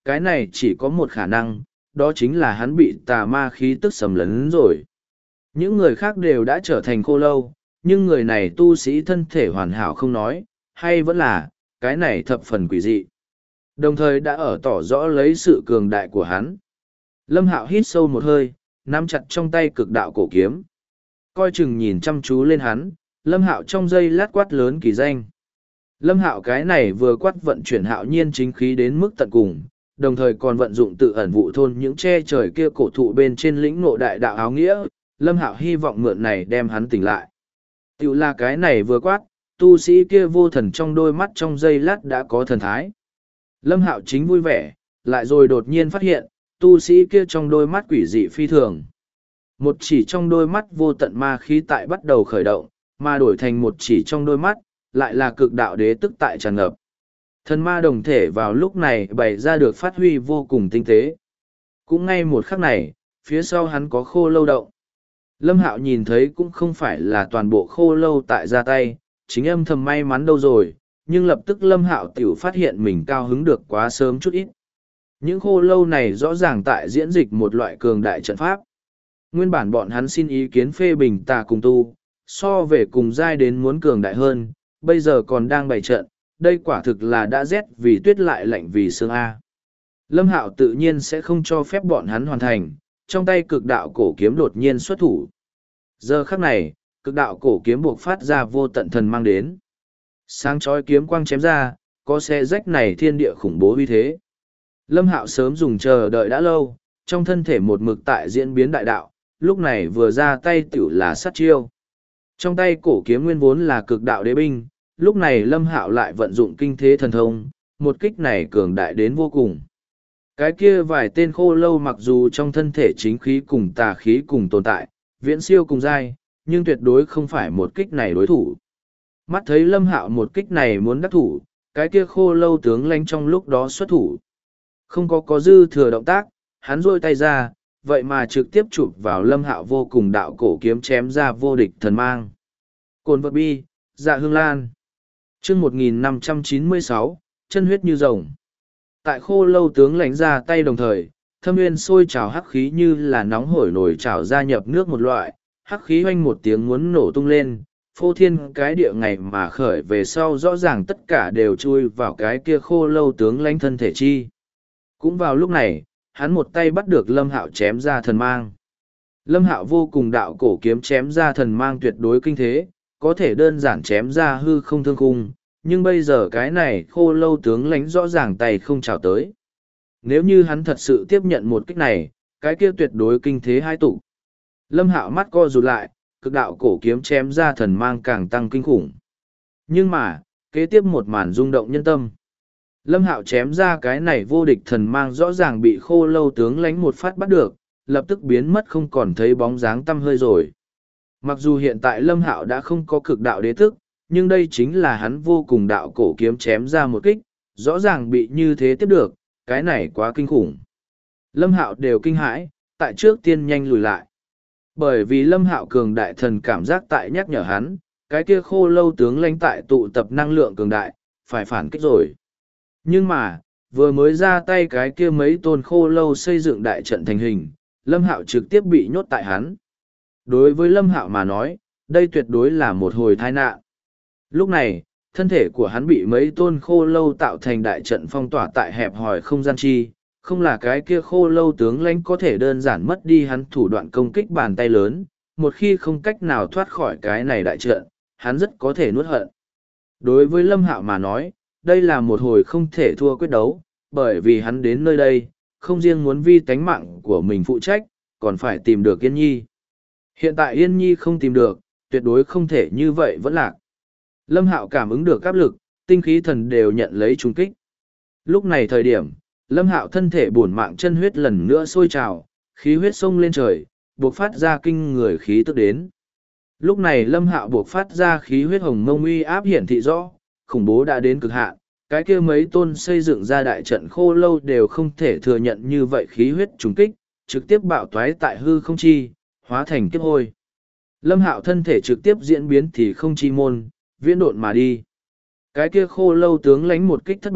cái này chỉ có một khả năng, đó chính là hắn bị tà ma khí tức sầm lấn rồi. Những người khác đều đã trở thành khô lâu, nhưng người này tu sĩ thân thể hoàn hảo không nói, hay vẫn là, cái này thập phần quỷ dị. Đồng thời đã ở tỏ rõ lấy sự cường đại của hắn. Lâm Hạo hít sâu một hơi, nắm chặt trong tay cực đạo cổ kiếm. Coi chừng nhìn chăm chú lên hắn, Lâm Hạo trong giây lát quát lớn kỳ danh. Lâm Hạo cái này vừa quát vận chuyển hạo nhiên chính khí đến mức tận cùng, đồng thời còn vận dụng tự ẩn vụ thôn những che trời kia cổ thụ bên trên lĩnh ngộ đại đạo áo nghĩa. Lâm Hạo hy vọng mượn này đem hắn tỉnh lại. Tiểu là cái này vừa quát, tu sĩ kia vô thần trong đôi mắt trong giây lát đã có thần thái. Lâm Hạo chính vui vẻ, lại rồi đột nhiên phát hiện, tu sĩ kia trong đôi mắt quỷ dị phi thường. Một chỉ trong đôi mắt vô tận ma khí tại bắt đầu khởi động, mà đổi thành một chỉ trong đôi mắt, lại là cực đạo đế tức tại tràn ngập. Thần ma đồng thể vào lúc này bày ra được phát huy vô cùng tinh tế. Cũng ngay một khắc này, phía sau hắn có khô lâu động. Lâm Hạo nhìn thấy cũng không phải là toàn bộ khô lâu tại ra tay, chính âm thầm may mắn đâu rồi, nhưng lập tức Lâm Hạo tiểu phát hiện mình cao hứng được quá sớm chút ít. Những khô lâu này rõ ràng tại diễn dịch một loại cường đại trận pháp. Nguyên bản bọn hắn xin ý kiến phê bình tà cùng tu, so về cùng giai đến muốn cường đại hơn, bây giờ còn đang bày trận, đây quả thực là đã rét vì tuyết lại lạnh vì sương A. Lâm Hạo tự nhiên sẽ không cho phép bọn hắn hoàn thành, trong tay cực đạo cổ kiếm đột nhiên xuất thủ. Giờ khắc này, cực đạo cổ kiếm buộc phát ra vô tận thần mang đến. Sáng chói kiếm quang chém ra, có xe rách này thiên địa khủng bố uy thế. Lâm Hạo sớm dùng chờ đợi đã lâu, trong thân thể một mực tại diễn biến đại đạo, lúc này vừa ra tay tiểu là sát chiêu. Trong tay cổ kiếm nguyên vốn là cực đạo đế binh, lúc này Lâm Hạo lại vận dụng kinh thế thần thông, một kích này cường đại đến vô cùng. Cái kia vài tên khô lâu mặc dù trong thân thể chính khí cùng tà khí cùng tồn tại, viễn siêu cùng giai, nhưng tuyệt đối không phải một kích này đối thủ. Mắt thấy Lâm Hạo một kích này muốn đắc thủ, cái kia khô lâu tướng lãnh trong lúc đó xuất thủ. Không có dư thừa động tác, hắn rôi tay ra, vậy mà trực tiếp chụp vào Lâm Hạo vô cùng đạo cổ kiếm chém ra vô địch thần mang. Cồn vật bi, dạ hương lan. Chương 1596, chân huyết như rồng. Tại khô lâu tướng lãnh ra tay đồng thời, thâm nguyên sôi trào hắc khí như là nóng hổi nổi trào ra nhập nước một loại, hắc khí hoanh một tiếng muốn nổ tung lên, phô thiên cái địa ngày mà khởi về sau rõ ràng tất cả đều chui vào cái kia khô lâu tướng lãnh thân thể chi. Cũng vào lúc này, hắn một tay bắt được Lâm Hạo chém ra thần mang. Lâm Hạo vô cùng đạo cổ kiếm chém ra thần mang tuyệt đối kinh thế, có thể đơn giản chém ra hư không thương khung, nhưng bây giờ cái này khô lâu tướng lãnh rõ ràng tay không chào tới. Nếu như hắn thật sự tiếp nhận một kích này, cái kia tuyệt đối kinh thế hai tụ. Lâm Hạo mắt co rụt lại, cực đạo cổ kiếm chém ra thần mang càng tăng kinh khủng. Nhưng mà, kế tiếp một màn rung động nhân tâm. Lâm Hạo chém ra cái này vô địch thần mang rõ ràng bị khô lâu tướng lãnh một phát bắt được, lập tức biến mất không còn thấy bóng dáng tăm hơi rồi. Mặc dù hiện tại Lâm Hạo đã không có cực đạo đế thức, nhưng đây chính là hắn vô cùng đạo cổ kiếm chém ra một kích, rõ ràng bị như thế tiếp được, cái này quá kinh khủng. Lâm Hạo đều kinh hãi, tại trước tiên nhanh lùi lại. Bởi vì Lâm Hạo cường đại thần cảm giác tại nhắc nhở hắn, cái kia khô lâu tướng lãnh tại tụ tập năng lượng cường đại, phải phản kích rồi. Nhưng mà, vừa mới ra tay cái kia mấy tôn khô lâu xây dựng đại trận thành hình, Lâm Hạo trực tiếp bị nhốt tại hắn. Đối với Lâm Hạo mà nói, đây tuyệt đối là một hồi tai nạn. Lúc này, thân thể của hắn bị mấy tôn khô lâu tạo thành đại trận phong tỏa tại hẹp hòi không gian chi, không là cái kia khô lâu tướng lãnh có thể đơn giản mất đi hắn thủ đoạn công kích bàn tay lớn, một khi không cách nào thoát khỏi cái này đại trận, hắn rất có thể nuốt hận. Đối với Lâm Hạo mà nói, đây là một hồi không thể thua quyết đấu, bởi vì hắn đến nơi đây, không riêng muốn vi tánh mạng của mình phụ trách, còn phải tìm được Yên Nhi. Hiện tại Yên Nhi không tìm được, tuyệt đối không thể như vậy vẫn lạc. Lâm Hạo cảm ứng được áp lực, tinh khí thần đều nhận lấy trùng kích. Lúc này thời điểm, Lâm Hạo thân thể bổn mạng chân huyết lần nữa sôi trào, khí huyết sông lên trời, buộc phát ra kinh người khí tức đến. Lúc này Lâm Hạo buộc phát ra khí huyết hồng mông uy áp hiển thị rõ, khủng bố đã đến cực hạn, cái kia mấy tôn xây dựng ra đại trận khô lâu đều không thể thừa nhận như vậy khí huyết trùng kích, trực tiếp bạo toái tại hư không chi, hóa thành kiếp hôi. Lâm Hạo thân thể trực tiếp diễn biến thì không chi môn, viễn độn mà đi. Cái kia khô lâu tướng lãnh một kích thất bại,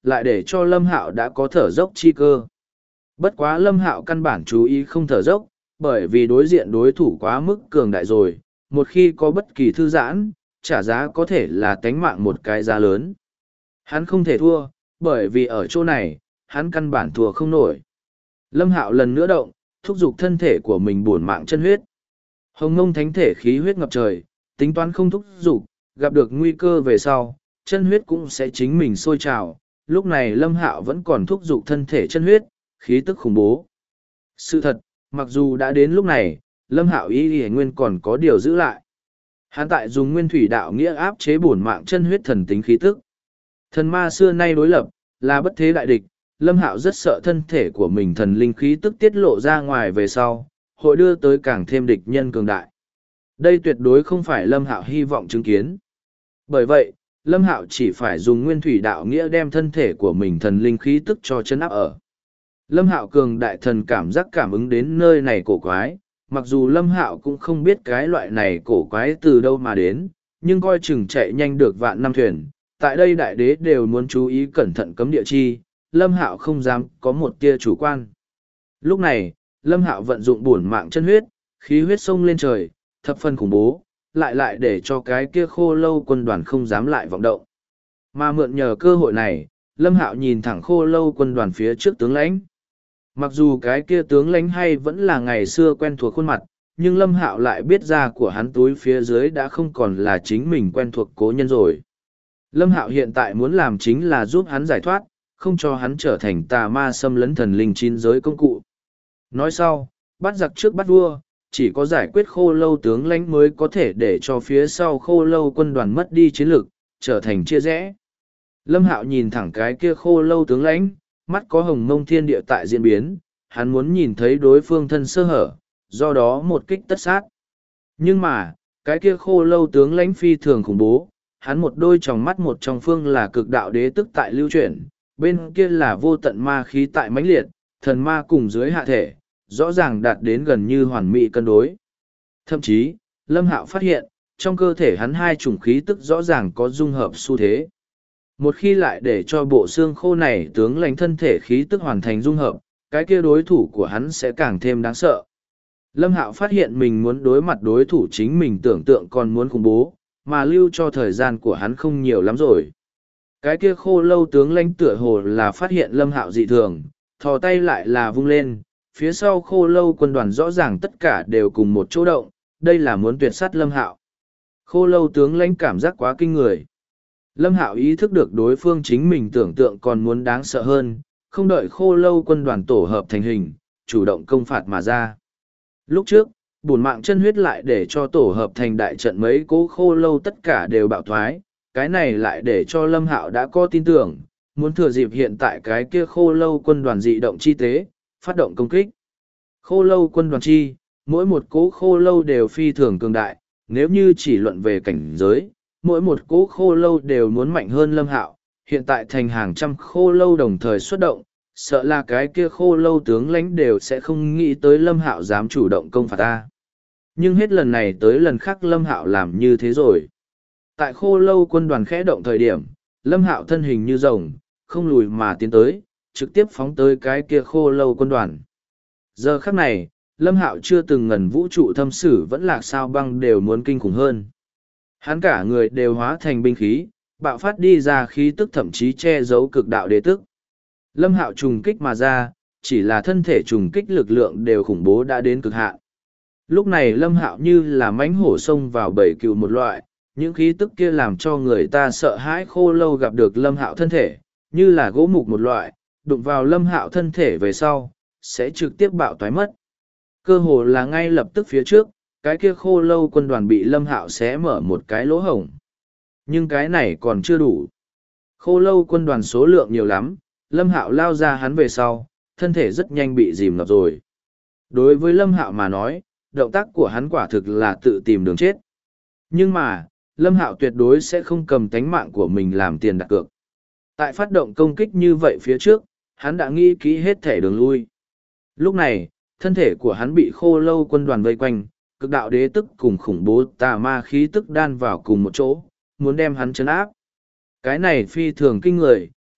lại để cho Lâm Hạo đã có thở dốc chi cơ. Bất quá Lâm Hạo căn bản chú ý không thở dốc, bởi vì đối diện đối thủ quá mức cường đại rồi, một khi có bất kỳ thư giãn, trả giá có thể là tánh mạng một cái giá lớn. Hắn không thể thua, bởi vì ở chỗ này, hắn căn bản thua không nổi. Lâm Hạo lần nữa động, thúc giục thân thể của mình bổn mạng chân huyết. Hồng Ngông thánh thể khí huyết ngập trời, tính toán không thúc giục, gặp được nguy cơ về sau, chân huyết cũng sẽ chính mình sôi trào. Lúc này Lâm Hạo vẫn còn thúc giục thân thể chân huyết, khí tức khủng bố. Sự thật, mặc dù đã đến lúc này, Lâm Hạo ý nguyên còn có điều giữ lại. Hắn tại dùng nguyên thủy đạo nghĩa áp chế bổn mạng chân huyết thần tính khí tức. Thần ma xưa nay đối lập, là bất thế đại địch, Lâm Hạo rất sợ thân thể của mình thần linh khí tức tiết lộ ra ngoài về sau, hội đưa tới càng thêm địch nhân cường đại. Đây tuyệt đối không phải Lâm Hạo hy vọng chứng kiến. Bởi vậy, Lâm Hạo chỉ phải dùng nguyên thủy đạo nghĩa đem thân thể của mình thần linh khí tức cho chân áp ở. Lâm Hạo cường đại thần cảm giác cảm ứng đến nơi này cổ quái, mặc dù Lâm Hạo cũng không biết cái loại này cổ quái từ đâu mà đến, nhưng coi chừng chạy nhanh được vạn năm thuyền, tại đây đại đế đều muốn chú ý cẩn thận cấm địa chi, Lâm Hạo không dám có một tia chủ quan. Lúc này, Lâm Hạo vận dụng bổn mạng chân huyết, khí huyết sông lên trời, thập phân khủng bố, lại để cho cái kia khô lâu quân đoàn không dám lại vọng động. Mà mượn nhờ cơ hội này, Lâm Hạo nhìn thẳng khô lâu quân đoàn phía trước tướng lãnh. Mặc dù cái kia tướng lãnh hay vẫn là ngày xưa quen thuộc khuôn mặt, nhưng Lâm Hạo lại biết ra của hắn túi phía dưới đã không còn là chính mình quen thuộc cố nhân rồi. Lâm Hạo hiện tại muốn làm chính là giúp hắn giải thoát, không cho hắn trở thành tà ma xâm lấn thần linh chín giới công cụ. Nói sau, bắt giặc trước bắt vua, chỉ có giải quyết khô lâu tướng lãnh mới có thể để cho phía sau khô lâu quân đoàn mất đi chiến lược, trở thành chia rẽ. Lâm Hạo nhìn thẳng cái kia khô lâu tướng lãnh, mắt có hồng mông thiên địa tại diễn biến, hắn muốn nhìn thấy đối phương thân sơ hở, do đó một kích tất sát. Nhưng mà, cái kia khô lâu tướng lãnh phi thường khủng bố, hắn một đôi tròng mắt một trong phương là cực đạo đế tức tại lưu chuyển, bên kia là vô tận ma khí tại mãnh liệt, thần ma cùng dưới hạ thể, rõ ràng đạt đến gần như hoàn mỹ cân đối. Thậm chí, Lâm Hạo phát hiện, trong cơ thể hắn hai chủng khí tức rõ ràng có dung hợp xu thế. Một khi lại để cho bộ xương khô này tướng lãnh thân thể khí tức hoàn thành dung hợp, cái kia đối thủ của hắn sẽ càng thêm đáng sợ. Lâm Hạo phát hiện mình muốn đối mặt đối thủ chính mình tưởng tượng còn muốn khủng bố, mà lưu cho thời gian của hắn không nhiều lắm rồi. Cái kia khô lâu tướng lãnh tựa hồ là phát hiện Lâm Hạo dị thường, thò tay lại là vung lên, phía sau khô lâu quân đoàn rõ ràng tất cả đều cùng một chỗ động, đây là muốn tuyệt sát Lâm Hạo. Khô lâu tướng lãnh cảm giác quá kinh người. Lâm Hạo ý thức được đối phương chính mình tưởng tượng còn muốn đáng sợ hơn, không đợi khô lâu quân đoàn tổ hợp thành hình, chủ động công phạt mà ra. Lúc trước, bổn mạng chân huyết lại để cho tổ hợp thành đại trận mấy cố khô lâu tất cả đều bạo thoái, cái này lại để cho Lâm Hạo đã có tin tưởng, muốn thừa dịp hiện tại cái kia khô lâu quân đoàn dị động chi tế, phát động công kích. Khô lâu quân đoàn chi, mỗi một cố khô lâu đều phi thường cường đại, nếu như chỉ luận về cảnh giới, mỗi một cố khô lâu đều muốn mạnh hơn Lâm Hạo, hiện tại thành hàng trăm khô lâu đồng thời xuất động, sợ là cái kia khô lâu tướng lãnh đều sẽ không nghĩ tới Lâm Hạo dám chủ động công phạt ta. Nhưng hết lần này tới lần khác Lâm Hạo làm như thế rồi. Tại khô lâu quân đoàn khẽ động thời điểm, Lâm Hạo thân hình như rồng, không lùi mà tiến tới, trực tiếp phóng tới cái kia khô lâu quân đoàn. Giờ khắc này, Lâm Hạo chưa từng ngần vũ trụ thâm sử vẫn lạc sao băng đều muốn kinh khủng hơn. Hắn cả người đều hóa thành binh khí, bạo phát đi ra khí tức thậm chí che giấu cực đạo đế tức. Lâm Hạo trùng kích mà ra, chỉ là thân thể trùng kích lực lượng đều khủng bố đã đến cực hạn. Lúc này Lâm Hạo như là mãnh hổ xông vào bầy cừu một loại, những khí tức kia làm cho người ta sợ hãi khô lâu gặp được Lâm Hạo thân thể, như là gỗ mục một loại, đụng vào Lâm Hạo thân thể về sau, sẽ trực tiếp bạo toái mất. Cơ hồ là ngay lập tức phía trước, cái kia khô lâu quân đoàn bị Lâm Hạo xé mở một cái lỗ hổng. Nhưng cái này còn chưa đủ. Khô lâu quân đoàn số lượng nhiều lắm, Lâm Hạo lao ra hắn về sau, thân thể rất nhanh bị dìm ngập rồi. Đối với Lâm Hạo mà nói, động tác của hắn quả thực là tự tìm đường chết. Nhưng mà, Lâm Hạo tuyệt đối sẽ không cầm tánh mạng của mình làm tiền đặt cược. Tại phát động công kích như vậy phía trước, hắn đã nghĩ kỹ hết thể đường lui. Lúc này, thân thể của hắn bị khô lâu quân đoàn vây quanh, cực đạo đế tức cùng khủng bố tà ma khí tức đan vào cùng một chỗ, muốn đem hắn chấn áp. Cái này phi thường kinh người,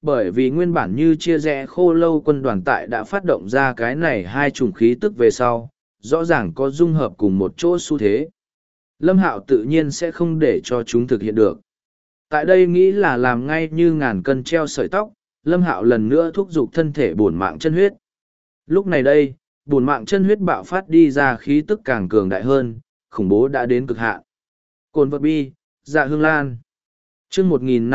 Bởi vì nguyên bản như chia rẽ khô lâu quân đoàn tại đã phát động ra cái này hai chủng khí tức về sau, rõ ràng có dung hợp cùng một chỗ xu thế. Lâm Hạo tự nhiên sẽ không để cho chúng thực hiện được. Tại đây nghĩ là làm ngay như ngàn cân treo sợi tóc, Lâm Hạo lần nữa thúc giục thân thể bổn mạng chân huyết. Lúc này đây, bổn mạng chân huyết bạo phát đi ra khí tức càng cường đại hơn, khủng bố đã đến cực hạn. Cồn vật bi, dạ hương lan. Chương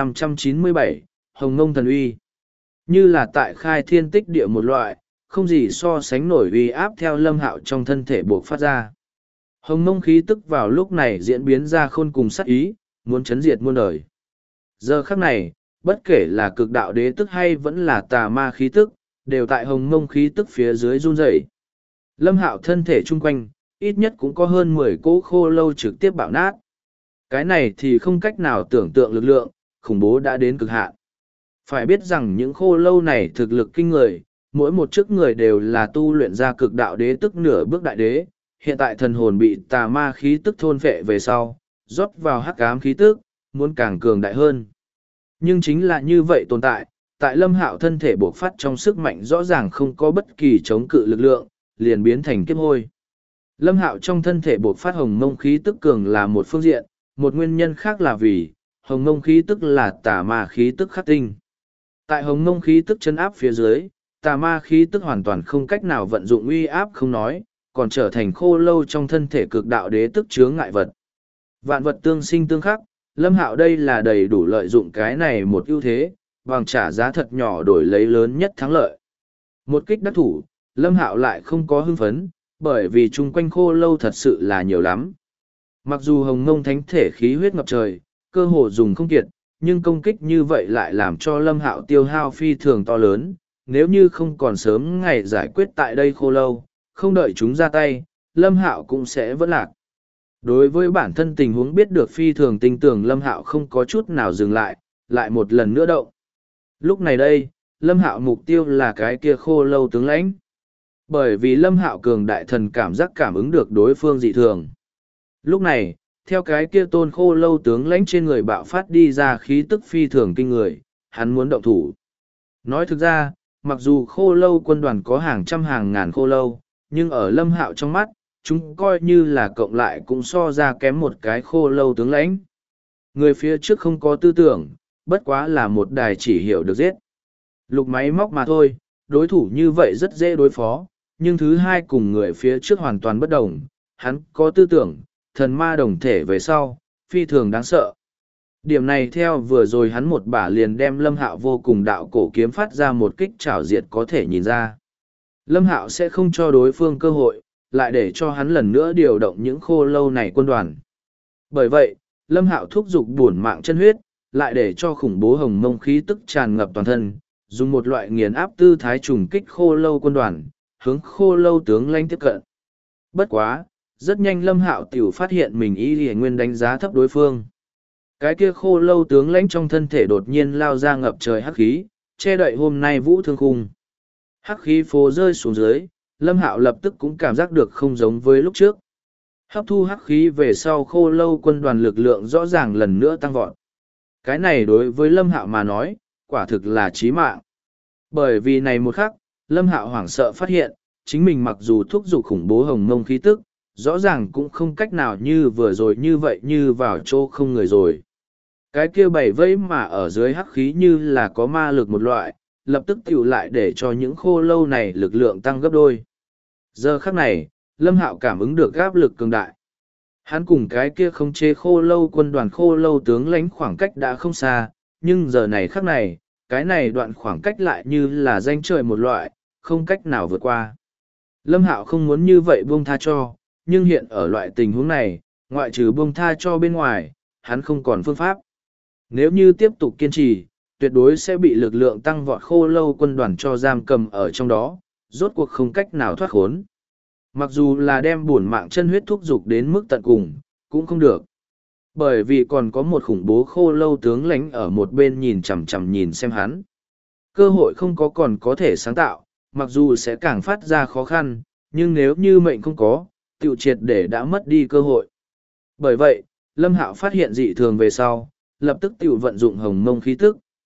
1597, Hồng Ngông thần uy. Như là tại khai thiên tích địa một loại, không gì so sánh nổi uy áp theo Lâm Hạo trong thân thể buộc phát ra. Hồng Ngông khí tức vào lúc này diễn biến ra khôn cùng sát ý, muốn chấn diệt muôn đời. Giờ khắc này, bất kể là cực đạo đế tức hay vẫn là tà ma khí tức, đều tại Hồng Ngông khí tức phía dưới run rẩy. Lâm Hạo thân thể chung quanh, ít nhất cũng có hơn 10 cỗ khô lâu trực tiếp bạo nát. Cái này thì không cách nào tưởng tượng lực lượng, khủng bố đã đến cực hạn. Phải biết rằng những khô lâu này thực lực kinh người, mỗi một chức người đều là tu luyện ra cực đạo đế tức nửa bước đại đế, hiện tại thần hồn bị tà ma khí tức thôn phệ về sau, rót vào hắc ám khí tức, muốn càng cường đại hơn. Nhưng chính là như vậy tồn tại, tại Lâm Hạo thân thể bộc phát trong sức mạnh rõ ràng không có bất kỳ chống cự lực lượng, liền biến thành kiếp hôi. Lâm Hạo trong thân thể bộc phát hồng mông khí tức cường là một phương diện, một nguyên nhân khác là vì, hồng mông khí tức là tà ma khí tức khắc tinh. Tại hồng mông khí tức chân áp phía dưới, tà ma khí tức hoàn toàn không cách nào vận dụng uy áp không nói, còn trở thành khô lâu trong thân thể cực đạo đế tức chướng ngại vật. Vạn vật tương sinh tương khắc, Lâm Hạo đây là đầy đủ lợi dụng cái này một ưu thế, bằng trả giá thật nhỏ đổi lấy lớn nhất thắng lợi. Một kích đắc thủ, Lâm Hạo lại không có hưng phấn, bởi vì chung quanh khô lâu thật sự là nhiều lắm. Mặc dù hồng ngông thánh thể khí huyết ngập trời, cơ hồ dùng không kiệt, nhưng công kích như vậy lại làm cho Lâm Hạo tiêu hao phi thường to lớn, nếu như không còn sớm ngày giải quyết tại đây khô lâu, không đợi chúng ra tay, Lâm Hạo cũng sẽ vẫn lạc. Đối với bản thân tình huống biết được phi thường tinh tường Lâm Hạo không có chút nào dừng lại một lần nữa động. Lúc này đây, Lâm Hạo mục tiêu là cái kia khô lâu tướng lãnh. Bởi vì Lâm Hạo cường đại thần cảm giác cảm ứng được đối phương dị thường. Lúc này, theo cái kia tôn khô lâu tướng lãnh trên người bạo phát đi ra khí tức phi thường kinh người, hắn muốn động thủ. Nói thực ra, mặc dù khô lâu quân đoàn có hàng trăm hàng ngàn khô lâu, nhưng ở Lâm Hạo trong mắt, chúng coi như là cộng lại cũng so ra kém một cái khô lâu tướng lãnh. Người phía trước không có tư tưởng, bất quá là một đài chỉ hiểu được giết. Lục máy móc mà thôi, đối thủ như vậy rất dễ đối phó, nhưng thứ hai cùng người phía trước hoàn toàn bất đồng, hắn có tư tưởng, thần ma đồng thể về sau, phi thường đáng sợ. Điểm này theo vừa rồi hắn một bả liền đem Lâm Hạo vô cùng đạo cổ kiếm phát ra một kích trảo diệt có thể nhìn ra. Lâm Hạo sẽ không cho đối phương cơ hội, lại để cho hắn lần nữa điều động những khô lâu này quân đoàn. Bởi vậy, Lâm Hạo thúc giục bổn mạng chân huyết, lại để cho khủng bố hồng mông khí tức tràn ngập toàn thân, dùng một loại nghiền áp tư thái trùng kích khô lâu quân đoàn, hướng khô lâu tướng lãnh tiếp cận. Bất quá, rất nhanh Lâm Hạo tiểu phát hiện mình y lìa nguyên đánh giá thấp đối phương. Cái kia khô lâu tướng lãnh trong thân thể đột nhiên lao ra ngập trời hắc khí, che đậy hôm nay vũ thương khung. Hắc khí phô rơi xuống dưới, Lâm Hạo lập tức cũng cảm giác được không giống với lúc trước. Hấp thu hắc khí về sau khô lâu quân đoàn lực lượng rõ ràng lần nữa tăng vọt. Cái này đối với Lâm Hạo mà nói, quả thực là chí mạng. Bởi vì này một khắc, Lâm Hạo hoảng sợ phát hiện, chính mình mặc dù thúc giục khủng bố hồng mông khí tức, rõ ràng cũng không cách nào như vừa rồi như vậy như vào chỗ không người rồi. Cái kia bảy vây mà ở dưới hắc khí như là có ma lực một loại, lập tức tiểu lại để cho những khô lâu này lực lượng tăng gấp đôi. Giờ khắc này, Lâm Hạo cảm ứng được áp lực cường đại. Hắn cùng cái kia không chế khô lâu quân đoàn khô lâu tướng lãnh khoảng cách đã không xa, nhưng giờ này khắc này, cái này đoạn khoảng cách lại như là ranh trời một loại, không cách nào vượt qua. Lâm Hạo không muốn như vậy buông tha cho, nhưng hiện ở loại tình huống này, ngoại trừ buông tha cho bên ngoài, hắn không còn phương pháp. Nếu như tiếp tục kiên trì, tuyệt đối sẽ bị lực lượng tăng vọt khô lâu quân đoàn cho giam cầm ở trong đó, rốt cuộc không cách nào thoát khốn. Mặc dù là đem bổn mạng chân huyết thúc dục đến mức tận cùng, cũng không được. Bởi vì còn có một khủng bố khô lâu tướng lãnh ở một bên nhìn chằm chằm nhìn xem hắn. Cơ hội không có còn có thể sáng tạo, mặc dù sẽ càng phát ra khó khăn, nhưng nếu như mệnh không có, tiểu triệt để đã mất đi cơ hội. Bởi vậy, Lâm Hạo phát hiện dị thường về sau, lập tức tiểu vận dụng hồng mông khí tức,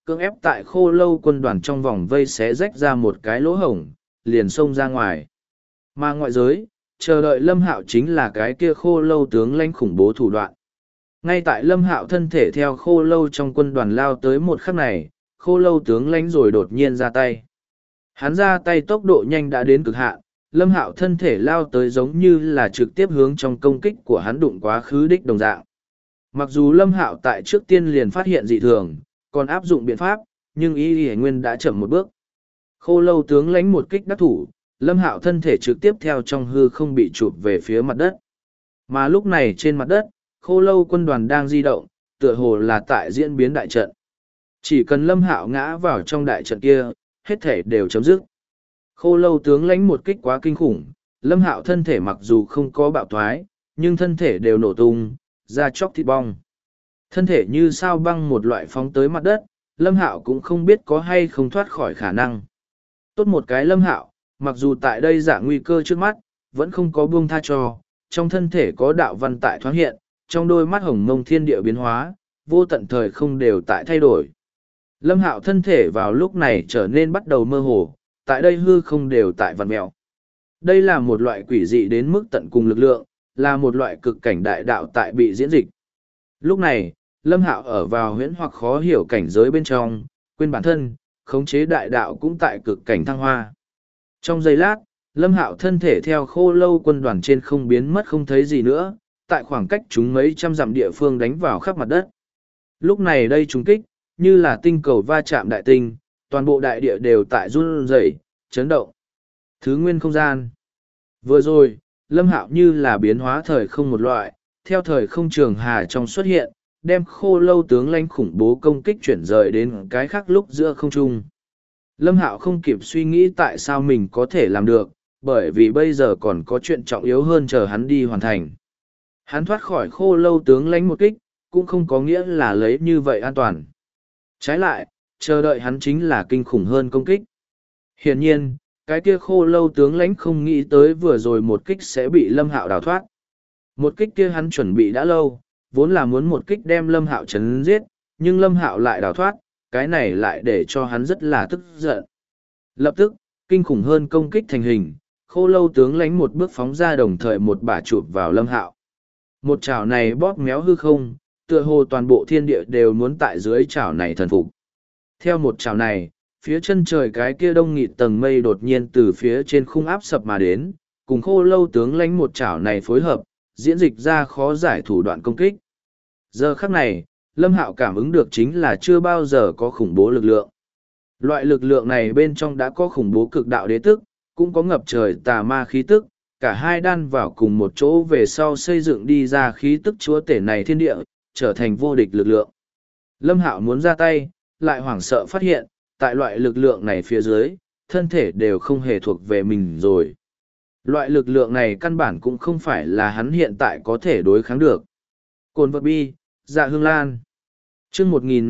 cưỡng ép tại khô lâu quân đoàn trong vòng vây xé rách ra một cái lỗ hổng, liền xông ra ngoài. Mà ngoại giới, chờ đợi Lâm Hạo chính là cái kia khô lâu tướng lãnh khủng bố thủ đoạn. Ngay tại Lâm Hạo thân thể theo khô lâu trong quân đoàn lao tới một khắc này, khô lâu tướng lãnh rồi đột nhiên ra tay. Hắn ra tay tốc độ nhanh đã đến cực hạn, Lâm Hạo thân thể lao tới giống như là trực tiếp hướng trong công kích của hắn đụng quá khứ đích đồng dạng. Mặc dù Lâm Hạo tại trước tiên liền phát hiện dị thường, còn áp dụng biện pháp, nhưng Y Y Nguyên đã chậm một bước. Khô lâu tướng lãnh một kích đắc thủ, Lâm Hạo thân thể trực tiếp theo trong hư không bị chụp về phía mặt đất. Mà lúc này trên mặt đất, khô lâu quân đoàn đang di động, tựa hồ là tại diễn biến đại trận. Chỉ cần Lâm Hạo ngã vào trong đại trận kia, hết thể đều chấm dứt. Khô lâu tướng lãnh một kích quá kinh khủng, Lâm Hạo thân thể mặc dù không có bạo thoái, nhưng thân thể đều nổ tung, da chóc thịt bong. Thân thể như sao băng một loại phóng tới mặt đất, Lâm Hạo cũng không biết có hay không thoát khỏi khả năng. Tốt một cái Lâm Hạo, mặc dù tại đây dạng nguy cơ trước mắt, vẫn không có buông tha cho, trong thân thể có đạo văn tại thoáng hiện, trong đôi mắt hồng mông thiên địa biến hóa, vô tận thời không đều tại thay đổi. Lâm Hạo thân thể vào lúc này trở nên bắt đầu mơ hồ, tại đây hư không đều tại vặn mèo. Đây là một loại quỷ dị đến mức tận cùng lực lượng, là một loại cực cảnh đại đạo tại bị diễn dịch. Lúc này, Lâm Hạo ở vào huyễn hoặc khó hiểu cảnh giới bên trong, quên bản thân, khống chế đại đạo cũng tại cực cảnh thăng hoa. Trong giây lát, Lâm Hạo thân thể theo khô lâu quân đoàn trên không biến mất không thấy gì nữa, tại khoảng cách chúng mấy trăm dặm địa phương đánh vào khắp mặt đất. Lúc này đây trúng kích, như là tinh cầu va chạm đại tinh, toàn bộ đại địa đều tại run rẩy, chấn động. Thứ nguyên không gian. Vừa rồi, Lâm Hạo như là biến hóa thời không một loại, theo thời không trường hà trong xuất hiện, đem khô lâu tướng lãnh khủng bố công kích chuyển rời đến cái khác lúc giữa không trung. Lâm Hạo không kịp suy nghĩ tại sao mình có thể làm được, bởi vì bây giờ còn có chuyện trọng yếu hơn chờ hắn đi hoàn thành. Hắn thoát khỏi khô lâu tướng lãnh một kích, cũng không có nghĩa là lấy như vậy an toàn. Trái lại, chờ đợi hắn chính là kinh khủng hơn công kích. Hiển nhiên, cái kia khô lâu tướng lãnh không nghĩ tới vừa rồi một kích sẽ bị Lâm Hạo đào thoát. Một kích kia hắn chuẩn bị đã lâu, vốn là muốn một kích đem Lâm Hạo chấn giết, nhưng Lâm Hạo lại đào thoát, cái này lại để cho hắn rất là tức giận. Lập tức, kinh khủng hơn công kích thành hình, khô lâu tướng lãnh một bước phóng ra đồng thời một bả chụp vào Lâm Hạo. Một chảo này bóp méo hư không, tựa hồ toàn bộ thiên địa đều muốn tại dưới chảo này thần phục. Theo một chảo này, phía chân trời cái kia đông nghịt tầng mây đột nhiên từ phía trên khung áp sập mà đến, cùng khô lâu tướng lãnh một chảo này phối hợp, diễn dịch ra khó giải thủ đoạn công kích. Giờ khắc này, Lâm Hạo cảm ứng được chính là chưa bao giờ có khủng bố lực lượng. Loại lực lượng này bên trong đã có khủng bố cực đạo đế tức, cũng có ngập trời tà ma khí tức, cả hai đan vào cùng một chỗ về sau xây dựng đi ra khí tức chúa tể này thiên địa, trở thành vô địch lực lượng. Lâm Hạo muốn ra tay, lại hoảng sợ phát hiện, tại loại lực lượng này phía dưới, thân thể đều không hề thuộc về mình rồi. Loại lực lượng này căn bản cũng không phải là hắn hiện tại có thể đối kháng được. Cồn vật bi, dạ hương lan. Chương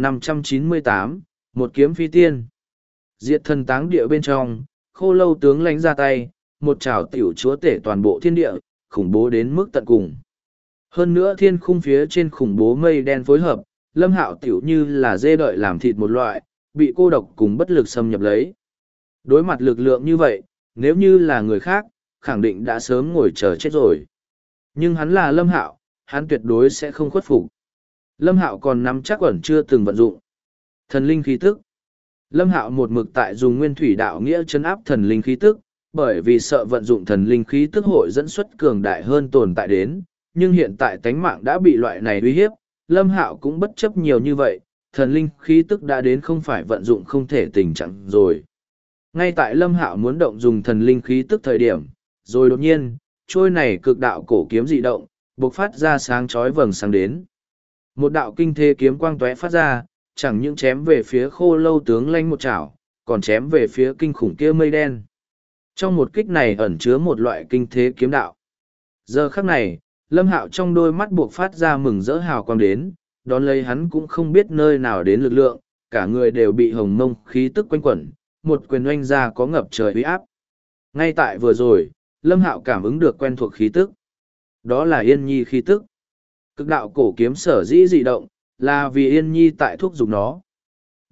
1598, một kiếm phi tiên. Diệt thần táng địa bên trong, khô lâu tướng lãnh ra tay, một trảo tiểu chúa tể toàn bộ thiên địa, khủng bố đến mức tận cùng. Hơn nữa thiên khung phía trên khủng bố mây đen phối hợp, Lâm Hạo tiểu như là dê đợi làm thịt một loại, bị cô độc cùng bất lực xâm nhập lấy. Đối mặt lực lượng như vậy, nếu như là người khác, khẳng định đã sớm ngồi chờ chết rồi. Nhưng hắn là Lâm Hạo, hắn tuyệt đối sẽ không khuất phục. Lâm Hạo còn nắm chắc ẩn chưa từng vận dụng. Thần linh khí tức. Lâm Hạo một mực tại dùng nguyên thủy đạo nghĩa chấn áp thần linh khí tức, bởi vì sợ vận dụng thần linh khí tức hội dẫn xuất cường đại hơn tồn tại đến, nhưng hiện tại tánh mạng đã bị loại này uy hiếp, Lâm Hạo cũng bất chấp nhiều như vậy, thần linh khí tức đã đến không phải vận dụng không thể tình trạng rồi. Ngay tại Lâm Hạo muốn động dùng thần linh khí tức thời điểm, rồi đột nhiên, trôi này cực đạo cổ kiếm dị động, bộc phát ra sáng chói vầng sáng đến. Một đạo kinh thế kiếm quang tóe phát ra, chẳng những chém về phía khô lâu tướng lãnh một chảo, còn chém về phía kinh khủng kia mây đen. Trong một kích này ẩn chứa một loại kinh thế kiếm đạo. Giờ khắc này, Lâm Hạo trong đôi mắt buộc phát ra mừng rỡ hào quang đến, đón lấy hắn cũng không biết nơi nào đến lực lượng, cả người đều bị hồng mông khí tức quanh quẩn, một quyền oanh ra có ngập trời uy áp. Ngay tại vừa rồi, Lâm Hạo cảm ứng được quen thuộc khí tức. Đó là Yên Nhi khí tức. Cực đạo cổ kiếm sở dĩ dị động, là vì Yên Nhi tại thúc giục nó.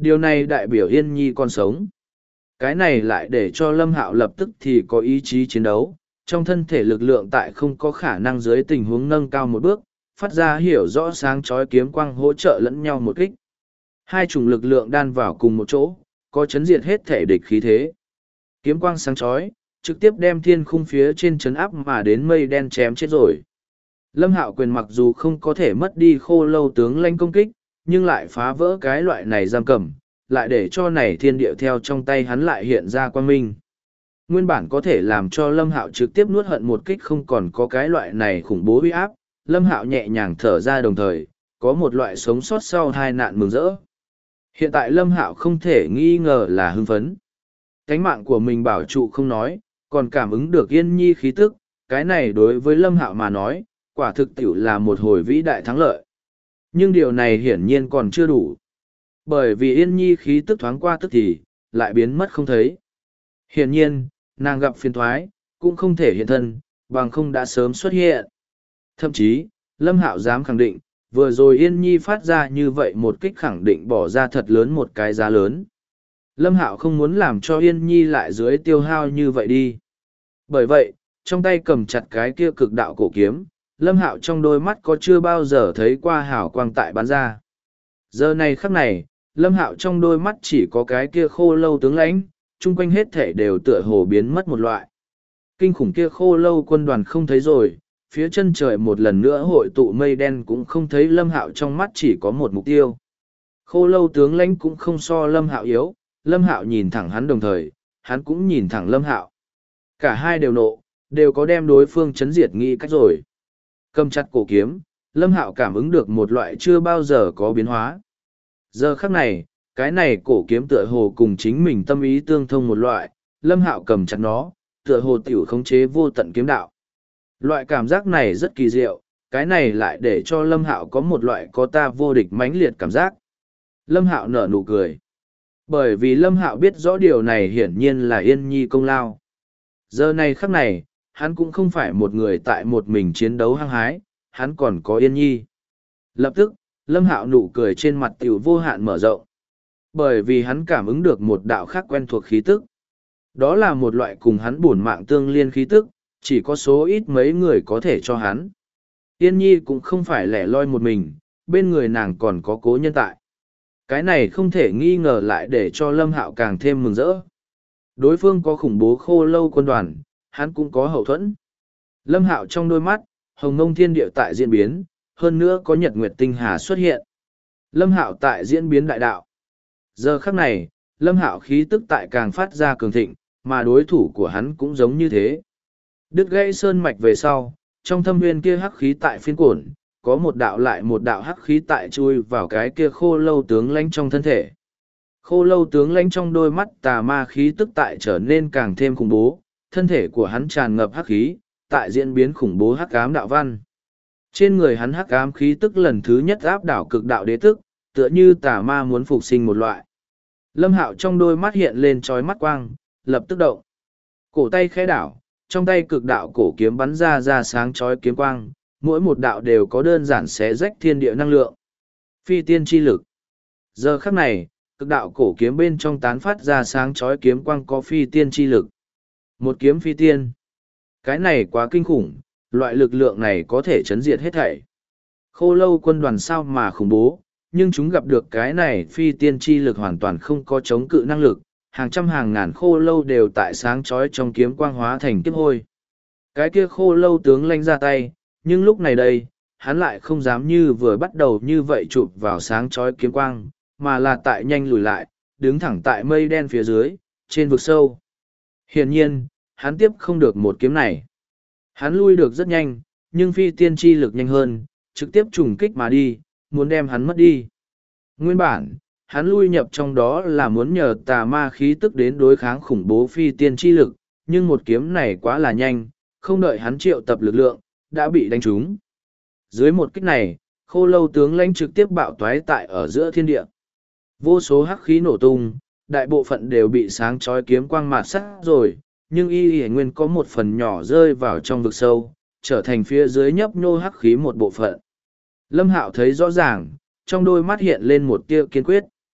Điều này đại biểu Yên Nhi còn sống. Cái này lại để cho Lâm Hạo lập tức thì có ý chí chiến đấu, trong thân thể lực lượng tại không có khả năng dưới tình huống nâng cao một bước, phát ra hiểu rõ sáng chói kiếm quang hỗ trợ lẫn nhau một kích. Hai chủng lực lượng đan vào cùng một chỗ, có chấn diệt hết thể địch khí thế. Kiếm quang sáng chói, trực tiếp đem thiên khung phía trên chấn áp mà đến mây đen chém chết rồi. Lâm Hạo quyền mặc dù không có thể mất đi khô lâu tướng lãnh công kích, nhưng lại phá vỡ cái loại này giam cầm, lại để cho này thiên địa theo trong tay hắn lại hiện ra quang minh. Nguyên bản có thể làm cho Lâm Hạo trực tiếp nuốt hận một kích không còn có cái loại này khủng bố uy áp, Lâm Hạo nhẹ nhàng thở ra đồng thời, có một loại sống sót sau hai nạn mừng rỡ. Hiện tại Lâm Hạo không thể nghi ngờ là hưng phấn. Cánh mạng của mình bảo trụ không nói, còn cảm ứng được Yên Nhi khí tức, cái này đối với Lâm Hạo mà nói, quả thực tiểu là một hồi vĩ đại thắng lợi. Nhưng điều này hiển nhiên còn chưa đủ. Bởi vì Yên Nhi khí tức thoáng qua tức thì, lại biến mất không thấy. Hiển nhiên, nàng gặp phiền thoái, cũng không thể hiện thân, bằng không đã sớm xuất hiện. Thậm chí, Lâm Hạo dám khẳng định, vừa rồi Yên Nhi phát ra như vậy một kích khẳng định bỏ ra thật lớn một cái giá lớn. Lâm Hạo không muốn làm cho Yên Nhi lại dưới tiêu hao như vậy đi. Bởi vậy, trong tay cầm chặt cái kia cực đạo cổ kiếm, Lâm Hạo trong đôi mắt có chưa bao giờ thấy qua hào quang tại bắn ra. Giờ này khắc này, Lâm Hạo trong đôi mắt chỉ có cái kia khô lâu tướng lãnh, chung quanh hết thể đều tựa hồ biến mất một loại. Kinh khủng kia khô lâu quân đoàn không thấy rồi, phía chân trời một lần nữa hội tụ mây đen cũng không thấy Lâm Hạo trong mắt chỉ có một mục tiêu. Khô lâu tướng lãnh cũng không so Lâm Hạo yếu, Lâm Hạo nhìn thẳng hắn đồng thời, hắn cũng nhìn thẳng Lâm Hạo. Cả hai đều nộ, đều có đem đối phương chấn diệt nghĩ cách rồi. Cầm chặt cổ kiếm, Lâm Hạo cảm ứng được một loại chưa bao giờ có biến hóa. Giờ khắc này, cái này cổ kiếm tựa hồ cùng chính mình tâm ý tương thông một loại, Lâm Hạo cầm chặt nó, tựa hồ tiểu khống chế vô tận kiếm đạo. Loại cảm giác này rất kỳ diệu, cái này lại để cho Lâm Hạo có một loại có ta vô địch mãnh liệt cảm giác. Lâm Hạo nở nụ cười. Bởi vì Lâm Hạo biết rõ điều này hiển nhiên là Yên Nhi công lao. Giờ này khắc này, hắn cũng không phải một người tại một mình chiến đấu hăng hái, hắn còn có Yên Nhi. Lập tức, Lâm Hạo nụ cười trên mặt tiểu vô hạn mở rộng. Bởi vì hắn cảm ứng được một đạo khác quen thuộc khí tức. Đó là một loại cùng hắn bổn mạng tương liên khí tức, chỉ có số ít mấy người có thể cho hắn. Yên Nhi cũng không phải lẻ loi một mình, bên người nàng còn có cố nhân tại. Cái này không thể nghi ngờ lại để cho Lâm Hạo càng thêm mừng rỡ. Đối phương có khủng bố khô lâu quân đoàn, hắn cũng có hậu thuẫn. Lâm Hạo trong đôi mắt, hồng ngông thiên địa tại diễn biến, hơn nữa có nhật nguyệt tinh hà xuất hiện. Lâm Hạo tại diễn biến đại đạo. Giờ khắc này, Lâm Hạo khí tức tại càng phát ra cường thịnh, mà đối thủ của hắn cũng giống như thế. Đứt gãy sơn mạch về sau, trong thâm nguyên kia hắc khí tại phiên cuộn, có một đạo lại một đạo hắc khí tại chui vào cái kia khô lâu tướng lãnh trong thân thể. Khô lâu tướng lãnh trong đôi mắt tà ma khí tức tại trở nên càng thêm khủng bố, thân thể của hắn tràn ngập hắc khí, tại diễn biến khủng bố hắc ám đạo văn. Trên người hắn hắc ám khí tức lần thứ nhất áp đảo cực đạo đế tức, tựa như tà ma muốn phục sinh một loại. Lâm Hạo trong đôi mắt hiện lên trói mắt quang, lập tức động. Cổ tay khẽ đảo, trong tay cực đạo cổ kiếm bắn ra sáng chói kiếm quang, mỗi một đạo đều có đơn giản xé rách thiên địa năng lượng. Phi tiên chi lực. Giờ khắc này, cực đạo cổ kiếm bên trong tán phát ra sáng chói kiếm quang có phi tiên chi lực. Một kiếm phi tiên. Cái này quá kinh khủng, loại lực lượng này có thể chấn diệt hết thảy. Khô lâu quân đoàn sao mà khủng bố, nhưng chúng gặp được cái này phi tiên chi lực hoàn toàn không có chống cự năng lực, hàng trăm hàng ngàn khô lâu đều tại sáng chói trong kiếm quang hóa thành kiếp hôi. Cái kia khô lâu tướng lãnh ra tay, nhưng lúc này đây, hắn lại không dám như vừa bắt đầu như vậy chụp vào sáng chói kiếm quang, mà là tại nhanh lùi lại, đứng thẳng tại mây đen phía dưới, trên vực sâu. Hiển nhiên, hắn tiếp không được một kiếm này. Hắn lui được rất nhanh, nhưng phi tiên chi lực nhanh hơn, trực tiếp trùng kích mà đi, muốn đem hắn mất đi. Nguyên bản, hắn lui nhập trong đó là muốn nhờ tà ma khí tức đến đối kháng khủng bố phi tiên chi lực, nhưng một kiếm này quá là nhanh, không đợi hắn triệu tập lực lượng, đã bị đánh trúng. Dưới một kích này, khô lâu tướng lãnh trực tiếp bạo toái tại ở giữa thiên địa. Vô số hắc khí nổ tung, đại bộ phận đều bị sáng chói kiếm quang mạt sắt rồi, nhưng y nguyên có một phần nhỏ rơi vào trong vực sâu, trở thành phía dưới nhấp nhô hắc khí một bộ phận. Lâm Hạo thấy rõ ràng, trong đôi mắt hiện lên một tia kiên quyết.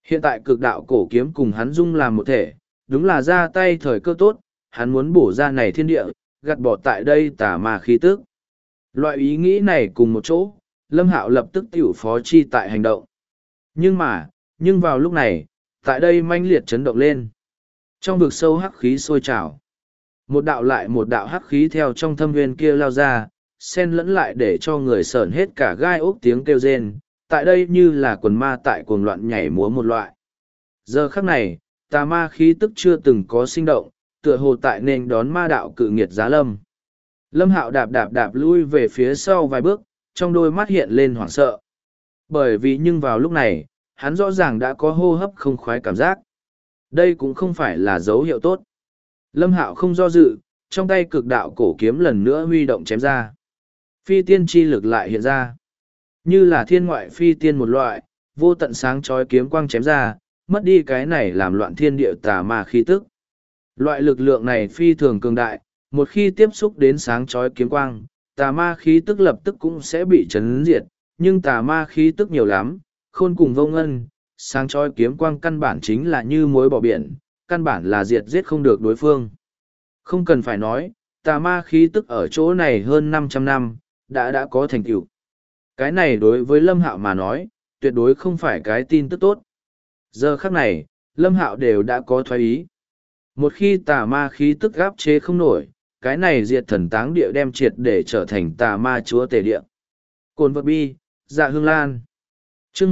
Hiện tại cực đạo cổ kiếm cùng hắn dung làm một thể, đúng là ra tay thời cơ tốt, hắn muốn bổ ra này thiên địa, gạt bỏ tại đây tà ma khí tức. Loại ý nghĩ này cùng một chỗ, Lâm Hạo lập tức tiểu phó chi tại hành động. Nhưng vào lúc này, tại đây manh liệt chấn động lên. Trong vực sâu hắc khí sôi trào. Một đạo lại một đạo hắc khí theo trong thâm nguyên kia lao ra, xen lẫn lại để cho người sởn hết cả gai ốc tiếng kêu rên. Tại đây như là quần ma tại cuồng loạn nhảy múa một loại. Giờ khắc này, tà ma khí tức chưa từng có sinh động, tựa hồ tại nên đón ma đạo cự nghiệt giá lâm. Lâm Hạo đạp đạp đạp lui về phía sau vài bước, trong đôi mắt hiện lên hoảng sợ. Bởi vì nhưng vào lúc này, hắn rõ ràng đã có hô hấp không khoái cảm giác. Đây cũng không phải là dấu hiệu tốt. Lâm Hạo không do dự, trong tay cực đạo cổ kiếm lần nữa huy động chém ra. Phi tiên chi lực lại hiện ra. Như là thiên ngoại phi tiên một loại, vô tận sáng chói kiếm quang chém ra, mất đi cái này làm loạn thiên địa tà ma khí tức. Loại lực lượng này phi thường cường đại, một khi tiếp xúc đến sáng chói kiếm quang, tà ma khí tức lập tức cũng sẽ bị chấn diệt, nhưng tà ma khí tức nhiều lắm, khôn cùng vô ngân, sáng chói kiếm quang căn bản chính là như muối bỏ biển, căn bản là diệt giết không được đối phương. Không cần phải nói, tà ma khí tức ở chỗ này hơn 500 năm, đã có thành tựu. Cái này đối với Lâm Hạo mà nói, tuyệt đối không phải cái tin tức tốt. Giờ khắc này, Lâm Hạo đều đã có thoái ý. Một khi tà ma khí tức gáp chế không nổi, cái này diệt thần táng địa đem triệt để trở thành tà ma chúa tể địa. Cồn vật bi, dạ hương lan. Chương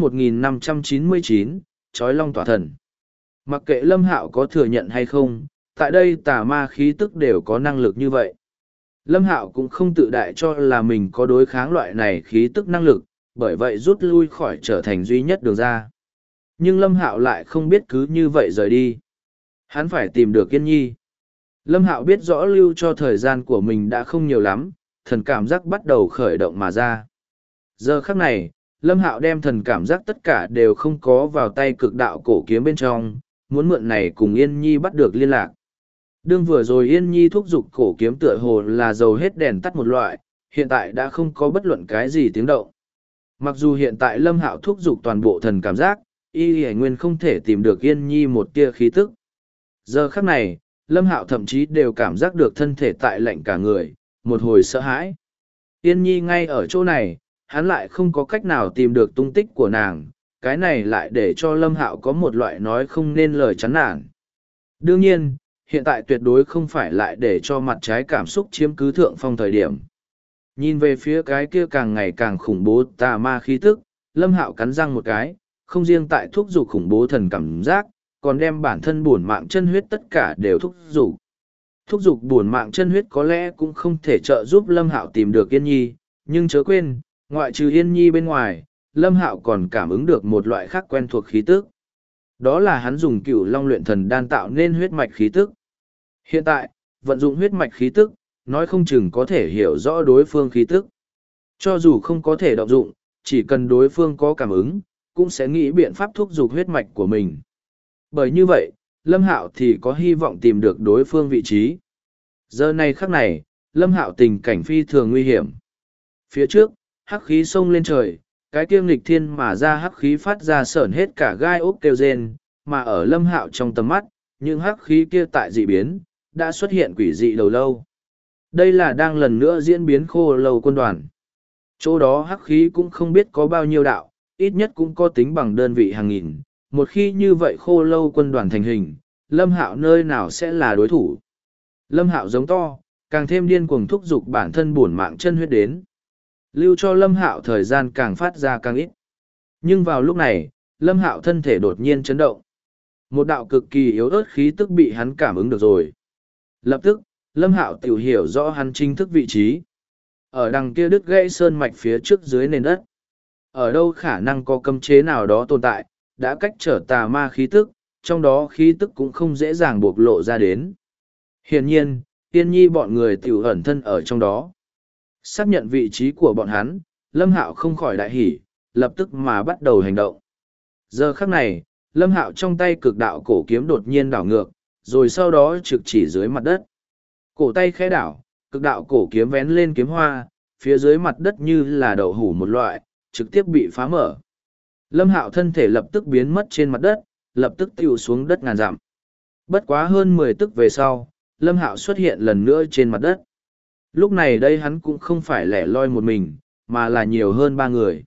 1599, Chói Long tỏa thần. Mặc kệ Lâm Hạo có thừa nhận hay không, tại đây tà ma khí tức đều có năng lực như vậy. Lâm Hạo cũng không tự đại cho là mình có đối kháng loại này khí tức năng lực, bởi vậy rút lui khỏi trở thành duy nhất đường ra. Nhưng Lâm Hạo lại không biết cứ như vậy rời đi. Hắn phải tìm được Yên Nhi. Lâm Hạo biết rõ lưu cho thời gian của mình đã không nhiều lắm, thần cảm giác bắt đầu khởi động mà ra. Giờ khắc này, Lâm Hạo đem thần cảm giác tất cả đều không có vào tay cực đạo cổ kiếm bên trong, muốn mượn này cùng Yên Nhi bắt được liên lạc. Đương vừa rồi Yên Nhi thúc giục cổ kiếm tựa hồ là dầu hết đèn tắt một loại, hiện tại đã không có bất luận cái gì tiếng động. Mặc dù hiện tại Lâm Hạo thúc giục toàn bộ thần cảm giác, y nguyên không thể tìm được Yên Nhi một tia khí tức. Giờ khắc này, Lâm Hạo thậm chí đều cảm giác được thân thể tại lạnh cả người, một hồi sợ hãi. Yên Nhi ngay ở chỗ này, hắn lại không có cách nào tìm được tung tích của nàng, cái này lại để cho Lâm Hạo có một loại nói không nên lời chán nản. Đương nhiên, hiện tại tuyệt đối không phải lại để cho mặt trái cảm xúc chiếm cứ thượng phong thời điểm. Nhìn về phía cái kia càng ngày càng khủng bố tà ma khí tức, Lâm Hạo cắn răng một cái, không riêng tại thúc giục khủng bố thần cảm giác, còn đem bản thân bổn mạng chân huyết tất cả đều thúc giục. Thúc giục bổn mạng chân huyết có lẽ cũng không thể trợ giúp Lâm Hạo tìm được Yên Nhi, nhưng chớ quên, ngoại trừ Yên Nhi bên ngoài, Lâm Hạo còn cảm ứng được một loại khác quen thuộc khí tức. Đó là hắn dùng Cửu Long luyện thần đan tạo nên huyết mạch khí tức. Hiện tại, vận dụng huyết mạch khí tức, nói không chừng có thể hiểu rõ đối phương khí tức. Cho dù không có thể động dụng, chỉ cần đối phương có cảm ứng, cũng sẽ nghĩ biện pháp thúc giục huyết mạch của mình. Bởi như vậy, Lâm Hạo thì có hy vọng tìm được đối phương vị trí. Giờ này khắc này, Lâm Hạo tình cảnh phi thường nguy hiểm. Phía trước, hắc khí xông lên trời, cái kiêng nghịch thiên mà ra hắc khí phát ra sởn hết cả gai ốc kêu rên, mà ở Lâm Hạo trong tầm mắt, những hắc khí kia tại dị biến, đã xuất hiện quỷ dị đầu lâu. Đây là đang lần nữa diễn biến khô lâu quân đoàn. Chỗ đó hắc khí cũng không biết có bao nhiêu đạo, ít nhất cũng có tính bằng đơn vị hàng nghìn. Một khi như vậy khô lâu quân đoàn thành hình, Lâm Hạo nơi nào sẽ là đối thủ. Lâm Hạo giống to, càng thêm điên cuồng thúc giục bản thân bổn mạng chân huyết đến. Lưu cho Lâm Hạo thời gian càng phát ra càng ít. Nhưng vào lúc này, Lâm Hạo thân thể đột nhiên chấn động. Một đạo cực kỳ yếu ớt khí tức bị hắn cảm ứng được rồi. Lập tức, Lâm Hạo tiểu hiểu rõ hắn chính thức vị trí. Ở đằng kia đứt gãy sơn mạch phía trước dưới nền đất. Ở đâu khả năng có cấm chế nào đó tồn tại, đã cách trở tà ma khí tức, trong đó khí tức cũng không dễ dàng bộc lộ ra đến. Hiển nhiên, Tiên Nhi bọn người tiểu ẩn thân ở trong đó. Xác nhận vị trí của bọn hắn, Lâm Hạo không khỏi đại hỉ, lập tức mà bắt đầu hành động. Giờ khắc này, Lâm Hạo trong tay cực đạo cổ kiếm đột nhiên đảo ngược, rồi sau đó trực chỉ dưới mặt đất. Cổ tay khẽ đảo, cực đạo cổ kiếm vén lên kiếm hoa, phía dưới mặt đất như là đậu hủ một loại, trực tiếp bị phá mở. Lâm Hạo thân thể lập tức biến mất trên mặt đất, lập tức tiêu xuống đất ngàn dặm. Bất quá hơn 10 tức về sau, Lâm Hạo xuất hiện lần nữa trên mặt đất. Lúc này đây hắn cũng không phải lẻ loi một mình, mà là nhiều hơn 3 người.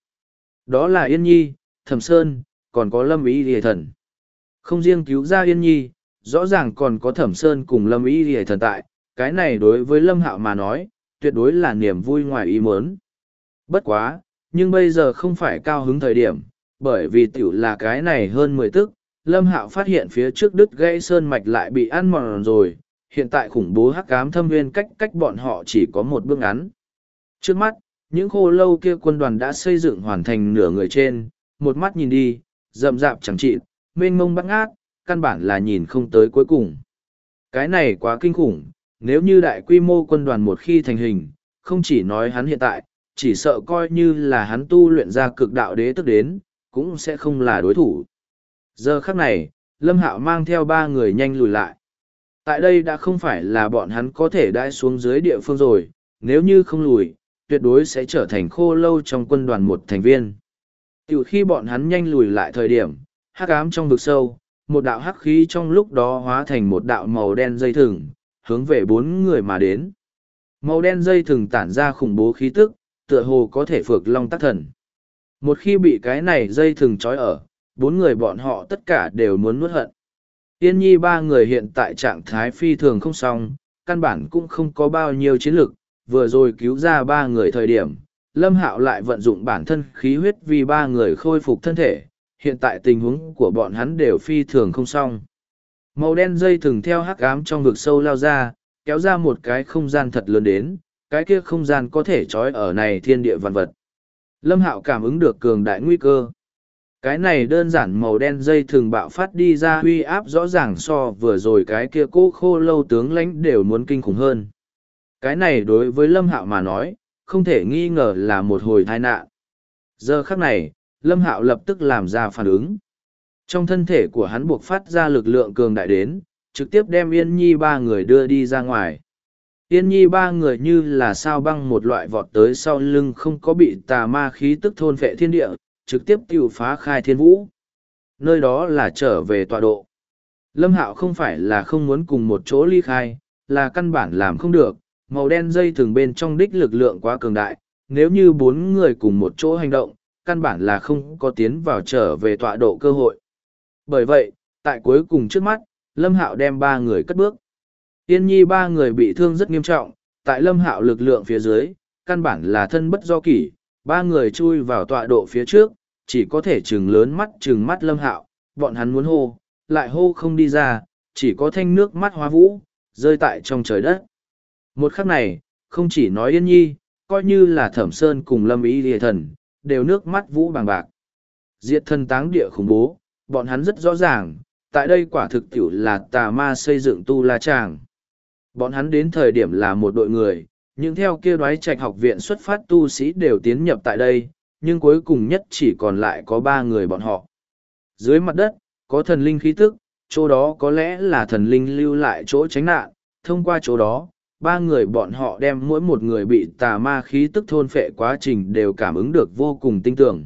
Đó là Yên Nhi, Thẩm Sơn, còn có Lâm Ý Lìa Thần. Không riêng cứu ra Yên Nhi, rõ ràng còn có Thẩm Sơn cùng Lâm Ý Lìa Thần tại, cái này đối với Lâm Hạo mà nói, tuyệt đối là niềm vui ngoài ý muốn. Bất quá, nhưng bây giờ không phải cao hứng thời điểm, bởi vì tiểu là cái này hơn 10 tức, Lâm Hạo phát hiện phía trước đứt gãy sơn mạch lại bị ăn mòn rồi, hiện tại khủng bố hắc ám thâm nguyên cách bọn họ chỉ có một bước ngắn. Trước mắt, những khô lâu kia quân đoàn đã xây dựng hoàn thành nửa người trên, một mắt nhìn đi, rậm rạp chẳng chịt, mênh mông bát ngát, căn bản là nhìn không tới cuối cùng. Cái này quá kinh khủng, nếu như đại quy mô quân đoàn một khi thành hình, không chỉ nói hắn hiện tại, chỉ sợ coi như là hắn tu luyện ra cực đạo đế tức đến, cũng sẽ không là đối thủ. Giờ khắc này, Lâm Hạo mang theo 3 người nhanh lùi lại. Tại đây đã không phải là bọn hắn có thể đãi xuống dưới địa phương rồi, nếu như không lùi, tuyệt đối sẽ trở thành khô lâu trong quân đoàn một thành viên. Từ khi bọn hắn nhanh lùi lại thời điểm, hắc ám trong vực sâu, một đạo hắc khí trong lúc đó hóa thành một đạo màu đen dây thừng, hướng về 4 người mà đến. Màu đen dây thừng tản ra khủng bố khí tức, tựa hồ có thể phược long tác thần. Một khi bị cái này dây thừng trói ở, 4 người bọn họ tất cả đều muốn nuốt hận. Yên Nhi 3 người hiện tại trạng thái phi thường không xong, căn bản cũng không có bao nhiêu chiến lực, vừa rồi cứu ra 3 người thời điểm, Lâm Hạo lại vận dụng bản thân khí huyết vì 3 người khôi phục thân thể, hiện tại tình huống của bọn hắn đều phi thường không xong. Màu đen dây thừng theo hắc ám trong vực sâu lao ra, kéo ra một cái không gian thật lớn đến, cái kia không gian có thể trói ở này thiên địa vạn vật. Lâm Hạo cảm ứng được cường đại nguy cơ. Cái này đơn giản màu đen dây thường bạo phát đi ra uy áp rõ ràng so vừa rồi cái kia cố khô lâu tướng lãnh đều muốn kinh khủng hơn. Cái này đối với Lâm Hạo mà nói, không thể nghi ngờ là một hồi tai nạn. Giờ khắc này, Lâm Hạo lập tức làm ra phản ứng. Trong thân thể của hắn buộc phát ra lực lượng cường đại đến, trực tiếp đem Yên Nhi 3 người đưa đi ra ngoài. Yên Nhi 3 người như là sao băng một loại vọt tới sau lưng không có bị tà ma khí tức thôn phệ thiên địa, trực tiếp tiêu phá khai thiên vũ. Nơi đó là trở về tọa độ. Lâm Hạo không phải là không muốn cùng một chỗ ly khai, là căn bản làm không được, màu đen dây thường bên trong đích lực lượng quá cường đại, nếu như 4 người cùng một chỗ hành động, căn bản là không có tiến vào trở về tọa độ cơ hội. Bởi vậy, tại cuối cùng trước mắt, Lâm Hạo đem 3 người cất bước. Yên Nhi 3 người bị thương rất nghiêm trọng, tại Lâm Hạo lực lượng phía dưới, căn bản là thân bất do kỷ, 3 người chui vào tọa độ phía trước, chỉ có thể trừng mắt Lâm Hạo, bọn hắn muốn hô, lại hô không đi ra, chỉ có thanh nước mắt hóa vũ, rơi tại trong trời đất. Một khắc này, không chỉ nói Yên Nhi, coi như là Thẩm Sơn cùng Lâm Ý Lìa Thần, đều nước mắt vũ bàng bạc. Diệt thân táng địa khủng bố, bọn hắn rất rõ ràng, tại đây quả thực tiểu là tà ma xây dựng tu la tràng. Bọn hắn đến thời điểm là một đội người, nhưng theo kia đoái trạch học viện xuất phát tu sĩ đều tiến nhập tại đây, nhưng cuối cùng nhất chỉ còn lại có 3 người bọn họ. Dưới mặt đất, có thần linh khí tức, chỗ đó có lẽ là thần linh lưu lại chỗ tránh nạn, thông qua chỗ đó, 3 người bọn họ đem mỗi một người bị tà ma khí tức thôn phệ quá trình đều cảm ứng được vô cùng tinh tưởng.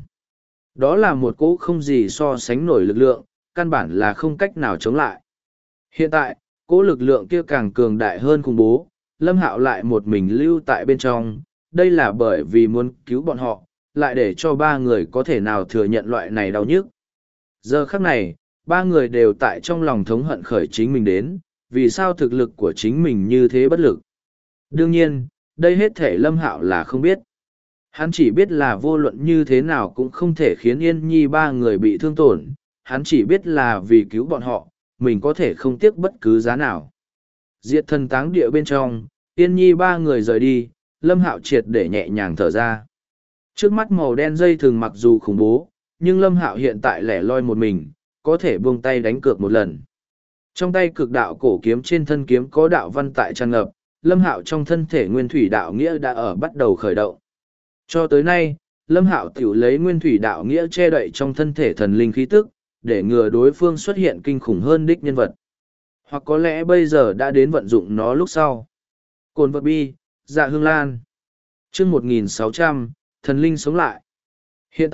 Đó là một cỗ không gì so sánh nổi lực lượng, căn bản là không cách nào chống lại. Hiện tại, cỗ lực lượng kia càng cường đại hơn khủng bố, Lâm Hạo lại một mình lưu tại bên trong, đây là bởi vì muốn cứu bọn họ, lại để cho 3 người có thể nào thừa nhận loại này đau nhức. Giờ khắc này, 3 người đều tại trong lòng thống hận khởi chính mình đến, vì sao thực lực của chính mình như thế bất lực. Đương nhiên, đây hết thể Lâm Hạo là không biết. Hắn chỉ biết là vô luận như thế nào cũng không thể khiến Yên Nhi 3 người bị thương tổn, hắn chỉ biết là vì cứu bọn họ, mình có thể không tiếc bất cứ giá nào. Diệt thần táng địa bên trong, Yên Nhi 3 người rời đi, Lâm Hạo triệt để nhẹ nhàng thở ra. Trước mắt màu đen dây thường mặc dù khủng bố, nhưng Lâm Hạo hiện tại lẻ loi một mình, có thể buông tay đánh cược một lần. Trong tay cực đạo cổ kiếm trên thân kiếm có đạo văn tại tràn ngập, Lâm Hạo trong thân thể nguyên thủy đạo nghĩa đã ở bắt đầu khởi động. Cho tới nay, Lâm Hạo tiểu lấy nguyên thủy đạo nghĩa che đậy trong thân thể thần linh khí tức, để ngừa đối phương xuất hiện kinh khủng hơn đích nhân vật. Hoặc có lẽ bây giờ đã đến vận dụng nó lúc sau. Cồn vật bi, dạ hương lan. Chương 1600, thần linh sống lại. Hiện tại,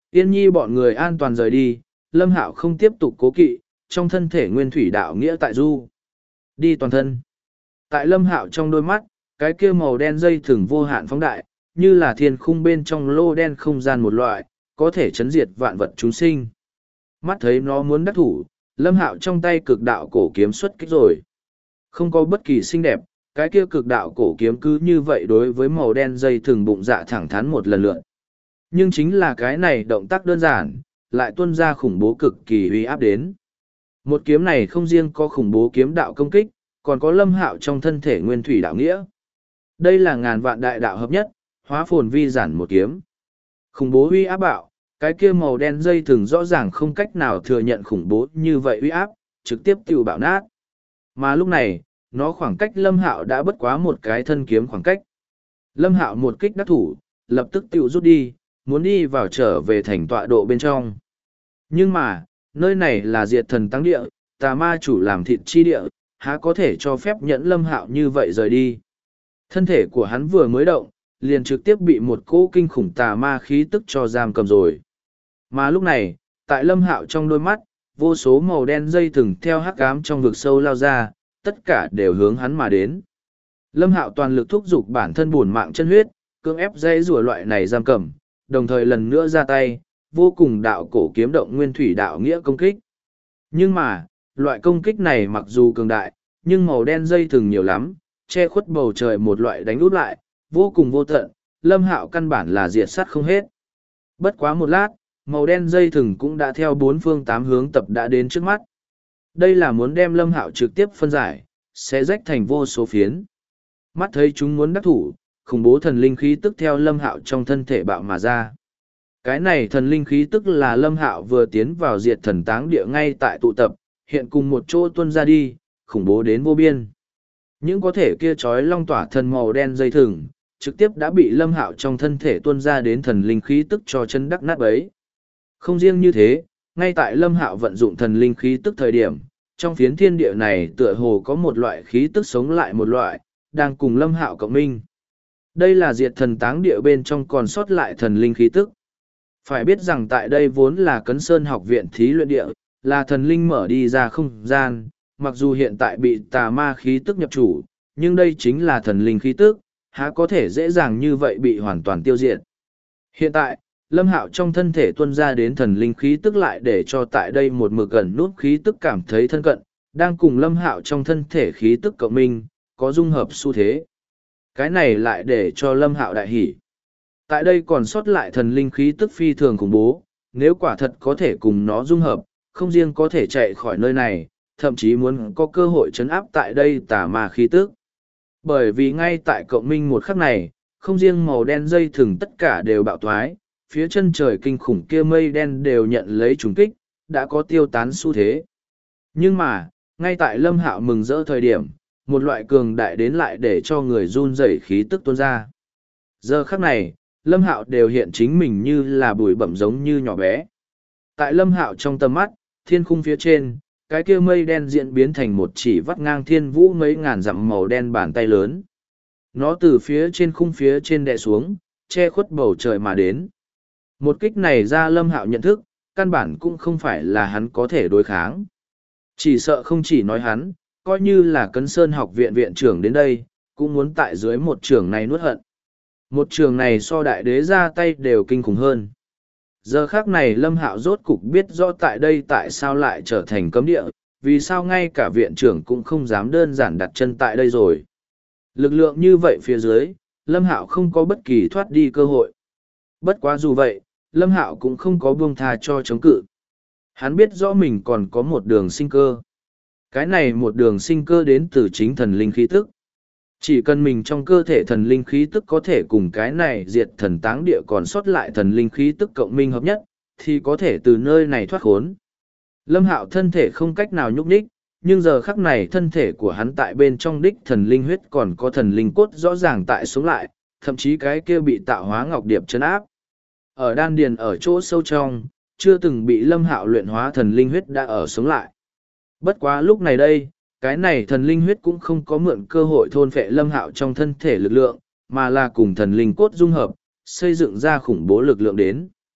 Yên Nhi bọn người an toàn rời đi, Lâm Hạo không tiếp tục cố kỵ, trong thân thể nguyên thủy đạo nghĩa tại du. Đi toàn thân. Tại Lâm Hạo trong đôi mắt, cái kia màu đen dây thừng vô hạn phóng đại, như là thiên khung bên trong lô đen không gian một loại, có thể chấn diệt vạn vật chúng sinh. Mắt thấy nó muốn đắc thủ, Lâm Hạo trong tay cực đạo cổ kiếm xuất kích rồi. Không có bất kỳ xinh đẹp, cái kia cực đạo cổ kiếm cứ như vậy đối với màu đen dây thừng bụng dạ thẳng thắn một lần lượt. Nhưng chính là cái này động tác đơn giản, lại tuôn ra khủng bố cực kỳ uy áp đến. Một kiếm này không riêng có khủng bố kiếm đạo công kích, còn có Lâm Hạo trong thân thể nguyên thủy đạo nghĩa. Đây là ngàn vạn đại đạo hợp nhất, hóa phồn vi giản một kiếm. Khủng bố uy áp bạo, cái kia màu đen dây thừng rõ ràng không cách nào thừa nhận khủng bố như vậy uy áp, trực tiếp tiêu bạo nát. Mà lúc này, nó khoảng cách Lâm Hạo đã bất quá một cái thân kiếm khoảng cách. Lâm Hạo một kích đắc thủ, lập tức tiêu rút đi, muốn đi vào trở về thành tọa độ bên trong. Nhưng mà, nơi này là diệt thần táng địa, tà ma chủ làm thịt chi địa, há có thể cho phép nhẫn Lâm Hạo như vậy rời đi. Thân thể của hắn vừa mới động, liền trực tiếp bị một cỗ kinh khủng tà ma khí tức cho giam cầm rồi. Mà lúc này, tại Lâm Hạo trong đôi mắt, vô số màu đen dây thừng theo hắc ám trong vực sâu lao ra, tất cả đều hướng hắn mà đến. Lâm Hạo toàn lực thúc giục bản thân bổn mạng chân huyết, cưỡng ép dây rùa loại này giam cầm, đồng thời lần nữa ra tay, vô cùng đạo cổ kiếm động nguyên thủy đạo nghĩa công kích. Nhưng mà, loại công kích này mặc dù cường đại, nhưng màu đen dây thừng nhiều lắm, che khuất bầu trời một loại đánh út lại, vô cùng vô tận, Lâm Hạo căn bản là diệt sát không hết. Bất quá một lát, màu đen dây thừng cũng đã theo bốn phương tám hướng tập đã đến trước mắt. Đây là muốn đem Lâm Hạo trực tiếp phân giải, sẽ rách thành vô số phiến. Mắt thấy chúng muốn đắc thủ, khủng bố thần linh khí tức theo Lâm Hạo trong thân thể bạo mà ra. Cái này thần linh khí tức là Lâm Hạo vừa tiến vào diệt thần táng địa ngay tại tụ tập, hiện cùng một chỗ tuôn ra đi, khủng bố đến vô biên. Những có thể kia trói long tỏa thần màu đen dây thừng, trực tiếp đã bị Lâm Hạo trong thân thể tuôn ra đến thần linh khí tức cho chân đắc nát bấy. Không riêng như thế, ngay tại Lâm Hạo vận dụng thần linh khí tức thời điểm, trong phiến thiên địa này tựa hồ có một loại khí tức sống lại một loại, đang cùng Lâm Hạo cộng minh. Đây là diệt thần táng địa bên trong còn sót lại thần linh khí tức. Phải biết rằng tại đây vốn là Cấn Sơn học viện thí luyện địa, là thần linh mở đi ra không gian, mặc dù hiện tại bị tà ma khí tức nhập chủ, nhưng đây chính là thần linh khí tức, há có thể dễ dàng như vậy bị hoàn toàn tiêu diệt. Hiện tại, Lâm Hạo trong thân thể tuôn ra đến thần linh khí tức lại để cho tại đây một mực gần nút khí tức cảm thấy thân cận, đang cùng Lâm Hạo trong thân thể khí tức cộng minh, có dung hợp xu thế. Cái này lại để cho Lâm Hạo đại hỉ. Tại đây còn sót lại thần linh khí tức phi thường khủng bố, nếu quả thật có thể cùng nó dung hợp, không riêng có thể chạy khỏi nơi này, thậm chí muốn có cơ hội trấn áp tại đây tà ma khí tức. Bởi vì ngay tại cộng minh một khắc này, không riêng màu đen dây thừng tất cả đều bạo thoái, phía chân trời kinh khủng kia mây đen đều nhận lấy trùng kích, đã có tiêu tán xu thế. Nhưng mà, ngay tại Lâm Hạo mừng rỡ thời điểm, một loại cường đại đến lại để cho người run rẩy khí tức tuôn ra. Giờ khắc này, Lâm Hạo đều hiện chính mình như là bụi bặm giống như nhỏ bé. Tại Lâm Hạo trong tầm mắt, thiên khung phía trên, cái kia mây đen diễn biến thành một chỉ vắt ngang thiên vũ mấy ngàn dặm màu đen bàn tay lớn. Nó từ phía trên khung phía trên đè xuống, che khuất bầu trời mà đến. Một kích này ra Lâm Hạo nhận thức, căn bản cũng không phải là hắn có thể đối kháng. Chỉ sợ không chỉ nói hắn, coi như là Cấn Sơn học viện viện trưởng đến đây, cũng muốn tại dưới một trường này nuốt hận. Một trường này so đại đế ra tay đều kinh khủng hơn. Giờ khác này Lâm Hạo rốt cục biết rõ tại đây tại sao lại trở thành cấm địa, vì sao ngay cả viện trưởng cũng không dám đơn giản đặt chân tại đây rồi. Lực lượng như vậy phía dưới, Lâm Hạo không có bất kỳ thoát đi cơ hội. Bất quá dù vậy, Lâm Hạo cũng không có buông tha cho chống cự. Hắn biết rõ mình còn có một đường sinh cơ. Cái này một đường sinh cơ đến từ chính thần linh khí tức. Chỉ cần mình trong cơ thể thần linh khí tức có thể cùng cái này diệt thần táng địa còn sót lại thần linh khí tức cộng minh hợp nhất, thì có thể từ nơi này thoát khốn. Lâm Hạo thân thể không cách nào nhúc nhích, nhưng giờ khắc này thân thể của hắn tại bên trong đích thần linh huyết còn có thần linh cốt rõ ràng tại sống lại, thậm chí cái kia bị tạo hóa ngọc điệp chấn áp. Ở đan điền ở chỗ sâu trong, chưa từng bị Lâm Hạo luyện hóa thần linh huyết đã ở sống lại. Bất quá lúc này đây, cái này thần linh huyết cũng không có mượn cơ hội thôn phệ Lâm Hạo trong thân thể lực lượng, mà là cùng thần linh cốt dung hợp, xây dựng ra khủng bố lực lượng đến.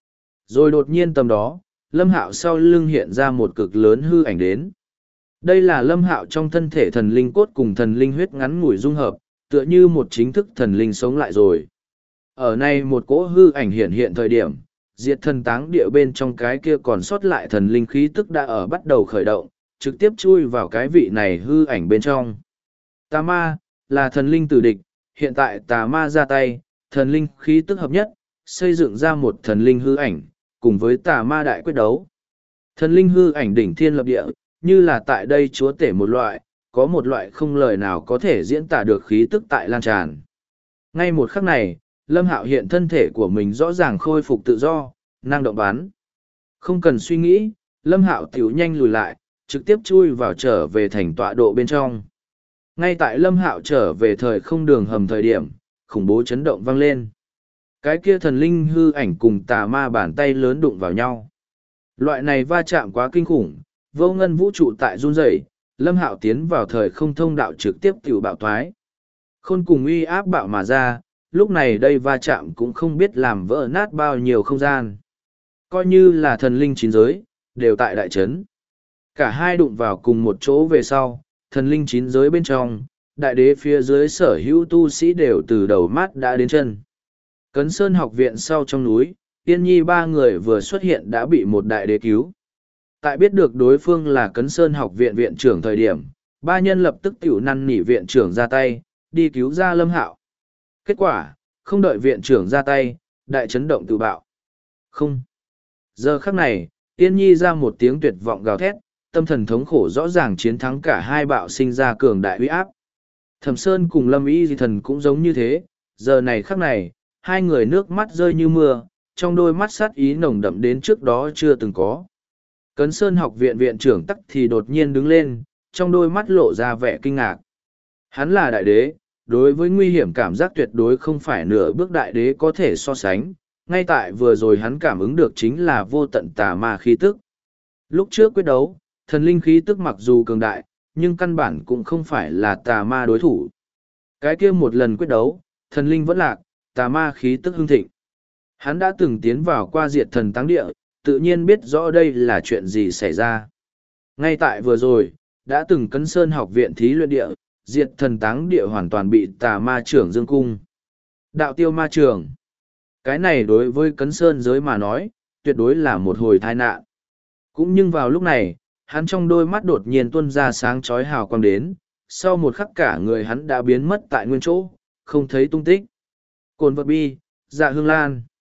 Rồi đột nhiên tầm đó, Lâm Hạo sau lưng hiện ra một cực lớn hư ảnh đến. Đây là Lâm Hạo trong thân thể thần linh cốt cùng thần linh huyết ngắn ngủi dung hợp, tựa như một chính thức thần linh sống lại rồi. Ở này một cỗ hư ảnh hiện hiện thời điểm, diệt thần táng địa bên trong cái kia còn sót lại thần linh khí tức đã ở bắt đầu khởi động, trực tiếp chui vào cái vị này hư ảnh bên trong. Tà ma, là thần linh tử địch, hiện tại tà ma ra tay, thần linh khí tức hợp nhất, xây dựng ra một thần linh hư ảnh, cùng với tà ma đại quyết đấu. Thần linh hư ảnh đỉnh thiên lập địa, như là tại đây chúa tể một loại, có một loại không lời nào có thể diễn tả được khí tức tại lan tràn. Ngay một khắc này, Lâm Hạo hiện thân thể của mình rõ ràng khôi phục tự do, năng động bắn. Không cần suy nghĩ, Lâm Hạo tiểu nhanh lùi lại, trực tiếp chui vào trở về thành tọa độ bên trong. Ngay tại Lâm Hạo trở về thời không đường hầm thời điểm, khủng bố chấn động vang lên. Cái kia thần linh hư ảnh cùng tà ma bàn tay lớn đụng vào nhau. Loại này va chạm quá kinh khủng, vô ngân vũ trụ tại run rẩy, Lâm Hạo tiến vào thời không thông đạo trực tiếp tiểu bạo thoái. Khôn cùng uy áp bạo mà ra, lúc này đây va chạm cũng không biết làm vỡ nát bao nhiêu không gian. Coi như là thần linh chín giới, đều tại đại trấn. Cả hai đụng vào cùng một chỗ về sau, thần linh chín giới bên trong, đại đế phía dưới sở hữu tu sĩ đều từ đầu mắt đã đến chân. Cấn Sơn học viện sau trong núi, Tiên Nhi ba người vừa xuất hiện đã bị một đại đế cứu. Tại biết được đối phương là Cấn Sơn học viện viện trưởng thời điểm, ba nhân lập tức tiểu năn nỉ viện trưởng ra tay, đi cứu ra Lâm Hạo. Kết quả, không đợi viện trưởng ra tay, đại chấn động tự bạo. Không. Giờ khắc này, Tiên Nhi ra một tiếng tuyệt vọng gào thét, tâm thần thống khổ rõ ràng chiến thắng cả hai bạo sinh ra cường đại uy áp. Thẩm Sơn cùng Lâm Y Di Thần cũng giống như thế, giờ này khắc này, hai người nước mắt rơi như mưa, trong đôi mắt sát ý nồng đậm đến trước đó chưa từng có. Cấn Sơn học viện viện trưởng tắc thì đột nhiên đứng lên, trong đôi mắt lộ ra vẻ kinh ngạc. Hắn là đại đế, đối với nguy hiểm cảm giác tuyệt đối không phải nửa bước đại đế có thể so sánh, ngay tại vừa rồi hắn cảm ứng được chính là vô tận tà ma khí tức. Lúc trước quyết đấu, thần linh khí tức mặc dù cường đại, nhưng căn bản cũng không phải là tà ma đối thủ. Cái kia một lần quyết đấu, thần linh vẫn lạc, tà ma khí tức hưng thịnh. Hắn đã từng tiến vào qua diệt thần táng địa, tự nhiên biết rõ đây là chuyện gì xảy ra. Ngay tại vừa rồi, đã từng Cấn Sơn học viện thí luyện địa, diệt thần táng địa hoàn toàn bị tà ma trưởng dương cung. Đạo tiêu ma trưởng. Cái này đối với Cấn Sơn giới mà nói, tuyệt đối là một hồi tai nạn. Cũng nhưng vào lúc này, hắn trong đôi mắt đột nhiên tuôn ra sáng chói hào quang đến, sau một khắc cả người hắn đã biến mất tại nguyên chỗ, không thấy tung tích. Cồn vật bi, dạ hương lan.